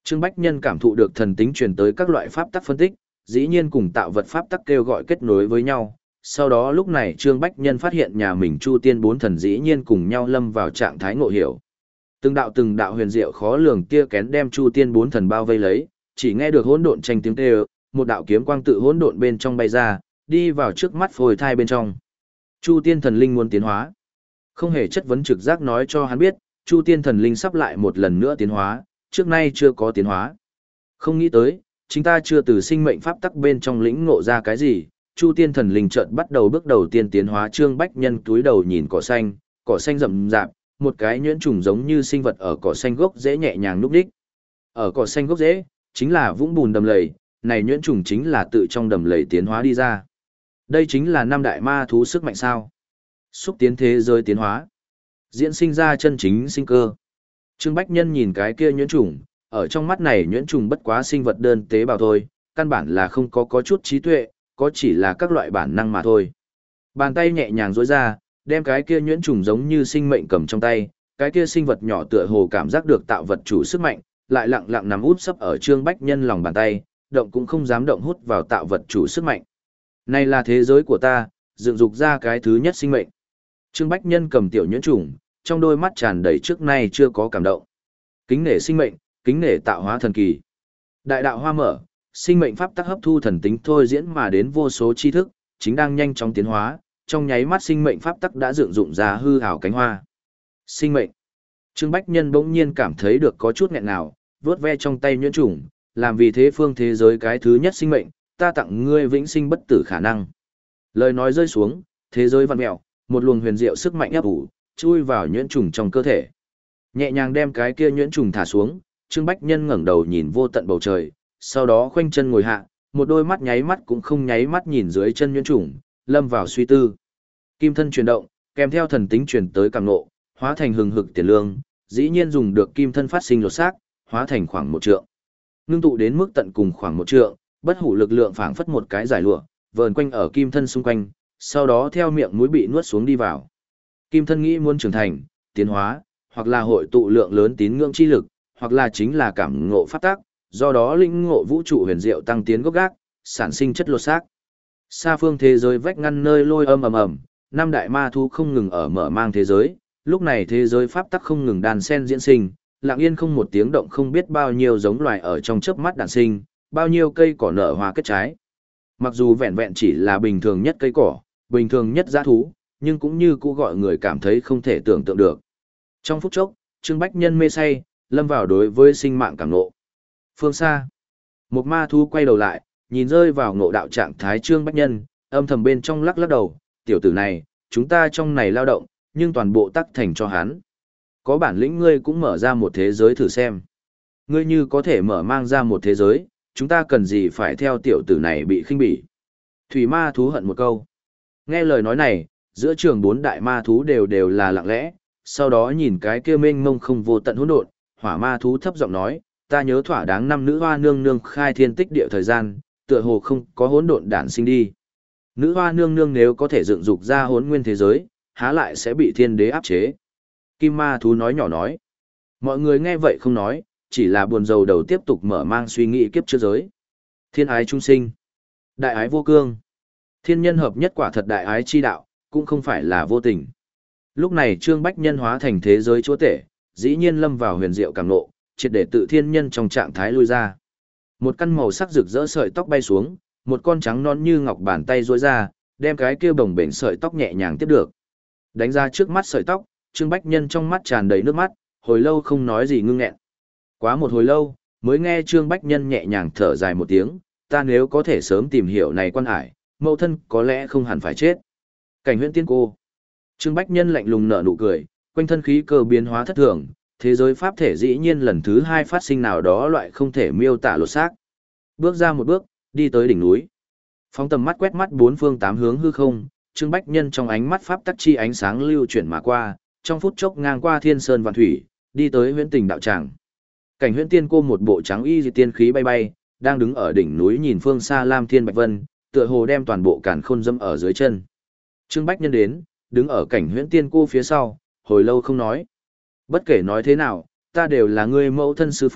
Trương Bách Nhân cảm thụ được thần tính truyền tới các loại pháp tắc phân tích, dĩ nhiên cùng tạo vật pháp tắc kêu gọi kết nối với nhau. Sau đó lúc này Trương Bách Nhân phát hiện nhà mình Chu Tiên bốn thần dĩ nhiên cùng nhau lâm vào trạng thái ngộ hiểu. Từng đạo từng đạo huyền diệu khó lường kia kén đem Chu Tiên bốn thần bao vây lấy, chỉ nghe được hỗn độn tranh tiếng kêu, một đạo kiếm quang tự hỗn độn bên trong bay ra, đi vào trước mắt phôi thai bên trong. Chu Tiên thần linh muốn tiến hóa. Không hề chất vấn trực giác nói cho hắn biết, Chu Tiên thần linh sắp lại một lần nữa tiến hóa, trước nay chưa có tiến hóa. Không nghĩ tới, chính ta chưa từ sinh mệnh pháp tắc bên trong lĩnh ngộ ra cái gì, Chu Tiên thần linh chợt bắt đầu bước đầu tiên tiến hóa. Trương Bách Nhân túi đầu nhìn cỏ xanh, cỏ xanh rậm rạp, một cái nhuyễn trùng giống như sinh vật ở cỏ xanh gốc rễ nhẹ nhàng núp đích. Ở cỏ xanh gốc rễ, chính là vũng bùn đầm lầy, này nhuyễn trùng chính là tự trong đầm lầy tiến hóa đi ra. Đây chính là năm đại ma thú sức mạnh sao? Xúc tiến thế giới tiến hóa, diễn sinh ra chân chính sinh cơ. Trương Bách Nhân nhìn cái kia nhuyễn trùng, ở trong mắt này nhuyễn trùng bất quá sinh vật đơn tế bào thôi, căn bản là không có có chút trí tuệ, có chỉ là các loại bản năng mà thôi. Bàn tay nhẹ nhàng duỗi ra, đem cái kia nhuyễn trùng giống như sinh mệnh cầm trong tay, cái kia sinh vật nhỏ tựa hồ cảm giác được tạo vật chủ sức mạnh, lại lặng lặng nằm úp sấp ở Trương Bách Nhân lòng bàn tay, động cũng không dám động hút vào tạo vật chủ sức mạnh. Này là thế giới của ta, dựng dục ra cái thứ nhất sinh mệnh. Trương Bách Nhân cầm tiểu nhuyễn trùng, trong đôi mắt tràn đầy trước nay chưa có cảm động. Kính nể sinh mệnh, kính nể tạo hóa thần kỳ. Đại đạo hoa mở, sinh mệnh pháp tắc hấp thu thần tính thôi diễn mà đến vô số tri thức, chính đang nhanh chóng tiến hóa, trong nháy mắt sinh mệnh pháp tắc đã dựng dụng ra hư ảo cánh hoa. Sinh mệnh. Trương Bách Nhân bỗng nhiên cảm thấy được có chút nghẹn nào, vuốt ve trong tay nhuyễn trùng, làm vì thế phương thế giới cái thứ nhất sinh mệnh, ta tặng ngươi vĩnh sinh bất tử khả năng. Lời nói rơi xuống, thế giới vặn mèo, một luồng huyền diệu sức mạnh ấp ủ, chui vào nhuyễn trùng trong cơ thể. Nhẹ nhàng đem cái kia nhuyễn trùng thả xuống, Trương Bách Nhân ngẩng đầu nhìn vô tận bầu trời, sau đó khoanh chân ngồi hạ, một đôi mắt nháy mắt cũng không nháy mắt nhìn dưới chân nhuyễn trùng, lâm vào suy tư. Kim thân chuyển động, kèm theo thần tính chuyển tới cảm ngộ, hóa thành hừng hực tiền lương, dĩ nhiên dùng được kim thân phát sinh lột xác, hóa thành khoảng một trượng. Ngưng tụ đến mức tận cùng khoảng một trượng, bất hủ lực lượng phảng phất một cái giải lụa, vờn quanh ở kim thân xung quanh, sau đó theo miệng mũi bị nuốt xuống đi vào. Kim thân nghĩ muốn trưởng thành, tiến hóa, hoặc là hội tụ lượng lớn tín ngưỡng chi lực, hoặc là chính là cảm ngộ pháp tác, do đó linh ngộ vũ trụ huyền diệu tăng tiến gốc gác, sản sinh chất lột xác. Xa phương thế giới vách ngăn nơi lôi âm ầm ầm, năm đại ma thú không ngừng ở mở mang thế giới, lúc này thế giới pháp tắc không ngừng đàn sen diễn sinh, lặng yên không một tiếng động, không biết bao nhiêu giống loài ở trong chớp mắt đản sinh, bao nhiêu cây cỏ nở hoa kết trái. Mặc dù vẹn vẹn chỉ là bình thường nhất cây cỏ, bình thường nhất dã thú, nhưng cũng như cũ gọi người cảm thấy không thể tưởng tượng được. Trong phút chốc, Trương Bách Nhân mê say, lâm vào đối với sinh mạng cảm ngộ. Phương xa, một ma thú quay đầu lại, nhìn rơi vào ngộ đạo trạng thái Trương Bách Nhân, âm thầm bên trong lắc lắc đầu, tiểu tử này, chúng ta trong này lao động, nhưng toàn bộ tắc thành cho hắn. Có bản lĩnh ngươi cũng mở ra một thế giới thử xem. Ngươi như có thể mở mang ra một thế giới, chúng ta cần gì phải theo tiểu tử này bị khinh bỉ. Thủy ma thú hận một câu. Nghe lời nói này, giữa trường bốn đại ma thú đều đều là lặng lẽ, sau đó nhìn cái kia mênh mông không vô tận hỗn độn, hỏa ma thú thấp giọng nói, ta nhớ thỏa đáng năm nữ hoa nương nương khai thiên tích địa thời gian, tựa hồ không có hỗn độn đản sinh đi. Nữ hoa nương nương nếu có thể dựng dục ra hỗn nguyên thế giới, há lại sẽ bị thiên đế áp chế. Kim ma thú nói nhỏ nói. Mọi người nghe vậy không nói, chỉ là buồn rầu đầu tiếp tục mở mang suy nghĩ kiếp trước giới. Thiên ái trung sinh, đại ái vô cương. Thiên nhân hợp nhất quả thật đại ái chi đạo, cũng không phải là vô tình. Lúc này Trương Bách Nhân hóa thành thế giới chúa tể, dĩ nhiên lâm vào huyền diệu cảm ngộ, triệt để tự thiên nhân trong trạng thái lui ra. Một căn màu sắc rực rỡ sợi tóc bay xuống, một con trắng non như ngọc bàn tay duỗi ra, đem cái kia bồng bềnh sợi tóc nhẹ nhàng tiếp được. Đánh ra trước mắt sợi tóc, Trương Bách Nhân trong mắt tràn đầy nước mắt, hồi lâu không nói gì ngưng nghẹn. Quá một hồi lâu, mới nghe Trương Bách Nhân nhẹ nhàng thở dài một tiếng, ta nếu có thể sớm tìm hiểu này quan hải, mẫu thân có lẽ không hẳn phải chết. Cảnh huyễn tiên cô. Trương Bách Nhân lạnh lùng nở nụ cười, quanh thân khí cơ biến hóa thất thường, thế giới pháp thể dĩ nhiên lần thứ hai phát sinh nào đó loại không thể miêu tả lột xác. Bước ra một bước, đi tới đỉnh núi. Phóng tầm mắt quét mắt bốn phương tám hướng hư không, Trương Bách Nhân trong ánh mắt pháp tắc chi ánh sáng lưu chuyển mà qua, trong phút chốc ngang qua thiên sơn vạn thủy, đi tới huyễn tình đạo tràng. Cảnh huyễn tiên cô một bộ trắng y dị tiên khí bay bay, đang đứng ở đỉnh núi nhìn phương xa lam thiên bạch vân, tựa hồ đem toàn bộ càn khôn dâm ở dưới chân. Trương Bách Nhân đến, đứng ở cảnh huyễn tiên cô phía sau, hồi lâu không nói. Bất kể nói thế nào, ta đều là ngươi mẫu thân sư phụ,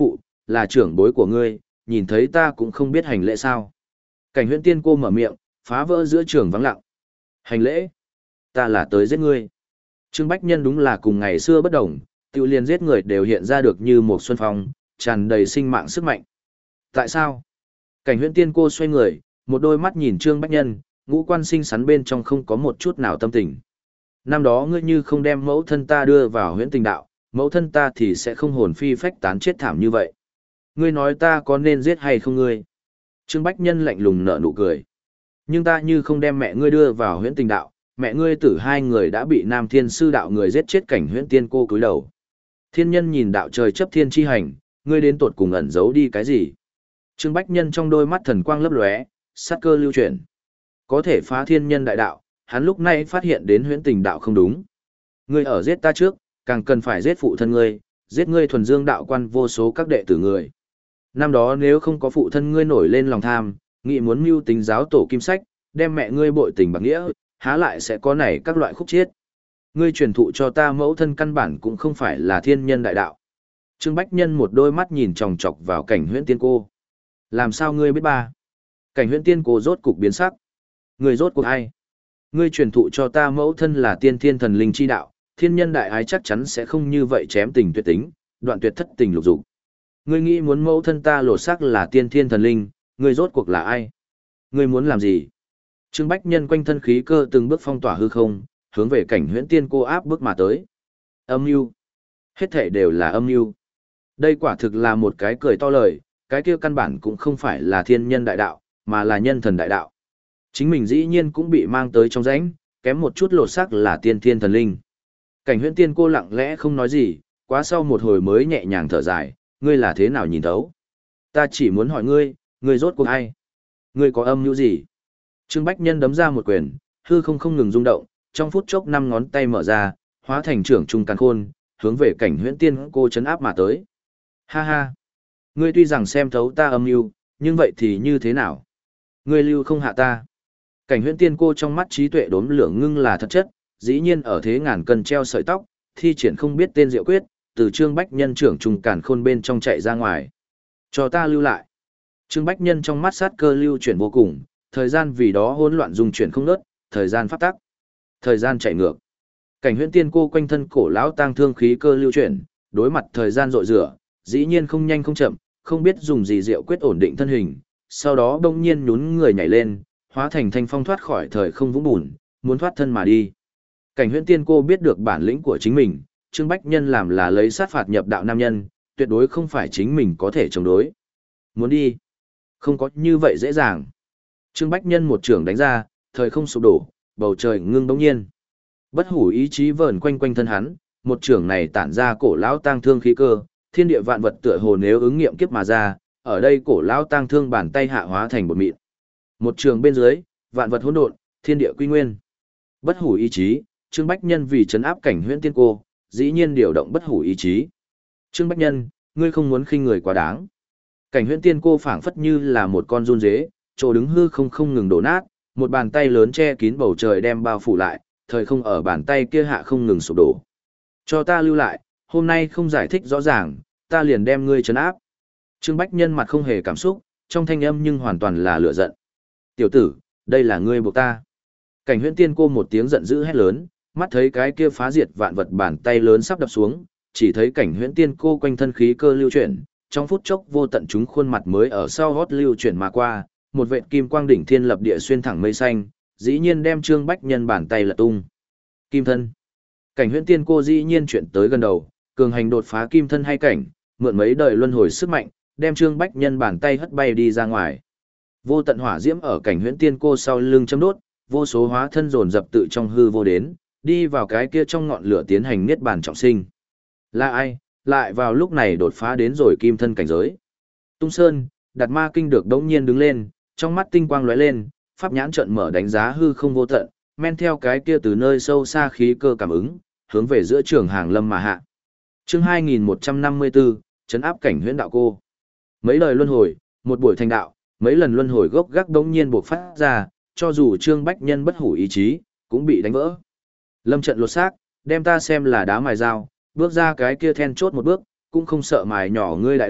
là trưởng bối của ngươi, nhìn thấy ta cũng không biết hành lễ sao. Cảnh huyễn tiên cô mở miệng, phá vỡ giữa trường vắng lặng. Hành lễ? Ta là tới giết ngươi. Trương Bách Nhân đúng là cùng ngày xưa bất đồng, tiêu liền giết người đều hiện ra được như một xuân phong, tràn đầy sinh mạng sức mạnh. Tại sao? Cảnh huyễn tiên cô xoay người, một đôi mắt nhìn Trương Bách Nhân, ngũ quan sinh sắn bên trong không có một chút nào tâm tình. Năm đó ngươi như không đem mẫu thân ta đưa vào huyễn tình đạo, mẫu thân ta thì sẽ không hồn phi phách tán chết thảm như vậy. Ngươi nói ta có nên giết hay không ngươi? Trương Bách Nhân lạnh lùng nở nụ cười. Nhưng ta như không đem mẹ ngươi đưa vào huyễn tình đạo, mẹ ngươi tử hai người đã bị Nam Thiên Sư đạo người giết chết. Cảnh huyễn tiên cô cúi đầu. Thiên nhân nhìn đạo trời chấp thiên chi hành, ngươi đến tột cùng ẩn giấu đi cái gì? Trương Bách Nhân trong đôi mắt thần quang lấp lóe, sát cơ lưu chuyển. Có thể phá thiên nhân đại đạo, hắn lúc này phát hiện đến huyễn tình đạo không đúng. Ngươi ở giết ta trước, càng cần phải giết phụ thân ngươi, giết ngươi thuần dương đạo quan vô số các đệ tử người. Năm đó nếu không có phụ thân ngươi nổi lên lòng tham, nghĩ muốn mưu tính giáo tổ kim sách, đem mẹ ngươi bội tình bạc nghĩa, há lại sẽ có nảy các loại khúc chiết. Ngươi truyền thụ cho ta mẫu thân căn bản cũng không phải là thiên nhân đại đạo. Trương Bách Nhân một đôi mắt nhìn chòng chọc vào cảnh huyễn tiên cô. Làm sao ngươi biết ba? Cảnh huyễn tiên cô rốt cục biến sắc. Ngươi rốt cuộc ai? Ngươi truyền thụ cho ta mẫu thân là tiên thiên thần linh chi đạo, thiên nhân đại ái chắc chắn sẽ không như vậy chém tình tuyệt tính, đoạn tuyệt thất tình lục dục. Ngươi nghĩ muốn mẫu thân ta lột xác là tiên thiên thần linh, ngươi rốt cuộc là ai? Ngươi muốn làm gì? Trương Bách Nhân quanh thân khí cơ từng bước phong tỏa hư không, hướng về cảnh huyễn tiên cô áp bước mà tới. Âm mưu, hết thảy đều là âm mưu. Đây quả thực là một cái cười to lời, cái kia căn bản cũng không phải là thiên nhân đại đạo, mà là nhân thần đại đạo. Chính mình dĩ nhiên cũng bị mang tới trong rãnh, kém một chút lột xác là tiên thiên thần linh. Cảnh huyễn tiên cô lặng lẽ không nói gì, quá sau một hồi mới nhẹ nhàng thở dài, ngươi là thế nào nhìn thấu? Ta chỉ muốn hỏi ngươi, ngươi rốt cuộc ai? Ngươi có âm mưu gì? Trương Bách Nhân đấm ra một quyền, hư không không ngừng rung động, trong phút chốc năm ngón tay mở ra, hóa thành trưởng trung càn khôn, hướng về cảnh huyễn tiên cô chấn áp mà tới. Ha ha! Ngươi tuy rằng xem thấu ta âm mưu, nhưng vậy thì như thế nào? Ngươi lưu không hạ ta. Cảnh huyễn tiên cô trong mắt trí tuệ đốm lửa ngưng là thật chất, dĩ nhiên ở thế ngàn cân treo sợi tóc, thi triển không biết tên diệu quyết, từ Trương Bách Nhân trưởng trung càn khôn bên trong chạy ra ngoài. Cho ta lưu lại. Trương Bách Nhân trong mắt sát cơ lưu chuyển vô cùng, thời gian vì đó hỗn loạn dung chuyển không ngớt, thời gian pháp tắc, thời gian chạy ngược. Cảnh huyễn tiên cô quanh thân cổ lão tang thương khí cơ lưu chuyển, đối mặt thời gian rội rửa, dĩ nhiên không nhanh không chậm, không biết dùng gì diệu quyết ổn định thân hình, sau đó bỗng nhiên nhún người nhảy lên, hóa thành thanh phong thoát khỏi thời không vũng bùn, muốn thoát thân mà đi. Cảnh huyễn tiên cô biết được bản lĩnh của chính mình, Trương Bách Nhân làm là lấy sát phạt nhập đạo nam nhân, tuyệt đối không phải chính mình có thể chống đối. Muốn đi, không có như vậy dễ dàng. Trương Bách Nhân một trường đánh ra, thời không sụp đổ, bầu trời ngưng bỗng nhiên. Bất hủ ý chí vờn quanh quanh thân hắn, một trường này tản ra cổ lão tang thương khí cơ, thiên địa vạn vật tựa hồ nếu ứng nghiệm kiếp mà ra, ở đây cổ lão tang thương bàn tay hạ hóa thành bột mịn. Một trường bên dưới, vạn vật hỗn độn, thiên địa quy nguyên. Bất hủ ý chí, Trương Bách Nhân vì trấn áp cảnh huyễn tiên cô, dĩ nhiên điều động bất hủ ý chí. Trương Bách Nhân, ngươi không muốn khinh người quá đáng. Cảnh huyễn tiên cô phảng phất như là một con run dế, chỗ đứng hư không không ngừng đổ nát, một bàn tay lớn che kín bầu trời đem bao phủ lại, thời không ở bàn tay kia hạ không ngừng sụp đổ. Cho ta lưu lại, hôm nay không giải thích rõ ràng, ta liền đem ngươi trấn áp. Trương Bách Nhân mặt không hề cảm xúc, trong thanh âm nhưng hoàn toàn là lửa giận. Tiểu tử, đây là ngươi buộc ta. Cảnh huyễn tiên cô một tiếng giận dữ hét lớn, mắt thấy cái kia phá diệt vạn vật bàn tay lớn sắp đập xuống, chỉ thấy cảnh huyễn tiên cô quanh thân khí cơ lưu chuyển, trong phút chốc vô tận chúng khuôn mặt mới ở sau gót lưu chuyển mà qua, một vệt kim quang đỉnh thiên lập địa xuyên thẳng mây xanh, dĩ nhiên đem Trương Bách Nhân bàn tay lật tung. Kim thân. Cảnh huyễn tiên cô dĩ nhiên chuyển tới gần đầu, cường hành đột phá kim thân hay cảnh, mượn mấy đời luân hồi sức mạnh, đem Trương Bách Nhân bàn tay hất bay đi ra ngoài. Vô tận hỏa diễm ở cảnh huyễn tiên cô sau lưng châm đốt, vô số hóa thân dồn dập tự trong hư vô đến, đi vào cái kia trong ngọn lửa tiến hành niết bàn trọng sinh. Là ai, lại vào lúc này đột phá đến rồi kim thân cảnh giới. Tung Sơn, Đạt Ma Kinh được đống nhiên đứng lên, trong mắt tinh quang lóe lên, pháp nhãn trợn mở đánh giá hư không vô tận, men theo cái kia từ nơi sâu xa khí cơ cảm ứng, hướng về giữa trường hàng lâm mà hạ. Chương hai nghìn một trăm năm mươi tư, trấn áp cảnh huyễn đạo cô. Mấy lời luân hồi, một buổi thành đạo, mấy lần luân hồi gốc gác đống nhiên buộc phát ra, cho dù Trương Bách Nhân bất hủ ý chí, cũng bị đánh vỡ. Lâm trận lột xác, đem ta xem là đá mài dao, bước ra cái kia then chốt một bước, cũng không sợ mài nhỏ ngươi đại đao,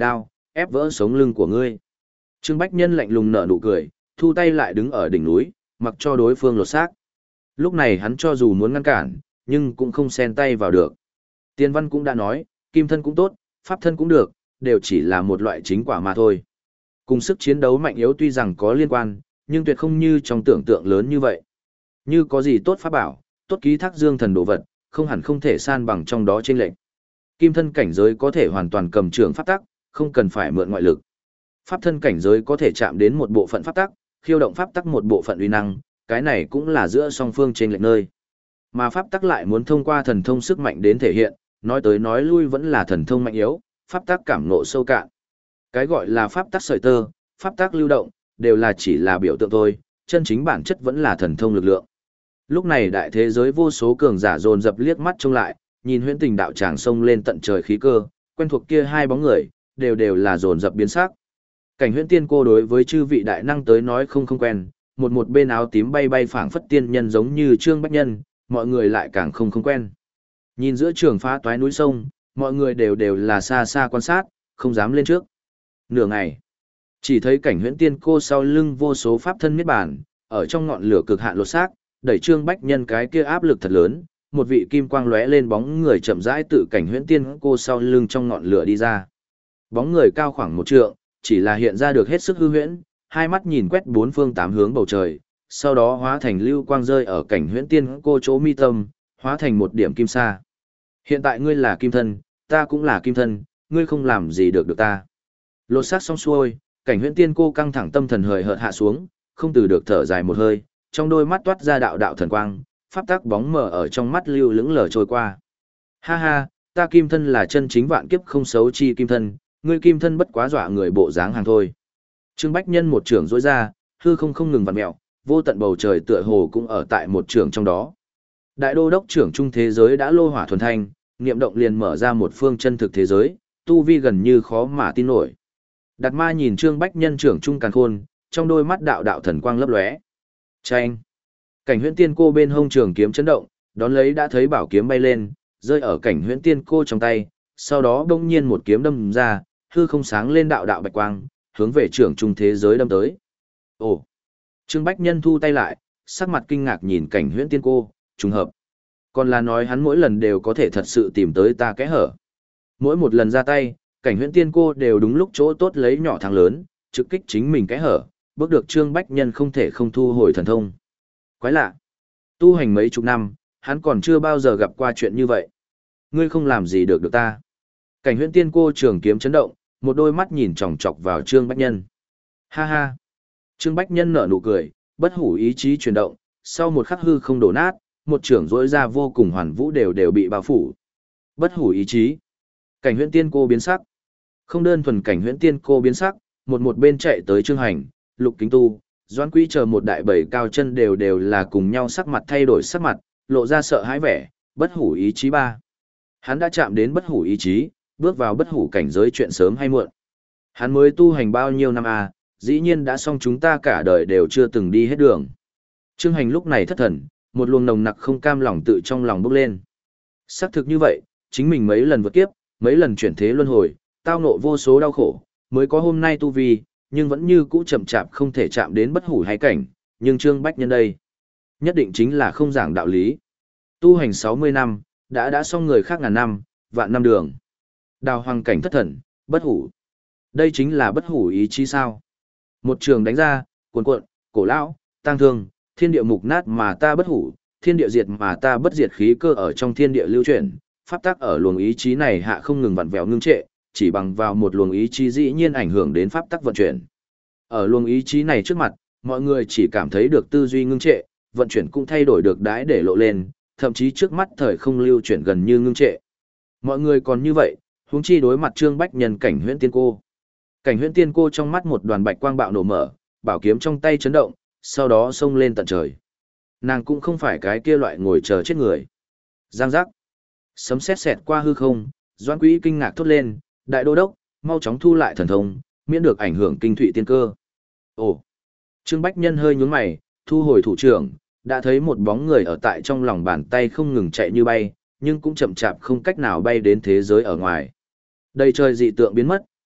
ép vỡ sống lưng của ngươi. Trương Bách Nhân lạnh lùng nở nụ cười, thu tay lại đứng ở đỉnh núi, mặc cho đối phương lột xác. Lúc này hắn cho dù muốn ngăn cản, nhưng cũng không xen tay vào được. Tiên văn cũng đã nói, kim thân cũng tốt, pháp thân cũng được, đều chỉ là một loại chính quả mà thôi. Cùng sức chiến đấu mạnh yếu tuy rằng có liên quan, nhưng tuyệt không như trong tưởng tượng lớn như vậy. Như có gì tốt pháp bảo, tốt ký thác dương thần đồ vật, không hẳn không thể san bằng trong đó chênh lệch. Kim thân cảnh giới có thể hoàn toàn cầm trường pháp tắc, không cần phải mượn ngoại lực. Pháp thân cảnh giới có thể chạm đến một bộ phận pháp tắc, khiêu động pháp tắc một bộ phận uy năng, cái này cũng là giữa song phương chênh lệch nơi. Mà pháp tắc lại muốn thông qua thần thông sức mạnh đến thể hiện, nói tới nói lui vẫn là thần thông mạnh yếu, pháp tắc cảm ngộ sâu cạn. Cái gọi là pháp tắc sợi tơ, pháp tắc lưu động, đều là chỉ là biểu tượng thôi, chân chính bản chất vẫn là thần thông lực lượng. Lúc này đại thế giới vô số cường giả dồn dập liếc mắt trông lại, nhìn huyễn tình đạo tràng sông lên tận trời khí cơ, quen thuộc kia hai bóng người, đều đều là dồn dập biến sắc. Cảnh huyễn tiên cô đối với chư vị đại năng tới nói không không quen, một một bên áo tím bay bay phảng phất tiên nhân giống như Trương Bách Nhân, mọi người lại càng không không quen. Nhìn giữa trường phá toái núi sông, mọi người đều đều là xa xa quan sát, không dám lên trước. Nửa ngày, chỉ thấy cảnh huyễn tiên cô sau lưng vô số pháp thân niết bàn, ở trong ngọn lửa cực hạn lột xác, đẩy Trương Bách Nhân cái kia áp lực thật lớn, một vị kim quang lóe lên bóng người chậm rãi tự cảnh huyễn tiên cô sau lưng trong ngọn lửa đi ra. Bóng người cao khoảng một trượng, chỉ là hiện ra được hết sức hư huyễn, hai mắt nhìn quét bốn phương tám hướng bầu trời, sau đó hóa thành lưu quang rơi ở cảnh huyễn tiên cô chỗ mi tâm, hóa thành một điểm kim sa. Hiện tại ngươi là kim thân, ta cũng là kim thân, ngươi không làm gì được được ta. Lột xác xong xuôi, cảnh huyễn tiên cô căng thẳng tâm thần hời hợt hạ xuống, không từ được thở dài một hơi, trong đôi mắt toát ra đạo đạo thần quang, pháp tắc bóng mờ ở trong mắt lưu lững lờ trôi qua. Ha ha, ta kim thân là chân chính vạn kiếp không xấu chi kim thân, ngươi kim thân bất quá dọa người bộ dáng hàng thôi. Trương Bách Nhân một trường rỗi ra, hư không không ngừng vặn mèo, vô tận bầu trời tựa hồ cũng ở tại một trường trong đó. Đại đô đốc trưởng trung thế giới đã lô hỏa thuần thanh, niệm động liền mở ra một phương chân thực thế giới, tu vi gần như khó mà tin nổi. Đạt Ma nhìn Trương Bách Nhân trưởng trung càn khôn, trong đôi mắt đạo đạo thần quang lấp lóe. Chanh! Cảnh huyễn tiên cô bên hông trường kiếm chấn động, đón lấy đã thấy bảo kiếm bay lên, rơi ở cảnh huyễn tiên cô trong tay, sau đó đông nhiên một kiếm đâm ra, hư không sáng lên đạo đạo bạch quang, hướng về trưởng trung thế giới đâm tới. Ồ! Trương Bách Nhân thu tay lại, sắc mặt kinh ngạc nhìn cảnh huyễn tiên cô, trùng hợp. Còn là nói hắn mỗi lần đều có thể thật sự tìm tới ta kẽ hở. Mỗi một lần ra tay, cảnh huyễn tiên cô đều đúng lúc chỗ tốt lấy nhỏ thắng lớn, trực kích chính mình kẽ hở, bước được Trương Bách Nhân không thể không thu hồi thần thông. Quái lạ! Tu hành mấy chục năm, hắn còn chưa bao giờ gặp qua chuyện như vậy. Ngươi không làm gì được được ta. Cảnh huyễn tiên cô trường kiếm chấn động, một đôi mắt nhìn chòng chọc vào Trương Bách Nhân. Ha ha! Trương Bách Nhân nở nụ cười, bất hủ ý chí chuyển động, sau một khắc hư không đổ nát, một trưởng rỗi ra vô cùng hoàn vũ đều đều bị bao phủ. Bất hủ ý chí. Cảnh huyễn tiên cô biến sắc. Không đơn thuần cảnh huyễn tiên cô biến sắc, một một bên chạy tới Trương Hành, Lục Kính Tu, Doãn Quý chờ một đại bầy cao chân đều đều là cùng nhau sắc mặt thay đổi sắc mặt, lộ ra sợ hãi vẻ, bất hủ ý chí ba. Hắn đã chạm đến bất hủ ý chí, bước vào bất hủ cảnh giới chuyện sớm hay muộn. Hắn mới tu hành bao nhiêu năm à, dĩ nhiên đã xong chúng ta cả đời đều chưa từng đi hết đường. Trương Hành lúc này thất thần, một luồng nồng nặc không cam lòng tự trong lòng bốc lên. Xác thực như vậy, chính mình mấy lần vượt kiếp, mấy lần chuyển thế luân hồi, tao ngộ vô số đau khổ, mới có hôm nay tu vi, nhưng vẫn như cũ chậm chạp không thể chạm đến bất hủ hay cảnh, nhưng Trương Bách Nhân đây, nhất định chính là không giảng đạo lý. Tu hành sáu mươi năm, đã đã xong người khác ngàn năm, vạn năm đường. Đào hoàng cảnh thất thần, bất hủ. Đây chính là bất hủ ý chí sao? Một trường đánh ra, cuồn cuộn, cổ lão, tăng thương, thiên địa mục nát mà ta bất hủ, thiên địa diệt mà ta bất diệt khí cơ ở trong thiên địa lưu chuyển, pháp tắc ở luồng ý chí này hạ không ngừng vặn vẹo ngưng trệ, chỉ bằng vào một luồng ý chí dĩ nhiên ảnh hưởng đến pháp tắc vận chuyển. Ở luồng ý chí này trước mặt, mọi người chỉ cảm thấy được tư duy ngưng trệ, vận chuyển cũng thay đổi được đái để lộ lên, thậm chí trước mắt thời không lưu chuyển gần như ngưng trệ. Mọi người còn như vậy, huống chi đối mặt Trương Bách Nhân cảnh huyễn tiên cô. Cảnh huyễn tiên cô trong mắt một đoàn bạch quang bạo nổ mở, bảo kiếm trong tay chấn động, sau đó xông lên tận trời. Nàng cũng không phải cái kia loại ngồi chờ chết người. Giang giác. Sấm sét xẹt qua hư không, Doãn Quý kinh ngạc thốt lên, đại đô đốc, mau chóng thu lại thần thông, miễn được ảnh hưởng kinh thụy tiên cơ. Ồ. Trương Bách Nhân hơi nhướng mày, thu hồi thủ trưởng, đã thấy một bóng người ở tại trong lòng bàn tay không ngừng chạy như bay, nhưng cũng chậm chạp không cách nào bay đến thế giới ở ngoài. Đầy trời dị tượng biến mất,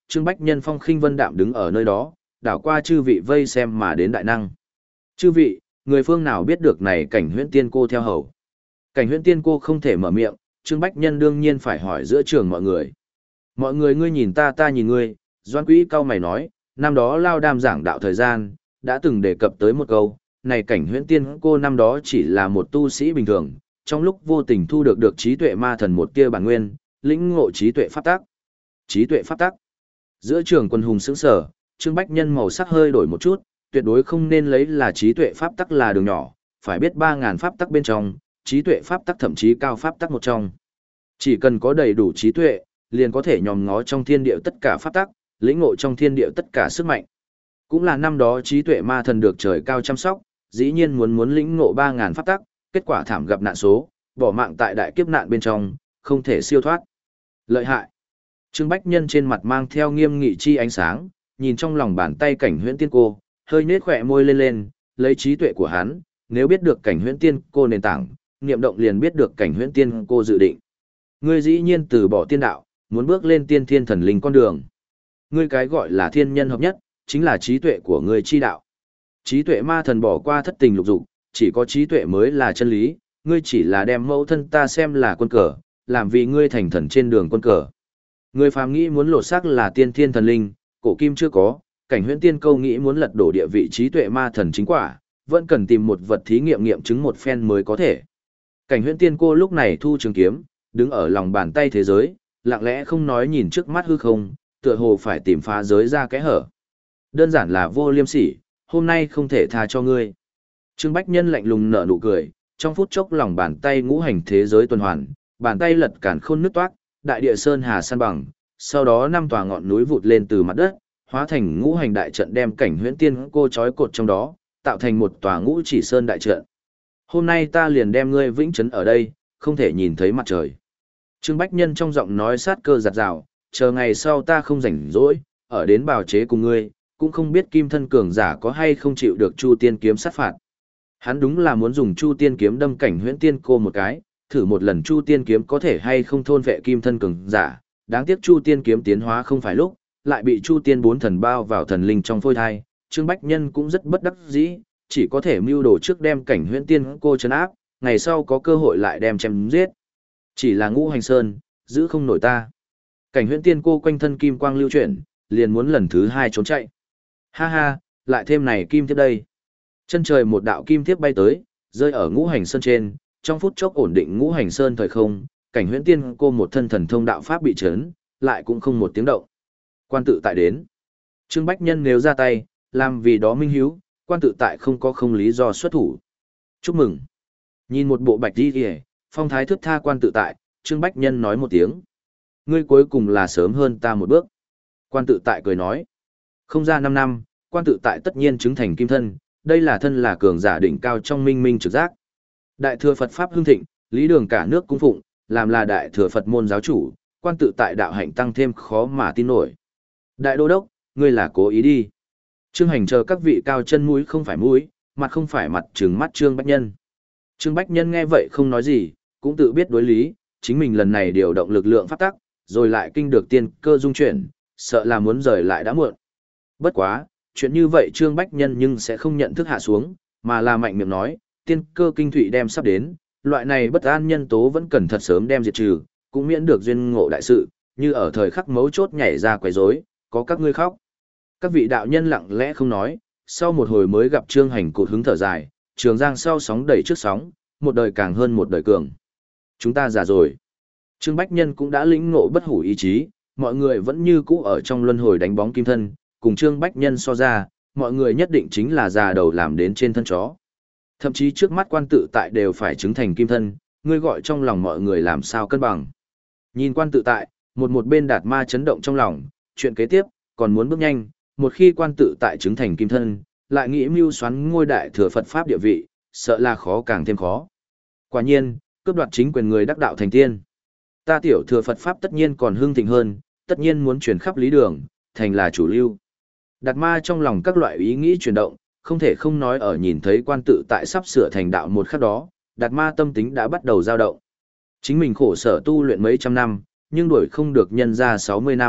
Trương Bách Nhân phong khinh vân đạm đứng ở nơi đó, đảo qua chư vị vây xem mà đến đại năng. Chư vị, người phương nào biết được này Cảnh Huyễn Tiên cô theo hầu? Cảnh Huyễn Tiên cô không thể mở miệng, Trương Bách Nhân đương nhiên phải hỏi giữa trường mọi người. Mọi người ngươi nhìn ta ta nhìn ngươi, Doan Quỹ cao mày nói, năm đó Lao Đam giảng đạo thời gian, đã từng đề cập tới một câu, này Cảnh Huyễn Tiên cô năm đó chỉ là một tu sĩ bình thường, trong lúc vô tình thu được được trí tuệ ma thần một tia bản nguyên, lĩnh ngộ trí tuệ pháp tắc. Trí tuệ pháp tắc. Giữa trường quân hùng sững sở, Trương Bách Nhân màu sắc hơi đổi một chút, tuyệt đối không nên lấy là trí tuệ pháp tắc là đường nhỏ, phải biết ba ngàn pháp tắc bên trong, trí tuệ pháp tắc thậm chí cao pháp tắc một trong. Chỉ cần có đầy đủ trí tuệ, liền có thể nhòm ngó trong thiên địa tất cả pháp tắc, lĩnh ngộ trong thiên địa tất cả sức mạnh. Cũng là năm đó trí tuệ ma thần được trời cao chăm sóc, dĩ nhiên muốn muốn lĩnh ngộ ba ngàn pháp tắc, kết quả thảm gặp nạn số, bỏ mạng tại đại kiếp nạn bên trong, không thể siêu thoát. Lợi hại. Trương Bách Nhân trên mặt mang theo nghiêm nghị chi ánh sáng, nhìn trong lòng bàn tay Cảnh Huyễn Tiên cô, hơi nết khỏe môi lên lên, lấy trí tuệ của hắn, nếu biết được Cảnh Huyễn Tiên cô nền tảng, niệm động liền biết được Cảnh Huyễn Tiên cô dự định. Ngươi dĩ nhiên từ bỏ tiên đạo, muốn bước lên tiên thiên thần linh con đường. Ngươi cái gọi là thiên nhân hợp nhất, chính là trí tuệ của ngươi chi đạo. Trí tuệ ma thần bỏ qua thất tình lục dục, chỉ có trí tuệ mới là chân lý, ngươi chỉ là đem mẫu thân ta xem là quân cờ, làm vì ngươi thành thần trên đường quân cờ. Ngươi phàm nghĩ muốn lột xác là tiên thiên thần linh, cổ kim chưa có, Cảnh Huyễn Tiên câu nghĩ muốn lật đổ địa vị trí tuệ ma thần chính quả, vẫn cần tìm một vật thí nghiệm nghiệm chứng một phen mới có thể. Cảnh Huyễn Tiên cô lúc này thu trường kiếm, đứng ở lòng bàn tay thế giới, lặng lẽ không nói nhìn trước mắt hư không, tựa hồ phải tìm phá giới ra kẽ hở. Đơn giản là vô liêm sỉ, hôm nay không thể tha cho ngươi. Trương Bách Nhân lạnh lùng nở nụ cười, trong phút chốc lòng bàn tay ngũ hành thế giới tuần hoàn, bàn tay lật cản khôn nước toát, đại địa sơn hà san bằng, sau đó năm tòa ngọn núi vụt lên từ mặt đất, hóa thành ngũ hành đại trận đem Cảnh Huyễn Tiên cô trói cột trong đó, tạo thành một tòa ngũ chỉ sơn đại trận. Hôm nay ta liền đem ngươi vĩnh trấn ở đây, không thể nhìn thấy mặt trời. Trương Bách Nhân trong giọng nói sát cơ giặt rào, chờ ngày sau ta không rảnh rỗi, ở đến bào chế cùng ngươi, cũng không biết kim thân cường giả có hay không chịu được Chu Tiên kiếm sát phạt. Hắn đúng là muốn dùng Chu Tiên kiếm đâm Cảnh Huyễn Tiên cô một cái, thử một lần Chu Tiên kiếm có thể hay không thôn vệ kim thân cường giả, đáng tiếc Chu Tiên kiếm tiến hóa không phải lúc, lại bị Chu Tiên bốn thần bao vào thần linh trong phôi thai, Trương Bách Nhân cũng rất bất đắc dĩ, chỉ có thể mưu đồ trước đem Cảnh Huyễn Tiên cô trấn áp, ngày sau có cơ hội lại đem chém giết. Chỉ là ngũ hành sơn, giữ không nổi ta. Cảnh Huyễn Tiên cô quanh thân kim quang lưu chuyển, liền muốn lần thứ hai trốn chạy. Ha ha, lại thêm này kim thiếp đây. Chân trời một đạo kim thiếp bay tới, rơi ở ngũ hành sơn trên, trong phút chốc ổn định ngũ hành sơn thời không, Cảnh Huyễn Tiên cô một thân thần thông đạo pháp bị chấn, lại cũng không một tiếng động. Quan tự tại đến. Trương Bách Nhân nếu ra tay, làm vì đó minh hiếu, quan tự tại không có không lý do xuất thủ. Chúc mừng. Nhìn một bộ bạch đi kìa, phong thái thức tha quan tự tại, Trương Bách Nhân nói một tiếng. Ngươi cuối cùng là sớm hơn ta một bước. Quan tự tại cười nói. Không ra năm năm, quan tự tại tất nhiên chứng thành kim thân, đây là thân là cường giả đỉnh cao trong minh minh trực giác. Đại thừa Phật Pháp hưng thịnh, lý đường cả nước cung phụng, làm là đại thừa Phật môn giáo chủ, quan tự tại đạo hạnh tăng thêm khó mà tin nổi. Đại đô đốc, ngươi là cố ý đi. Trương Hành chờ các vị cao chân mũi không phải mũi, mặt không phải mặt trừng mắt Trương Bách Nhân. Trương Bách Nhân nghe vậy không nói gì, cũng tự biết đối lý, chính mình lần này điều động lực lượng pháp tắc, rồi lại kinh được tiên cơ dung chuyển, sợ là muốn rời lại đã muộn. Bất quá, chuyện như vậy Trương Bách Nhân nhưng sẽ không nhận thức hạ xuống, mà là mạnh miệng nói, tiên cơ kinh thụy đem sắp đến, loại này bất an nhân tố vẫn cần thật sớm đem diệt trừ, cũng miễn được duyên ngộ đại sự, như ở thời khắc mấu chốt nhảy ra quấy rối, có các ngươi khóc. Các vị đạo nhân lặng lẽ không nói, sau một hồi mới gặp Trương Hành cụt hứng thở dài, Trường Giang sau sóng đẩy trước sóng, một đời càng hơn một đời cường. Chúng ta già rồi. Trương Bách Nhân cũng đã lĩnh ngộ bất hủ ý chí, mọi người vẫn như cũ ở trong luân hồi đánh bóng kim thân, cùng Trương Bách Nhân so ra, mọi người nhất định chính là già đầu làm đến trên thân chó. Thậm chí trước mắt quan tự tại đều phải chứng thành kim thân, ngươi gọi trong lòng mọi người làm sao cân bằng. Nhìn quan tự tại, một một bên đạt ma chấn động trong lòng, chuyện kế tiếp, còn muốn bước nhanh, một khi quan tự tại chứng thành kim thân, lại nghĩ mưu xoắn ngôi đại thừa Phật Pháp địa vị, sợ là khó càng thêm khó. Quả nhiên, cướp đoạt chính quyền người đắc đạo thành tiên. Ta tiểu thừa Phật Pháp tất nhiên còn hưng thịnh hơn, tất nhiên muốn truyền khắp lý đường, thành là chủ lưu. Đạt ma trong lòng các loại ý nghĩ chuyển động, không thể không nói ở nhìn thấy quan tự tại sắp sửa thành đạo một khắc đó, đạt ma tâm tính đã bắt đầu dao động. Chính mình khổ sở tu luyện mấy trăm năm, nhưng đuổi không được nhân ra sáu mươi năm,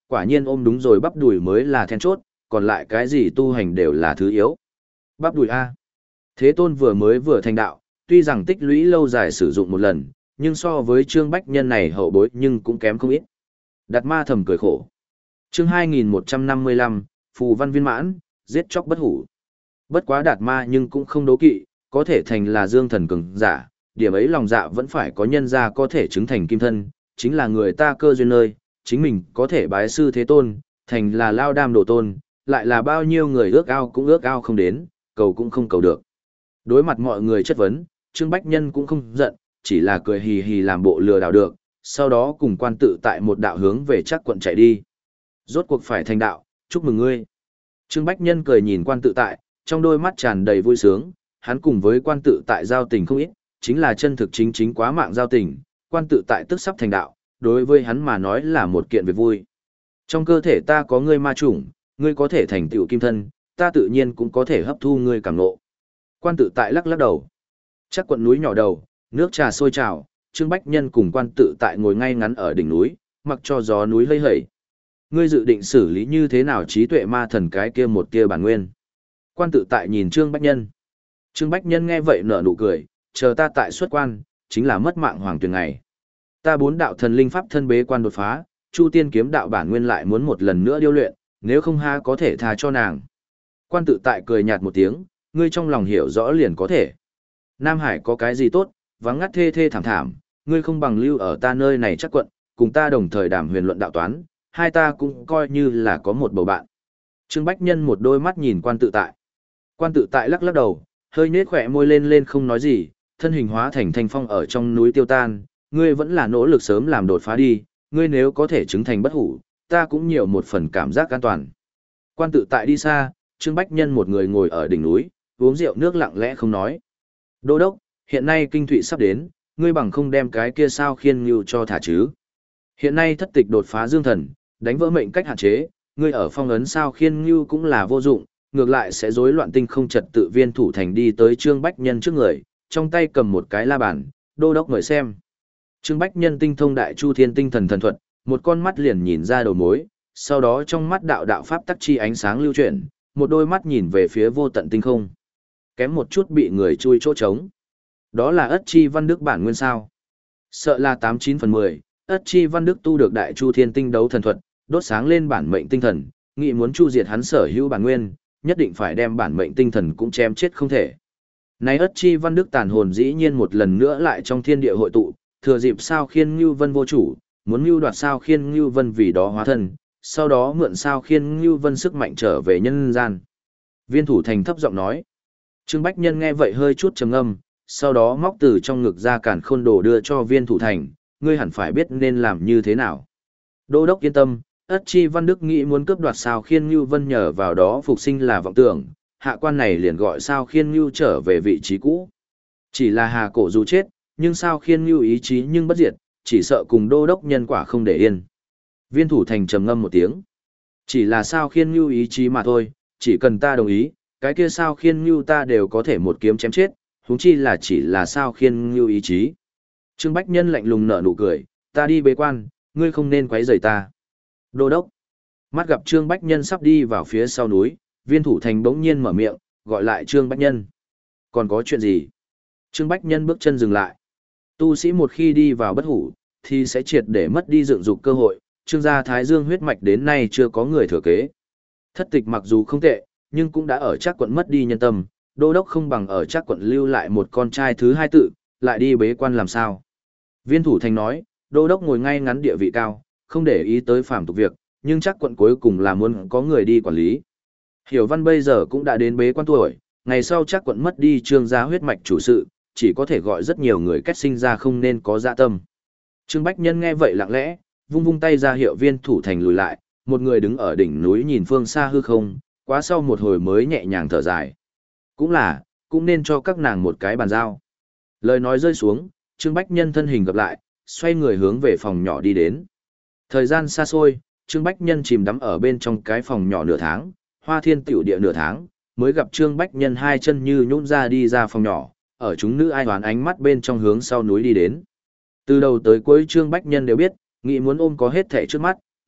Quả nhiên ôm đúng rồi, bắp đùi mới là then chốt, còn lại cái gì tu hành đều là thứ yếu. Bắp đùi A. Thế Tôn vừa mới vừa thành đạo, tuy rằng tích lũy lâu dài sử dụng một lần, nhưng so với Trương Bách Nhân này hậu bối nhưng cũng kém không ít. Đạt Ma thầm cười khổ. Chương hai nghìn một trăm năm mươi lăm, Phù Văn Viên Mãn, giết chóc bất hủ. Bất quá Đạt Ma nhưng cũng không đố kỵ, có thể thành là dương thần cường giả, điểm ấy lòng dạ vẫn phải có, nhân ra có thể chứng thành kim thân, chính là người ta cơ duyên nơi, chính mình có thể bái sư Thế Tôn, thành là lao đam đồ tôn, lại là bao nhiêu người ước ao cũng ước ao không đến, cầu cũng không cầu được. Đối mặt mọi người chất vấn, Trương Bách Nhân cũng không giận, chỉ là cười hì hì làm bộ lừa đảo được, sau đó cùng quan tự tại một đạo hướng về chắc quận chạy đi. Rốt cuộc phải thành đạo, chúc mừng ngươi. Trương Bách Nhân cười nhìn quan tự tại, trong đôi mắt tràn đầy vui sướng, hắn cùng với quan tự tại giao tình không ít, chính là chân thực chính chính quá mạng giao tình, quan tự tại tức sắp thành đạo, đối với hắn mà nói là một kiện việc vui. Trong cơ thể ta có ngươi ma chủng, ngươi có thể thành tựu kim thân, ta tự nhiên cũng có thể hấp thu ngươi cảm ngộ. Quan tự tại lắc lắc đầu. Chắc quận núi nhỏ đầu, nước trà sôi trào, Trương Bách Nhân cùng quan tự tại ngồi ngay ngắn ở đỉnh núi, mặc cho gió núi lây hẩy. Ngươi dự định xử lý như thế nào trí tuệ ma thần cái kia một kia bản nguyên? Quan tự tại nhìn Trương Bách Nhân. Trương Bách Nhân nghe vậy nở nụ cười, chờ ta tại xuất quan, chính là mất mạng hoàng tuyển ngày. Ta bốn đạo thần linh pháp thân bế quan đột phá, Chu Tiên kiếm đạo bản nguyên lại muốn một lần nữa điêu luyện, nếu không ha có thể tha cho nàng. Quan tự tại cười nhạt một tiếng, ngươi trong lòng hiểu rõ liền có thể. Nam Hải có cái gì tốt, vắng ngắt thê thê thảm thảm, ngươi không bằng lưu ở ta nơi này chắc quận, cùng ta đồng thời đàm huyền luận đạo toán, hai ta cũng coi như là có một bầu bạn. Trương Bách Nhân một đôi mắt nhìn quan tự tại. Quan tự tại lắc lắc đầu, hơi nết khỏe môi lên lên không nói gì, thân hình hóa thành thanh phong ở trong núi tiêu tan, ngươi vẫn là nỗ lực sớm làm đột phá đi, ngươi nếu có thể chứng thành bất hủ, ta cũng nhiều một phần cảm giác an toàn. Quan tự tại đi xa, Trương Bách Nhân một người ngồi ở đỉnh núi, uống rượu nước lặng lẽ không nói. Đô đốc, hiện nay kinh thụy sắp đến, ngươi bằng không đem cái kia sao khiên như cho thả chứ. Hiện nay thất tịch đột phá dương thần, đánh vỡ mệnh cách hạn chế, ngươi ở phong ấn sao khiên như cũng là vô dụng, ngược lại sẽ rối loạn tinh không trật tự. Viên thủ thành đi tới Trương Bách Nhân trước người, trong tay cầm một cái la bàn, đô đốc mời xem. Trương Bách Nhân tinh thông đại chu thiên tinh thần thần thuật, một con mắt liền nhìn ra đầu mối, sau đó trong mắt đạo đạo pháp tắc chi ánh sáng lưu chuyển, một đôi mắt nhìn về phía vô tận tinh không. Kém một chút bị người chui chỗ trống. Đó là Ất Chi Văn Đức bản nguyên sao? Sợ là tám chín phần mười, Ất Chi Văn Đức tu được đại chu thiên tinh đấu thần thuật, đốt sáng lên bản mệnh tinh thần, nghĩ muốn chu diệt hắn sở hữu bản nguyên, nhất định phải đem bản mệnh tinh thần cũng chém chết không thể. Này Ất Chi Văn Đức tàn hồn dĩ nhiên một lần nữa lại trong thiên địa hội tụ, thừa dịp sao khiên Ngưu Vân vô chủ, muốn mưu đoạt sao khiên Ngưu Vân vì đó hóa thân, sau đó mượn sao khiên Ngưu Vân sức mạnh trở về nhân gian. Viên thủ thành thấp giọng nói. Trương Bách Nhân nghe vậy hơi chút trầm ngâm, sau đó móc từ trong ngực ra càn khôn đồ đưa cho viên thủ thành, ngươi hẳn phải biết nên làm như thế nào. Đô đốc yên tâm, Ất Chi Văn Đức nghĩ muốn cướp đoạt sao khiên Ngưu Vân nhờ vào đó phục sinh là vọng tưởng, hạ quan này liền gọi sao khiên Ngưu trở về vị trí cũ. Chỉ là hà cổ dù chết, nhưng sao khiên Ngưu ý chí nhưng bất diệt, chỉ sợ cùng đô đốc nhân quả không để yên. Viên thủ thành trầm ngâm một tiếng. Chỉ là sao khiên Ngưu ý chí mà thôi, chỉ cần ta đồng ý, cái kia sao khiên Ngưu ta đều có thể một kiếm chém chết, huống chi là chỉ là sao khiên Ngưu ý chí. Trương Bách Nhân lạnh lùng nở nụ cười, ta đi bế quan, ngươi không nên quấy rầy ta. Đô đốc. Mắt gặp Trương Bách Nhân sắp đi vào phía sau núi, viên thủ thành bỗng nhiên mở miệng, gọi lại Trương Bách Nhân. Còn có chuyện gì? Trương Bách Nhân bước chân dừng lại. Tu sĩ một khi đi vào bất hủ, thì sẽ triệt để mất đi dựng dục cơ hội, Trương gia Thái Dương huyết mạch đến nay chưa có người thừa kế. Thất tịch mặc dù không tệ, nhưng cũng đã ở Trác quận mất đi nhân tâm, đô đốc không bằng ở Trác quận lưu lại một con trai thứ hai tự, lại đi bế quan làm sao? Viên thủ thành nói, đô đốc ngồi ngay ngắn địa vị cao, không để ý tới phàm tục việc, nhưng Trác quận cuối cùng là muốn có người đi quản lý. Hiểu Văn bây giờ cũng đã đến bế quan tuổi, ngày sau Trác quận mất đi Trương gia huyết mạch chủ sự, chỉ có thể gọi rất nhiều người kết sinh ra không nên có dạ tâm. Trương Bách Nhân nghe vậy lặng lẽ, vung vung tay ra hiệu viên thủ thành lùi lại, một người đứng ở đỉnh núi nhìn phương xa hư không, quá sau một hồi mới nhẹ nhàng thở dài. Cũng là, cũng nên cho các nàng một cái bàn giao. Lời nói rơi xuống, Trương Bách Nhân thân hình gặp lại, xoay người hướng về phòng nhỏ đi đến. Thời gian xa xôi, Trương Bách Nhân chìm đắm ở bên trong cái phòng nhỏ nửa tháng, Hoa Thiên tiểu địa nửa tháng, mới gặp Trương Bách Nhân hai chân như nhũn ra đi ra phòng nhỏ, ở chúng nữ ai hoán ánh mắt bên trong hướng sau núi đi đến. Từ đầu tới cuối Trương Bách Nhân đều biết, nghĩ muốn ôm có hết thảy trước mắt,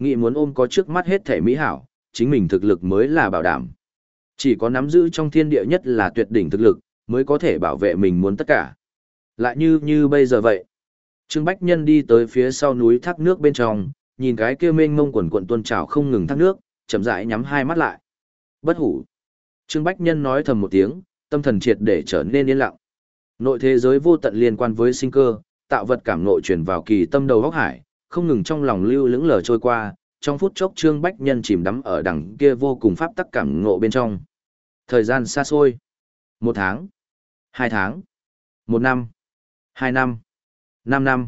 nghĩ muốn ôm có trước mắt hết thể mỹ hảo, chính mình thực lực mới là bảo đảm. Chỉ có nắm giữ trong thiên địa nhất là tuyệt đỉnh thực lực, mới có thể bảo vệ mình muốn tất cả. Lại như như bây giờ vậy. Trương Bách Nhân đi tới phía sau núi thác nước bên trong, nhìn cái kia mênh mông quần quần tuôn trào không ngừng thác nước, chậm rãi nhắm hai mắt lại. Bất hủ. Trương Bách Nhân nói thầm một tiếng, tâm thần triệt để trở nên yên lặng. Nội thế giới vô tận liên quan với sinh cơ, tạo vật cảm nội truyền vào kỳ tâm đầu góc hải, không ngừng trong lòng lưu lững lờ trôi qua, trong phút chốc Trương Bách Nhân chìm đắm ở đằng kia vô cùng pháp tắc cảm ngộ bên trong. Thời gian xa xôi. Một tháng. Hai tháng. Một năm. Hai năm. Năm năm.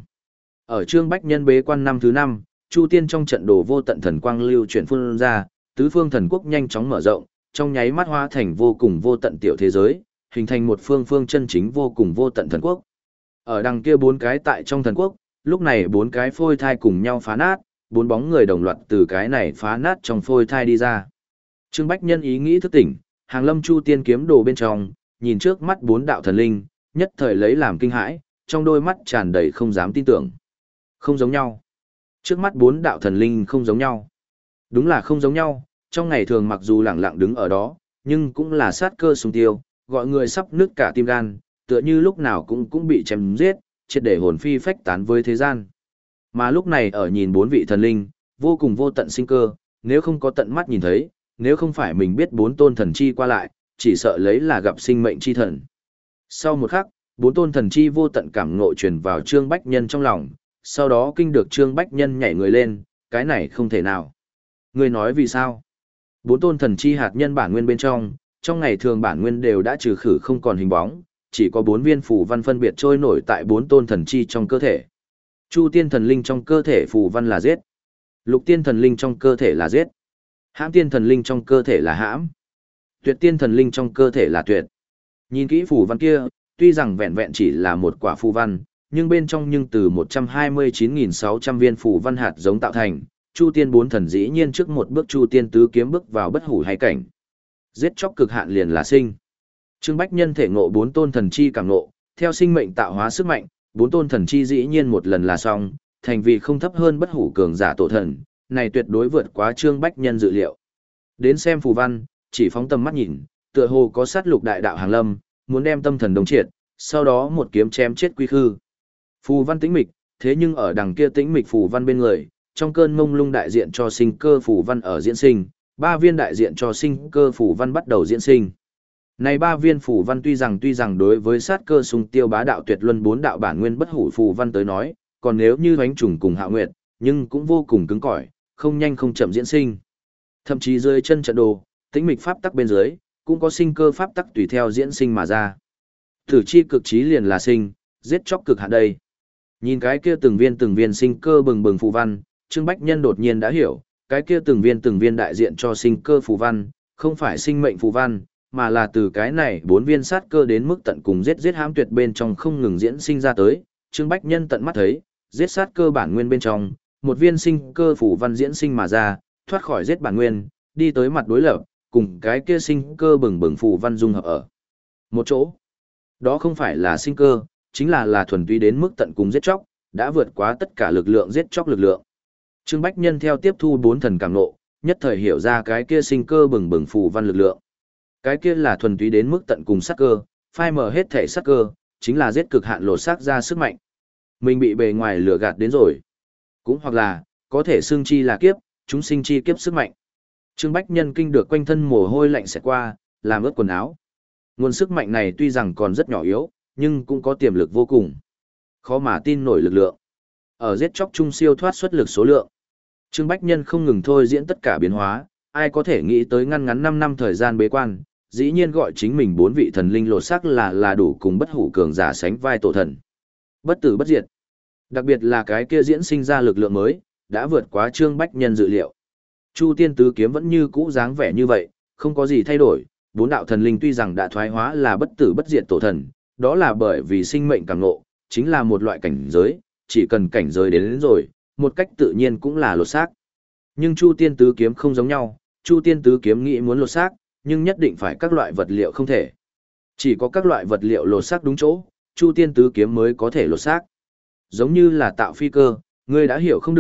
Ở Trương Bách Nhân bế quan năm thứ năm, Chu Tiên trong trận đồ vô tận thần quang lưu chuyển phun ra, tứ phương thần quốc nhanh chóng mở rộng, trong nháy mắt hóa thành vô cùng vô tận tiểu thế giới, hình thành một phương phương chân chính vô cùng vô tận thần quốc. Ở đằng kia bốn cái tại trong thần quốc, lúc này bốn cái phôi thai cùng nhau phá nát, bốn bóng người đồng loạt từ cái này phá nát trong phôi thai đi ra. Trương Bách Nhân ý nghĩ thức tỉnh, hàng lâm Chu Tiên kiếm đồ bên trong, nhìn trước mắt bốn đạo thần linh, nhất thời lấy làm kinh hãi, trong đôi mắt tràn đầy không dám tin tưởng. Không giống nhau. Trước mắt bốn đạo thần linh không giống nhau. Đúng là không giống nhau, trong ngày thường mặc dù lẳng lặng đứng ở đó, nhưng cũng là sát cơ sùng tiêu, gọi người sắp nứt cả tim gan, tựa như lúc nào cũng cũng bị chém giết, triệt để hồn phi phách tán với thế gian. Mà lúc này ở nhìn bốn vị thần linh, vô cùng vô tận sinh cơ, nếu không có tận mắt nhìn thấy, nếu không phải mình biết bốn tôn thần chi qua lại, chỉ sợ lấy là gặp sinh mệnh chi thần. Sau một khắc, bốn tôn thần chi vô tận cảm ngộ truyền vào Trương Bách Nhân trong lòng, sau đó kinh được Trương Bách Nhân nhảy người lên, cái này không thể nào. Người nói vì sao? Bốn tôn thần chi hạt nhân bản nguyên bên trong, trong ngày thường bản nguyên đều đã trừ khử không còn hình bóng, chỉ có bốn viên phù văn phân biệt trôi nổi tại bốn tôn thần chi trong cơ thể. Chu tiên thần linh trong cơ thể phù văn là giết. Lục tiên thần linh trong cơ thể là giết. Hãm tiên thần linh trong cơ thể là hãm. Tuyệt tiên thần linh trong cơ thể là tuyệt. Nhìn kỹ phù văn kia, tuy rằng vẹn vẹn chỉ là một quả phù văn, nhưng bên trong nhưng từ một trăm hai mươi chín nghìn sáu trăm viên phù văn hạt giống tạo thành, Chu Tiên bốn thần dĩ nhiên trước một bước Chu Tiên tứ kiếm bước vào bất hủ hay cảnh. Giết chóc cực hạn liền là sinh. Trương Bách Nhân thể ngộ bốn tôn thần chi cảm ngộ, theo sinh mệnh tạo hóa sức mạnh, bốn tôn thần chi dĩ nhiên một lần là xong, thành vì không thấp hơn bất hủ cường giả tổ thần, này tuyệt đối vượt quá Trương Bách Nhân dự liệu. Đến xem phù văn, chỉ phóng tầm mắt nhìn, tựa hồ có sát lục đại đạo hàng lâm, muốn đem tâm thần đồng triệt, sau đó một kiếm chém chết quy khư. Phù văn tĩnh mịch, thế nhưng ở đằng kia tĩnh mịch phù văn bên người, trong cơn mông lung đại diện cho sinh cơ phù văn ở diễn sinh, ba viên đại diện cho sinh cơ phù văn bắt đầu diễn sinh. Này ba viên phù văn tuy rằng tuy rằng đối với sát cơ sung tiêu bá đạo tuyệt luân bốn đạo bản nguyên bất hủ phù văn tới nói, còn nếu như hoánh trùng cùng hạ nguyệt, nhưng cũng vô cùng cứng cỏi, không nhanh không chậm diễn sinh. Thậm chí dưới chân trận đồ, tĩnh mịch pháp tắc bên dưới, cũng có sinh cơ pháp tắc tùy theo diễn sinh mà ra. Thử chi cực trí liền là sinh, giết chóc cực hạn đây. Nhìn cái kia từng viên từng viên sinh cơ bừng bừng phù văn, Trương Bách Nhân đột nhiên đã hiểu, cái kia từng viên từng viên đại diện cho sinh cơ phù văn, không phải sinh mệnh phù văn, mà là từ cái này bốn viên sát cơ đến mức tận cùng giết giết hãm tuyệt bên trong không ngừng diễn sinh ra tới. Trương Bách Nhân tận mắt thấy, giết sát cơ bản nguyên bên trong, một viên sinh cơ phù văn diễn sinh mà ra, thoát khỏi giết bản nguyên, đi tới mặt đối lập, cùng cái kia sinh cơ bừng bừng phù văn dung hợp ở một chỗ. Đó không phải là sinh cơ, chính là là thuần túy đến mức tận cùng giết chóc, đã vượt quá tất cả lực lượng giết chóc lực lượng. Trương Bách Nhân theo tiếp thu bốn thần cảm ngộ, nhất thời hiểu ra cái kia sinh cơ bừng bừng phù văn lực lượng. Cái kia là thuần túy đến mức tận cùng sát cơ, phai mờ hết thể sát cơ, chính là giết cực hạn lột xác ra sức mạnh. Mình bị bề ngoài lừa gạt đến rồi. Cũng hoặc là, có thể xương chi là kiếp, chúng sinh chi kiếp sức mạnh. Trương Bách Nhân kinh được quanh thân mồ hôi lạnh xẹt qua, làm ướt quần áo. Nguồn sức mạnh này tuy rằng còn rất nhỏ yếu, nhưng cũng có tiềm lực vô cùng. Khó mà tin nổi lực lượng. Ở giết chóc trung siêu thoát xuất lực số lượng. Trương Bách Nhân không ngừng thôi diễn tất cả biến hóa, ai có thể nghĩ tới ngăn ngắn năm năm thời gian bế quan, dĩ nhiên gọi chính mình bốn vị thần linh lột xác là là đủ cùng bất hủ cường giả sánh vai tổ thần. Bất tử bất diệt. Đặc biệt là cái kia diễn sinh ra lực lượng mới, đã vượt quá Trương Bách Nhân dự liệu. Chu Tiên tứ kiếm vẫn như cũ dáng vẻ như vậy, không có gì thay đổi, bốn đạo thần linh tuy rằng đã thoái hóa là bất tử bất diệt tổ thần, đó là bởi vì sinh mệnh càng ngộ, chính là một loại cảnh giới, chỉ cần cảnh giới đến, đến rồi, một cách tự nhiên cũng là lột xác. Nhưng Chu Tiên tứ kiếm không giống nhau, Chu Tiên tứ kiếm nghĩ muốn lột xác, nhưng nhất định phải các loại vật liệu không thể. Chỉ có các loại vật liệu lột xác đúng chỗ, Chu Tiên tứ kiếm mới có thể lột xác. Giống như là tạo phi cơ, ngươi đã hiểu không được,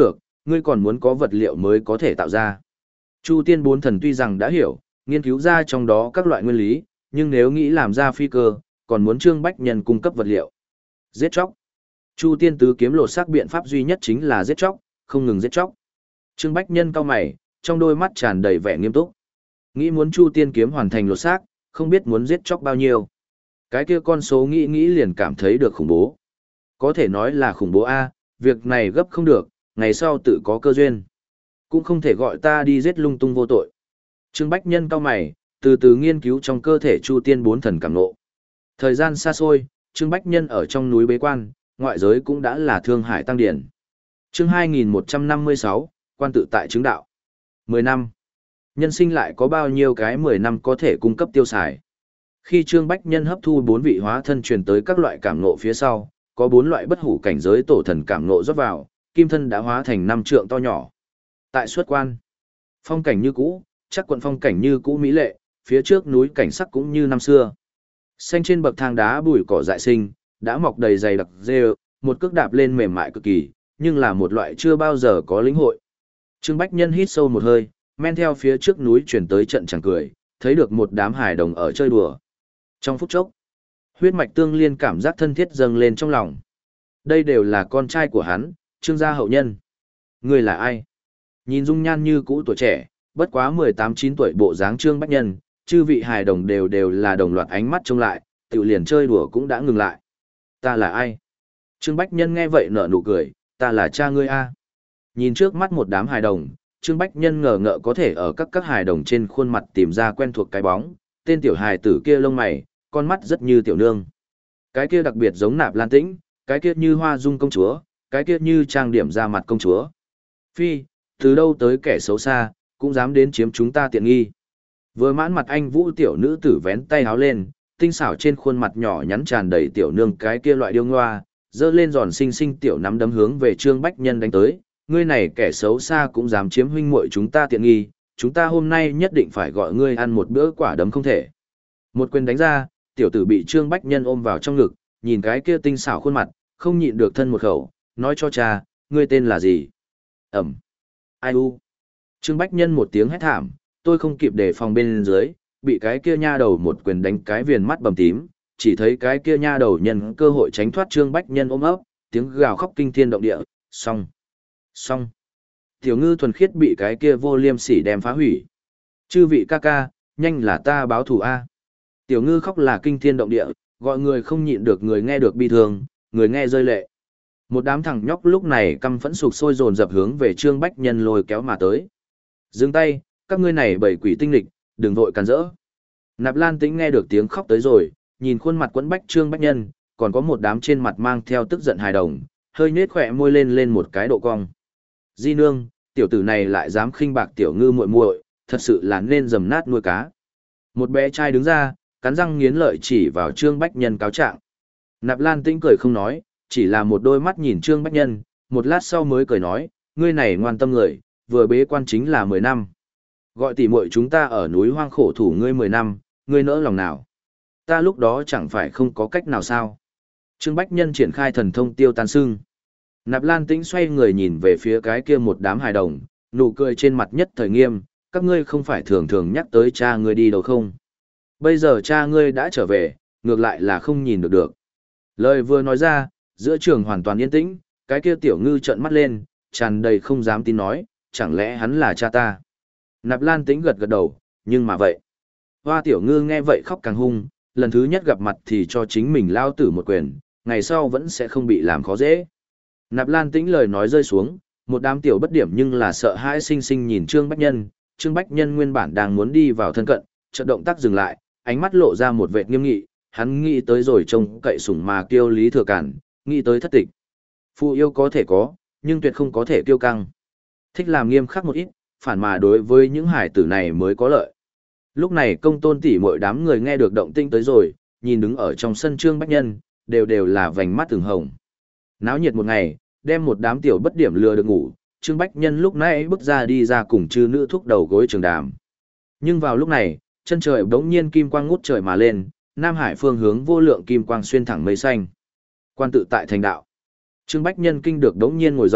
ngươi còn muốn có vật liệu mới có thể tạo ra. Chu tiên bốn thần tuy rằng đã hiểu, nghiên cứu ra trong đó các loại nguyên lý, nhưng nếu nghĩ làm ra phi cơ, còn muốn Trương Bách Nhân cung cấp vật liệu. Giết chóc. Chu tiên tứ kiếm lột xác biện pháp duy nhất chính là giết chóc, không ngừng giết chóc. Trương Bách Nhân cau mày, trong đôi mắt tràn đầy vẻ nghiêm túc. Nghĩ muốn Chu tiên kiếm hoàn thành lột xác, không biết muốn giết chóc bao nhiêu. Cái kia con số nghĩ nghĩ liền cảm thấy được khủng bố. Có thể nói là khủng bố A, việc này gấp không được, ngày sau tự có cơ duyên. Cũng không thể gọi ta đi giết lung tung vô tội. Trương Bách Nhân cau mày, từ từ nghiên cứu trong cơ thể Chu tiên bốn thần cảm ngộ. Thời gian xa xôi, Trương Bách Nhân ở trong núi bế quan, ngoại giới cũng đã là Thương Hải tăng điển. Chương hai nghìn một trăm năm mươi sáu, quan tự tại chứng đạo. mười năm. Nhân sinh lại có bao nhiêu cái mười năm có thể cung cấp tiêu xài. Khi Trương Bách Nhân hấp thu bốn vị hóa thân truyền tới các loại cảm ngộ phía sau, có bốn loại bất hủ cảnh giới tổ thần cảm ngộ rót vào, kim thân đã hóa thành năm trượng to nhỏ. Tại xuất quan, phong cảnh như cũ, chắc quận phong cảnh như cũ mỹ lệ, phía trước núi cảnh sắc cũng như năm xưa. Xanh trên bậc thang đá bụi cỏ dại sinh, đã mọc đầy dày đặc rêu, một cước đạp lên mềm mại cực kỳ, nhưng là một loại chưa bao giờ có lĩnh hội. Trương Bách Nhân hít sâu một hơi, men theo phía trước núi chuyển tới trận chẳng cười, thấy được một đám hài đồng ở chơi đùa. Trong phút chốc, huyết mạch tương liên cảm giác thân thiết dâng lên trong lòng. Đây đều là con trai của hắn, Trương gia hậu nhân. Người là ai? Nhìn dung nhan như cũ tuổi trẻ, bất quá mười tám chín tuổi bộ dáng Trương Bách Nhân, chư vị hài đồng đều đều là đồng loạt ánh mắt trông lại, tiểu liền chơi đùa cũng đã ngừng lại. Ta là ai? Trương Bách Nhân nghe vậy nở nụ cười, ta là cha ngươi a. Nhìn trước mắt một đám hài đồng, Trương Bách Nhân ngờ ngợ có thể ở các các hài đồng trên khuôn mặt tìm ra quen thuộc cái bóng, tên tiểu hài tử kia lông mày, con mắt rất như tiểu nương. Cái kia đặc biệt giống Nạp Lan Tĩnh, cái kia như Hoa Dung công chúa, cái kia như trang điểm ra mặt công chúa. Phi, từ đâu tới kẻ xấu xa, cũng dám đến chiếm chúng ta tiện nghi. Vừa mãn mặt anh vũ tiểu nữ tử vén tay háo lên, tinh xảo trên khuôn mặt nhỏ nhắn tràn đầy tiểu nương cái kia loại điêu ngoa, dơ lên giòn xinh xinh tiểu nắm đấm hướng về Trương Bách Nhân đánh tới. Ngươi này kẻ xấu xa cũng dám chiếm huynh muội chúng ta tiện nghi, chúng ta hôm nay nhất định phải gọi ngươi ăn một bữa quả đấm không thể. Một quyền đánh ra, tiểu tử bị Trương Bách Nhân ôm vào trong ngực, nhìn cái kia tinh xảo khuôn mặt, không nhịn được thân một khẩu, nói cho cha, ngươi tên là gì? Ẩm. Ai u. Trương Bách Nhân một tiếng hét thảm, tôi không kịp đề phòng bên dưới, bị cái kia nha đầu một quyền đánh cái viền mắt bầm tím, chỉ thấy cái kia nha đầu nhân cơ hội tránh thoát Trương Bách Nhân ôm ấp, tiếng gào khóc kinh thiên động địa, xong. Xong. Tiểu ngư thuần khiết bị cái kia vô liêm sỉ đem phá hủy. Chư vị ca ca, nhanh là ta báo thù A. Tiểu ngư khóc là kinh thiên động địa, gọi người không nhịn được người nghe được bi thương, người nghe rơi lệ. Một đám thằng nhóc lúc này căm phẫn sục sôi dồn dập hướng về Trương Bách Nhân lôi kéo mà tới. Dừng tay, các ngươi này bảy quỷ tinh lịch, đừng vội càn rỡ. Nạp Lan Tĩnh nghe được tiếng khóc tới rồi, nhìn khuôn mặt quẫn bách Trương Bách Nhân, còn có một đám trên mặt mang theo tức giận hài đồng, hơi nhếch khỏe môi lên lên một cái độ cong. Di nương, tiểu tử này lại dám khinh bạc tiểu ngư muội muội, thật sự là nên dầm nát nuôi cá. Một bé trai đứng ra, cắn răng nghiến lợi chỉ vào Trương Bách Nhân cáo trạng. Nạp Lan Tĩnh cười không nói, chỉ là một đôi mắt nhìn Trương Bách Nhân, một lát sau mới cười nói, ngươi này ngoan tâm người, vừa bế quan chính là mười năm. Gọi tỉ muội chúng ta ở núi hoang khổ thủ ngươi mười năm, ngươi nỡ lòng nào? Ta lúc đó chẳng phải không có cách nào sao? Trương Bách Nhân triển khai thần thông tiêu tan sưng. Nạp Lan Tĩnh xoay người nhìn về phía cái kia một đám hài đồng, nụ cười trên mặt nhất thời nghiêm, các ngươi không phải thường thường nhắc tới cha ngươi đi đâu không? Bây giờ cha ngươi đã trở về, ngược lại là không nhìn được được. Lời vừa nói ra, giữa trường hoàn toàn yên tĩnh, cái kia tiểu ngư trợn mắt lên, tràn đầy không dám tin nói, chẳng lẽ hắn là cha ta? Nạp Lan Tĩnh gật gật đầu, nhưng mà vậy. Hoa tiểu ngư nghe vậy khóc càng hung, lần thứ nhất gặp mặt thì cho chính mình lao tử một quyền, ngày sau vẫn sẽ không bị làm khó dễ. Nạp Lan Tĩnh lời nói rơi xuống, một đám tiểu bất điểm nhưng là sợ hãi sinh sinh nhìn Trương Bách Nhân, Trương Bách Nhân nguyên bản đang muốn đi vào thân cận, chợt động tác dừng lại, ánh mắt lộ ra một vệt nghiêm nghị, hắn nghĩ tới rồi trông cậy sủng mà kiêu Lý Thừa Cản, nghĩ tới thất tịch. Phụ yêu có thể có, nhưng tuyệt không có thể kiêu căng. Thích làm nghiêm khắc một ít, phản mà đối với những hải tử này mới có lợi. Lúc này công tôn tỷ mỗi đám người nghe được động tĩnh tới rồi, nhìn đứng ở trong sân Trương Bách Nhân, đều đều là vành mắt từng hồng. Náo nhiệt một ngày, đem một đám tiểu bất điểm lừa được ngủ, Trương Bách Nhân lúc nãy bước ra đi ra cùng chư nữ thúc đầu gối trường đàm. Nhưng vào lúc này, chân trời bỗng nhiên kim quang ngút trời mà lên, Nam Hải phương hướng vô lượng kim quang xuyên thẳng mây xanh. Quan tự tại thành đạo. Trương Bách Nhân kinh được đống nhiên ngồi dậy,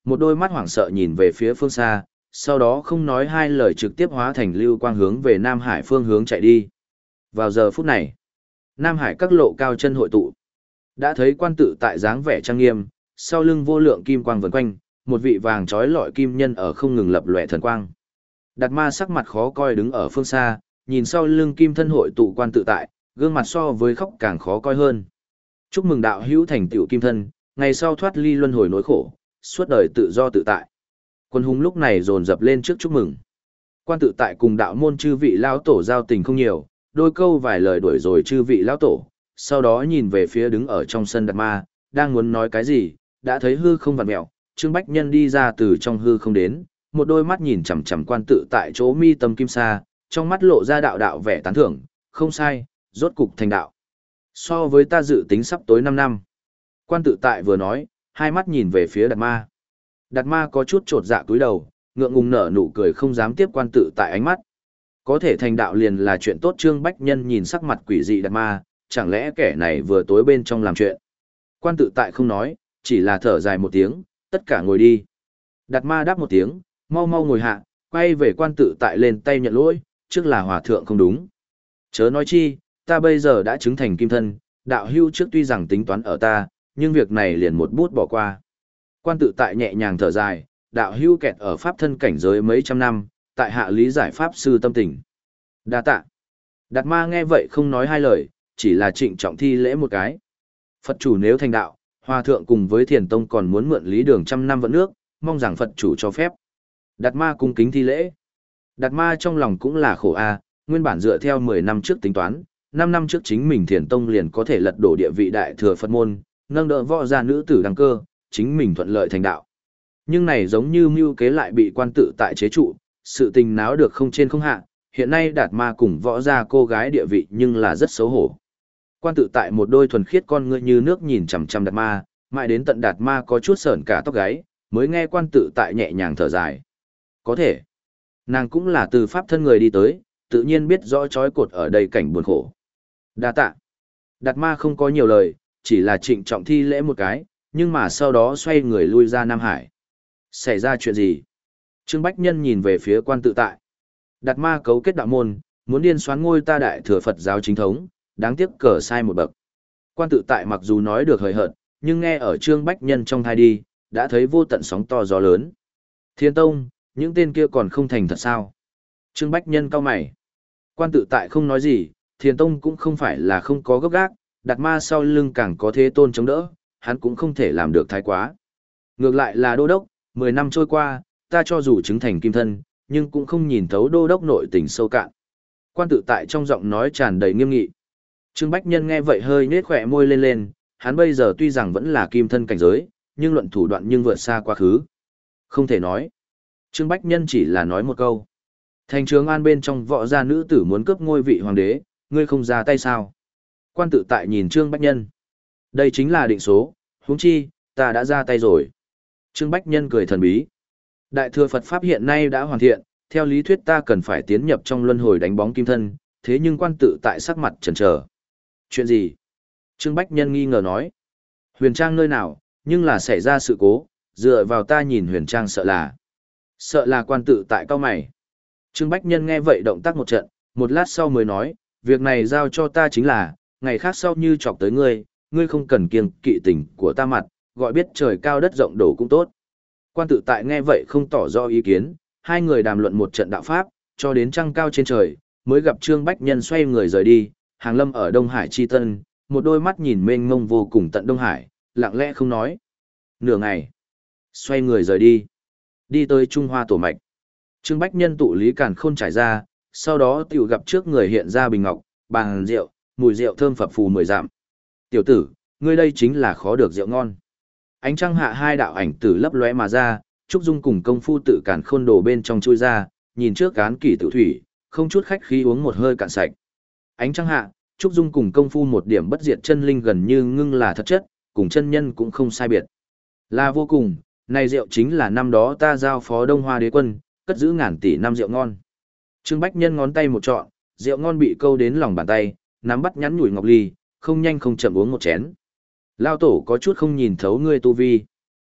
Một đôi mắt hoảng sợ nhìn về phía phương xa, sau đó không nói hai lời trực tiếp hóa thành lưu quang hướng về Nam Hải phương hướng chạy đi. Vào giờ phút này, Nam Hải các lộ cao chân hội tụ. Đã thấy quan tự tại dáng vẻ trang nghiêm, sau lưng vô lượng kim quang vần quanh, một vị vàng trói lọi kim nhân ở không ngừng lập lòe thần quang. Đạt ma sắc mặt khó coi đứng ở phương xa, nhìn sau lưng kim thân hội tụ quan tự tại, gương mặt so với khóc càng khó coi hơn. Chúc mừng đạo hữu thành tựu kim thân, ngày sau thoát ly luân hồi nỗi khổ, suốt đời tự do tự tại. Quân hùng lúc này dồn dập lên trước chúc mừng. Quan tự tại cùng đạo môn chư vị lão tổ giao tình không nhiều, đôi câu vài lời đuổi rồi chư vị lão tổ, sau đó nhìn về phía đứng ở trong sân Đạt ma, đang muốn nói cái gì, đã thấy hư không vặn mẹo, Trương Bách Nhân đi ra từ trong hư không đến, một đôi mắt nhìn chằm chằm quan tự tại chỗ mi tâm kim sa, trong mắt lộ ra đạo đạo vẻ tán thưởng, không sai, rốt cục thành đạo. So với ta dự tính sắp tối năm năm. Quan tự tại vừa nói, hai mắt nhìn về phía Đạt ma. Đạt ma có chút trột dạ cúi đầu, ngượng ngùng nở nụ cười không dám tiếp quan tự tại ánh mắt. Có thể thành đạo liền là chuyện tốt. Trương Bách Nhân nhìn sắc mặt quỷ dị Đạt ma, chẳng lẽ kẻ này vừa tối bên trong làm chuyện. Quan tự tại không nói, chỉ là thở dài một tiếng, tất cả ngồi đi. Đạt ma đáp một tiếng, mau mau ngồi hạ, quay về quan tự tại lên tay nhận lỗi, trước là hòa thượng không đúng. Chớ nói chi, ta bây giờ đã chứng thành kim thân, đạo hưu trước tuy rằng tính toán ở ta, nhưng việc này liền một bút bỏ qua. Quan tự tại nhẹ nhàng thở dài, đạo hưu kẹt ở pháp thân cảnh giới mấy trăm năm, tại hạ lý giải pháp sư tâm tình. Đa tạ. Đạt ma nghe vậy không nói hai lời, chỉ là trịnh trọng thi lễ một cái. Phật chủ nếu thành đạo, hòa thượng cùng với thiền tông còn muốn mượn lý đường trăm năm vận nước, mong rằng Phật chủ cho phép. Đạt ma cung kính thi lễ. Đạt ma trong lòng cũng là khổ a, nguyên bản dựa theo mười năm trước tính toán, năm năm trước chính mình thiền tông liền có thể lật đổ địa vị đại thừa Phật môn, nâng đỡ võ gia nữ tử đăng cơ, chính mình thuận lợi thành đạo. Nhưng này giống như mưu kế lại bị quan tự tại chế trụ, sự tình náo được không trên không hạ, hiện nay Đạt ma cùng võ gia cô gái địa vị nhưng là rất xấu hổ. Quan tự tại một đôi thuần khiết con ngươi như nước nhìn chằm chằm Đạt ma, mãi đến tận Đạt ma có chút sởn cả tóc gáy, mới nghe quan tự tại nhẹ nhàng thở dài. Có thể, nàng cũng là từ pháp thân người đi tới, tự nhiên biết rõ trói cột ở đây cảnh buồn khổ. Đa tạ. Đạt ma không có nhiều lời, chỉ là trịnh trọng thi lễ một cái, nhưng mà sau đó xoay người lui ra Nam Hải. Xảy ra chuyện gì? Trương Bách Nhân nhìn về phía quan tự tại. Đạt ma cấu kết đạo môn, muốn điên xoán ngôi ta đại thừa Phật giáo chính thống, đáng tiếc cờ sai một bậc. Quan tự tại mặc dù nói được hời hợt, nhưng nghe ở Trương Bách Nhân trong thai đi, đã thấy vô tận sóng to gió lớn. Thiên Tông, những tên kia còn không thành thật sao? Trương Bách Nhân cau mày. Quan tự tại không nói gì, Thiền Tông cũng không phải là không có gốc gác, Đạt ma sau lưng càng có thế tôn chống đỡ, hắn cũng không thể làm được thái quá. Ngược lại là đô đốc, mười năm trôi qua, ta cho dù chứng thành kim thân, nhưng cũng không nhìn thấu đô đốc nội tình sâu cạn. Quan tự tại trong giọng nói tràn đầy nghiêm nghị. Trương Bách Nhân nghe vậy hơi nết khỏe môi lên lên, hắn bây giờ tuy rằng vẫn là kim thân cảnh giới, nhưng luận thủ đoạn nhưng vượt xa quá khứ. Không thể nói. Trương Bách Nhân chỉ là nói một câu. Thành Trường An bên trong võ gia nữ tử muốn cướp ngôi vị hoàng đế, ngươi không ra tay sao? Quan tự tại nhìn Trương Bách Nhân. Đây chính là định số, huống chi, ta đã ra tay rồi. Trương Bách Nhân cười thần bí. Đại thừa Phật Pháp hiện nay đã hoàn thiện, theo lý thuyết ta cần phải tiến nhập trong luân hồi đánh bóng kim thân, thế nhưng quan tự tại sắc mặt chần chờ. Chuyện gì? Trương Bách Nhân nghi ngờ nói. Huyền Trang nơi nào, nhưng là xảy ra sự cố, dựa vào ta nhìn Huyền Trang sợ là. Sợ là quan tự tại cao mày. Trương Bách Nhân nghe vậy động tác một trận, một lát sau mới nói, việc này giao cho ta chính là, ngày khác sau như chọc tới ngươi, ngươi không cần kiêng kỵ tình của ta mặt, gọi biết trời cao đất rộng đổ cũng tốt. Quan tự tại nghe vậy không tỏ rõ ý kiến, hai người đàm luận một trận đạo pháp, cho đến trăng cao trên trời, mới gặp Trương Bách Nhân xoay người rời đi, hàng lâm ở Đông Hải Chi Tân, một đôi mắt nhìn mênh mông vô cùng tận Đông Hải, lặng lẽ không nói. Nửa ngày, xoay người rời đi, đi tới Trung Hoa Tổ Mạch. Trương Bách Nhân tụ lý càn khôn trải ra, sau đó tiểu gặp trước người hiện ra bình ngọc, bàn rượu, mùi rượu thơm phập phù mười dặm. Tiểu tử, ngươi đây chính là khó được rượu ngon. Ánh trăng hạ hai đạo ảnh tử lấp lóe mà ra, Trúc Dung cùng công phu tự càn khôn đồ bên trong chui ra, nhìn trước cán kỷ tự thủy, không chút khách khí uống một hơi cạn sạch. Ánh trăng hạ, Trúc Dung cùng công phu một điểm bất diệt chân linh gần như ngưng là thật chất, cùng chân nhân cũng không sai biệt. Là vô cùng, này rượu chính là năm đó ta giao phó Đông Hoa đế quân, cất giữ ngàn tỷ năm rượu ngon. Trương Bách Nhân ngón tay một trọn, rượu ngon bị câu đến lòng bàn tay, nắm bắt nhắn nhủi ngọc ly, không nhanh không chậm uống một chén. Lao tổ có chút không nhìn thấu ngươi tu vi.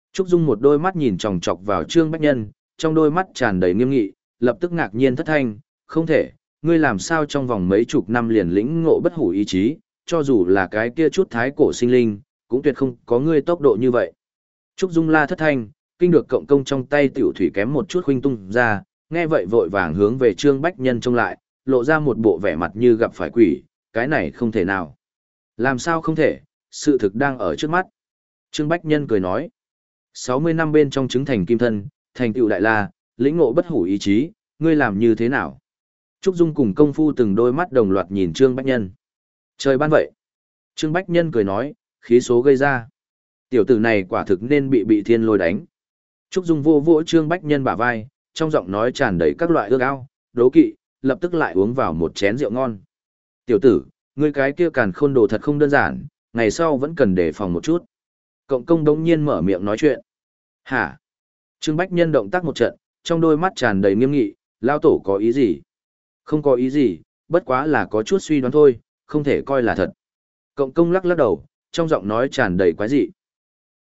Trúc Dung một đôi mắt nhìn chòng chọc vào Trương Bách Nhân, trong đôi mắt tràn đầy nghiêm nghị, lập tức ngạc nhiên thất thanh, không thể, ngươi làm sao trong vòng mấy chục năm liền lĩnh ngộ bất hủ ý chí, cho dù là cái kia chút thái cổ sinh linh, cũng tuyệt không có ngươi tốc độ như vậy. Trúc Dung la thất thanh, kinh được cộng công trong tay tiểu thủy kém một chút khuynh tung ra, nghe vậy vội vàng hướng về Trương Bách Nhân trông lại, lộ ra một bộ vẻ mặt như gặp phải quỷ, cái này không thể nào. Làm sao không thể, sự thực đang ở trước mắt. Trương Bách Nhân cười nói, sáu mươi năm bên trong chứng thành kim thân, thành tựu đại la, lĩnh ngộ bất hủ ý chí, ngươi làm như thế nào? Trúc Dung cùng công phu từng đôi mắt đồng loạt nhìn Trương Bách Nhân. Trời ban vậy. Trương Bách Nhân cười nói, khí số gây ra. Tiểu tử này quả thực nên bị bị thiên lôi đánh. Trúc Dung vô vỗ Trương Bách Nhân bả vai, trong giọng nói tràn đầy các loại ước ao, đố kỵ, lập tức lại uống vào một chén rượu ngon. Tiểu tử, ngươi cái kia càn khôn đồ thật không đơn giản, ngày sau vẫn cần đề phòng một chút. Cộng công đống nhiên mở miệng nói chuyện. Hả? Trương Bách Nhân động tác một trận, trong đôi mắt tràn đầy nghiêm nghị, lao tổ có ý gì? Không có ý gì, bất quá là có chút suy đoán thôi, không thể coi là thật. Cộng công lắc lắc đầu, trong giọng nói tràn đầy quái dị.